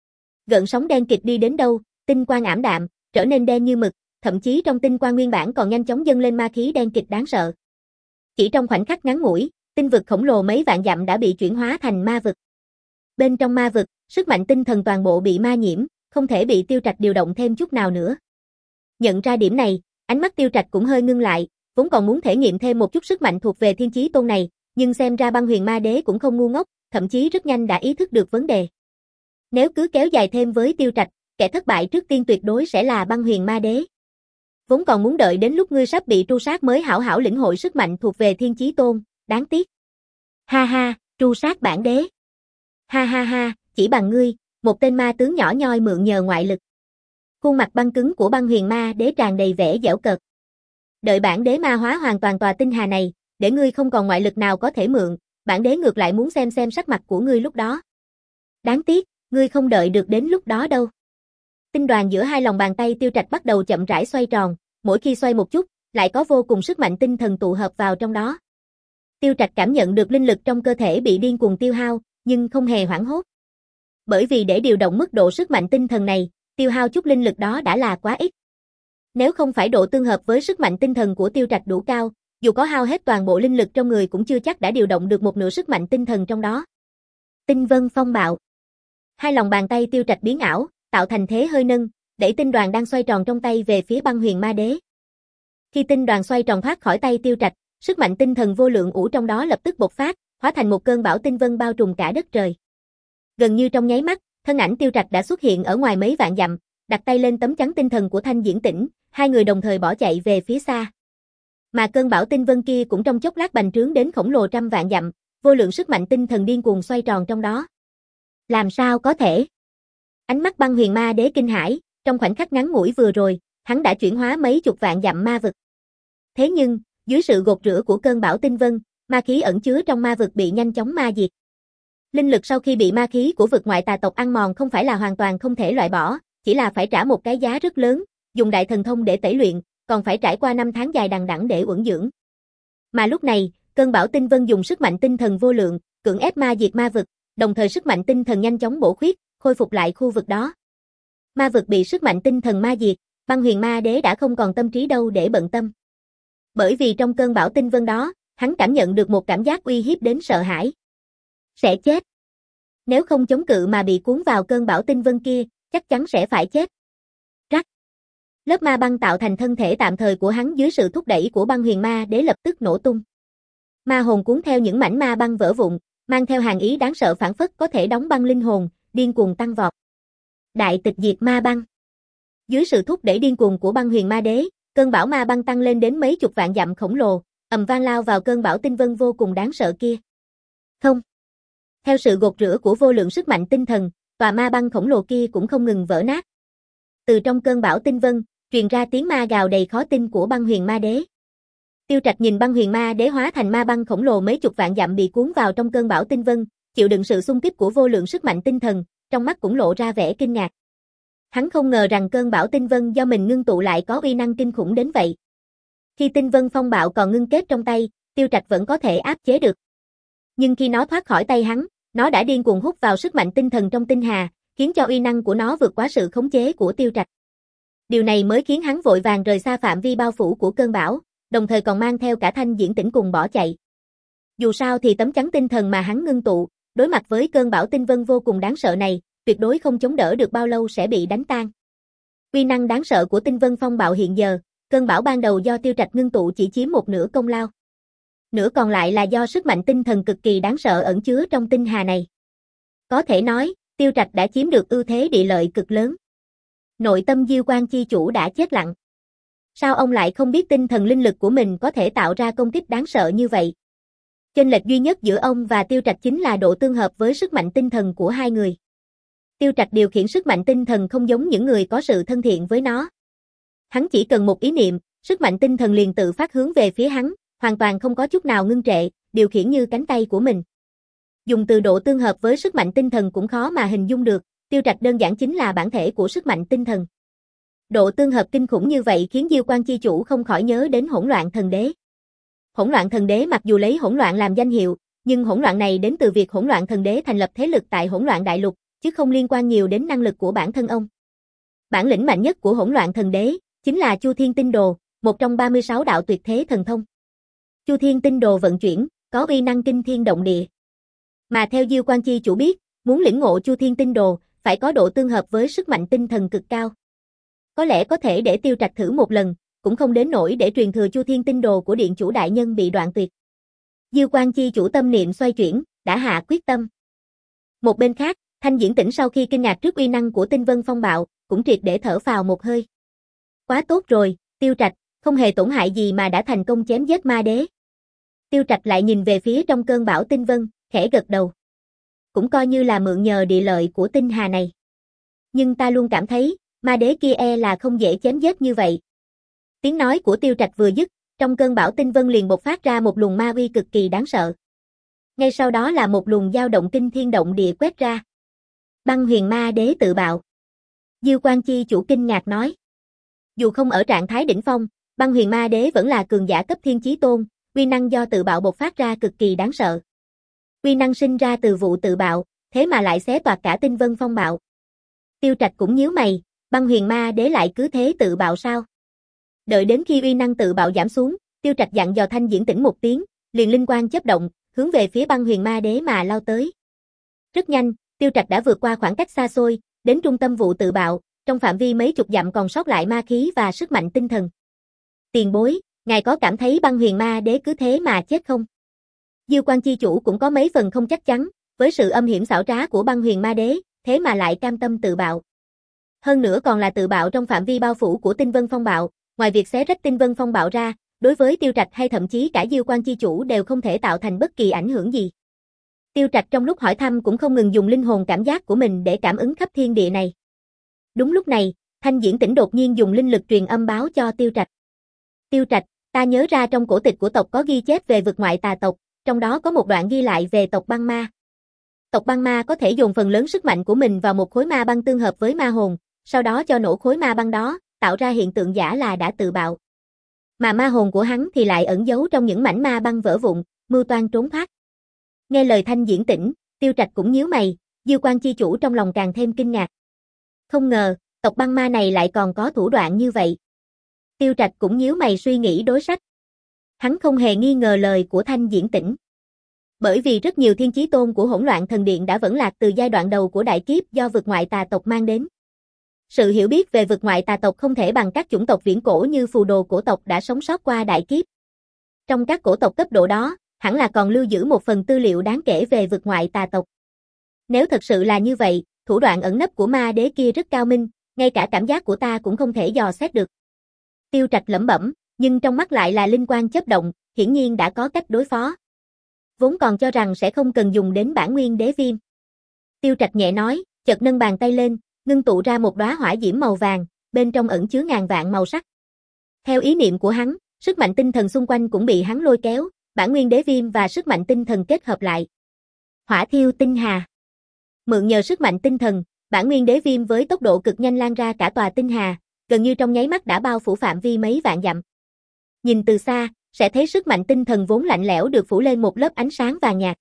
Gợn sóng đen kịt đi đến đâu, tinh quang ảm đạm, trở nên đen như mực, thậm chí trong tinh quang nguyên bản còn nhanh chóng dâng lên ma khí đen kịt đáng sợ. Chỉ trong khoảnh khắc ngắn ngủi, tinh vực khổng lồ mấy vạn dặm đã bị chuyển hóa thành ma vực. Bên trong ma vực, sức mạnh tinh thần toàn bộ bị ma nhiễm, không thể bị Tiêu Trạch điều động thêm chút nào nữa. Nhận ra điểm này, ánh mắt Tiêu Trạch cũng hơi ngưng lại, vốn còn muốn thể nghiệm thêm một chút sức mạnh thuộc về thiên chí tôn này, nhưng xem ra Băng Huyền Ma Đế cũng không ngu ngốc, thậm chí rất nhanh đã ý thức được vấn đề. Nếu cứ kéo dài thêm với Tiêu Trạch, kẻ thất bại trước tiên tuyệt đối sẽ là Băng Huyền Ma Đế. Vốn còn muốn đợi đến lúc ngươi sắp bị tru sát mới hảo hảo lĩnh hội sức mạnh thuộc về thiên chí tôn, đáng tiếc. Ha ha, tru sát bản đế. Ha ha ha, chỉ bằng ngươi, một tên ma tướng nhỏ nhoi mượn nhờ ngoại lực. Khuôn mặt băng cứng của Băng Huyền Ma Đế tràn đầy vẻ giễu cợt. Đợi bản đế ma hóa hoàn toàn tòa tinh hà này, để ngươi không còn ngoại lực nào có thể mượn, bản đế ngược lại muốn xem xem sắc mặt của ngươi lúc đó. Đáng tiếc, ngươi không đợi được đến lúc đó đâu. Tinh đoàn giữa hai lòng bàn tay Tiêu Trạch bắt đầu chậm rãi xoay tròn, mỗi khi xoay một chút, lại có vô cùng sức mạnh tinh thần tụ hợp vào trong đó. Tiêu Trạch cảm nhận được linh lực trong cơ thể bị điên cuồng tiêu hao, nhưng không hề hoảng hốt. Bởi vì để điều động mức độ sức mạnh tinh thần này, tiêu hao chút linh lực đó đã là quá ít. Nếu không phải độ tương hợp với sức mạnh tinh thần của Tiêu Trạch đủ cao, dù có hao hết toàn bộ linh lực trong người cũng chưa chắc đã điều động được một nửa sức mạnh tinh thần trong đó. Tinh vân phong bạo. Hai lòng bàn tay Tiêu Trạch biến ảo, tạo thành thế hơi nâng, đẩy tinh đoàn đang xoay tròn trong tay về phía Băng Huyền Ma Đế. Khi tinh đoàn xoay tròn thoát khỏi tay Tiêu Trạch, sức mạnh tinh thần vô lượng ủ trong đó lập tức bộc phát, hóa thành một cơn bão tinh vân bao trùm cả đất trời. Gần như trong nháy mắt, thân ảnh Tiêu Trạch đã xuất hiện ở ngoài mấy vạn dặm, đặt tay lên tấm chắn tinh thần của Thanh Diễn Tĩnh, hai người đồng thời bỏ chạy về phía xa. Mà cơn bão tinh vân kia cũng trong chốc lát bành trướng đến khổng lồ trăm vạn dặm, vô lượng sức mạnh tinh thần điên cuồng xoay tròn trong đó. Làm sao có thể? Ánh mắt Băng Huyền Ma Đế kinh hãi, trong khoảnh khắc ngắn ngủi vừa rồi, hắn đã chuyển hóa mấy chục vạn dặm ma vực. Thế nhưng, dưới sự gột rửa của cơn bão tinh vân, ma khí ẩn chứa trong ma vực bị nhanh chóng ma diệt. Linh lực sau khi bị ma khí của vực ngoại tà tộc ăn mòn không phải là hoàn toàn không thể loại bỏ, chỉ là phải trả một cái giá rất lớn, dùng đại thần thông để tẩy luyện, còn phải trải qua năm tháng dài đằng đẵng để uẩn dưỡng. Mà lúc này, cơn bão tinh vân dùng sức mạnh tinh thần vô lượng, cưỡng ép ma diệt ma vực, đồng thời sức mạnh tinh thần nhanh chóng bổ khuyết, khôi phục lại khu vực đó. Ma vực bị sức mạnh tinh thần ma diệt, Băng Huyền Ma Đế đã không còn tâm trí đâu để bận tâm. Bởi vì trong cơn bão tinh vân đó, hắn cảm nhận được một cảm giác uy hiếp đến sợ hãi. Sẽ chết. Nếu không chống cự mà bị cuốn vào cơn bão tinh vân kia, chắc chắn sẽ phải chết. Rắc. Lớp ma băng tạo thành thân thể tạm thời của hắn dưới sự thúc đẩy của Băng Huyền Ma Đế lập tức nổ tung. Ma hồn cuốn theo những mảnh ma băng vỡ vụn, mang theo hàn ý đáng sợ phảng phất có thể đóng băng linh hồn, điên cuồng tăng vọt. Đại tịch diệt ma băng. Dưới sự thúc đẩy điên cuồng của Băng Huyền Ma Đế, cơn bão ma băng tăng lên đến mấy chục vạn dặm khổng lồ, ầm vang lao vào cơn bão tinh vân vô cùng đáng sợ kia. Không. Theo sự gột rửa của vô lượng sức mạnh tinh thần, tòa ma băng khổng lồ kia cũng không ngừng vỡ nát. Từ trong cơn bão tinh vân, truyền ra tiếng ma gào đầy khó tin của Băng Huyền Ma Đế. Tiêu Trạch nhìn Băng Huyền Ma Đế hóa thành ma băng khổng lồ mấy chục vạn dặm bị cuốn vào trong cơn bão tinh vân, chịu đựng sự xung kích của vô lượng sức mạnh tinh thần, trong mắt cũng lộ ra vẻ kinh ngạc. Hắn không ngờ rằng cơn bão tinh vân do mình ngưng tụ lại có uy năng kinh khủng đến vậy. Khi tinh vân phong bạo còn ngưng kết trong tay, Tiêu Trạch vẫn có thể áp chế được. Nhưng khi nó thoát khỏi tay hắn, nó đã điên cuồng hút vào sức mạnh tinh thần trong tinh hà, khiến cho uy năng của nó vượt quá sự khống chế của Tiêu Trạch. Điều này mới khiến hắn vội vàng rời xa phạm vi bao phủ của cơn bão, đồng thời còn mang theo cả Thanh Diễn Tĩnh cùng bỏ chạy. Dù sao thì tấm chắn tinh thần mà hắn ngưng tụ, đối mặt với cơn bão tinh vân vô cùng đáng sợ này, tuyệt đối không chống đỡ được bao lâu sẽ bị đánh tan. Uy năng đáng sợ của tinh vân phong bạo hiện giờ, cơn bão ban đầu do Tiêu Trạch ngưng tụ chỉ chiếm một nửa công lao. Nửa còn lại là do sức mạnh tinh thần cực kỳ đáng sợ ẩn chứa trong tinh hà này. Có thể nói, Tiêu Trạch đã chiếm được ưu thế địa lợi cực lớn. Nội tâm Diêu Quan chi chủ đã chết lặng. Sao ông lại không biết tinh thần linh lực của mình có thể tạo ra công kích đáng sợ như vậy? Chênh lệch duy nhất giữa ông và Tiêu Trạch chính là độ tương hợp với sức mạnh tinh thần của hai người. Tiêu Trạch điều khiển sức mạnh tinh thần không giống những người có sự thân thiện với nó. Hắn chỉ cần một ý niệm, sức mạnh tinh thần liền tự phát hướng về phía hắn, hoàn toàn không có chút nào ngưng trệ, điều khiển như cánh tay của mình. Dùng từ độ tương hợp với sức mạnh tinh thần cũng khó mà hình dung được, Tiêu Trạch đơn giản chính là bản thể của sức mạnh tinh thần. Độ tương hợp kinh khủng như vậy khiến Diêu Quan chi chủ không khỏi nhớ đến Hỗn Loạn Thần Đế. Hỗn Loạn Thần Đế mặc dù lấy hỗn loạn làm danh hiệu, nhưng hỗn loạn này đến từ việc Hỗn Loạn Thần Đế thành lập thế lực tại Hỗn Loạn Đại Lục, chứ không liên quan nhiều đến năng lực của bản thân ông. Bản lĩnh mạnh nhất của Hỗn Loạn Thần Đế chính là Chu Thiên Tinh Đồ, một trong ba mươi sáu đạo tuyệt thế thần thông. Chu Thiên Tinh Đồ vận chuyển, có uy năng kinh thiên động địa. Mà theo Diêu Quan chi chủ biết, muốn lĩnh ngộ Chu Thiên Tinh Đồ, phải có độ tương hợp với sức mạnh tinh thần cực cao. Có lẽ có thể để Tiêu Trạch thử một lần, cũng không đến nỗi để truyền thừa Chu Thiên Tinh Đồ của Điện chủ đại nhân bị đoạn tuyệt. Diêu Quan chi chủ tâm niệm xoay chuyển, đã hạ quyết tâm. Một bên khác, Thanh Diễn Tĩnh sau khi kinh ngạc trước uy năng của tinh vân phong bạo, cũng triệt để thở phào một hơi. Quá tốt rồi, Tiêu Trạch, không hề tổn hại gì mà đã thành công chém giết ma đế. Tiêu Trạch lại nhìn về phía trong cơn bão tinh vân, khẽ gật đầu. Cũng coi như là mượn nhờ địa lợi của tinh hà này. Nhưng ta luôn cảm thấy, ma đế kia e là không dễ chém giết như vậy. Tiếng nói của Tiêu Trạch vừa dứt, trong cơn bão tinh vân liền bộc phát ra một luồng ma uy cực kỳ đáng sợ. Ngay sau đó là một luồng dao động kinh thiên động địa quét ra. Băng Huyền Ma Đế tự bạo. Diêu Quan chi chủ kinh ngạc nói. Dù không ở trạng thái đỉnh phong, Băng Huyền Ma Đế vẫn là cường giả cấp thiên chí tôn, uy năng do tự bạo bộc phát ra cực kỳ đáng sợ. Uy năng sinh ra từ vụ tự bạo, thế mà lại xé toạc cả tinh vân phong bạo. Tiêu Trạch cũng nhíu mày, Băng Huyền Ma Đế lại cứ thế tự bạo sao? Đợi đến khi uy năng tự bạo giảm xuống, Tiêu Trạch dặn dò Thanh Diễn Tĩnh một tiếng, liền linh quang chớp động, hướng về phía Băng Huyền Ma Đế mà lao tới. Rất nhanh, Tiêu Trạch đã vượt qua khoảng cách xa xôi, đến trung tâm vụ tự bạo, trong phạm vi mấy chục dặm còn sót lại ma khí và sức mạnh tinh thần. Tiền bối, ngài có cảm thấy Băng Huyền Ma Đế cứ thế mà chết không? Diêu Quan chi chủ cũng có mấy phần không chắc chắn, với sự âm hiểm xảo trá của Băng Huyền Ma Đế, thế mà lại cam tâm tự bạo. Hơn nữa còn là tự bạo trong phạm vi bao phủ của tinh vân phong bạo, ngoài việc xé rách tinh vân phong bạo ra, đối với Tiêu Trạch hay thậm chí cả Diêu Quan chi chủ đều không thể tạo thành bất kỳ ảnh hưởng gì. Tiêu Trạch trong lúc hỏi thăm cũng không ngừng dùng linh hồn cảm giác của mình để cảm ứng khắp thiên địa này. Đúng lúc này, Thanh Diễn Tĩnh đột nhiên dùng linh lực truyền âm báo cho Tiêu Trạch. Tiêu Trạch, ta nhớ ra trong cổ tịch của tộc có ghi chép về vực ngoại tà tộc, trong đó có một đoạn ghi lại về tộc băng ma. Tộc băng ma có thể dồn phần lớn sức mạnh của mình vào một khối ma băng tương hợp với ma hồn, sau đó cho nổ khối ma băng đó, tạo ra hiện tượng giả là đã tự bạo. Mà ma hồn của hắn thì lại ẩn giấu trong những mảnh ma băng vỡ vụn, mưu toan trốn thoát. Nghe lời Thanh Diễn Tĩnh, Tiêu Trạch cũng nhíu mày, Diêu Quan chi chủ trong lòng càng thêm kinh ngạc. Không ngờ, tộc băng ma này lại còn có thủ đoạn như vậy. Tiêu Trạch cũng nhíu mày suy nghĩ đối sách. Hắn không hề nghi ngờ lời của Thanh Diễn Tĩnh. Bởi vì rất nhiều thiên chí tôn của Hỗn Loạn Thần Điện đã vẫn lạc từ giai đoạn đầu của đại kiếp do vực ngoại tà tộc mang đến. Sự hiểu biết về vực ngoại tà tộc không thể bằng các chủng tộc viễn cổ như phù đồ cổ tộc đã sống sót qua đại kiếp. Trong các cổ tộc cấp độ đó, hẳn là còn lưu giữ một phần tư liệu đáng kể về vực ngoại tà tộc. Nếu thật sự là như vậy, thủ đoạn ẩn nấp của ma đế kia rất cao minh, ngay cả cảm giác của ta cũng không thể dò xét được. Tiêu Trạch lẩm bẩm, nhưng trong mắt lại là linh quang chớp động, hiển nhiên đã có cách đối phó. Vốn còn cho rằng sẽ không cần dùng đến bản nguyên đế viêm. Tiêu Trạch nhẹ nói, chợt nâng bàn tay lên, ngưng tụ ra một đóa hỏa diễm màu vàng, bên trong ẩn chứa ngàn vạn màu sắc. Theo ý niệm của hắn, sức mạnh tinh thần xung quanh cũng bị hắn lôi kéo, bản nguyên đế viêm và sức mạnh tinh thần kết hợp lại. Hỏa thiêu tinh hà. Mượn nhờ sức mạnh tinh thần, bản nguyên đế viêm với tốc độ cực nhanh lan ra cả tòa tinh hà, gần như trong nháy mắt đã bao phủ phạm vi mấy vạn dặm. Nhìn từ xa, sẽ thấy sức mạnh tinh thần vốn lạnh lẽo được phủ lên một lớp ánh sáng vàng nhạt.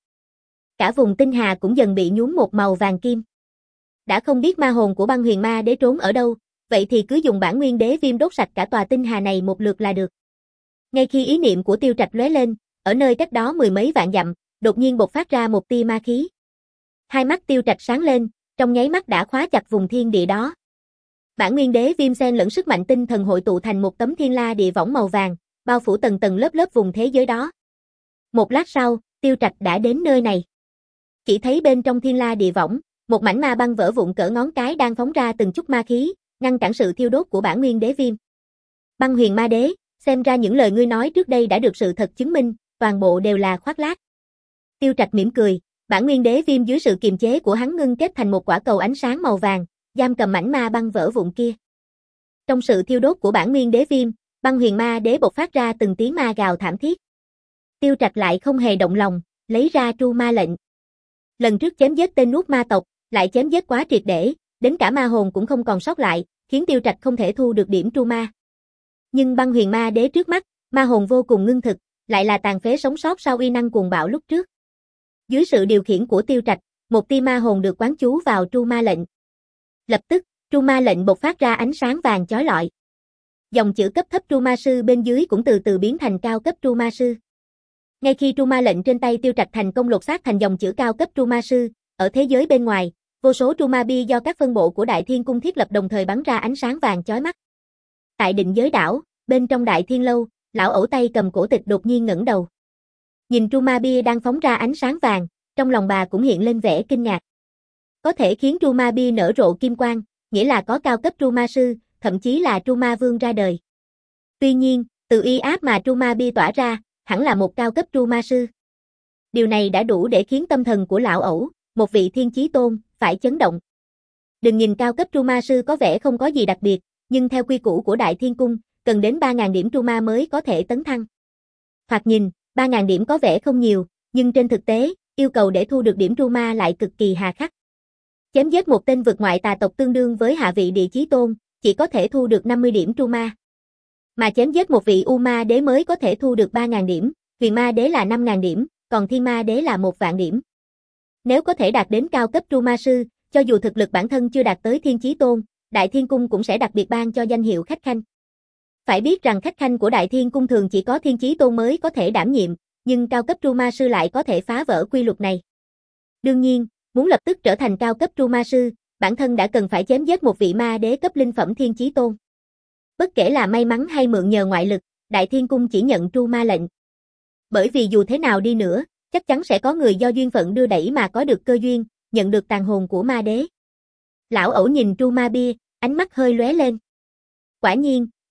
Cả vùng tinh hà cũng dần bị nhuốm một màu vàng kim. Đã không biết ma hồn của Băng Huyền Ma Đế trốn ở đâu, vậy thì cứ dùng bản nguyên đế viêm đốt sạch cả tòa tinh hà này một lượt là được. Ngay khi ý niệm của Tiêu Trạch lóe lên, ở nơi cách đó mười mấy vạn dặm, đột nhiên bộc phát ra một tia ma khí. Hai mắt Tiêu Trạch sáng lên, trong nháy mắt đã khóa chặt vùng thiên địa đó. Bản nguyên đế viêm xen lẫn sức mạnh tinh thần hội tụ thành một tấm thiên la địa võng màu vàng, bao phủ tầng tầng lớp lớp vùng thế giới đó. Một lát sau, Tiêu Trạch đã đến nơi này. Chỉ thấy bên trong thiên la địa võng, một mảnh ma băng vỡ vụn cỡ ngón cái đang phóng ra từng chút ma khí, ngăn cản sự thiêu đốt của bản nguyên đế viêm. Băng Huyền Ma Đế, xem ra những lời ngươi nói trước đây đã được sự thật chứng minh, toàn bộ đều là khoác lác. Tiêu Trạch mỉm cười, bản nguyên đế viêm dưới sự kiềm chế của hắn ngưng kết thành một quả cầu ánh sáng màu vàng, giam cầm mảnh ma băng vỡ vụn kia. Trong sự thiêu đốt của bản nguyên đế viêm, Băng Huyền Ma Đế bộc phát ra từng tiếng ma gào thảm thiết. Tiêu Trạch lại không hề động lòng, lấy ra tru ma lệnh. Lần trước chém giết tên nuốt ma tộc, lại chém giết quá triệt để, đến cả ma hồn cũng không còn sót lại, khiến Tiêu Trạch không thể thu được điểm tru ma. Nhưng Băng Huyền Ma Đế trước mắt, ma hồn vô cùng ngưng thực, lại là tàn phế sống sót sau uy năng cuồng bạo lúc trước. Dưới sự điều khiển của Tiêu Trạch, một tia ma hồn được quán chú vào tru ma lệnh. Lập tức, tru ma lệnh bộc phát ra ánh sáng vàng chói lọi. Dòng chữ cấp thấp tru ma sư bên dưới cũng từ từ biến thành cao cấp tru ma sư. Ngay khi tru ma lệnh trên tay Tiêu Trạch thành công lột xác thành dòng chữ cao cấp tru ma sư, ở thế giới bên ngoài, vô số tru ma bi do các phân bộ của Đại Thiên Cung thiết lập đồng thời bắn ra ánh sáng vàng chói mắt. Tại Định Giới Đảo, bên trong Đại Thiên Lâu, lão ẩu tay cầm cổ tịch đột nhiên ngẩng đầu. Nhìn tru ma bia đang phóng ra ánh sáng vàng, trong lòng bà cũng hiện lên vẻ kinh ngạc. Có thể khiến tru ma bia nở rộ kim quang, nghĩa là có cao cấp tru ma sư, thậm chí là tru ma vương ra đời. Tuy nhiên, từ uy áp mà tru ma bia tỏa ra, hẳn là một cao cấp tru ma sư. Điều này đã đủ để khiến tâm thần của lão ẩu, một vị thiên chí tôn, phải chấn động. Đừng nhìn cao cấp tru ma sư có vẻ không có gì đặc biệt, nhưng theo quy củ của Đại Thiên Cung, cần đến ba nghìn điểm tru ma mới có thể tấn thăng. Thoạt nhìn, ba nghìn điểm có vẻ không nhiều, nhưng trên thực tế, yêu cầu để thu được điểm tru ma lại cực kỳ hà khắc. Chém giết một tên vực ngoại tà tộc tương đương với hạ vị địa chí tôn, chỉ có thể thu được năm mươi điểm tru ma. Mà chém giết một vị U Ma Đế mới có thể thu được ba nghìn điểm, Huyền Ma Đế là năm nghìn điểm, còn Thiên Ma Đế là một vạn điểm. Nếu có thể đạt đến cao cấp tru ma sư, cho dù thực lực bản thân chưa đạt tới Thiên Chí Tôn, Đại Thiên Cung cũng sẽ đặc biệt ban cho danh hiệu khách khanh. Phải biết rằng khách khanh của Đại Thiên Cung thường chỉ có Thiên Chí Tôn mới có thể đảm nhiệm, nhưng cao cấp tru ma sư lại có thể phá vỡ quy luật này. Đương nhiên, muốn lập tức trở thành cao cấp tru ma sư, bản thân đã cần phải chém giết một vị ma đế cấp linh phẩm Thiên Chí Tôn. Bất kể là may mắn hay mượn nhờ ngoại lực, Đại Thiên Cung chỉ nhận tru ma lệnh. Bởi vì dù thế nào đi nữa, chắc chắn sẽ có người do duyên phận đưa đẩy mà có được cơ duyên, nhận được tàn hồn của ma đế. Lão ẩu nhìn tru ma bia, ánh mắt hơi lóe lên. Quả nhiên,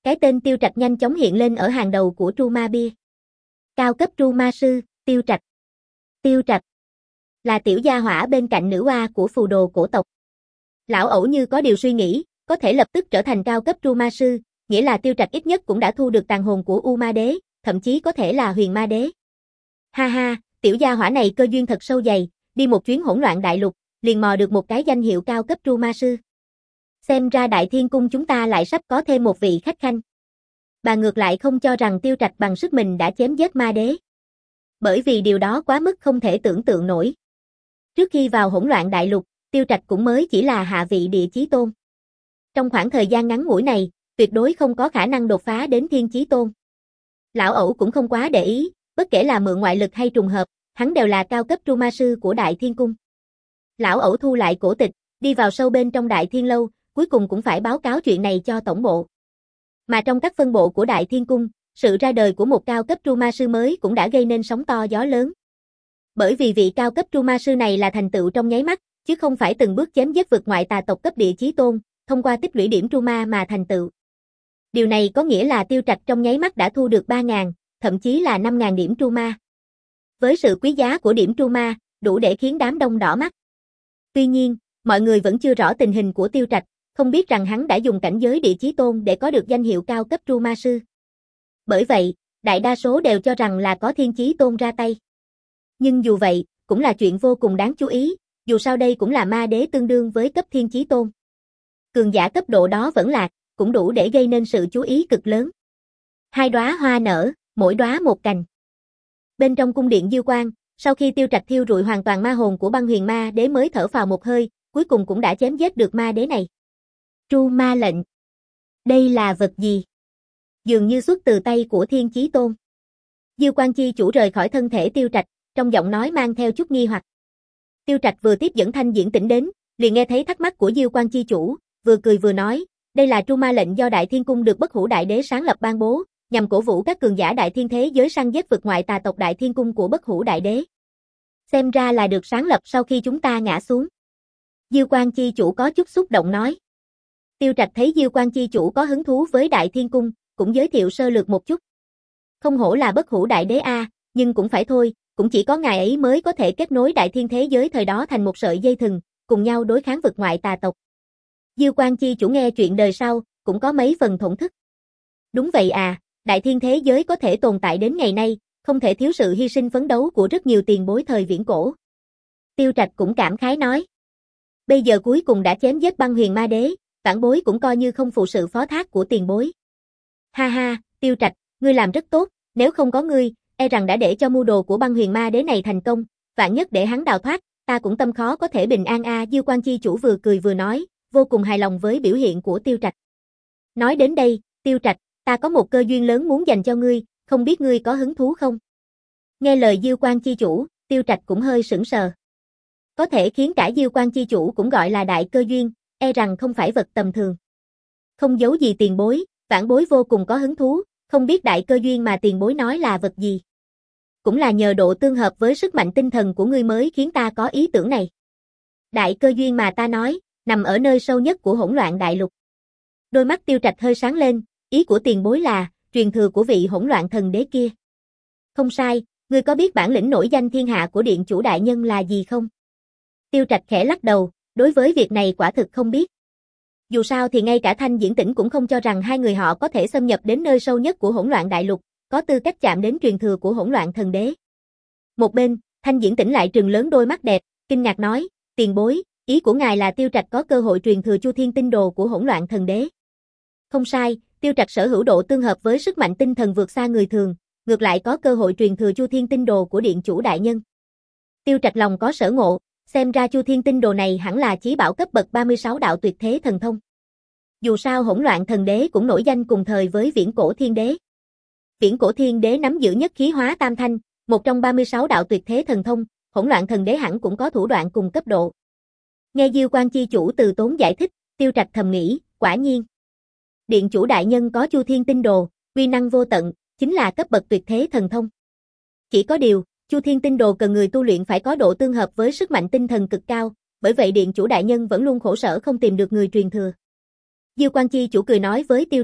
Cái tên Tiêu Trạch nhanh chóng hiện lên ở hàng đầu của Tru Ma Bia. Cao cấp Tru Ma Sư, Tiêu Trạch. Tiêu Trạch là tiểu gia hỏa bên cạnh nữ oa của phù đồ cổ tộc. Lão ẩu như có điều suy nghĩ, có thể lập tức trở thành cao cấp Tru Ma Sư, nghĩa là Tiêu Trạch ít nhất cũng đã thu được tàn hồn của U Ma Đế, thậm chí có thể là Huyền Ma Đế. Ha ha, tiểu gia hỏa này cơ duyên thật sâu dày, đi một chuyến hỗn loạn đại lục, liền mò được một cái danh hiệu cao cấp Tru Ma Sư. Xem ra Đại Thiên Cung chúng ta lại sắp có thêm một vị khách khanh. Bà ngược lại không cho rằng Tiêu Trạch bằng sức mình đã chém giết Ma Đế. Bởi vì điều đó quá mức không thể tưởng tượng nổi. Trước khi vào hỗn loạn đại lục, Tiêu Trạch cũng mới chỉ là hạ vị địa chí tôn. Trong khoảng thời gian ngắn ngủi này, tuyệt đối không có khả năng đột phá đến thiên chí tôn. Lão ẩu cũng không quá để ý, bất kể là mượn ngoại lực hay trùng hợp, hắn đều là cao cấp Tru Ma Sư của Đại Thiên Cung. Lão ẩu thu lại cổ tịch, đi vào sâu bên trong Đại Thiên Lâu, cuối cùng cũng phải báo cáo chuyện này cho tổng bộ. Mà trong các phân bộ của Đại Thiên Cung, sự ra đời của một cao cấp Tru Ma Sư mới cũng đã gây nên sóng to gió lớn. Bởi vì vị cao cấp Tru Ma Sư này là thành tựu trong nháy mắt, chứ không phải từng bước chém giết vượt ngoại tà tộc cấp địa chí tôn, thông qua tích lũy điểm Tru Ma mà thành tựu. Điều này có nghĩa là Tiêu Trạch trong nháy mắt đã thu được ba nghìn, thậm chí là năm nghìn điểm Tru Ma. Với sự quý giá của điểm Tru Ma, đủ để khiến đám đông đỏ mắt. Tuy nhiên, mọi người vẫn chưa rõ tình hình của Tiêu Trạch, không biết rằng hắn đã dùng cảnh giới địa chí tôn để có được danh hiệu cao cấp Tru Ma Sư. Bởi vậy, đại đa số đều cho rằng là có thiên chí tôn ra tay. Nhưng dù vậy, cũng là chuyện vô cùng đáng chú ý, dù sao đây cũng là ma đế tương đương với cấp thiên chí tôn. Cường giả cấp độ đó vẫn lạc, cũng đủ để gây nên sự chú ý cực lớn. Hai đóa hoa nở, mỗi đóa một cành. Bên trong cung điện Diêu Quang, sau khi Tiêu Trạch thiêu rụi hoàn toàn ma hồn của băng huyền ma đế mới thở phào một hơi, cuối cùng cũng đã chém giết được ma đế này. Tru Ma lệnh. Đây là vật gì? Dường như xuất từ tay của thiên chí tôn. Diêu Quang chi chủ rời khỏi thân thể Tiêu Trạch, trong giọng nói mang theo chút nghi hoặc. Tiêu Trạch vừa tiếp dẫn Thanh Diễn Tĩnh đến, liền nghe thấy thắc mắc của Diêu Quang chi chủ, vừa cười vừa nói, đây là Tru Ma lệnh do Đại Thiên Cung được Bất Hủ Đại Đế sáng lập ban bố, nhằm cổ vũ các cường giả đại thiên thế giới săn giết vượt ngoại tà tộc Đại Thiên Cung của Bất Hủ Đại Đế. Xem ra là được sáng lập sau khi chúng ta ngã xuống. Diêu Quang chi chủ có chút xúc động nói. Tiêu Trạch thấy Diêu Quang chi chủ có hứng thú với Đại Thiên Cung, cũng giới thiệu sơ lược một chút. Không hổ là Bất Hủ Đại Đế a, nhưng cũng phải thôi, cũng chỉ có ngài ấy mới có thể kết nối đại thiên thế giới thời đó thành một sợi dây thừng, cùng nhau đối kháng vượt ngoại tà tộc. Diêu Quang chi chủ nghe chuyện đời sau, cũng có mấy phần thổn thức. Đúng vậy à, đại thiên thế giới có thể tồn tại đến ngày nay, không thể thiếu sự hy sinh phấn đấu của rất nhiều tiền bối thời viễn cổ. Tiêu Trạch cũng cảm khái nói. Bây giờ cuối cùng đã chém giết băng huyền ma đế, vãn bối cũng coi như không phụ sự phó thác của tiền bối. Ha ha, Tiêu Trạch, ngươi làm rất tốt, nếu không có ngươi, e rằng đã để cho mưu đồ của băng huyền ma đế này thành công, vạn nhất để hắn đào thoát, ta cũng tâm khó có thể bình an a. À. Diêu Quang chi chủ vừa cười vừa nói, vô cùng hài lòng với biểu hiện của Tiêu Trạch. Nói đến đây, Tiêu Trạch, ta có một cơ duyên lớn muốn dành cho ngươi, không biết ngươi có hứng thú không? Nghe lời Diêu Quang chi chủ, Tiêu Trạch cũng hơi sững sờ. Có thể khiến cả Diêu Quang chi chủ cũng gọi là đại cơ duyên, e rằng không phải vật tầm thường. Không giấu gì tiền bối, vãn bối vô cùng có hứng thú, không biết đại cơ duyên mà tiền bối nói là vật gì. Cũng là nhờ độ tương hợp với sức mạnh tinh thần của ngươi mới khiến ta có ý tưởng này. Đại cơ duyên mà ta nói, nằm ở nơi sâu nhất của hỗn loạn đại lục. Đôi mắt Tiêu Trạch hơi sáng lên, ý của tiền bối là, truyền thừa của vị hỗn loạn thần đế kia. Không sai, ngươi có biết bản lĩnh nổi danh thiên hạ của điện chủ đại nhân là gì không? Tiêu Trạch khẽ lắc đầu, đối với việc này quả thực không biết. Dù sao thì ngay cả Thanh Diễn Tĩnh cũng không cho rằng hai người họ có thể xâm nhập đến nơi sâu nhất của hỗn loạn đại lục, có tư cách chạm đến truyền thừa của hỗn loạn thần đế. Một bên, Thanh Diễn Tĩnh lại trừng lớn đôi mắt đẹp, kinh ngạc nói, tiền bối, ý của ngài là Tiêu Trạch có cơ hội truyền thừa Chu Thiên tinh đồ của hỗn loạn thần đế. Không sai, Tiêu Trạch sở hữu độ tương hợp với sức mạnh tinh thần vượt xa người thường, ngược lại có cơ hội truyền thừa Chu Thiên tinh đồ của điện chủ đại nhân. Tiêu Trạch lòng có sở ngộ, xem ra Chu Thiên tinh đồ này hẳn là chí bảo cấp bậc ba mươi sáu đạo tuyệt thế thần thông. Dù sao hỗn loạn thần đế cũng nổi danh cùng thời với viễn cổ thiên đế. Viễn cổ thiên đế nắm giữ nhất khí hóa tam thanh, một trong ba mươi sáu đạo tuyệt thế thần thông, hỗn loạn thần đế hẳn cũng có thủ đoạn cùng cấp độ. Nghe Diêu Quang chi chủ từ tốn giải thích, Tiêu Trạch thầm nghĩ, quả nhiên. Điện chủ đại nhân có Chu Thiên tinh đồ, uy năng vô tận, chính là cấp bậc tuyệt thế thần thông. Chỉ có điều, Chu Thiên tinh đồ cần người tu luyện phải có độ tương hợp với sức mạnh tinh thần cực cao, bởi vậy điện chủ đại nhân vẫn luôn khổ sở không tìm được người truyền thừa. Diêu Quang chi chủ cười nói với Tiêu Trạch,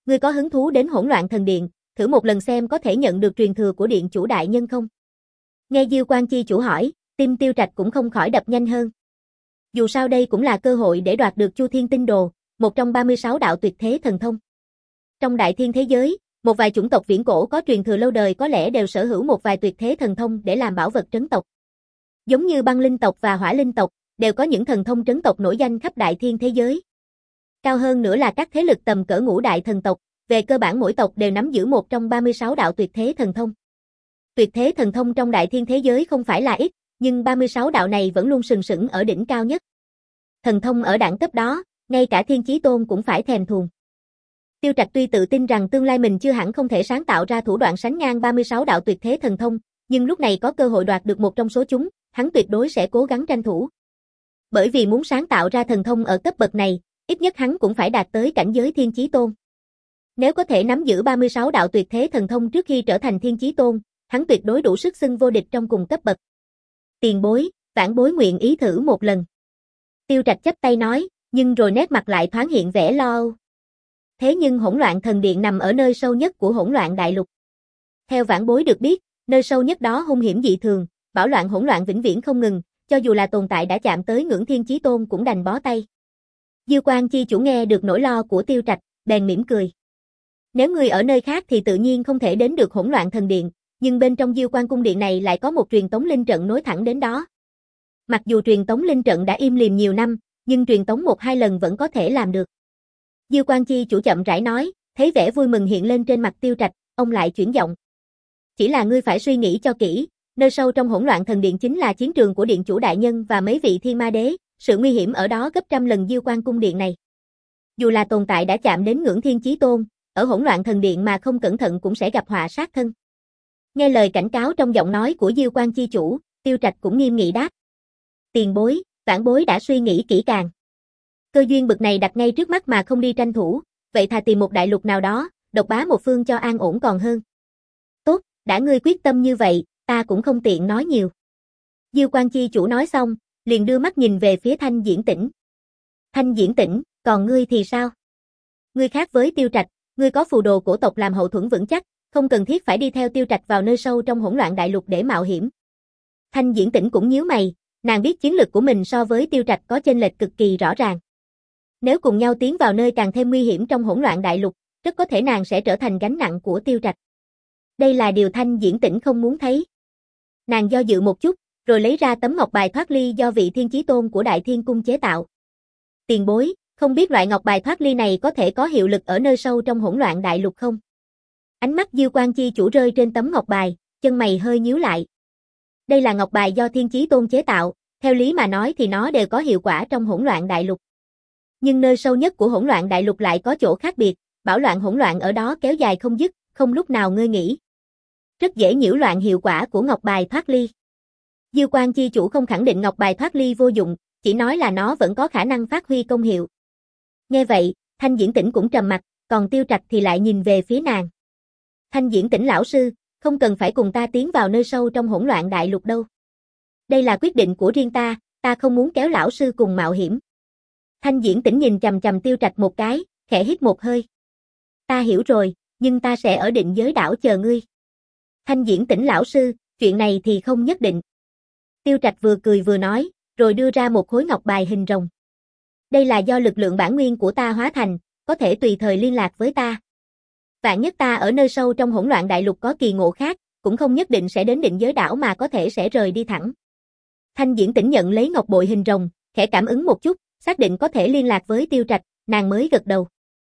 Ngươi có hứng thú đến Hỗn Loạn Thần Điện, thử một lần xem có thể nhận được truyền thừa của điện chủ đại nhân không? Nghe Diêu Quan chi chủ hỏi, tim Tiêu Trạch cũng không khỏi đập nhanh hơn. Dù sao đây cũng là cơ hội để đoạt được Chu Thiên Tinh Đồ, một trong ba mươi sáu đạo tuyệt thế thần thông. Trong đại thiên thế giới, một vài chủng tộc viễn cổ có truyền thừa lâu đời có lẽ đều sở hữu một vài tuyệt thế thần thông để làm bảo vật trấn tộc. Giống như băng linh tộc và hỏa linh tộc, đều có những thần thông trấn tộc nổi danh khắp đại thiên thế giới. Cao hơn nữa là các thế lực tầm cỡ ngũ đại thần tộc, về cơ bản mỗi tộc đều nắm giữ một trong ba mươi sáu đạo tuyệt thế thần thông. Tuyệt thế thần thông trong đại thiên thế giới không phải là ít, nhưng ba mươi sáu đạo này vẫn luôn sừng sững ở đỉnh cao nhất. Thần thông ở đẳng cấp đó, ngay cả Thiên Chí Tôn cũng phải thèm thuồng. Tiêu Trạch tuy tự tin rằng tương lai mình chưa hẳn không thể sáng tạo ra thủ đoạn sánh ngang ba mươi sáu đạo tuyệt thế thần thông, nhưng lúc này có cơ hội đoạt được một trong số chúng, hắn tuyệt đối sẽ cố gắng tranh thủ. Bởi vì muốn sáng tạo ra thần thông ở cấp bậc này, ít nhất hắn cũng phải đạt tới cảnh giới Thiên Chí Tôn. Nếu có thể nắm giữ ba mươi sáu đạo tuyệt thế thần thông trước khi trở thành Thiên Chí Tôn, hắn tuyệt đối đủ sức xưng vô địch trong cùng cấp bậc. Tiền bối, vãn bối nguyện ý thử một lần. Tiêu Trạch chắp tay nói, nhưng rồi nét mặt lại thoáng hiện vẻ lo âu. Thế nhưng Hỗn Loạn Thần Điện nằm ở nơi sâu nhất của Hỗn Loạn Đại Lục. Theo vãn bối được biết, nơi sâu nhất đó hung hiểm dị thường, bạo loạn hỗn loạn vĩnh viễn không ngừng, cho dù là tồn tại đã chạm tới ngưỡng Thiên Chí Tôn cũng đành bó tay. Diêu Quan chi chủ nghe được nỗi lo của Tiêu Trạch, bèn mỉm cười. Nếu ngươi ở nơi khác thì tự nhiên không thể đến được Hỗn Loạn Thần Điện, nhưng bên trong Diêu Quan cung điện này lại có một truyền tống linh trận nối thẳng đến đó. Mặc dù truyền tống linh trận đã im lìm nhiều năm, nhưng truyền tống một hai lần vẫn có thể làm được. Diêu Quan chi chủ chậm rãi nói, thấy vẻ vui mừng hiện lên trên mặt Tiêu Trạch, ông lại chuyển giọng. Chỉ là ngươi phải suy nghĩ cho kỹ, nơi sâu trong Hỗn Loạn Thần Điện chính là chiến trường của điện chủ đại nhân và mấy vị thiên ma đế, sự nguy hiểm ở đó gấp trăm lần Diêu Quan cung điện này. Dù là tồn tại đã chạm đến ngưỡng Thiên Chí Tôn, ở Hỗn Loạn Thần Điện mà không cẩn thận cũng sẽ gặp họa sát thân. Nghe lời cảnh cáo trong giọng nói của Diêu Quan chi chủ, Tiêu Trạch cũng nghiêm nghị đáp. Tiền bối, vãn bối đã suy nghĩ kỹ càng. Cơ duyên bực này đặt ngay trước mắt mà không đi tranh thủ, vậy thà tìm một đại lục nào đó, độc bá một phương cho an ổn còn hơn. Tốt, đã ngươi quyết tâm như vậy, ta cũng không tiện nói nhiều. Diêu Quan chi chủ nói xong, liền đưa mắt nhìn về phía Thanh Diễn Tĩnh. Thanh Diễn Tĩnh, còn ngươi thì sao? Ngươi khác với Tiêu Trạch, ngươi có phù đồ cổ tộc làm hậu thuẫn vững chắc, không cần thiết phải đi theo Tiêu Trạch vào nơi sâu trong Hỗn Loạn Đại Lục để mạo hiểm. Thanh Diễn Tĩnh cũng nhíu mày, nàng biết chiến lực của mình so với Tiêu Trạch có chênh lệch cực kỳ rõ ràng. Nếu cùng nhau tiến vào nơi càng thêm nguy hiểm trong Hỗn Loạn Đại Lục, rất có thể nàng sẽ trở thành gánh nặng của Tiêu Trạch. Đây là điều Thanh Diễn Tĩnh không muốn thấy. Nàng do dự một chút, rồi lấy ra tấm ngọc bài thoát ly do vị Thiên Chí Tôn của Đại Thiên Cung chế tạo. Tiền bối, không biết loại ngọc bài thoát ly này có thể có hiệu lực ở nơi sâu trong Hỗn Loạn Đại Lục không? Ánh mắt Diêu Quan chi chủ rơi trên tấm ngọc bài, chân mày hơi nhíu lại. Đây là ngọc bài do Thiên Chí Tôn chế tạo, theo lý mà nói thì nó đều có hiệu quả trong Hỗn Loạn Đại Lục. Nhưng nơi sâu nhất của Hỗn Loạn Đại Lục lại có chỗ khác biệt, bạo loạn hỗn loạn ở đó kéo dài không dứt, không lúc nào ngơi nghỉ. Rất dễ nhiễu loạn hiệu quả của ngọc bài thoát ly. Diêu Quan chi chủ không khẳng định ngọc bài thoát ly vô dụng, chỉ nói là nó vẫn có khả năng phát huy công hiệu. Nghe vậy, Thanh Diễn Tĩnh cũng trầm mặt, còn Tiêu Trạch thì lại nhìn về phía nàng. Thanh Diễn Tĩnh lão sư, không cần phải cùng ta tiến vào nơi sâu trong Hỗn Loạn Đại Lục đâu. Đây là quyết định của riêng ta, ta không muốn kéo lão sư cùng mạo hiểm. Thanh Diễn Tĩnh nhìn chằm chằm Tiêu Trạch một cái, khẽ hít một hơi. Ta hiểu rồi, nhưng ta sẽ ở Định Giới đảo chờ ngươi. Thanh Diễn Tĩnh lão sư, chuyện này thì không nhất định. Tiêu Trạch vừa cười vừa nói, rồi đưa ra một khối ngọc bài hình rồng. Đây là do lực lượng bản nguyên của ta hóa thành, có thể tùy thời liên lạc với ta. Vạn nhất ta ở nơi sâu trong Hỗn Loạn Đại Lục có kỳ ngộ khác, cũng không nhất định sẽ đến Định Giới đảo mà có thể sẽ rời đi thẳng. Thanh Diễn Tĩnh nhận lấy ngọc bội hình rồng, khẽ cảm ứng một chút, xác định có thể liên lạc với Tiêu Trạch, nàng mới gật đầu.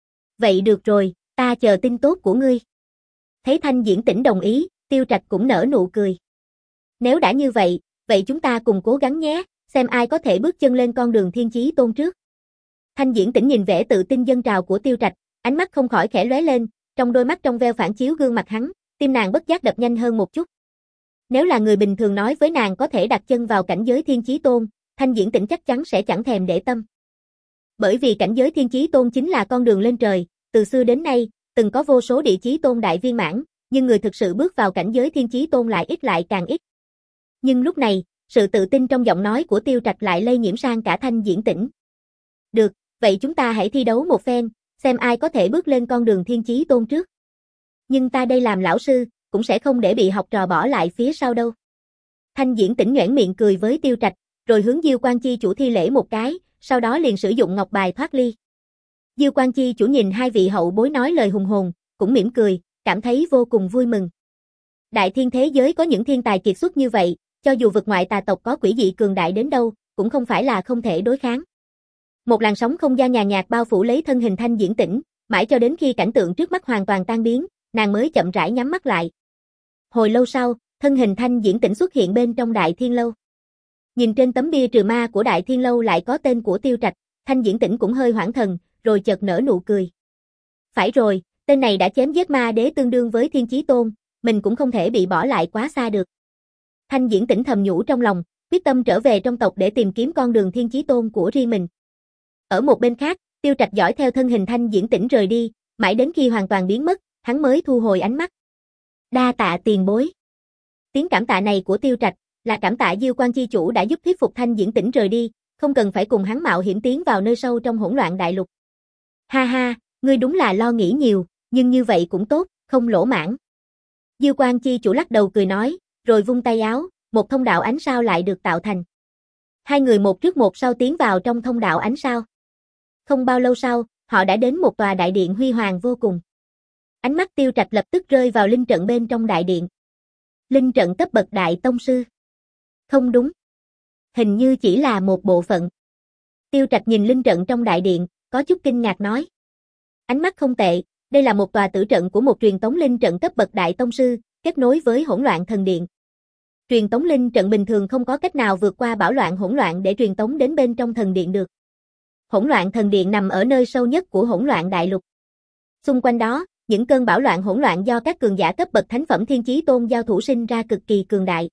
Vậy được rồi, ta chờ tin tốt của ngươi. Thấy Thanh Diễn Tĩnh đồng ý, Tiêu Trạch cũng nở nụ cười. Nếu đã như vậy, vậy chúng ta cùng cố gắng nhé, xem ai có thể bước chân lên con đường Thiên Chí Tôn trước. Thanh Diễn Tĩnh nhìn vẻ tự tin dâng trào của Tiêu Trạch, ánh mắt không khỏi khẽ lóe lên, trong đôi mắt trong veo phản chiếu gương mặt hắn, tim nàng bất giác đập nhanh hơn một chút. Nếu là người bình thường nói với nàng có thể đặt chân vào cảnh giới Thiên Chí Tôn, Thanh Diễn Tĩnh chắc chắn sẽ chẳng thèm để tâm. Bởi vì cảnh giới Thiên Chí Tôn chính là con đường lên trời, từ xưa đến nay, từng có vô số địa chí tôn đại viên mãn, nhưng người thực sự bước vào cảnh giới Thiên Chí Tôn lại ít lại càng ít. Nhưng lúc này, sự tự tin trong giọng nói của Tiêu Trạch lại lây nhiễm sang cả Thanh Diễn Tĩnh. Được, vậy chúng ta hãy thi đấu một phen, xem ai có thể bước lên con đường thiên chí tôn trước. Nhưng ta đây làm lão sư, cũng sẽ không để bị học trò bỏ lại phía sau đâu. Thanh Diễn Tĩnh nhoẻn miệng cười với Tiêu Trạch, rồi hướng Diêu Quan Chi chủ thi lễ một cái, sau đó liền sử dụng ngọc bài thoát ly. Diêu Quan Chi chủ nhìn hai vị hậu bối nói lời hùng hồn, cũng mỉm cười, cảm thấy vô cùng vui mừng. Đại thiên thế giới có những thiên tài kiệt xuất như vậy, cho dù vực ngoại tà tộc có quỷ dị cường đại đến đâu, cũng không phải là không thể đối kháng. Một làn sóng không gian nhàn nhạt bao phủ lấy thân hình Thanh Diễn Tĩnh, mãi cho đến khi cảnh tượng trước mắt hoàn toàn tan biến, nàng mới chậm rãi nhắm mắt lại. Hồi lâu sau, thân hình Thanh Diễn Tĩnh xuất hiện bên trong Đại Thiên Lâu. Nhìn trên tấm bia trừ ma của Đại Thiên Lâu lại có tên của Tiêu Trạch, Thanh Diễn Tĩnh cũng hơi hoảng thần, rồi chợt nở nụ cười. Phải rồi, tên này đã chém giết ma đế tương đương với Thiên Chí Tôn, mình cũng không thể bị bỏ lại quá xa được. Thanh Diễn Tĩnh thầm nhủ trong lòng, quyết tâm trở về trong tộc để tìm kiếm con đường Thiên Chí Tôn của riêng mình. Ở một bên khác, Tiêu Trạch dõi theo thân hình Thanh Diễn Tĩnh rời đi, mãi đến khi hoàn toàn biến mất, hắn mới thu hồi ánh mắt. Đa tạ tiền bối. Tiếng cảm tạ này của Tiêu Trạch là cảm tạ Diêu Quan Chi chủ đã giúp thuyết phục Thanh Diễn Tĩnh rời đi, không cần phải cùng hắn mạo hiểm tiến vào nơi sâu trong hỗn loạn đại lục. Ha ha, ngươi đúng là lo nghĩ nhiều, nhưng như vậy cũng tốt, không lỗ mãn. Diêu Quan Chi chủ lắc đầu cười nói, rồi vung tay áo, một thông đạo ánh sao lại được tạo thành. Hai người một trước một sau tiến vào trong thông đạo ánh sao. Không bao lâu sau, họ đã đến một tòa đại điện huy hoàng vô cùng. Ánh mắt Tiêu Trạch lập tức rơi vào linh trận bên trong đại điện. Linh trận cấp bậc đại tông sư. Không đúng. Hình như chỉ là một bộ phận. Tiêu Trạch nhìn linh trận trong đại điện, có chút kinh ngạc nói. Ánh mắt không tệ, đây là một tòa tử trận của một truyền tống linh trận cấp bậc đại tông sư, kết nối với hỗn loạn thần điện. Truyền tống linh trận bình thường không có cách nào vượt qua bão loạn hỗn loạn để truyền tống đến bên trong thần điện được. Hỗn loạn thần điện nằm ở nơi sâu nhất của hỗn loạn đại lục. Xung quanh đó, những cơn bão loạn hỗn loạn do các cường giả cấp bậc thánh phẩm Thiên Chí Tôn giao thủ sinh ra cực kỳ cường đại.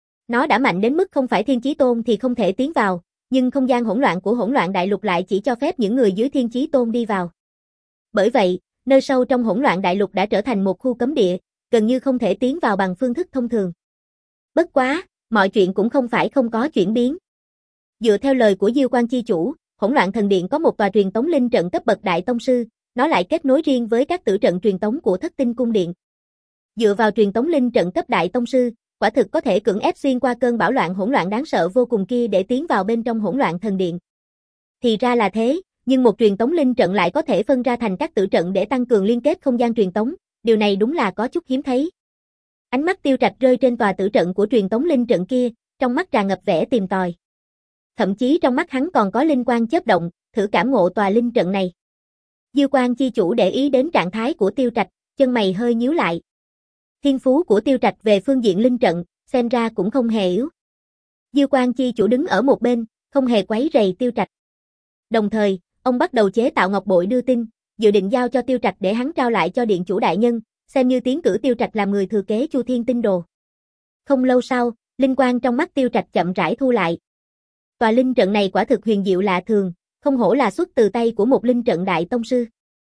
Nó đã mạnh đến mức không phải Thiên Chí Tôn thì không thể tiến vào, nhưng không gian hỗn loạn của hỗn loạn đại lục lại chỉ cho phép những người dưới Thiên Chí Tôn đi vào. Bởi vậy, nơi sâu trong hỗn loạn đại lục đã trở thành một khu cấm địa, gần như không thể tiến vào bằng phương thức thông thường. Bất quá, mọi chuyện cũng không phải không có chuyển biến. Dựa theo lời của Diêu Quan Chi chủ, hỗn loạn thần điện có một tòa truyền tống linh trận cấp bậc đại tông sư, nó lại kết nối riêng với các tử trận truyền tống của Thất Tinh cung điện. Dựa vào truyền tống linh trận cấp đại tông sư, quả thực có thể cưỡng ép xuyên qua cơn bão loạn hỗn loạn đáng sợ vô cùng kia để tiến vào bên trong hỗn loạn thần điện. Thì ra là thế, nhưng một truyền tống linh trận lại có thể phân ra thành các tử trận để tăng cường liên kết không gian truyền tống, điều này đúng là có chút hiếm thấy. Ánh mắt Tiêu Trạch rơi trên tòa tử trận của truyền tống linh trận kia, trong mắt tràn ngập vẻ tìm tòi. Thậm chí trong mắt hắn còn có linh quang chớp động, thử cảm ngộ tòa linh trận này. Diêu Quan Chi chủ để ý đến trạng thái của Tiêu Trạch, chân mày hơi nhíu lại. Thiên phú của Tiêu Trạch về phương diện linh trận, xem ra cũng không hề yếu. Diêu Quan Chi chủ đứng ở một bên, không hề quấy rầy Tiêu Trạch. Đồng thời, ông bắt đầu chế tạo ngọc bội đưa tin, dự định giao cho Tiêu Trạch để hắn trao lại cho điện chủ đại nhân, xem như tiến cử Tiêu Trạch làm người thừa kế Chu Thiên Tinh Đồ. Không lâu sau, linh quang trong mắt Tiêu Trạch chậm rãi thu lại. Tòa linh trận này quả thực huyền diệu lạ thường, không hổ là xuất từ tay của một linh trận đại tông sư.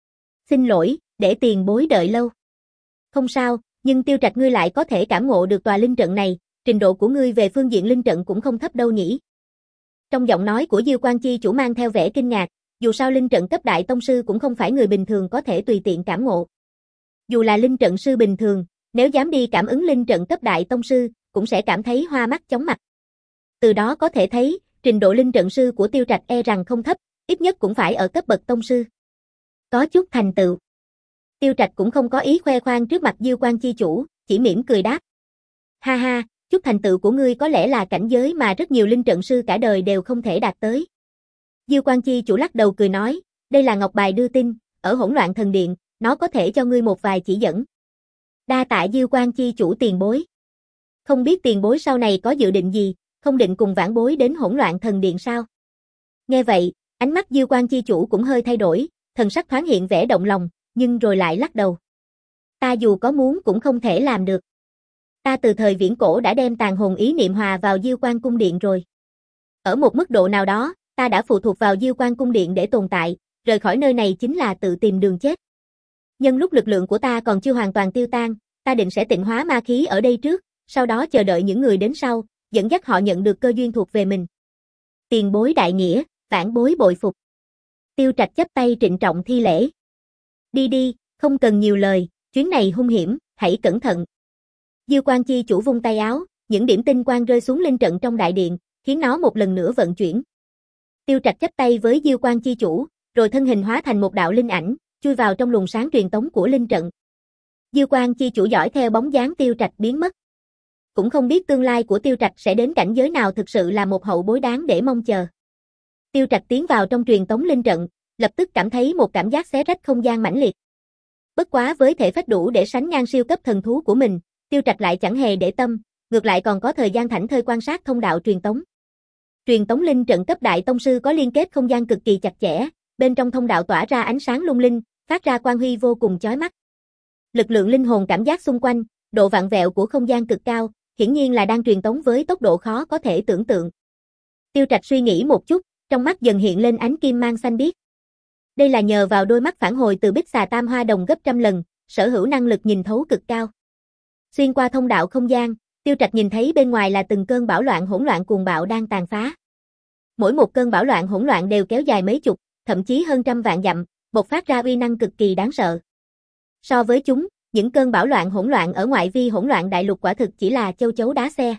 Xin lỗi, để tiền bối đợi lâu. Không sao, nhưng Tiêu Trạch ngươi lại có thể cảm ngộ được tòa linh trận này, trình độ của ngươi về phương diện linh trận cũng không thấp đâu nhỉ. Trong giọng nói của Diêu Quan Chi chủ mang theo vẻ kinh ngạc, dù sao linh trận cấp đại tông sư cũng không phải người bình thường có thể tùy tiện cảm ngộ. Dù là linh trận sư bình thường, nếu dám đi cảm ứng linh trận cấp đại tông sư, cũng sẽ cảm thấy hoa mắt chóng mặt. Từ đó có thể thấy, trình độ linh trận sư của Tiêu Trạch e rằng không thấp, ít nhất cũng phải ở cấp bậc tông sư. Có chút thành tựu. Tiêu Trạch cũng không có ý khoe khoang trước mặt Diêu Quan Chi chủ, chỉ mỉm cười đáp. Ha ha, chút thành tựu của ngươi có lẽ là cảnh giới mà rất nhiều linh trận sư cả đời đều không thể đạt tới. Diêu Quan Chi chủ lắc đầu cười nói, đây là ngọc bài đưa tin, ở hỗn loạn thần điện, nó có thể cho ngươi một vài chỉ dẫn. Đa tạ Diêu Quan Chi chủ tiền bối. Không biết tiền bối sau này có dự định gì, không định cùng vãn bối đến hỗn loạn thần điện sao? Nghe vậy, ánh mắt Diêu Quan Chi chủ cũng hơi thay đổi, thần sắc thoáng hiện vẻ động lòng, nhưng rồi lại lắc đầu. Ta dù có muốn cũng không thể làm được. Ta từ thời viễn cổ đã đem tàn hồn ý niệm hòa vào Diêu Quan cung điện rồi. Ở một mức độ nào đó, ta đã phụ thuộc vào Diêu Quan cung điện để tồn tại, rời khỏi nơi này chính là tự tìm đường chết. Nhân lúc lực lượng của ta còn chưa hoàn toàn tiêu tan, ta định sẽ tịnh hóa ma khí ở đây trước, sau đó chờ đợi những người đến sau, dẫn dắt họ nhận được cơ duyên thuộc về mình. Tiền bối đại nghĩa, vãn bối bội phục. Tiêu Trạch chắp tay trịnh trọng thi lễ. Đi đi, không cần nhiều lời, chuyến này hung hiểm, hãy cẩn thận. Diêu Quan chi chủ vung tay áo, những điểm tinh quang rơi xuống linh trận trong đại điện, khiến nó một lần nữa vận chuyển. Tiêu Trạch chắp tay với Diêu Quan chi chủ, rồi thân hình hóa thành một đạo linh ảnh, chui vào trong luồng sáng truyền tống của linh trận. Diêu Quan chi chủ dõi theo bóng dáng Tiêu Trạch biến mất. Cũng không biết tương lai của Tiêu Trạch sẽ đến cảnh giới nào, thực sự là một hậu bối đáng để mong chờ. Tiêu Trạch tiến vào trong truyền tống linh trận, lập tức cảm thấy một cảm giác xé rách không gian mãnh liệt. Bất quá với thể phách đủ để sánh ngang siêu cấp thần thú của mình, Tiêu Trạch lại chẳng hề để tâm, ngược lại còn có thời gian thảnh thơi quan sát thông đạo truyền tống. Truyền tống linh trận cấp đại tông sư có liên kết không gian cực kỳ chặt chẽ, bên trong thông đạo tỏa ra ánh sáng lung linh, phát ra quang huy vô cùng chói mắt. Lực lượng linh hồn cảm giác xung quanh, độ vặn vẹo của không gian cực cao, hiển nhiên là đang truyền tống với tốc độ khó có thể tưởng tượng. Tiêu Trạch suy nghĩ một chút, trong mắt dần hiện lên ánh kim mang xanh biếc. Đây là nhờ vào đôi mắt phản hồi từ Bích Xà Tam Hoa Đồng gấp trăm lần, sở hữu năng lực nhìn thấu cực cao. Xuyên qua thông đạo không gian, Tiêu Trạch nhìn thấy bên ngoài là từng cơn bão loạn hỗn loạn cuồng bạo đang tàn phá. Mỗi một cơn bão loạn hỗn loạn đều kéo dài mấy chục, thậm chí hơn trăm vạn dặm, bộc phát ra uy năng cực kỳ đáng sợ. So với chúng, những cơn bão loạn hỗn loạn ở ngoại vi hỗn loạn đại lục quả thực chỉ là châu chấu đá xe.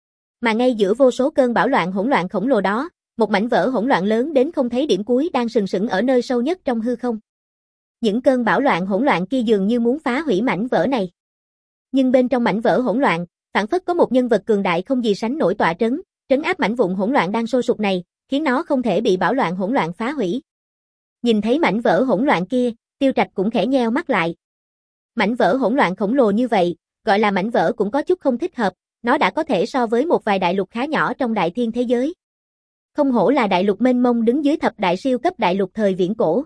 Mà ngay giữa vô số cơn bão loạn hỗn loạn khổng lồ đó, một mảnh vỡ hỗn loạn lớn đến không thấy điểm cuối đang sừng sững ở nơi sâu nhất trong hư không. Những cơn bão loạn hỗn loạn kia dường như muốn phá hủy mảnh vỡ này. Nhưng bên trong mảnh vỡ hỗn loạn, phảng phất có một nhân vật cường đại không gì sánh nổi tọa trấn, trấn áp mảnh vụn hỗn loạn đang sôi sục này, khiến nó không thể bị bão loạn hỗn loạn phá hủy. Nhìn thấy mảnh vỡ hỗn loạn kia, Tiêu Trạch cũng khẽ nheo mắt lại. Mảnh vỡ hỗn loạn khổng lồ như vậy, gọi là mảnh vỡ cũng có chút không thích hợp, nó đã có thể so với một vài đại lục khá nhỏ trong đại thiên thế giới. Không hổ là đại lục mênh mông đứng dưới thập đại siêu cấp đại lục thời viễn cổ.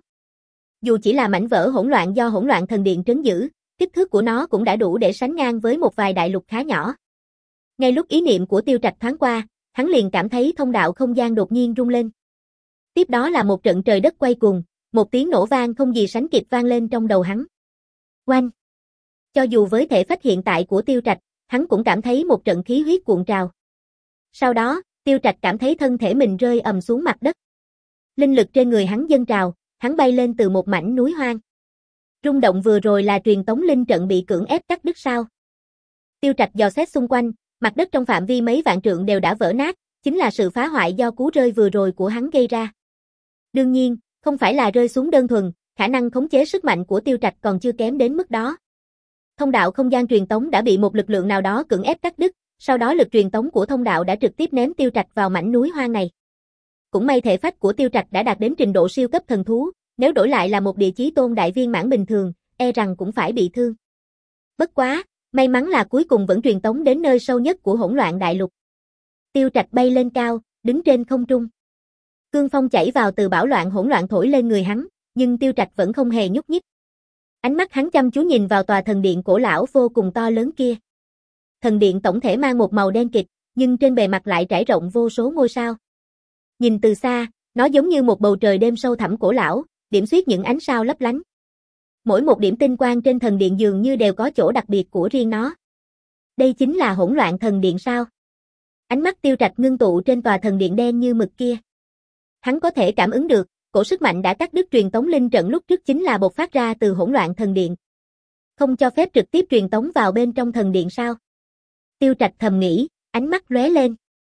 Dù chỉ là mảnh vỡ hỗn loạn do hỗn loạn thần điện trấn giữ, kích thước của nó cũng đã đủ để sánh ngang với một vài đại lục khá nhỏ. Ngay lúc ý niệm của Tiêu Trạch thoáng qua, hắn liền cảm thấy thông đạo không gian đột nhiên rung lên. Tiếp đó là một trận trời đất quay cuồng, một tiếng nổ vang không gì sánh kịp vang lên trong đầu hắn. Oanh! Cho dù với thể phách hiện tại của Tiêu Trạch, hắn cũng cảm thấy một trận khí huyết cuộn trào. Sau đó, Tiêu Trạch cảm thấy thân thể mình rơi ầm xuống mặt đất. Linh lực trên người hắn dâng trào, hắn bay lên từ một mảnh núi hoang. Rung động vừa rồi là truyền tống linh trận bị cưỡng ép cắt đứt sao? Tiêu Trạch dò xét xung quanh, mặt đất trong phạm vi mấy vạn trượng đều đã vỡ nát, chính là sự phá hoại do cú rơi vừa rồi của hắn gây ra. Đương nhiên, không phải là rơi xuống đơn thuần, khả năng khống chế sức mạnh của Tiêu Trạch còn chưa kém đến mức đó. Thông đạo không gian truyền tống đã bị một lực lượng nào đó cưỡng ép cắt đứt, sau đó lực truyền tống của thông đạo đã trực tiếp ném Tiêu Trạch vào mảnh núi hoang này. Cũng may thể phách của Tiêu Trạch đã đạt đến trình độ siêu cấp thần thú, nếu đổi lại là một địa chí tôn đại viên mãn bình thường, e rằng cũng phải bị thương. Bất quá, may mắn là cuối cùng vẫn truyền tống đến nơi sâu nhất của hỗn loạn đại lục. Tiêu Trạch bay lên cao, đứng trên không trung. Cương phong chảy vào từ bão loạn hỗn loạn thổi lên người hắn, nhưng Tiêu Trạch vẫn không hề nhúc nhích. Ánh mắt hắn chăm chú nhìn vào tòa thần điện cổ lão vô cùng to lớn kia. Thần điện tổng thể mang một màu đen kịt, nhưng trên bề mặt lại trải rộng vô số ngôi sao. Nhìn từ xa, nó giống như một bầu trời đêm sâu thẳm cổ lão, điểm xuyết những ánh sao lấp lánh. Mỗi một điểm tinh quang trên thần điện dường như đều có chỗ đặc biệt của riêng nó. Đây chính là hỗn loạn thần điện sao? Ánh mắt Tiêu Trạch ngưng tụ trên tòa thần điện đen như mực kia. Hắn có thể cảm ứng được, cổ sức mạnh đã cắt đứt truyền tống linh trận lúc trước chính là bộc phát ra từ hỗn loạn thần điện. Không cho phép trực tiếp truyền tống vào bên trong thần điện sao? Tiêu Trạch thầm nghĩ, ánh mắt lóe lên.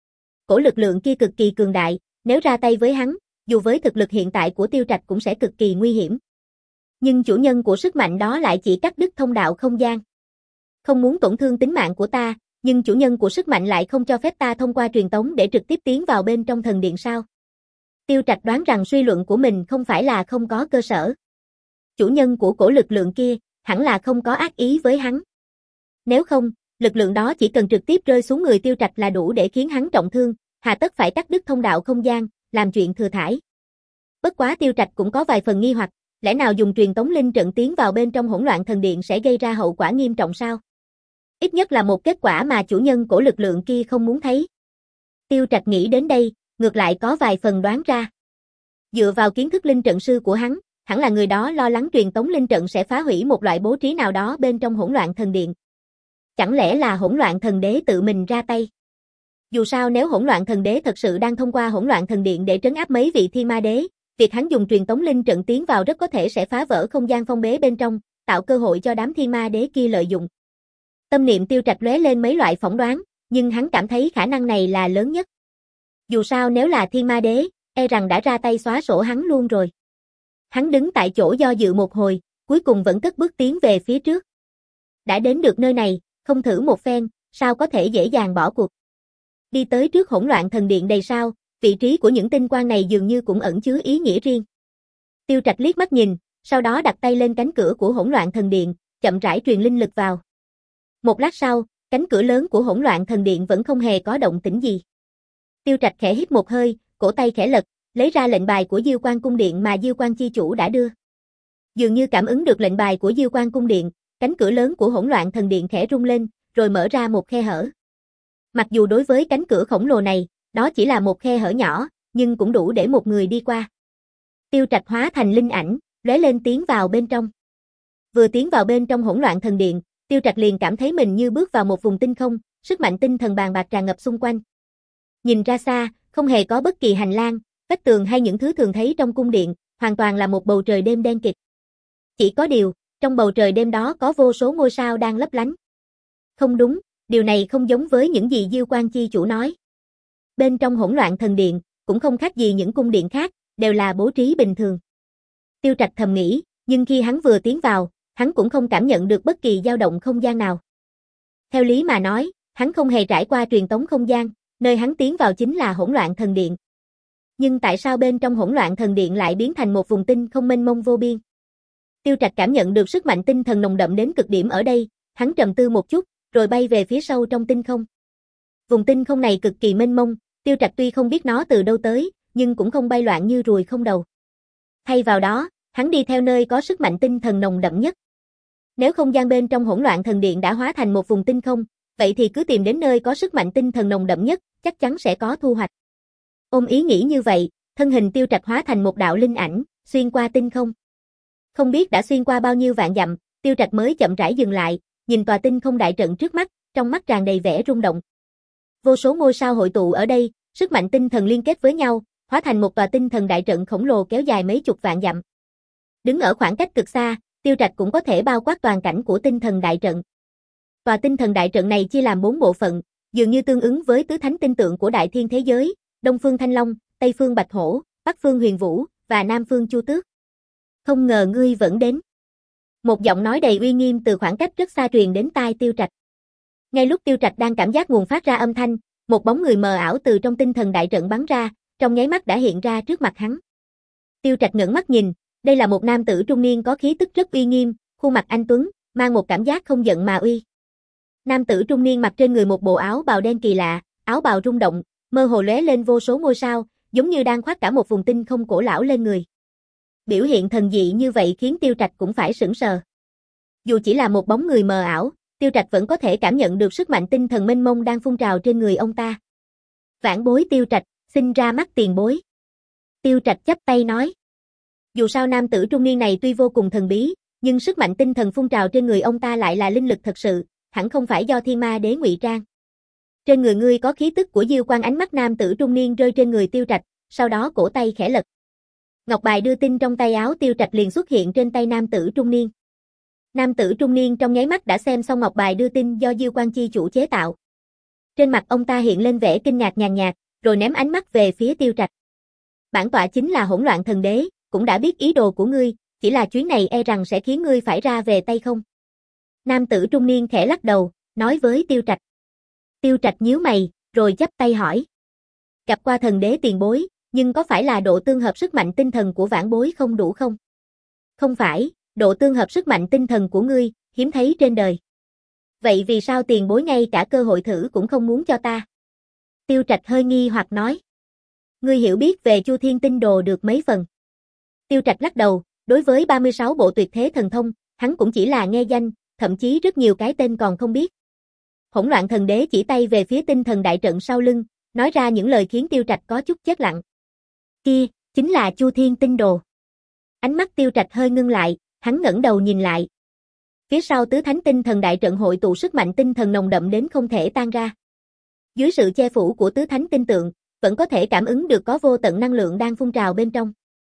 Cổ lực lượng kia cực kỳ cường đại, nếu ra tay với hắn, dù với thực lực hiện tại của Tiêu Trạch cũng sẽ cực kỳ nguy hiểm. Nhưng chủ nhân của sức mạnh đó lại chỉ cắt đứt thông đạo không gian. Không muốn tổn thương tính mạng của ta, nhưng chủ nhân của sức mạnh lại không cho phép ta thông qua truyền tống để trực tiếp tiến vào bên trong thần điện sao? Tiêu Trạch đoán rằng suy luận của mình không phải là không có cơ sở. Chủ nhân của cổ lực lượng kia, hẳn là không có ác ý với hắn. Nếu không, lực lượng đó chỉ cần trực tiếp rơi xuống người Tiêu Trạch là đủ để khiến hắn trọng thương, hà tất phải cắt đứt thông đạo không gian, làm chuyện thừa thãi. Bất quá Tiêu Trạch cũng có vài phần nghi hoặc, lẽ nào dùng truyền tống linh trận tiến vào bên trong hỗn loạn thần điện sẽ gây ra hậu quả nghiêm trọng sao? Ít nhất là một kết quả mà chủ nhân của lực lượng kia không muốn thấy. Tiêu Trạch nghĩ đến đây, ngược lại có vài phần đoán ra. Dựa vào kiến thức linh trận sư của hắn, hẳn là người đó lo lắng truyền tống linh trận sẽ phá hủy một loại bố trí nào đó bên trong hỗn loạn thần điện. Chẳng lẽ là hỗn loạn thần đế tự mình ra tay? Dù sao nếu hỗn loạn thần đế thật sự đang thông qua hỗn loạn thần điện để trấn áp mấy vị thiên ma đế, Việc hắn dùng truyền tống linh trận tiến vào rất có thể sẽ phá vỡ không gian phong bế bên trong, tạo cơ hội cho đám thiên ma đế kia lợi dụng. Tâm niệm Tiêu Trạch lóe lên mấy loại phỏng đoán, nhưng hắn cảm thấy khả năng này là lớn nhất. Dù sao nếu là thiên ma đế, e rằng đã ra tay xóa sổ hắn luôn rồi. Hắn đứng tại chỗ do dự một hồi, cuối cùng vẫn cất bước tiến về phía trước. Đã đến được nơi này, không thử một phen, sao có thể dễ dàng bỏ cuộc. Đi tới trước hỗn loạn thần điện đầy sao, vị trí của những tinh quang này dường như cũng ẩn chứa ý nghĩa riêng. Tiêu Trạch liếc mắt nhìn, sau đó đặt tay lên cánh cửa của hỗn loạn thần điện, chậm rãi truyền linh lực vào. Một lát sau, cánh cửa lớn của hỗn loạn thần điện vẫn không hề có động tĩnh gì. Tiêu Trạch khẽ hít một hơi, cổ tay khẽ lật, lấy ra lệnh bài của Diêu Quan cung điện mà Diêu Quan chi chủ đã đưa. Dường như cảm ứng được lệnh bài của Diêu Quan cung điện, cánh cửa lớn của hỗn loạn thần điện khẽ rung lên, rồi mở ra một khe hở. Mặc dù đối với cánh cửa khổng lồ này, đó chỉ là một khe hở nhỏ, nhưng cũng đủ để một người đi qua. Tiêu Trạch hóa thành linh ảnh, lóe lên tiến vào bên trong. Vừa tiến vào bên trong hỗn loạn thần điện, Tiêu Trạch liền cảm thấy mình như bước vào một vùng tinh không, sức mạnh tinh thần bàn bạc tràn ngập xung quanh. Nhìn ra xa, không hề có bất kỳ hành lang, vách tường hay những thứ thường thấy trong cung điện, hoàn toàn là một bầu trời đêm đen kịt. Chỉ có điều, trong bầu trời đêm đó có vô số ngôi sao đang lấp lánh. Không đúng, điều này không giống với những gì Diêu Quan chi chủ nói. Bên trong hỗn loạn thần điện, cũng không khác gì những cung điện khác, đều là bố trí bình thường. Tiêu Trạch thầm nghĩ, nhưng khi hắn vừa tiến vào, hắn cũng không cảm nhận được bất kỳ dao động không gian nào. Theo lý mà nói, hắn không hề trải qua truyền tống không gian, nơi hắn tiến vào chính là hỗn loạn thần điện. Nhưng tại sao bên trong hỗn loạn thần điện lại biến thành một vùng tinh không mênh mông vô biên? Tiêu Trạch cảm nhận được sức mạnh tinh thần nồng đậm đến cực điểm ở đây, hắn trầm tư một chút, rồi bay về phía sâu trong tinh không. Vùng tinh không này cực kỳ mênh mông, Tiêu Trạch tuy không biết nó từ đâu tới, nhưng cũng không bay loạn như ruồi không đầu. Thay vào đó, hắn đi theo nơi có sức mạnh tinh thần nồng đậm nhất. Nếu không gian bên trong hỗn loạn thần điện đã hóa thành một vùng tinh không, vậy thì cứ tìm đến nơi có sức mạnh tinh thần nồng đậm nhất, chắc chắn sẽ có thu hoạch. Ôm ý nghĩ như vậy, thân hình Tiêu Trạch hóa thành một đạo linh ảnh, xuyên qua tinh không. Không biết đã xuyên qua bao nhiêu vạn dặm, Tiêu Trạch mới chậm rãi dừng lại, nhìn tòa tinh không đại trận trước mắt, trong mắt tràn đầy vẻ rung động. Vô số ngôi sao hội tụ ở đây, sức mạnh tinh thần liên kết với nhau, hóa thành một tòa tinh thần đại trận khổng lồ kéo dài mấy chục vạn dặm. Đứng ở khoảng cách cực xa, Tiêu Trạch cũng có thể bao quát toàn cảnh của tinh thần đại trận. Tòa tinh thần đại trận này chia làm bốn bộ phận, dường như tương ứng với tứ thánh tinh tượng của đại thiên thế giới, Đông phương Thanh Long, Tây phương Bạch Hổ, Bắc phương Huyền Vũ và Nam phương Chu Tước. Không ngờ ngươi vẫn đến. Một giọng nói đầy uy nghiêm từ khoảng cách rất xa truyền đến tai Tiêu Trạch. Ngay lúc Tiêu Trạch đang cảm giác nguồn phát ra âm thanh, một bóng người mờ ảo từ trong tinh thần đại trận bắn ra, trong nháy mắt đã hiện ra trước mặt hắn. Tiêu Trạch ngẩng mắt nhìn, đây là một nam tử trung niên có khí tức rất uy nghiêm, khuôn mặt anh tuấn, mang một cảm giác không giận mà uy. Nam tử trung niên mặc trên người một bộ áo bào đen kỳ lạ, áo bào rung động, mơ hồ lóe lên vô số ngôi sao, giống như đang khoác cả một vùng tinh không cổ lão lên người. Biểu hiện thần dị như vậy khiến Tiêu Trạch cũng phải sửng sờ. Dù chỉ là một bóng người mờ ảo, Tiêu Trạch vẫn có thể cảm nhận được sức mạnh tinh thần mênh mông đang phun trào trên người ông ta. Vãn bối Tiêu Trạch, xin ra mắt tiền bối. Tiêu Trạch chắp tay nói. Dù sao nam tử trung niên này tuy vô cùng thần bí, nhưng sức mạnh tinh thần phun trào trên người ông ta lại là linh lực thật sự, hẳn không phải do thiên ma đế ngụy trang. Trên người ngươi có khí tức của Diêu Quan. Ánh mắt nam tử trung niên rơi trên người Tiêu Trạch, sau đó cổ tay khẽ lật. Ngọc bài đưa tin trong tay áo Tiêu Trạch liền xuất hiện trên tay nam tử trung niên. Nam tử trung niên trong nháy mắt đã xem xong ngọc bài đưa tin do Diêu Quan chi chủ chế tạo. Trên mặt ông ta hiện lên vẻ kinh ngạc nhàn nhạt, rồi ném ánh mắt về phía Tiêu Trạch. Bản tọa chính là hỗn loạn thần đế, cũng đã biết ý đồ của ngươi, chỉ là chuyến này e rằng sẽ khiến ngươi phải ra về tay không. Nam tử trung niên khẽ lắc đầu, nói với Tiêu Trạch. Tiêu Trạch nhíu mày, rồi chắp tay hỏi. Gặp qua thần đế tiền bối, nhưng có phải là độ tương hợp sức mạnh tinh thần của vãn bối không đủ không? Không phải, độ tương hợp sức mạnh tinh thần của ngươi, hiếm thấy trên đời. Vậy vì sao tiền bối ngay cả cơ hội thử cũng không muốn cho ta? Tiêu Trạch hơi nghi hoặc nói. Ngươi hiểu biết về Chu Thiên Tinh Đồ được mấy phần? Tiêu Trạch lắc đầu, đối với ba mươi sáu bộ tuyệt thế thần thông, hắn cũng chỉ là nghe danh, thậm chí rất nhiều cái tên còn không biết. Hỗn loạn thần đế chỉ tay về phía tinh thần đại trận sau lưng, nói ra những lời khiến Tiêu Trạch có chút chết lặng. Kia, chính là Chu Thiên Tinh Đồ. Ánh mắt Tiêu Trạch hơi ngưng lại, hắn ngẩng đầu nhìn lại. Phía sau tứ thánh tinh thần đại trận hội tụ sức mạnh tinh thần nồng đậm đến không thể tan ra. Dưới sự che phủ của tứ thánh tinh tượng, vẫn có thể cảm ứng được có vô tận năng lượng đang phun trào bên trong.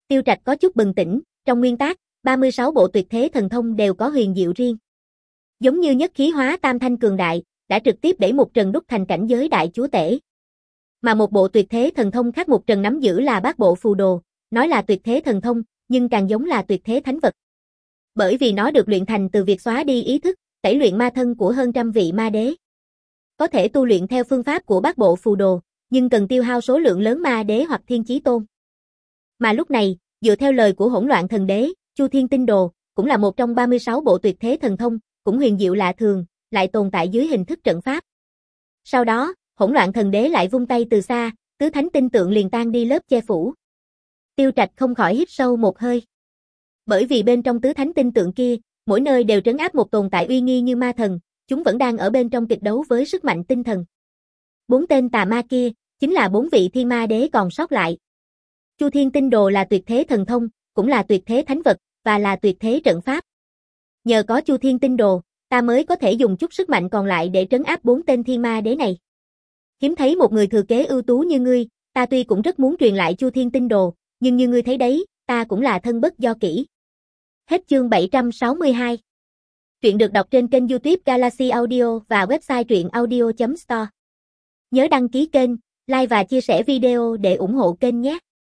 Tiêu Trạch có chút bừng tỉnh, trong nguyên tác, ba mươi sáu bộ tuyệt thế thần thông đều có huyền diệu riêng. Giống như nhất khí hóa tam thanh cường đại, đã trực tiếp đẩy Mục Trần đúc thành cảnh giới đại chúa tể. Mà một bộ tuyệt thế thần thông khác Mục Trần nắm giữ là bát bộ phù đồ, nói là tuyệt thế thần thông, nhưng càng giống là tuyệt thế thánh vật. Bởi vì nó được luyện thành từ việc xóa đi ý thức, tẩy luyện ma thân của hơn trăm vị ma đế. Có thể tu luyện theo phương pháp của bát bộ phù đồ, nhưng cần tiêu hao số lượng lớn ma đế hoặc thiên chí tôn. Mà lúc này, dựa theo lời của Hỗn Loạn Thần Đế, Chu Thiên Tinh Đồ, cũng là một trong ba mươi sáu bộ tuyệt thế thần thông, cũng huyền diệu lạ thường, lại tồn tại dưới hình thức trận pháp. Sau đó, Hỗn Loạn Thần Đế lại vung tay từ xa, tứ thánh tinh tượng liền tan đi lớp che phủ. Tiêu Trạch không khỏi hít sâu một hơi. Bởi vì bên trong tứ thánh tinh tượng kia, mỗi nơi đều trấn áp một tồn tại uy nghi như ma thần, chúng vẫn đang ở bên trong kịch đấu với sức mạnh tinh thần. Bốn tên tà ma kia, chính là bốn vị thiên ma đế còn sót lại. Chu Thiên Tinh Đồ là tuyệt thế thần thông, cũng là tuyệt thế thánh vật, và là tuyệt thế trận pháp. Nhờ có Chu Thiên Tinh Đồ, ta mới có thể dùng chút sức mạnh còn lại để trấn áp bốn tên thiên ma đế này. Hiếm thấy một người thừa kế ưu tú như ngươi, ta tuy cũng rất muốn truyền lại Chu Thiên Tinh Đồ, nhưng như ngươi thấy đấy, ta cũng là thân bất do kỷ. Hết chương bảy trăm sáu mươi hai. Truyện được đọc trên kênh YouTube Galaxy Audio và website truyện audio chấm store. Nhớ đăng ký kênh, like và chia sẻ video để ủng hộ kênh nhé.